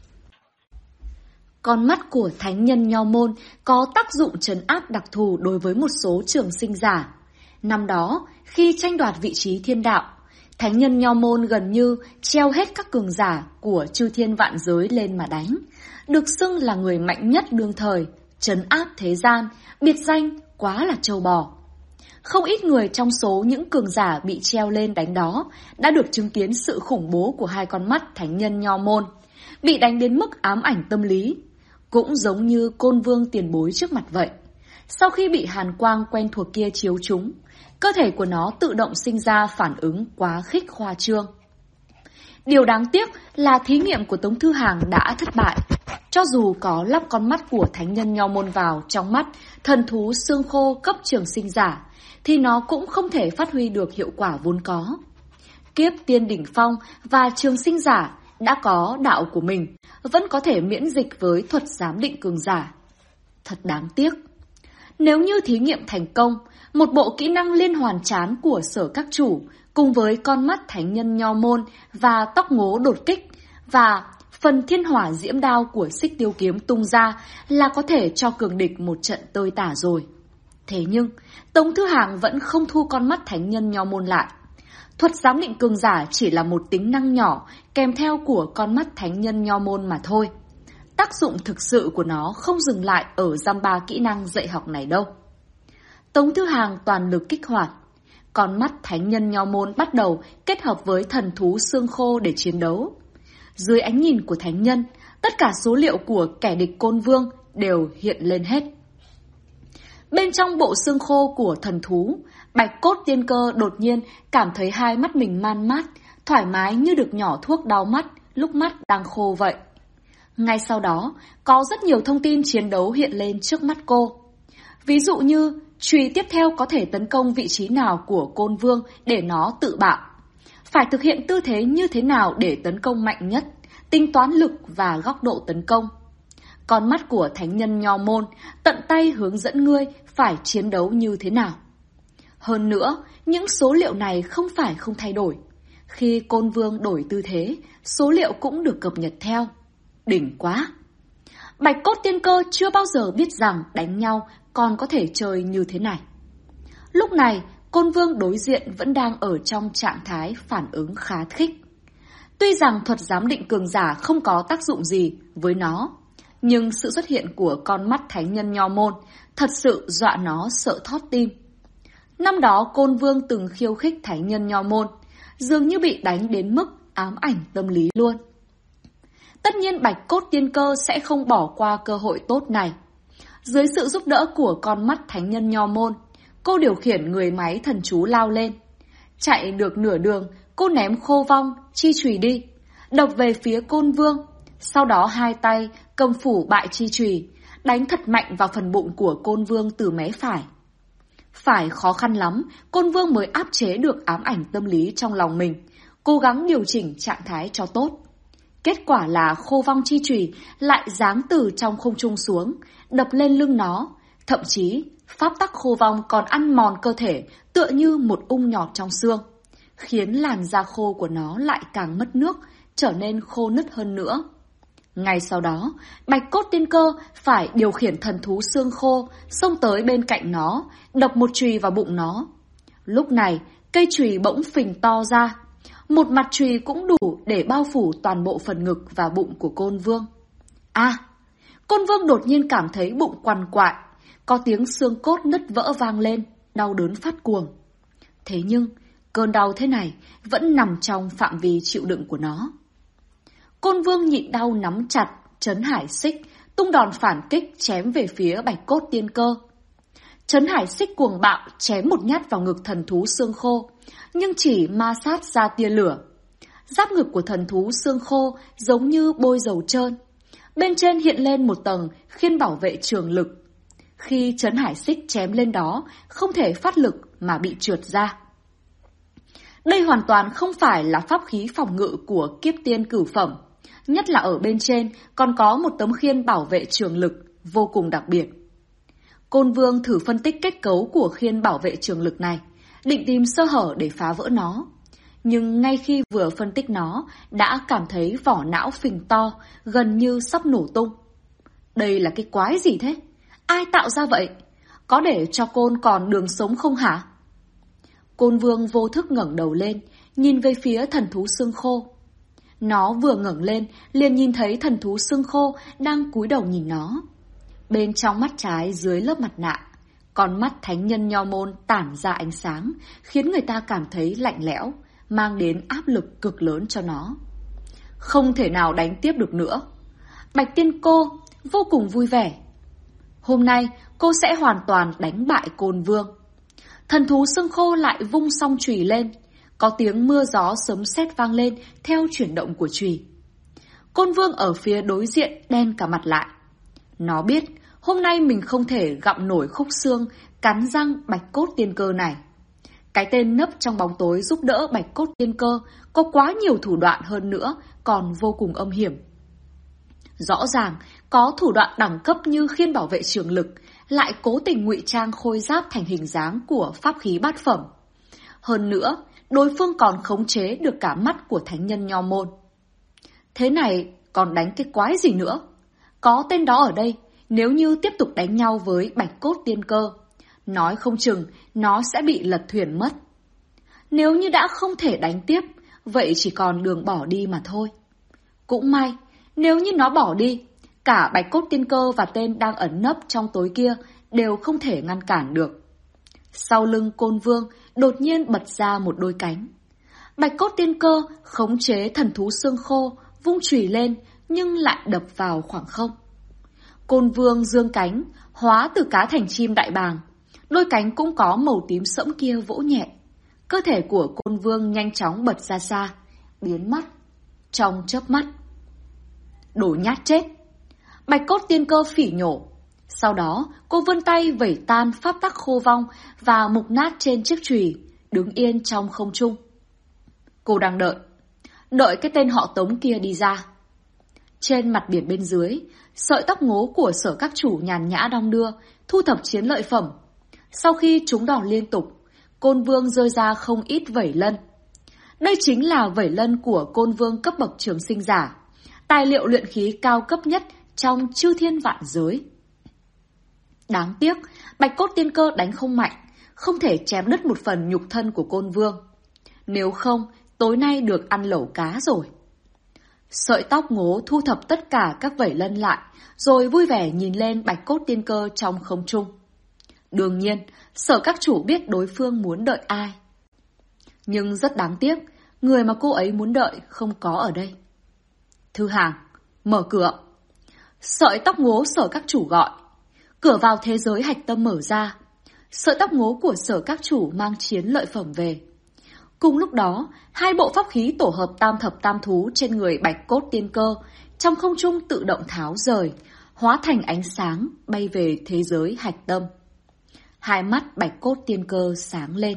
Con mắt của thánh nhân Nho môn có tác dụng trấn áp đặc thù đối với một số trường sinh giả. Năm đó, khi tranh đoạt vị trí thiên đạo, thánh nhân Nho môn gần như treo hết các cường giả của chư thiên vạn giới lên mà đánh. Được xưng là người mạnh nhất đương thời, trấn áp thế gian, biệt danh quá là trâu bò. Không ít người trong số những cường giả bị treo lên đánh đó đã được chứng kiến sự khủng bố của hai con mắt thánh nhân Nho môn, bị đánh đến mức ám ảnh tâm lý. Cũng giống như Côn Vương tiền bối trước mặt vậy. Sau khi bị hàn quang quen thuộc kia chiếu trúng, cơ thể của nó tự động sinh ra phản ứng quá khích khoa trương. Điều đáng tiếc là thí nghiệm của Tống Thư Hàng đã thất bại. Cho dù có lắp con mắt của thánh nhân Nho môn vào trong mắt thần thú xương khô cấp trường sinh giả, thì nó cũng không thể phát huy được hiệu quả vốn có. Kiếp tiên đỉnh phong và trường sinh giả đã có đạo của mình, vẫn có thể miễn dịch với thuật giám định cường giả. Thật đáng tiếc. Nếu như thí nghiệm thành công, một bộ kỹ năng liên hoàn chán của Sở Các Chủ cùng với con mắt thánh nhân Nho môn và tóc ngố đột kích và phần thiên hỏa diễm đao của Xích Tiêu Kiếm tung ra là có thể cho cường địch một trận tơi tả rồi. Thế nhưng, Tống Thư Hàng vẫn không thu con mắt thánh nhân Nho môn lại. Thuật giám định cường giả chỉ là một tính năng nhỏ kèm theo của con mắt thánh nhân Nho môn mà thôi. Tác dụng thực sự của nó không dừng lại ở dăm ba kỹ năng dạy học này đâu. Tống Thư Hàng toàn lực kích hoạt. Con mắt thánh nhân Nho môn bắt đầu kết hợp với thần thú xương khô để chiến đấu. Dưới ánh nhìn của thánh nhân, tất cả số liệu của kẻ địch Côn Vương đều hiện lên hết. Bên trong bộ xương khô của thần thú, Bạch Cốt Tiên Cơ đột nhiên cảm thấy hai mắt mình man mát, thoải mái như được nhỏ thuốc đau mắt lúc mắt đang khô vậy. Ngay sau đó, có rất nhiều thông tin chiến đấu hiện lên trước mắt cô. Ví dụ như, chùy tiếp theo có thể tấn công vị trí nào của Côn Vương để nó tự bạo. Phải thực hiện tư thế như thế nào để tấn công mạnh nhất, tính toán lực và góc độ tấn công. Con mắt của thánh nhân Nho môn tận tay hướng dẫn ngươi phải chiến đấu như thế nào. Hơn nữa, những số liệu này không phải không thay đổi. Khi Côn Vương đổi tư thế, số liệu cũng được cập nhật theo. Đỉnh quá! Bạch Cốt Tiên Cơ chưa bao giờ biết rằng đánh nhau còn có thể chơi như thế này. Lúc này, Côn Vương đối diện vẫn đang ở trong trạng thái phản ứng khá khích. Tuy rằng thuật giám định cường giả không có tác dụng gì với nó, nhưng sự xuất hiện của con mắt thánh nhân Nho môn thật sự dọa nó sợ thót tim. Năm đó Côn Vương từng khiêu khích thánh nhân Nho môn, dường như bị đánh đến mức ám ảnh tâm lý luôn. Tất nhiên Bạch Cốt Tiên Cơ sẽ không bỏ qua cơ hội tốt này. Dưới sự giúp đỡ của con mắt thánh nhân Nho môn, cô điều khiển người máy thần chú lao lên. Chạy được nửa đường, cô ném khô vong, chi chùy đi, đập về phía Côn Vương. Sau đó hai tay cầm phủ bại chi chùy, đánh thật mạnh vào phần bụng của Côn Vương từ mé phải. Phải khó khăn lắm, Côn Vương mới áp chế được ám ảnh tâm lý trong lòng mình, cố gắng điều chỉnh trạng thái cho tốt. Kết quả là khô vong chi chùy lại giáng từ trong không trung xuống, đập lên lưng nó. Thậm chí, pháp tắc khô vong còn ăn mòn cơ thể tựa như một ung nhọt trong xương, khiến làn da khô của nó lại càng mất nước, trở nên khô nứt hơn nữa. Ngay sau đó, Bạch Cốt Tiên Cơ phải điều khiển thần thú xương khô xông tới bên cạnh nó, đập một chùy vào bụng nó. Lúc này, cây chùy bỗng phình to ra. Một mặt chùy cũng đủ để bao phủ toàn bộ phần ngực và bụng của Côn Vương. Côn Vương đột nhiên cảm thấy bụng quằn quại, có tiếng xương cốt nứt vỡ vang lên, đau đớn phát cuồng. Thế nhưng, cơn đau thế này vẫn nằm trong phạm vi chịu đựng của nó. Côn Vương nhịn đau nắm chặt Trấn Hải Xích, tung đòn phản kích chém về phía Bạch Cốt Tiên Cơ. Trấn Hải Xích cuồng bạo chém một nhát vào ngực thần thú xương khô, nhưng chỉ ma sát ra tia lửa. Giáp ngực của thần thú xương khô giống như bôi dầu trơn. Bên trên hiện lên một tầng khiên bảo vệ trường lực, Khi trấn hải xích chém lên đó, không thể phát lực mà bị trượt ra. Đây hoàn toàn không phải là pháp khí phòng ngự của kiếp tiên cửu phẩm. Nhất là ở bên trên còn có một tấm khiên bảo vệ trường lực vô cùng đặc biệt. Côn Vương thử phân tích kết cấu của khiên bảo vệ trường lực này, định tìm sơ hở để phá vỡ nó. Nhưng ngay khi vừa phân tích nó, đã cảm thấy vỏ não phình to, gần như sắp nổ tung. Đây là cái quái gì thế? Ai tạo ra vậy? Có để cho Côn còn đường sống không hả? Côn Vương vô thức ngẩng đầu lên, nhìn về phía thần thú xương khô. Nó vừa ngẩng lên, liền nhìn thấy thần thú xương khô đang cúi đầu nhìn nó. Bên trong mắt trái dưới lớp mặt nạ, con mắt thánh nhân nho môn tản ra ánh sáng, khiến người ta cảm thấy lạnh lẽo, mang đến áp lực cực lớn cho nó. Không thể nào đánh tiếp được nữa. Bạch Tiên Cô vô cùng vui vẻ. Hôm nay cô sẽ hoàn toàn đánh bại Côn Vương. Thần thú xương khô lại vung song chùy lên, có tiếng mưa gió sấm sét vang lên theo chuyển động của chùy. Côn Vương ở phía đối diện đen cả mặt lại. Nó biết hôm nay mình không thể gặm nổi khúc xương, cắn răng Bạch Cốt Tiên Cơ này. Cái tên nấp trong bóng tối giúp đỡ Bạch Cốt Tiên Cơ có quá nhiều thủ đoạn hơn nữa, còn vô cùng âm hiểm. Rõ ràng có thủ đoạn đẳng cấp như khiên bảo vệ trường lực, lại cố tình ngụy trang khôi giáp thành hình dáng của pháp khí bát phẩm. Hơn nữa, đối phương còn khống chế được cả mắt của thánh nhân nho môn. Thế này còn đánh cái quái gì nữa? Có tên đó ở đây, nếu như tiếp tục đánh nhau với Bạch Cốt Tiên Cơ, nói không chừng nó sẽ bị lật thuyền mất. Nếu như đã không thể đánh tiếp, vậy chỉ còn đường bỏ đi mà thôi. Cũng may, nếu như nó bỏ đi, cả Bạch Cốt Tiên Cơ và tên đang ẩn nấp trong tối kia đều không thể ngăn cản được. Sau lưng Côn Vương đột nhiên bật ra một đôi cánh. Bạch Cốt Tiên Cơ khống chế thần thú xương khô, vung chùy lên nhưng lại đập vào khoảng không. Côn Vương giương cánh, hóa từ cá thành chim đại bàng. Đôi cánh cũng có màu tím sẫm kia vỗ nhẹ. Cơ thể của Côn Vương nhanh chóng bật ra xa, biến mất trong chớp mắt. Đồ nhát chết! Bạch Cốt Tiên Cơ phỉ nhổ. Sau đó, cô vươn tay vẩy tan pháp tắc khô vong và mục nát trên chiếc chùy, đứng yên trong không trung. Cô đang đợi cái tên họ Tống kia đi ra. Trên mặt biển bên dưới, sợi tóc ngố của Sở các chủ nhàn nhã đong đưa, thu thập chiến lợi phẩm. Sau khi chúng đòn liên tục, Côn Vương rơi ra không ít vẩy lân. Đây chính là vẩy lân của Côn Vương cấp bậc trường sinh giả, tài liệu luyện khí cao cấp nhất trong chư thiên vạn giới. Đáng tiếc, Bạch Cốt Tiên Cơ đánh không mạnh, không thể chém đứt một phần nhục thân của Côn Vương. Nếu không, tối nay được ăn lẩu cá rồi. Sợi tóc ngố thu thập tất cả các vẩy lân lại, rồi vui vẻ nhìn lên Bạch Cốt Tiên Cơ trong không trung. Đương nhiên, Sở các chủ biết đối phương muốn đợi ai. Nhưng rất đáng tiếc, người mà cô ấy muốn đợi không có ở đây. Thư Hàng, mở cửa. Sợi tóc ngố Sở các chủ gọi. Cửa vào thế giới hạch tâm mở ra. Sợi tóc ngố của Sở các chủ mang chiến lợi phẩm về. Cùng lúc đó, hai bộ pháp khí tổ hợp tam thập tam thú trên người Bạch Cốt Tiên Cơ trong không trung tự động tháo rời, hóa thành ánh sáng bay về thế giới hạch tâm. Hai mắt Bạch Cốt Tiên Cơ sáng lên.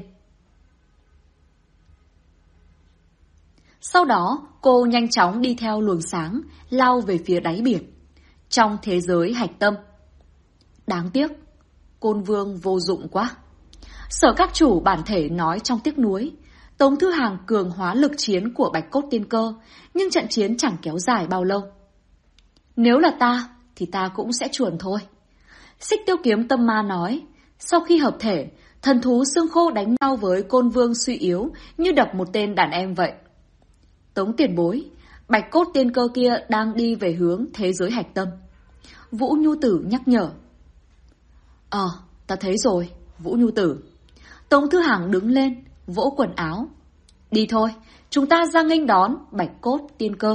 Sau đó, cô nhanh chóng đi theo luồng sáng, lao về phía đáy biển. Trong thế giới hạch tâm. Đáng tiếc, Côn Vương vô dụng quá. Sở các chủ bản thể nói trong tiếc nuối. Tống Thư Hàng cường hóa lực chiến của Bạch Cốt Tiên Cơ, nhưng trận chiến chẳng kéo dài bao lâu. Nếu là ta, thì ta cũng sẽ chuồn thôi. Xích Tiêu Kiếm Tâm Ma nói, sau khi hợp thể, thần thú xương khô đánh nhau với Côn Vương suy yếu như đập một tên đàn em vậy. Tống tiền bối, Bạch Cốt Tiên Cơ kia đang đi về hướng thế giới hạch tâm. Vũ Nhu Tử nhắc nhở. Ta thấy rồi, Vũ Nhu Tử. Tống Thư Hàng đứng lên, vỗ quần áo. Đi thôi, chúng ta ra nghênh đón Bạch Cốt Tiên Cơ.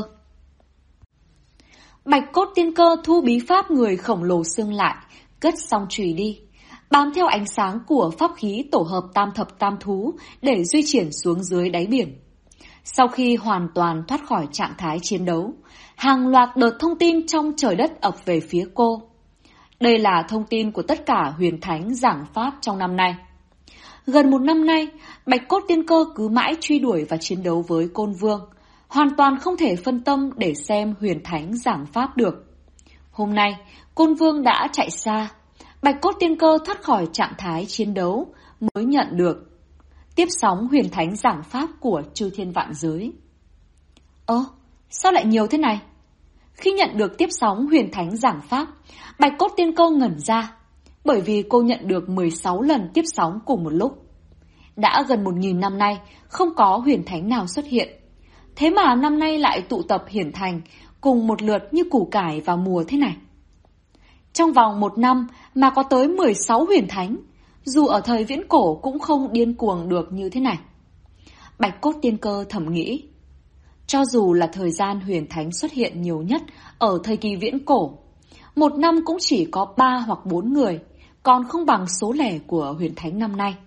Bạch Cốt Tiên Cơ thu bí pháp người khổng lồ xương lại, cất xong chùy đi, bám theo ánh sáng của pháp khí tổ hợp tam thập tam thú để di chuyển xuống dưới đáy biển. Sau khi hoàn toàn thoát khỏi trạng thái chiến đấu, hàng loạt đợt thông tin trong trời đất ập về phía cô. Đây là thông tin của tất cả huyền thánh giảng pháp trong năm nay. Gần một năm nay, Bạch Cốt Tiên Cơ cứ mãi truy đuổi và chiến đấu với Côn Vương, hoàn toàn không thể phân tâm để xem huyền thánh giảng pháp được. Hôm nay, Côn Vương đã chạy xa, Bạch Cốt Tiên Cơ thoát khỏi trạng thái chiến đấu mới nhận được tiếp sóng huyền thánh giảng pháp của chư thiên vạn giới. Sao lại nhiều thế này? Khi nhận được tiếp sóng huyền thánh giảng pháp, Bạch Cốt Tiên Cơ ngẩn ra, bởi vì cô nhận được 16 lần tiếp sóng cùng một lúc. Đã gần 1000 năm nay, không có huyền thánh nào xuất hiện. Thế mà năm nay lại tụ tập hiển thành cùng một lượt như củ cải vào mùa thế này. Trong vòng một năm mà có tới 16 huyền thánh, dù ở thời viễn cổ cũng không điên cuồng được như thế này. Bạch Cốt Tiên Cơ thầm nghĩ, cho dù là thời gian huyền thánh xuất hiện nhiều nhất ở thời kỳ viễn cổ, một năm cũng chỉ có 3 hoặc 4 người, còn không bằng số lẻ của huyền thánh năm nay.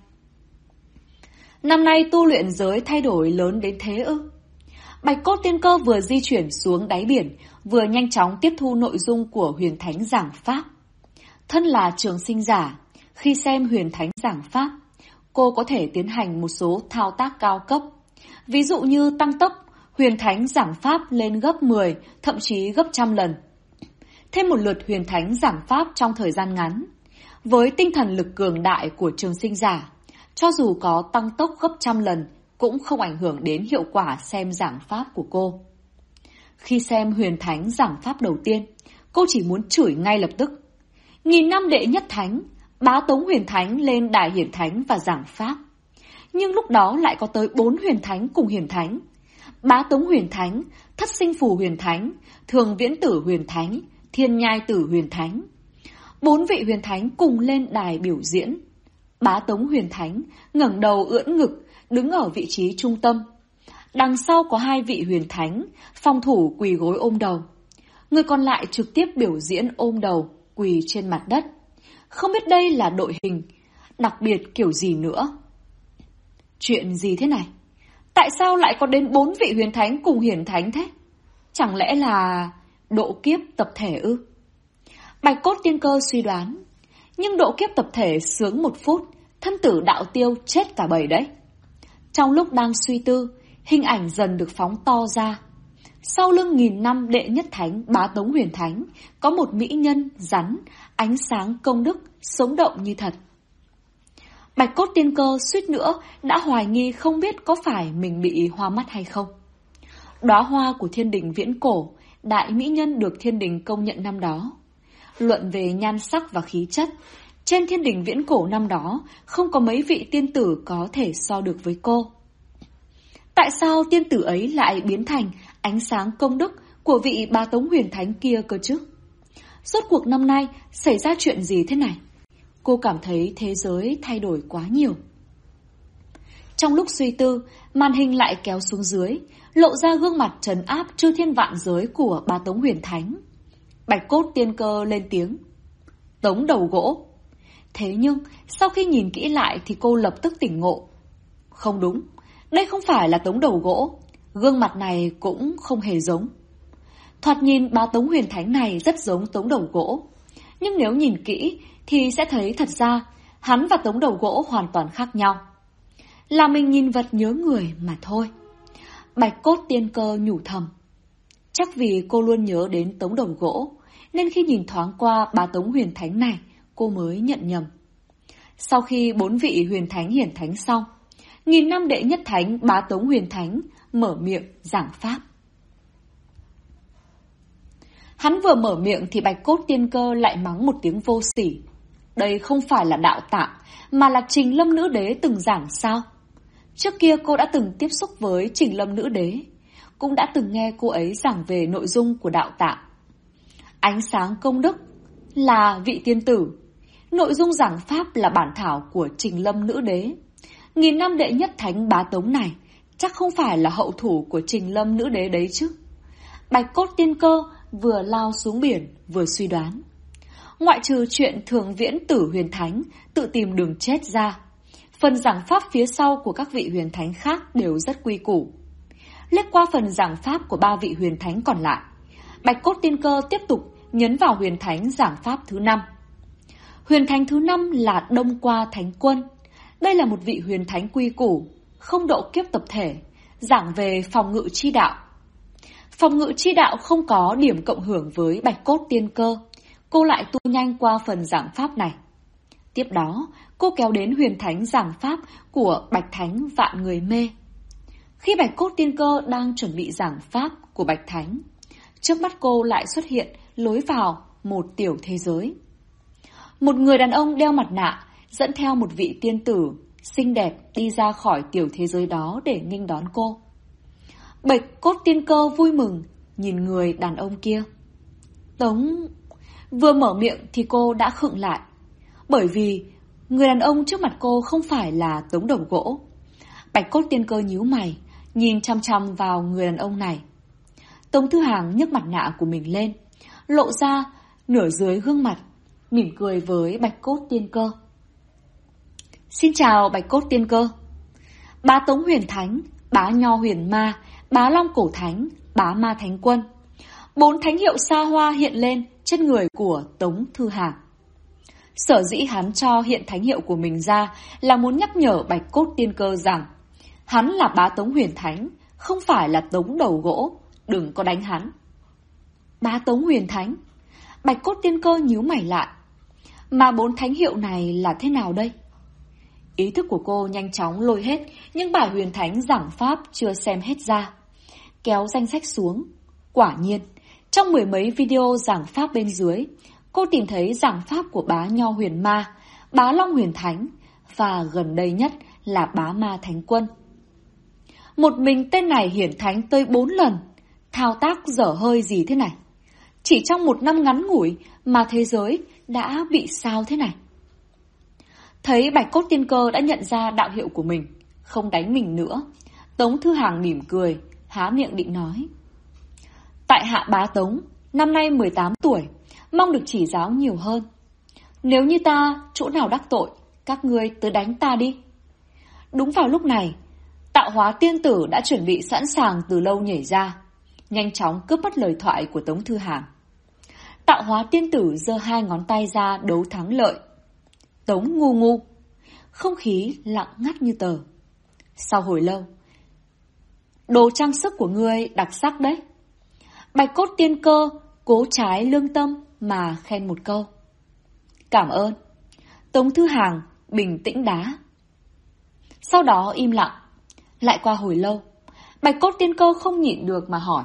Năm nay tu luyện giới thay đổi lớn đến thế ư? Bạch Cốt Tiên Cơ vừa di chuyển xuống đáy biển, vừa nhanh chóng tiếp thu nội dung của huyền thánh giảng pháp. Thân là trường sinh giả, khi xem huyền thánh giảng pháp, cô có thể tiến hành một số thao tác cao cấp. Ví dụ như tăng tốc huyền thánh giảng pháp lên gấp 10, thậm chí gấp 100 lần. Thêm một lượt huyền thánh giảng pháp trong thời gian ngắn. Với tinh thần lực cường đại của trường sinh giả, cho dù có tăng tốc gấp 100 lần, cũng không ảnh hưởng đến hiệu quả xem giảng pháp của cô. Khi xem huyền thánh giảng pháp đầu tiên, cô chỉ muốn chửi ngay lập tức. 1000 năm đệ nhất thánh, bá tống huyền thánh lên đài hiển thánh và giảng pháp. Nhưng lúc đó lại có tới 4 huyền thánh cùng hiển thánh. Bá tống huyền thánh, thất sinh phù huyền thánh, thường viễn tử huyền thánh, thiên nhai tử huyền thánh. 4 vị huyền thánh cùng lên đài biểu diễn. Bá tống huyền thánh ngẩng đầu ưỡn ngực, đứng ở vị trí trung tâm. Đằng sau có 2 vị huyền thánh, phòng thủ quỳ gối ôm đầu. Người còn lại trực tiếp biểu diễn ôm đầu, quỳ trên mặt đất. Không biết đây là đội hình, đặc biệt kiểu gì nữa. Chuyện gì thế này? Tại sao lại có đến 4 vị huyền thánh cùng hiển thánh thế? Chẳng lẽ là độ kiếp tập thể ư? Bạch Cốt Tiên Cơ suy đoán. Nhưng độ kiếp tập thể sướng 1 phút, thân tử đạo tiêu chết cả bầy đấy. Trong lúc đang suy tư, hình ảnh dần được phóng to ra. Sau lưng 1000 năm đệ nhất thánh bá tống huyền thánh, có một mỹ nhân rắn, ánh sáng công đức, sống động như thật. Bạch Cốt Tiên Cơ suýt nữa đã hoài nghi không biết có phải mình bị hoa mắt hay không. Đóa hoa của thiên đình viễn cổ, đại mỹ nhân được thiên đình công nhận năm đó. Luận về nhan sắc và khí chất, trên thiên đình viễn cổ năm đó không có mấy vị tiên tử có thể so được với cô. Tại sao tiên tử ấy lại biến thành ánh sáng công đức của vị bá tống huyền thánh kia cơ chứ? Rốt cuộc năm nay xảy ra chuyện gì thế này? Cô cảm thấy thế giới thay đổi quá nhiều. Trong lúc suy tư, màn hình lại kéo xuống dưới, lộ ra gương mặt trấn áp chư thiên vạn giới của bá tống huyền thánh. Bạch Cốt Tiên Cơ lên tiếng. Tống đầu gỗ. Thế nhưng, sau khi nhìn kỹ lại thì cô lập tức tỉnh ngộ. Không đúng, đây không phải là tống đầu gỗ. Gương mặt này cũng không hề giống. Thoạt nhìn bá tống huyền thánh này rất giống tống đầu gỗ. Nhưng nếu nhìn kỹ thì sẽ thấy thật ra hắn và tống đầu gỗ hoàn toàn khác nhau. Là mình nhìn vật nhớ người mà thôi. Bạch Cốt Tiên Cơ nhủ thầm. Chắc vì cô luôn nhớ đến tống đầu gỗ, nên khi nhìn thoáng qua bá tống huyền thánh này, cô mới nhận nhầm. Sau khi 4 vị huyền thánh hiển thánh xong, 1000 năm đệ nhất thánh bá tống huyền thánh mở miệng giảng pháp. Hắn vừa mở miệng thì Bạch Cốt Tiên Cơ lại mắng một tiếng vô sỉ. Đây không phải là đạo tạng, mà là Trình Lâm Nữ Đế từng giảng sao? Trước kia cô đã từng tiếp xúc với Trình Lâm Nữ Đế, cũng đã từng nghe cô ấy giảng về nội dung của đạo tạng. Ánh sáng công đức là vị tiên tử, nội dung giảng pháp là bản thảo của Trình Lâm Nữ Đế. 1000 năm đệ nhất thánh bá tống này chắc không phải là hậu thủ của Trình Lâm Nữ Đế đấy chứ. Bạch Cốt Tiên Cơ vừa lao xuống biển vừa suy đoán. Ngoại trừ chuyện thường viễn tử huyền thánh tự tìm đường chết ra, phần giảng pháp phía sau của các vị huyền thánh khác đều rất quy củ. Liếc qua phần giảng pháp của 3 vị huyền thánh còn lại, Bạch Cốt Tiên Cơ tiếp tục nhấn vào huyền thánh giảng pháp thứ 5, Huyền thánh thứ 5 là Đông Qua Thánh Quân. Đây là một vị huyền thánh quy củ, không độ kiếp tập thể, giảng về phòng ngự chi đạo. Phòng ngự chi đạo không có điểm cộng hưởng với Bạch Cốt Tiên Cơ. Cô lại tu nhanh qua phần giảng pháp này. Tiếp đó, cô kéo đến huyền thánh giảng pháp của Bạch Thánh Vạn Người Mê. Khi Bạch Cốt Tiên Cơ đang chuẩn bị giảng pháp của Bạch Thánh, trước mắt cô lại xuất hiện lối vào một tiểu thế giới. Một người đàn ông đeo mặt nạ dẫn theo một vị tiên tử xinh đẹp đi ra khỏi tiểu thế giới đó để nghênh đón cô. Bạch Cốt Tiên Cơ vui mừng nhìn người đàn ông kia. Tống... Vừa mở miệng thì cô đã khựng lại, bởi vì người đàn ông trước mặt cô không phải là Tống Đầu Gỗ. Bạch Cốt Tiên Cơ nhíu mày, nhìn chăm chăm vào người đàn ông này. Tống Thư Hàng nhấc mặt nạ của mình lên, lộ ra nửa dưới gương mặt, mỉm cười với Bạch Cốt Tiên Cơ. Xin chào Bạch Cốt Tiên Cơ. Bá Tống Huyền Thánh, Bá Nho Huyền Ma, Bá Long Cổ Thánh, Bá Ma Thánh Quân. 4 thánh hiệu xa hoa hiện lên trên người của Tống Thư Hàng. Sở dĩ hắn cho hiện thánh hiệu của mình ra là muốn nhắc nhở Bạch Cốt Tiên Cơ rằng hắn là Bá Tống Huyền Thánh, không phải là Tống Đầu Gỗ, đừng có đánh hắn. Bá Tống Huyền Thánh? Bạch Cốt Tiên Cơ nhíu mày lại. Mà 4 thánh hiệu này là thế nào đây? Ý thức của cô nhanh chóng lôi hết những bài huyền thánh giảng pháp chưa xem hết ra. Kéo danh sách xuống. Quả nhiên, trong 10 mấy video giảng pháp bên dưới, cô tìm thấy giảng pháp của Bá Nho Huyền Ma, Bá Long Huyền Thánh và gần đây nhất là Bá Ma Thánh Quân. Một mình tên này hiển thánh tới 4 lần. Thao tác dở hơi gì thế này? Chỉ trong 1 năm ngắn ngủi mà thế giới đã bị sao thế này? Thấy Bạch Cốt Tiên Cơ đã nhận ra đạo hiệu của mình, không đánh mình nữa, Tống Thư Hàng mỉm cười, há miệng định nói. Tại hạ Bá Tống, năm nay 18 tuổi, mong được chỉ giáo nhiều hơn. Nếu như ta chỗ nào đắc tội, các ngươi tới đánh ta đi. Đúng vào lúc này, Tạo Hóa Tiên Tử đã chuẩn bị sẵn sàng từ lâu nhảy ra, nhanh chóng cướp mất lời thoại của Tống Thư Hàng. Tạo Hóa Tiên Tử giơ 2 ngón tay ra đấu thắng lợi. Tống ngu ngu. Không khí lặng ngắt như tờ. Sau hồi lâu, đồ trang sức của ngươi đặc sắc đấy. Bạch Cốt Tiên Cơ cố trái lương tâm mà khen một câu. Cảm ơn. Tống Thư Hàng bình tĩnh đá. Sau đó im lặng. Lại qua hồi lâu, Bạch Cốt Tiên Cơ không nhịn được mà hỏi.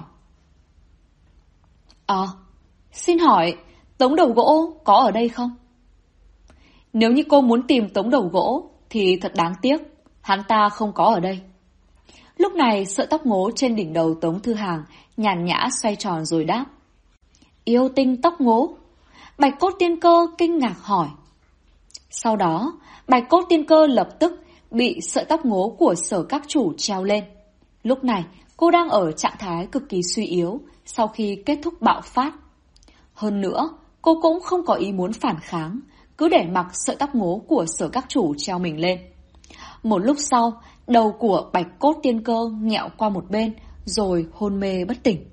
Xin hỏi, Tống Đầu Gỗ có ở đây không? Nếu như cô muốn tìm Tống Đầu Gỗ thì thật đáng tiếc, hắn ta không có ở đây. Lúc này sợi tóc ngố trên đỉnh đầu Tống Thư Hàng nhàn nhã xoay tròn rồi đáp. Yêu tinh tóc ngố? Bạch Cốt Tiên Cơ kinh ngạc hỏi. Sau đó, Bạch Cốt Tiên Cơ lập tức bị sợi tóc ngố của Sở Các Chủ treo lên. Lúc này, cô đang ở trạng thái cực kỳ suy yếu sau khi kết thúc bạo phát. Hơn nữa, cô cũng không có ý muốn phản kháng, cứ để mặc sợi tóc ngố của Sở Các Chủ treo mình lên. Một lúc sau, đầu của Bạch Cốt Tiên Cơ nghẹo qua một bên, rồi hôn mê bất tỉnh.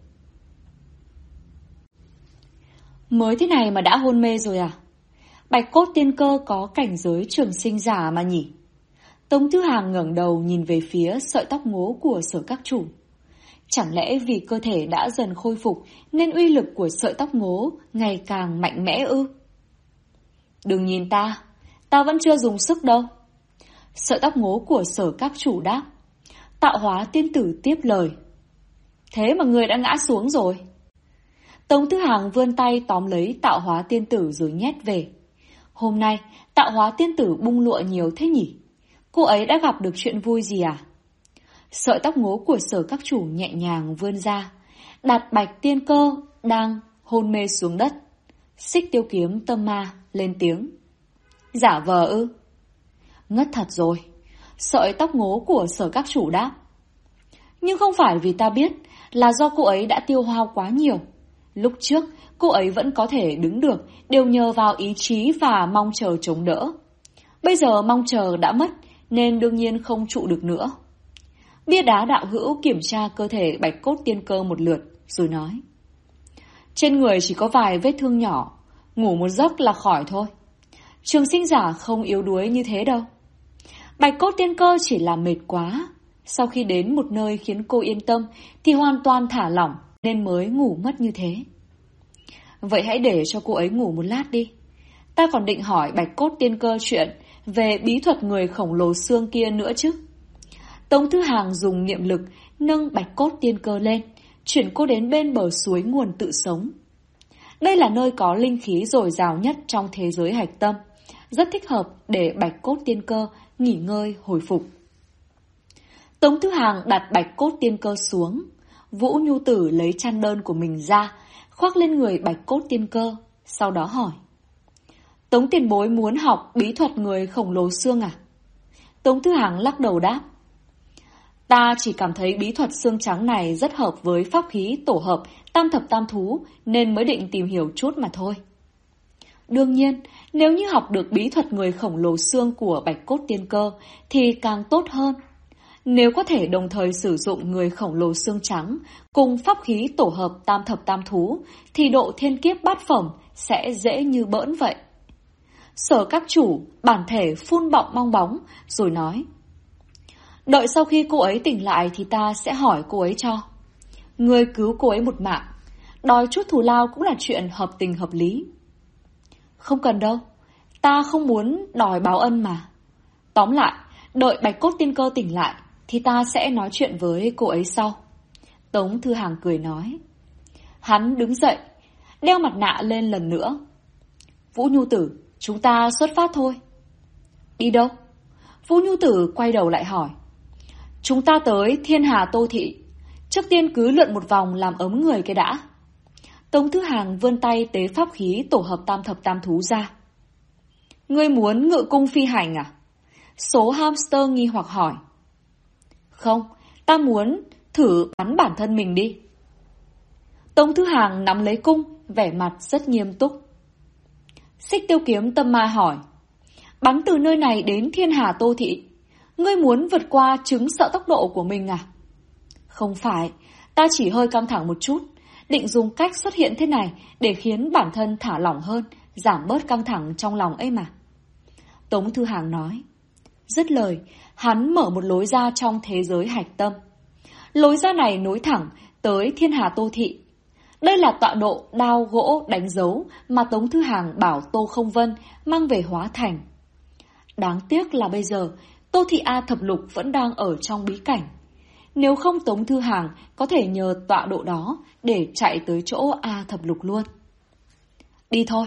Mới thế này mà đã hôn mê rồi à? Bạch Cốt Tiên Cơ có cảnh giới trường sinh giả mà nhỉ? Tống Thư Hàng ngẩng đầu nhìn về phía sợi tóc ngố của Sở Các Chủ. Chẳng lẽ vì cơ thể đã dần khôi phục nên uy lực của sợi tóc ngố ngày càng mạnh mẽ ư? Đừng nhìn ta vẫn chưa dùng sức đâu. Sợi tóc ngố của Sở Các Chủ đáp. Tạo Hóa Tiên Tử tiếp lời. Thế mà người đã ngã xuống rồi. Tống Thư Hàng vươn tay tóm lấy Tạo Hóa Tiên Tử rồi nhét về. Hôm nay Tạo Hóa Tiên Tử bung lụa nhiều thế nhỉ? Cô ấy đã gặp được chuyện vui gì à? Sợi tóc ngố của Sở Các Chủ nhẹ nhàng vươn ra, đặt Bạch Tiên Cơ đang hôn mê xuống đất. Xích Tiêu Kiếm Tâm Ma lên tiếng. Giả vờ ư? Ngất thật rồi. Sợi tóc ngố của Sở Các Chủ đáp. Nhưng không phải vì ta biết, là do cô ấy đã tiêu hao quá nhiều. Lúc trước, cô ấy vẫn có thể đứng được, đều nhờ vào ý chí và mong chờ chống đỡ. Bây giờ mong chờ đã mất, nên đương nhiên không trụ được nữa. Bia đá đạo hữu kiểm tra cơ thể Bạch Cốt Tiên Cơ một lượt, rồi nói. Trên người chỉ có vài vết thương nhỏ, ngủ một giấc là khỏi thôi. Trường sinh giả không yếu đuối như thế đâu. Bạch cốt tiên cơ chỉ là mệt quá. Sau khi đến một nơi khiến cô yên tâm thì hoàn toàn thả lỏng nên mới ngủ mất như thế. Vậy hãy để cho cô ấy ngủ một lát đi. Ta còn định hỏi bạch cốt tiên cơ chuyện về bí thuật người khổng lồ xương kia nữa chứ. Tống Thư Hàng dùng niệm lực nâng bạch cốt tiên cơ lên, chuyển cô đến bên bờ suối nguồn tự sống. Đây là nơi có linh khí dồi dào nhất trong thế giới hạch tâm, rất thích hợp để bạch cốt tiên cơ nghỉ ngơi hồi phục. Tống Thư Hàng đặt bạch cốt tiên cơ xuống, Vũ Nhu Tử lấy chăn đơn của mình ra, khoác lên người bạch cốt tiên cơ, sau đó hỏi. Tống tiền bối muốn học bí thuật người khổng lồ xương à? Tống Thư Hàng lắc đầu đáp. Ta chỉ cảm thấy bí thuật xương trắng này rất hợp với pháp khí tổ hợp tam thập tam thú nên mới định tìm hiểu chút mà thôi. Đương nhiên, nếu như học được bí thuật người khổng lồ xương của bạch cốt tiên cơ thì càng tốt hơn. Nếu có thể đồng thời sử dụng người khổng lồ xương trắng cùng pháp khí tổ hợp tam thập tam thú thì độ thiên kiếp bát phẩm sẽ dễ như bỡn vậy. Sở các chủ bản thể phun bọng bong bóng rồi nói. Đợi sau khi cô ấy tỉnh lại thì ta sẽ hỏi cô ấy cho. Người cứu cô ấy một mạng, đòi chút thù lao cũng là chuyện hợp tình hợp lý. Không cần đâu, ta không muốn đòi báo ân mà. Tóm lại, đợi bạch cốt tiên cơ tỉnh lại thì ta sẽ nói chuyện với cô ấy sau. Tống Thư Hàng cười nói. Hắn đứng dậy, đeo mặt nạ lên lần nữa. Vũ Nhu Tử, chúng ta xuất phát thôi. Đi đâu? Vũ Nhu Tử quay đầu lại hỏi. Chúng ta tới Thiên Hà Tô Thị. Trước tiên cứ lượn một vòng làm ấm người cái đã. Tống Thư Hàng vươn tay tế pháp khí tổ hợp tam thập tam thú ra. Ngươi muốn ngự cung phi hành à? Số hamster nghi hoặc hỏi. Không, ta muốn thử bắn bản thân mình đi. Tống Thư Hàng nắm lấy cung, vẻ mặt rất nghiêm túc. Xích Tiêu Kiếm Tâm Ma hỏi. Bắn từ nơi này đến Thiên Hà Tô Thị, ngươi muốn vượt qua chứng sợ tốc độ của mình à? Không phải, ta chỉ hơi căng thẳng một chút, định dùng cách xuất hiện thế này để khiến bản thân thả lỏng hơn, giảm bớt căng thẳng trong lòng ấy mà. Tống Thư Hàng nói. Dứt lời, hắn mở một lối ra trong thế giới hạch tâm. Lối ra này nối thẳng tới Thiên Hà Tô Thị. Đây là tọa độ đao gỗ đánh dấu mà Tống Thư Hàng bảo Tô Không Vân mang về Hóa Thành. Đáng tiếc là bây giờ Tô Thị A Thập Lục vẫn đang ở trong bí cảnh. Nếu không Tống Thư Hàng có thể nhờ tọa độ đó để chạy tới chỗ A Thập Lục luôn. Đi thôi.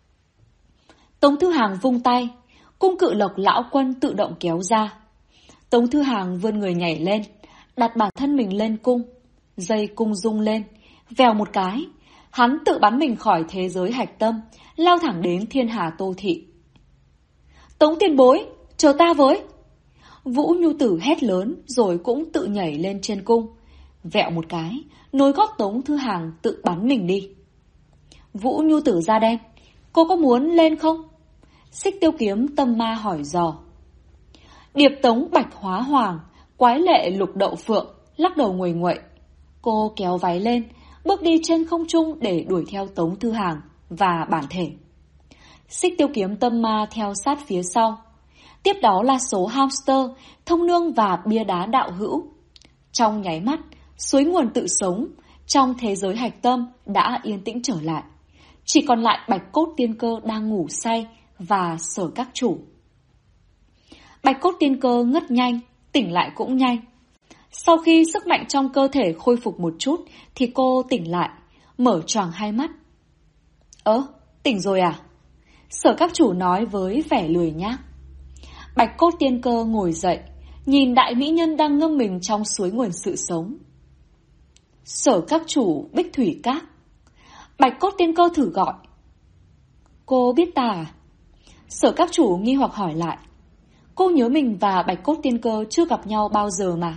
Tống Thư Hàng vung tay, cung cự lộc lão quân tự động kéo ra. Tống Thư Hàng vươn người nhảy lên, đặt bản thân mình lên cung. Dây cung rung lên, vèo một cái, hắn tự bắn mình khỏi thế giới hạch tâm, lao thẳng đến Thiên Hà Tô Thị. Tống tiền bối, chờ ta với. Vũ Nhu Tử hét lớn rồi cũng tự nhảy lên trên cung. Vẹo một cái, nối gót Tống Thư Hàng tự bắn mình đi. Vũ Nhu Tử da đen, cô có muốn lên không? Xích Tiêu Kiếm Tâm Ma hỏi dò. Điệp Tống Bạch Hóa Hoàng, quái lệ lục đậu phượng, lắc đầu nguầy nguậy. Cô kéo váy lên, bước đi trên không trung để đuổi theo Tống Thư Hàng và bản thể. Xích Tiêu Kiếm Tâm Ma theo sát phía sau. Tiếp đó là số hamster, thông nương và bia đá đạo hữu. Trong nháy mắt, suối nguồn tự sống trong thế giới hạch tâm đã yên tĩnh trở lại. Chỉ còn lại Bạch Cốt Tiên Cơ đang ngủ say và Sở Các Chủ. Bạch Cốt Tiên Cơ ngất nhanh, tỉnh lại cũng nhanh. Sau khi sức mạnh trong cơ thể khôi phục một chút thì cô tỉnh lại, mở choàng hai mắt. Tỉnh rồi à? Sở Các Chủ nói với vẻ lười nhác. Bạch Cốt Tiên Cơ ngồi dậy, nhìn đại mỹ nhân đang ngâm mình trong suối nguồn sự sống. Sở Các Chủ Bích Thủy Các. Bạch Cốt Tiên Cơ thử gọi. Cô biết ta à? Sở Các Chủ nghi hoặc hỏi lại. Cô nhớ mình và Bạch Cốt Tiên Cơ chưa gặp nhau bao giờ mà.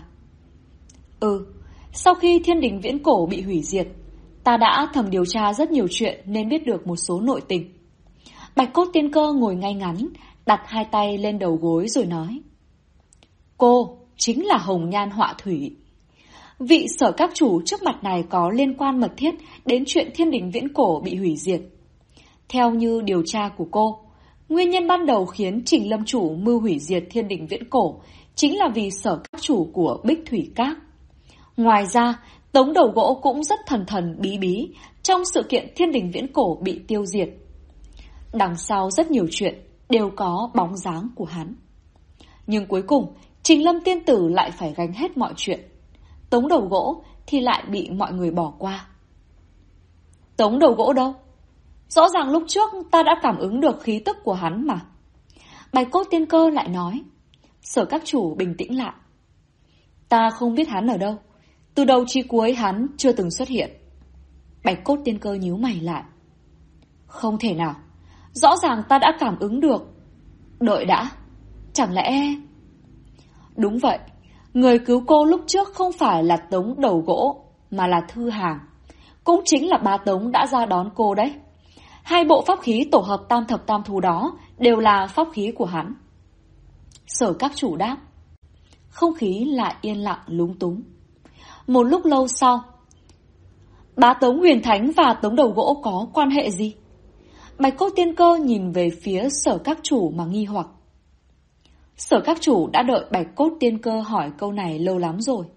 Sau khi Thiên Đình Viễn Cổ bị hủy diệt, ta đã thầm điều tra rất nhiều chuyện nên biết được một số nội tình. Bạch Cốt Tiên Cơ ngồi ngay ngắn, đặt hai tay lên đầu gối rồi nói. Cô chính là Hồng Nhan Họa Thủy. Vị Sở Các Chủ trước mặt này có liên quan mật thiết đến chuyện Thiên Đình Viễn Cổ bị hủy diệt. Theo như điều tra của Nguyên nhân ban đầu khiến Trình Lâm Chủ mưu hủy diệt Thiên Đình Viễn Cổ chính là vì Sở Các Chủ của Bích Thủy Các. Ngoài ra, Tống Đầu Gỗ cũng rất thần thần bí bí trong sự kiện Thiên Đình Viễn Cổ bị tiêu diệt. Đằng sau rất nhiều chuyện đều có bóng dáng của hắn. Nhưng cuối cùng, Trình Lâm Tiên Tử lại phải gánh hết mọi chuyện. Tống Đầu Gỗ thì lại bị mọi người bỏ qua. Tống Đầu Gỗ đâu? Rõ ràng lúc trước ta đã cảm ứng được khí tức của hắn mà. Bạch Cốt Tiên Cơ lại nói. Sở Các Chủ bình tĩnh lại. Ta không biết hắn ở đâu. Từ đầu chí cuối hắn chưa từng xuất hiện. Bạch Cốt Tiên Cơ nhíu mày lại. Không thể nào. Rõ ràng ta đã cảm ứng được. Đợi đã. Chẳng lẽ... Đúng vậy. Người cứu cô lúc trước không phải là Tống Đầu Gỗ, mà là Thư Hàng. Cũng chính là bá Tống đã ra đón cô đấy. Hai bộ pháp khí tổ hợp tam thập tam thú đó đều là pháp khí của hắn. Sở Các Chủ đáp. Không khí lại yên lặng lúng túng. Một lúc lâu sau, bá Tống Huyền Thánh và Tống Đầu Gỗ có quan hệ gì? Bạch Cốt Tiên Cơ nhìn về phía Sở Các Chủ mà nghi hoặc. Sở Các Chủ đã đợi Bạch Cốt Tiên Cơ hỏi câu này lâu lắm rồi.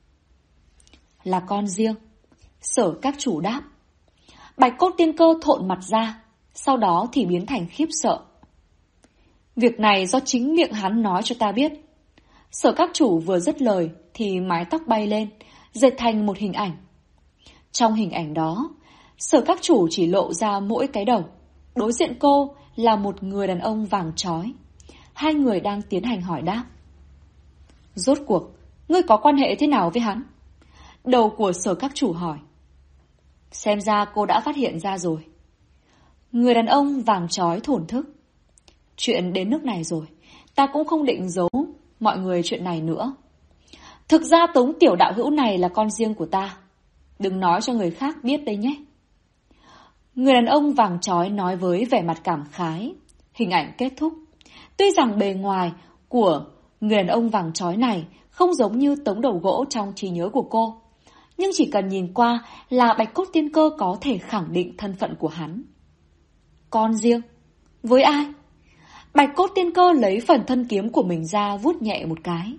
Là con riêng. Sở Các Chủ đáp. Bạch Cốt Tiên Cơ thộn mặt ra, sau đó thì biến thành khiếp sợ. Việc này do chính miệng hắn nói cho ta biết. Sở Các Chủ vừa dứt lời thì mái tóc bay lên, dệt thành một hình ảnh. Trong hình ảnh đó, Sở Các Chủ chỉ lộ ra mỗi cái đầu. Đối diện cô là một người đàn ông vàng chói. Hai người đang tiến hành hỏi đáp. Rốt cuộc, ngươi có quan hệ thế nào với hắn? Đầu của Sở Các Chủ hỏi. Xem ra cô đã phát hiện ra rồi. Người đàn ông vàng chói thổn thức. Chuyện đến nước này rồi, ta cũng không định giấu mọi người chuyện này nữa. Thực ra Tống Tiểu Đạo Hữu này là con riêng của ta. Đừng nói cho người khác biết đấy nhé. Người đàn ông vàng chói nói với vẻ mặt cảm khái. Hình ảnh kết thúc. Tuy rằng bề ngoài của người đàn ông vàng chói này không giống như Tống Đầu Gỗ trong trí nhớ của cô, nhưng chỉ cần nhìn qua là Bạch Cốt Tiên Cơ có thể khẳng định thân phận của hắn. Con riêng? Với ai? Bạch Cốt Tiên Cơ lấy phần thân kiếm của mình ra vuốt nhẹ một cái.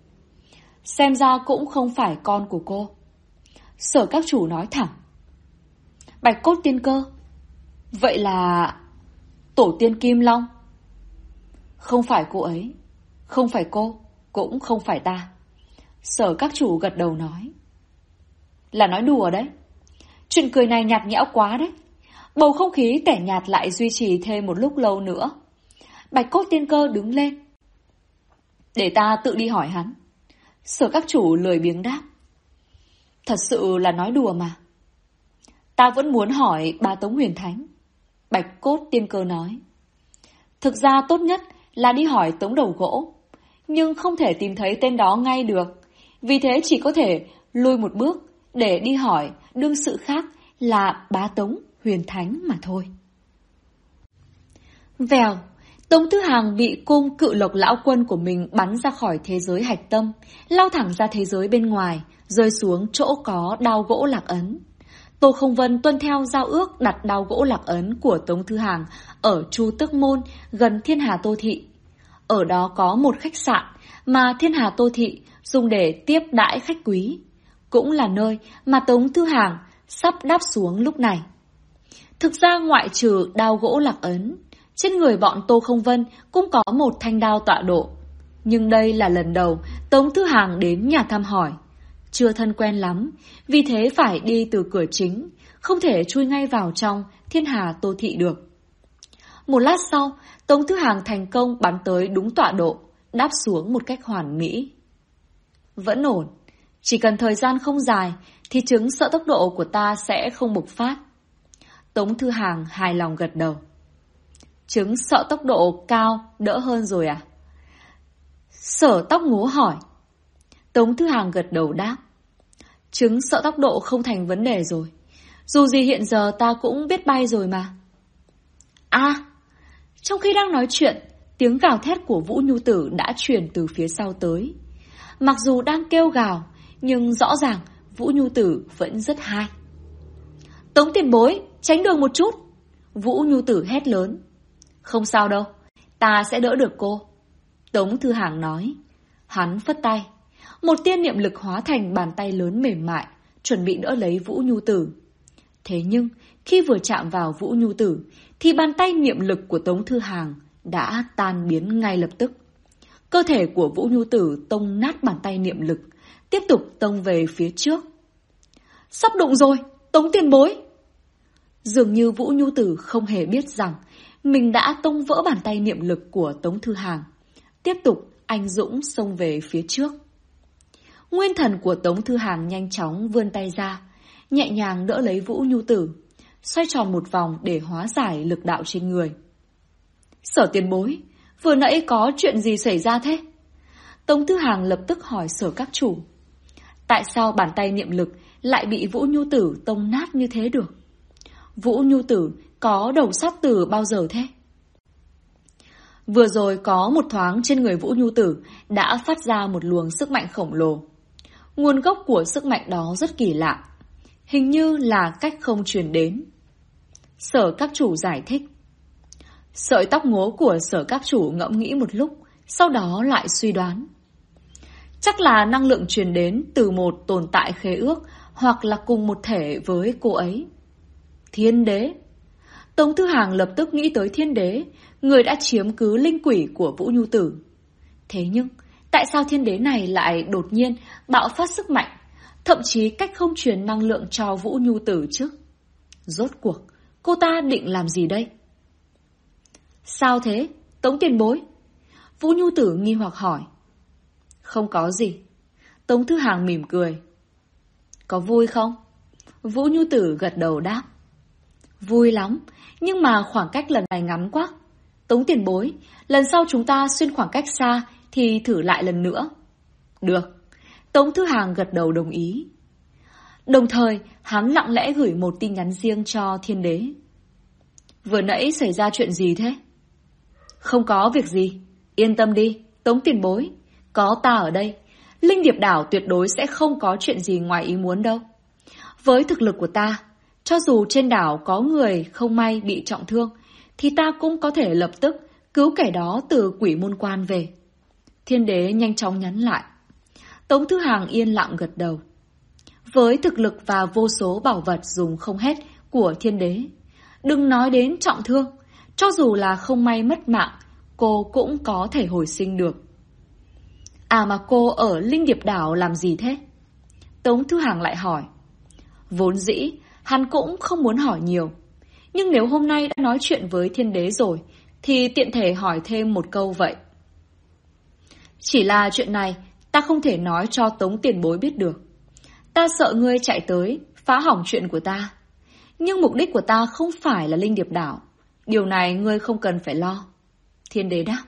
Xem ra cũng không phải con của cô. Sở Các Chủ nói thẳng. Bạch Cốt Tiên Cơ? Vậy là... Tổ tiên Kim Long? Không phải cô ấy. Không phải cô. Cũng không phải ta. Sở Các Chủ gật đầu nói. Là nói đùa đấy. Chuyện cười này nhạt nhẽo quá đấy. Bầu không khí tẻ nhạt lại duy trì thêm một lúc lâu nữa. Bạch Cốt Tiên Cơ đứng lên. Để ta tự đi hỏi hắn. Sở Các Chủ lười biếng đáp. Thật sự là nói đùa mà. Ta vẫn muốn hỏi bà Tống Huyền Thánh. Bạch Cốt Tiên Cơ nói. Thực ra tốt nhất là đi hỏi Tống Đầu Gỗ. Nhưng không thể tìm thấy tên đó ngay được. Vì thế chỉ có thể lùi một bước để đi hỏi đương sự khác là bá Tống Huyền Thánh mà thôi. Vèo, Tống Thư Hàng bị cung Cự Lộc lão quân của mình bắn ra khỏi thế giới hạch tâm, lao thẳng ra thế giới bên ngoài, rơi xuống chỗ có đao gỗ lạc ấn. Tô Không Vân tuân theo giao ước đặt đao gỗ lạc ấn của Tống Thư Hàng ở Chu Tước Môn gần Thiên Hà Tô Thị. Ở đó có một khách sạn mà Thiên Hà Tô Thị dùng để tiếp đãi khách quý, cũng là nơi mà Tống Thư Hàng sắp đáp xuống lúc này. Thực ra ngoại trừ đao gỗ lạc ấn, trên người bọn Tô Không Vân cũng có một thanh đao tọa độ. Nhưng đây là lần đầu Tống Thư Hàng đến nhà thăm hỏi. Chưa thân quen lắm, vì thế phải đi từ cửa chính, không thể chui ngay vào trong Thiên Hà Tô Thị được. Một lát sau, Tống Thư Hàng thành công bắn tới đúng tọa độ, đáp xuống một cách hoàn mỹ. Vẫn ổn, chỉ cần thời gian không dài thì chứng sợ tốc độ của ta sẽ không bộc phát. Tống Thư Hàng hài lòng gật đầu. Chứng sợ tốc độ cao đỡ hơn rồi à? Sở Tóc Ngố hỏi. Tống Thư Hàng gật đầu đáp. Chứng sợ tốc độ không thành vấn đề rồi. Dù gì hiện giờ ta cũng biết bay rồi mà. Trong khi đang nói chuyện, tiếng gào thét của Vũ Nhu Tử đã truyền từ phía sau tới. Mặc dù đang kêu gào, nhưng rõ ràng Vũ Nhu Tử vẫn rất hai. Tống tiền bối, tránh đường một chút. Vũ Nhu Tử hét lớn. Không sao đâu, ta sẽ đỡ được cô. Tống Thư Hàng nói. Hắn phất tay. Một tia niệm lực hóa thành bàn tay lớn mềm mại, chuẩn bị đỡ lấy Vũ Nhu Tử. Thế nhưng, khi vừa chạm vào Vũ Nhu Tử, thì bàn tay niệm lực của Tống Thư Hàng đã tan biến ngay lập tức. Cơ thể của Vũ Nhu Tử tông nát bàn tay niệm lực, tiếp tục tông về phía trước. Sắp đụng rồi, Tống tiền bối! Dường như Vũ Nhu Tử không hề biết rằng mình đã tông vỡ bàn tay niệm lực của Tống Thư Hàng. Tiếp tục anh dũng xông về phía trước. Nguyên thần của Tống Thư Hàng nhanh chóng vươn tay ra, nhẹ nhàng đỡ lấy Vũ Nhu Tử, xoay tròn một vòng để hóa giải lực đạo trên người. Sở tiền bối, vừa nãy có chuyện gì xảy ra thế? Tống Thư Hàng lập tức hỏi Sở các chủ. Tại sao bàn tay niệm lực lại bị Vũ Nhu Tử tông nát như thế được? Vũ Nhu Tử có đầu sắt từ bao giờ thế? Vừa rồi có một thoáng trên người Vũ Nhu Tử đã phát ra một luồng sức mạnh khổng lồ. Nguồn gốc của sức mạnh đó rất kỳ lạ, hình như là cách không truyền đến. Sở các chủ giải thích. Sợi tóc ngố của Sở các chủ ngẫm nghĩ một lúc, sau đó lại suy đoán. Chắc là năng lượng truyền đến từ một tồn tại khế ước hoặc là cùng một thể với cô ấy. Thiên đế. Tống Thư Hàng lập tức nghĩ tới Thiên đế, người đã chiếm cứ linh quỷ của Vũ Nhu Tử. Thế nhưng, tại sao Thiên đế này lại đột nhiên bạo phát sức mạnh, thậm chí cách không truyền năng lượng cho Vũ Nhu Tử chứ? Rốt cuộc, cô ta định làm gì đây? Sao thế, Tống tiền bối? Vũ Nhu Tử nghi hoặc hỏi. Không có gì. Tống Thư Hàng mỉm cười. Có vui không? Vũ Nhu Tử gật đầu đáp. Vui lắm, nhưng mà khoảng cách lần này ngắn quá. Tống tiền bối, lần sau chúng ta xuyên khoảng cách xa thì thử lại lần nữa. Được. Tống Thư Hàng gật đầu đồng ý. Đồng thời, hắn lặng lẽ gửi một tin nhắn riêng cho Thiên đế. Vừa nãy xảy ra chuyện gì thế? Không có việc gì. Yên tâm đi, Tống tiền bối. Có ta ở đây, Linh Điệp Đảo tuyệt đối sẽ không có chuyện gì ngoài ý muốn đâu. Với thực lực của ta, cho dù trên đảo có người không may bị trọng thương, thì ta cũng có thể lập tức cứu kẻ đó từ quỷ môn quan về. Thiên đế nhanh chóng nhắn lại. Tống Thư Hàng yên lặng gật đầu. Với thực lực và vô số bảo vật dùng không hết của Thiên đế, đừng nói đến trọng thương, cho dù là không may mất mạng, cô cũng có thể hồi sinh được. À mà cô ở Linh Điệp Đảo làm gì thế? Tống Thư Hàng lại hỏi. Vốn dĩ, hắn cũng không muốn hỏi nhiều. Nhưng nếu hôm nay đã nói chuyện với Thiên đế rồi, thì tiện thể hỏi thêm một câu vậy. Chỉ là chuyện này, ta không thể nói cho Tống tiền bối biết được. Ta sợ ngươi chạy tới, phá hỏng chuyện của ta. Nhưng mục đích của ta không phải là Linh Điệp Đảo. Điều này ngươi không cần phải lo. Thiên đế đáp.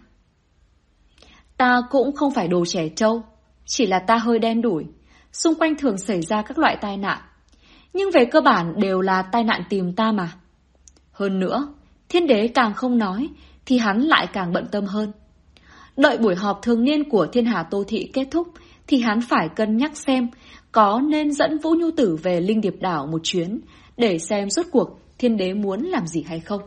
Ta cũng không phải đồ trẻ trâu, chỉ là ta hơi đen đủi. Xung quanh thường xảy ra các loại tai nạn, nhưng về cơ bản đều là tai nạn tìm ta mà. Hơn nữa, Thiên đế càng không nói, thì hắn lại càng bận tâm hơn. Đợi buổi họp thường niên của Thiên Hà Tô Thị kết thúc, thì hắn phải cân nhắc xem có nên dẫn Vũ Nhu Tử về Linh Điệp Đảo một chuyến, để xem rốt cuộc Thiên đế muốn làm gì hay không.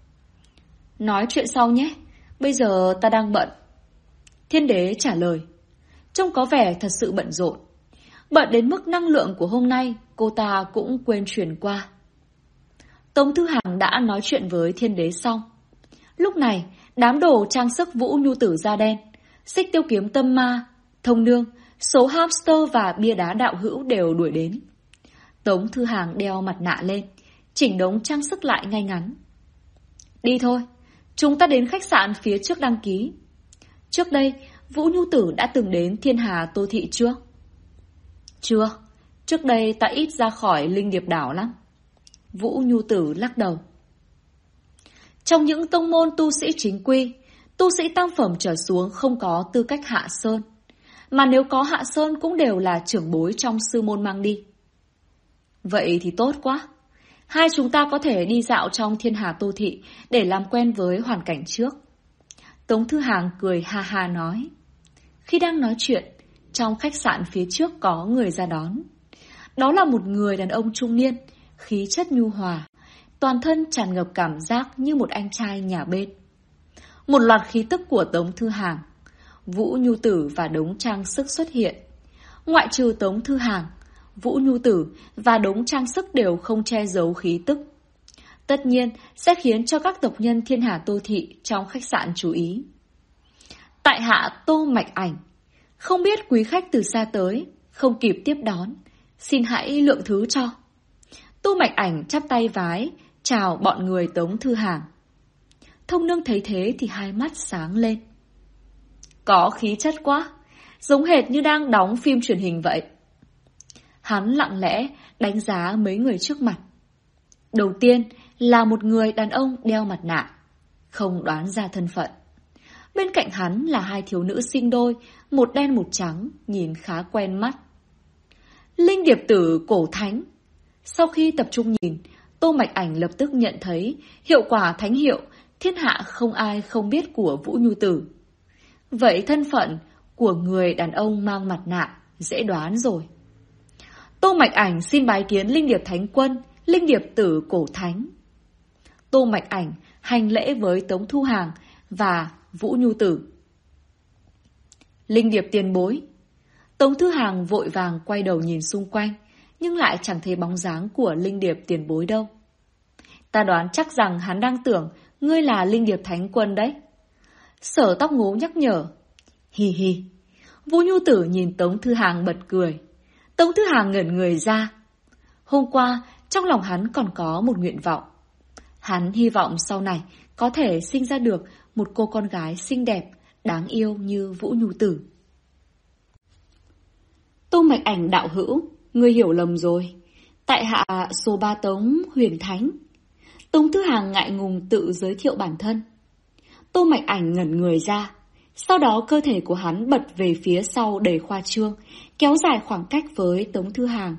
Nói chuyện sau nhé, bây giờ ta đang bận. Thiên đế trả lời. Trông có vẻ thật sự bận rộn. Bận đến mức năng lượng của hôm nay cô ta cũng quên truyền qua. Tống Thư Hàng đã nói chuyện với Thiên đế xong. Lúc này, đám đồ trang sức Vũ Nhu Tử da đen, xích tiêu kiếm tâm ma, thông nương, số hamster và bia đá đạo hữu đều đuổi đến. Tống Thư Hàng đeo mặt nạ lên, chỉnh đống trang sức lại ngay ngắn. Đi thôi, chúng ta đến khách sạn phía trước đăng ký. Trước đây, Vũ Nhu Tử đã từng đến Thiên Hà Tô Thị chưa? Chưa, trước đây ta ít ra khỏi Linh Điệp Đảo lắm. Vũ Nhu Tử lắc đầu. Trong những tông môn tu sĩ chính quy, tu sĩ tam phẩm trở xuống không có tư cách hạ sơn. Mà nếu có hạ sơn cũng đều là trưởng bối trong sư môn mang đi. Vậy thì tốt quá. Hai chúng ta có thể đi dạo trong Thiên Hà Tô Thị để làm quen với hoàn cảnh trước. Tống Thư Hàng cười ha ha nói. Khi đang nói chuyện, trong khách sạn phía trước có người ra đón. Đó là một người đàn ông trung niên, khí chất nhu hòa, toàn thân tràn ngập cảm giác như một anh trai nhà bên. Một loạt khí tức của Tống Thư Hàng, Vũ Nhu Tử và đống trang sức xuất hiện. Ngoại trừ Tống Thư Hàng, Vũ Nhu Tử và đống trang sức đều không che giấu khí tức. Tất nhiên sẽ khiến cho các tộc nhân Thiên Hà Tô Thị trong khách sạn chú ý. Tại hạ Tô Mạch Ảnh, không biết quý khách từ xa tới, không kịp tiếp đón, xin hãy lượng thứ cho. Tô Mạch Ảnh chắp tay vái, chào bọn người Tống Thư Hàng. Thông nương thấy thế thì hai mắt sáng lên. Có khí chất quá, giống hệt như đang đóng phim truyền hình vậy. Hắn lặng lẽ đánh giá mấy người trước mặt. Đầu tiên là một người đàn ông đeo mặt nạ, không đoán ra thân phận. Bên cạnh hắn là hai thiếu nữ sinh đôi, một đen một trắng, nhìn khá quen mắt. Linh điệp tử cổ thánh. Sau khi tập trung nhìn, Tô Mạch Ảnh lập tức nhận thấy hiệu quả thánh hiệu thiên hạ không ai không biết của Vũ Nhu Tử. Vậy thân phận của người đàn ông mang mặt nạ dễ đoán rồi. Tô Mạch Ảnh xin bái kiến Linh điệp thánh quân, Linh điệp tử cổ thánh. Tô Mạch Ảnh hành lễ với Tống Thu Hàng và Vũ Nhu Tử. Linh điệp tiền bối. Tống Thư Hàng vội vàng quay đầu nhìn xung quanh, nhưng lại chẳng thấy bóng dáng của Linh điệp tiền bối đâu. Ta đoán chắc rằng hắn đang tưởng ngươi là Linh điệp thánh quân đấy. Sở Tóc Ngố nhắc nhở. Hì hì. Vũ Nhu Tử nhìn Tống Thư Hàng bật cười. Tống Thư Hàng ngẩn người ra. Hôm qua, trong lòng hắn còn có một nguyện vọng. Hắn hy vọng sau này có thể sinh ra được một cô con gái xinh đẹp, đáng yêu như Vũ Nhu Tử. Tô Mạch Ảnh đạo hữu, ngươi hiểu lầm rồi. Tại hạ số 3 Tống Huyền Thánh. Tống Thư Hàng ngại ngùng tự giới thiệu bản thân. Tô Mạch Ảnh ngẩn người ra. Sau đó cơ thể của hắn bật về phía sau đầy khoa trương, kéo dài khoảng cách với Tống Thư Hàng.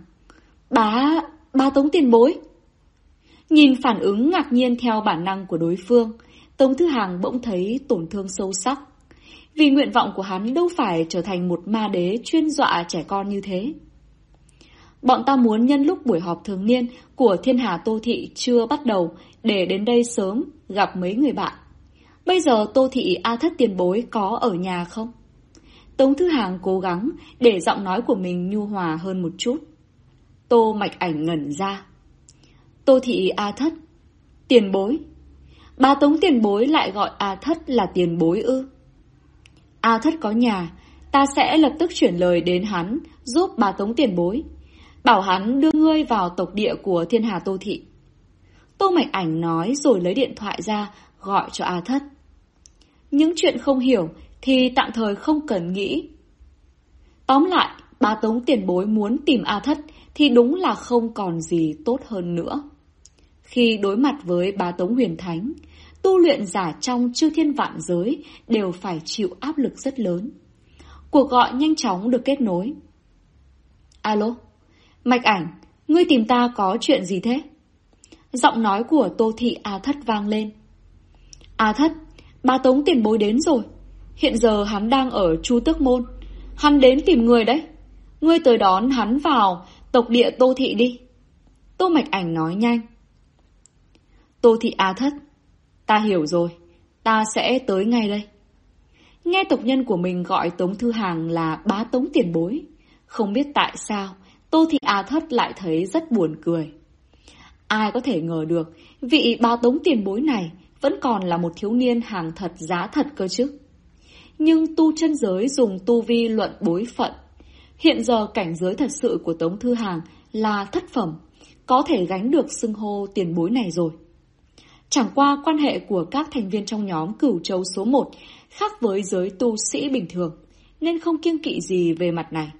Bá Tống tiền bối. Nhìn phản ứng ngạc nhiên theo bản năng của đối phương, Tống Thư Hàng bỗng thấy tổn thương sâu sắc. Vì nguyện vọng của hắn đâu phải trở thành một ma đế chuyên dọa trẻ con như thế. Bọn ta muốn nhân lúc buổi họp thường niên của Thiên Hà Tô Thị chưa bắt đầu để đến đây sớm gặp mấy người bạn. Bây giờ Tô Thị A Thất tiền bối có ở nhà không? Tống Thư Hàng cố gắng để giọng nói của mình nhu hòa hơn một chút. Tô Mạch Ảnh ngẩn ra. Tô Thị A Thất, tiền bối. Bà Tống tiền bối lại gọi A Thất là tiền bối ư? A Thất có nhà, ta sẽ lập tức chuyển lời đến hắn giúp bà Tống tiền bối. Bảo hắn đưa ngươi vào tộc địa của Thiên Hà Tô Thị. Tô Mạch Ảnh nói rồi lấy điện thoại ra gọi cho A Thất. Những chuyện không hiểu thì tạm thời không cần nghĩ. Tóm lại, bà Tống tiền bối muốn tìm A Thất thì đúng là không còn gì tốt hơn nữa. Khi đối mặt với bá Tống Huyền Thánh, tu luyện giả trong chư thiên vạn giới đều phải chịu áp lực rất lớn. Cuộc gọi nhanh chóng được kết nối. Alo, Mạch Ảnh, ngươi tìm ta có chuyện gì thế? Giọng nói của Tô Thị A Thất vang lên. A Thất, bá Tống tiền bối đến rồi. Hiện giờ hắn đang ở Chu Tước Môn. Hắn đến tìm người đấy. Ngươi tới đón hắn vào tộc địa Tô Thị đi. Tô Mạch Ảnh nói nhanh. Tô Thị A Thất, ta hiểu rồi, ta sẽ tới ngay đây. Nghe tộc nhân của mình gọi Tống Thư Hàng là bá Tống tiền bối, không biết tại sao Tô Thị A Thất lại thấy rất buồn cười. Ai có thể ngờ được vị bá Tống tiền bối này vẫn còn là một thiếu niên hàng thật giá thật cơ chứ. Nhưng tu chân giới dùng tu vi luận bối phận. Hiện giờ cảnh giới thật sự của Tống Thư Hàng là thất phẩm, có thể gánh được xưng hô tiền bối này rồi. Chẳng qua quan hệ của các thành viên trong nhóm Cửu Châu số 1 khác với giới tu sĩ bình thường, nên không kiêng kỵ gì về mặt này.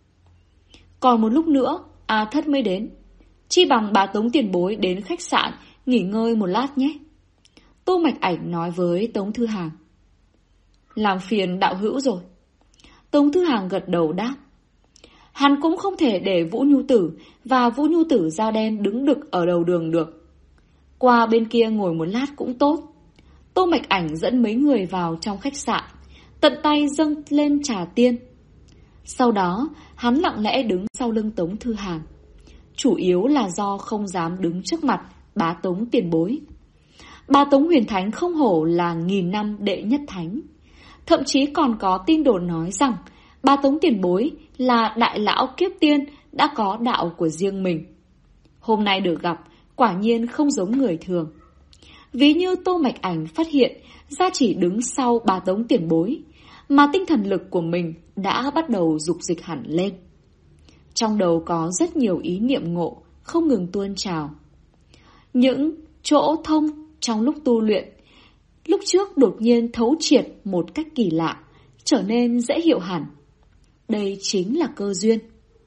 Còn một lúc nữa, A Thất mới đến. Chi bằng bà Tống tiền bối đến khách sạn nghỉ ngơi một lát nhé. Tô Mạch Ảnh nói với Tống Thư Hàng. Làm phiền đạo hữu rồi. Tống Thư Hàng gật đầu đáp. Hắn cũng không thể để Vũ Nhu Tử và Vũ Nhu Tử da đen đứng đực ở đầu đường được. Qua bên kia ngồi một lát cũng tốt. Tô Mạch Ảnh dẫn mấy người vào trong khách sạn, tận tay dâng lên trà tiên. Sau đó, hắn lặng lẽ đứng sau lưng Tống Thư Hàng. Chủ yếu là do không dám đứng trước mặt bá Tống tiền bối. Bà Tống Huyền Thánh không hổ là 1000 năm đệ nhất thánh. Thậm chí còn có tin đồn nói rằng bà Tống tiền bối là đại lão kiếp tiên đã có đạo của riêng mình. Hôm nay được gặp, quả nhiên không giống người thường. Ví như Tô Mạch Ảnh phát hiện ra chỉ đứng sau bà Tống tiền bối, mà tinh thần lực của mình đã bắt đầu dục dịch hẳn lên. Trong đầu có rất nhiều ý niệm ngộ, không ngừng tuôn trào. Những chỗ thông trong lúc tu luyện, lúc trước đột nhiên thấu triệt một cách kỳ lạ, trở nên dễ hiểu hẳn. Đây chính là cơ duyên.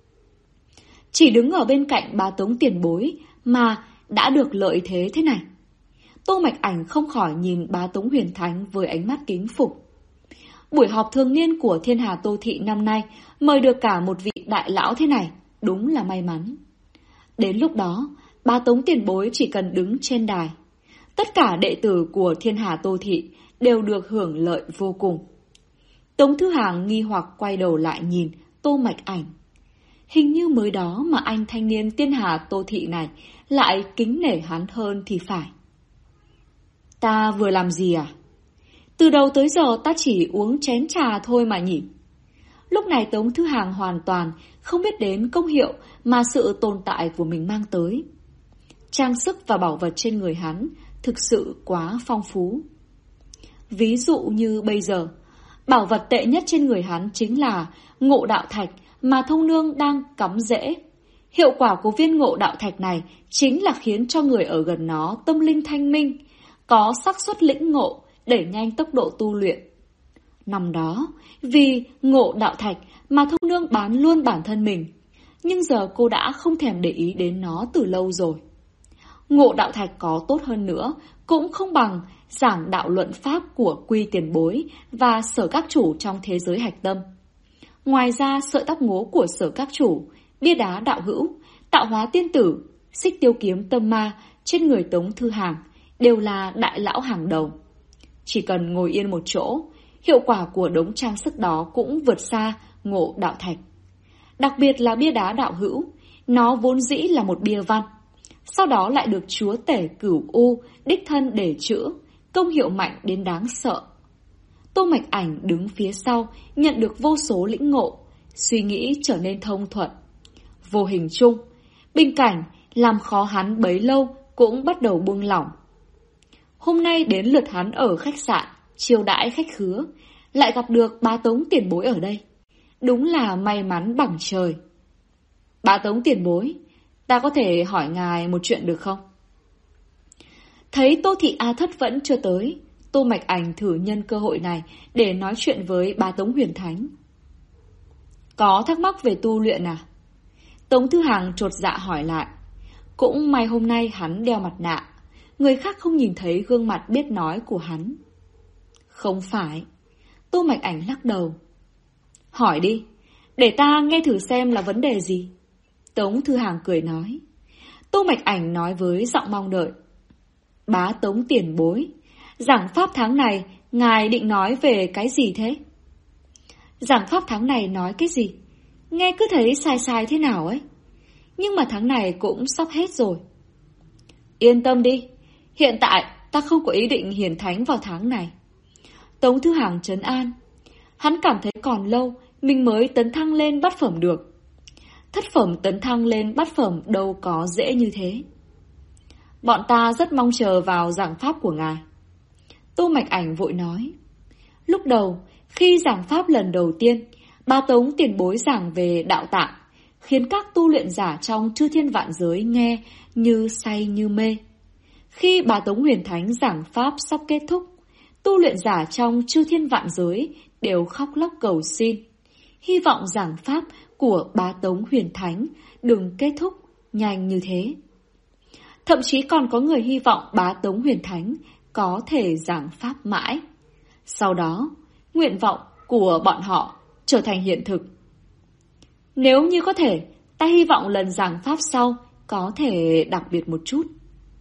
Chỉ đứng ở bên cạnh bà Tống tiền bối mà đã được lợi thế thế này. Tô Mạch Ảnh không khỏi nhìn bà Tống Huyền Thánh với ánh mắt kính phục. Buổi họp thường niên của Thiên Hà Tô Thị năm nay mời được cả một vị đại lão thế này, đúng là may mắn. Đến lúc đó, bà Tống tiền bối chỉ cần đứng trên đài. Tất cả đệ tử của Thiên Hà Tô Thị đều được hưởng lợi vô cùng. Tống Thư Hàng nghi hoặc quay đầu lại nhìn Tô Mạch Ảnh. Hình như mới đó mà anh thanh niên Thiên Hà Tô Thị này lại kính nể hắn hơn thì phải. Ta vừa làm gì à? Từ đầu tới giờ ta chỉ uống chén trà thôi mà nhỉ. Lúc này Tống Thư Hàng hoàn toàn không biết đến công hiệu mà sự tồn tại của mình mang tới. Trang sức và bảo vật trên người hắn thực sự quá phong phú. Ví dụ như bây giờ, bảo vật tệ nhất trên người hắn chính là ngộ đạo thạch mà Thông Nương đang cắm rễ. Hiệu quả của viên ngộ đạo thạch này chính là khiến cho người ở gần nó tâm linh thanh minh, có xác suất lĩnh ngộ, đẩy nhanh tốc độ tu luyện. Năm đó, vì ngộ đạo thạch mà Thông Nương bán luôn bản thân mình, nhưng giờ cô đã không thèm để ý đến nó từ lâu rồi. Ngộ đạo thạch có tốt hơn nữa, cũng không bằng giảng đạo luận pháp của Quy tiền bối và Sở các chủ trong thế giới hạch tâm. Ngoài ra, sợi tóc ngố của Sở các chủ, bia đá đạo hữu, tạo hóa tiên tử, xích tiêu kiếm tâm ma trên người Tống Thư Hàng đều là đại lão hàng đầu. Chỉ cần ngồi yên một chỗ, hiệu quả của đống trang sức đó cũng vượt xa ngộ đạo thạch. Đặc biệt là bia đá đạo hữu, nó vốn dĩ là một bia văn, sau đó lại được chúa tể Cửu U đích thân để chữ, công hiệu mạnh đến đáng sợ. Tô Mạch Ảnh đứng phía sau, nhận được vô số lĩnh ngộ, suy nghĩ trở nên thông thuận. Vô hình chung, bình cảnh làm khó hắn bấy lâu cũng bắt đầu buông lỏng. Hôm nay đến lượt hắn ở khách sạn, chiêu đãi khách khứa, lại gặp được bá Tống tiền bối ở đây. Đúng là may mắn bằng trời. Bá Tống tiền bối, ta có thể hỏi ngài một chuyện được không? Thấy Tô Thị A Thất vẫn chưa tới, Tô Mạch Ảnh thử nhân cơ hội này để nói chuyện với bá Tống Huyền Thánh. Có thắc mắc về tu luyện à? Tống Thư Hàng chột dạ hỏi lại. Cũng may hôm nay hắn đeo mặt nạ, người khác không nhìn thấy gương mặt biết nói của hắn. Không phải. Tô Mạch Ảnh lắc đầu. Hỏi đi, để ta nghe thử xem là vấn đề gì. Tống Thư Hàng cười nói. Tô Mạch Ảnh nói với giọng mong đợi. Bá Tống tiền bối, giảng pháp tháng này ngài định nói về cái gì thế? Giảng pháp tháng này nói cái gì? Nghe cứ thấy sai sai thế nào ấy. Nhưng mà tháng này cũng sắp hết rồi. Yên tâm đi, hiện tại ta không có ý định hiển thánh vào tháng này. Tống Thư Hàng trấn an. Hắn cảm thấy còn lâu mình mới tấn thăng lên bát phẩm được. Thất phẩm tấn thăng lên bát phẩm đâu có dễ như thế. Bọn ta rất mong chờ vào giảng pháp của ngài. Tô Mạch Ảnh vội nói. Lúc đầu, khi giảng pháp lần đầu tiên, bá Tống tiền bối giảng về đạo tạng, khiến các tu luyện giả trong chư thiên vạn giới nghe như say như mê. Khi bá Tống Huyền Thánh giảng pháp sắp kết thúc, tu luyện giả trong chư thiên vạn giới đều khóc lóc cầu xin, hy vọng giảng pháp của bá Tống Huyền Thánh đừng kết thúc nhanh như thế. Thậm chí còn có người hy vọng bá Tống Huyền Thánh có thể giảng pháp mãi. Sau đó, nguyện vọng của bọn họ trở thành hiện thực. Nếu như có thể, ta hy vọng lần giảng pháp sau có thể đặc biệt một chút.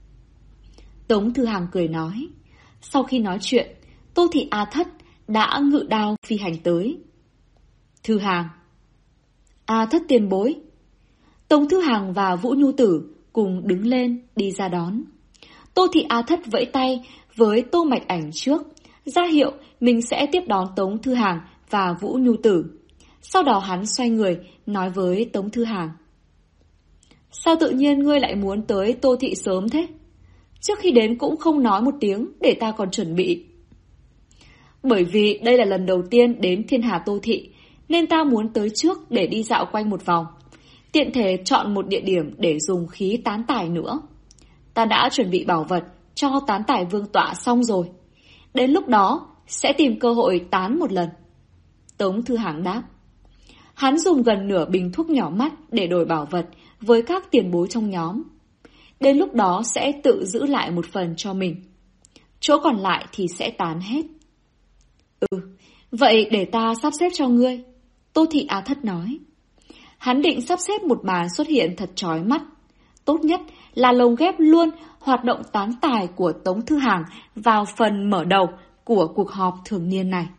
Tống Thư Hàng cười nói. Sau khi nói chuyện, Tô Thị A Thất đã ngự đao phi hành tới. Thư Hàng. A Thất tiền bối. Tống Thư Hàng và Vũ Nhu Tử cùng đứng lên đi ra đón. Tô Thị Á Thất vẫy tay với Tô Mạch Ảnh trước, ra hiệu mình sẽ tiếp đón Tống Thư Hàng và Vũ Nhu Tử. Sau đó hắn xoay người, nói với Tống Thư Hàng. Sao tự nhiên ngươi lại muốn tới Tô Thị sớm thế? Trước khi đến cũng không nói một tiếng để ta còn chuẩn bị. Bởi vì đây là lần đầu tiên đến Thiên Hà Tô Thị, nên ta muốn tới trước để đi dạo quanh một vòng. Tiện thể chọn một địa điểm để dùng khí tán tài nữa. Ta đã chuẩn bị bảo vật cho tán tài vương tọa xong rồi. Đến lúc đó sẽ tìm cơ hội tán một lần. Tống Thư Hàng đáp. Hắn dùng gần nửa bình thuốc nhỏ mắt để đổi bảo vật với các tiền bối trong nhóm. Đến lúc đó sẽ tự giữ lại một phần cho mình. Chỗ còn lại thì sẽ tán hết. Vậy để ta sắp xếp cho ngươi, Tô Thị Á Thất nói. Hắn định sắp xếp một màn xuất hiện thật chói mắt. Tốt nhất là lồng ghép luôn hoạt động tán tài của Tống Thư Hàng vào phần mở đầu của cuộc họp thường niên này.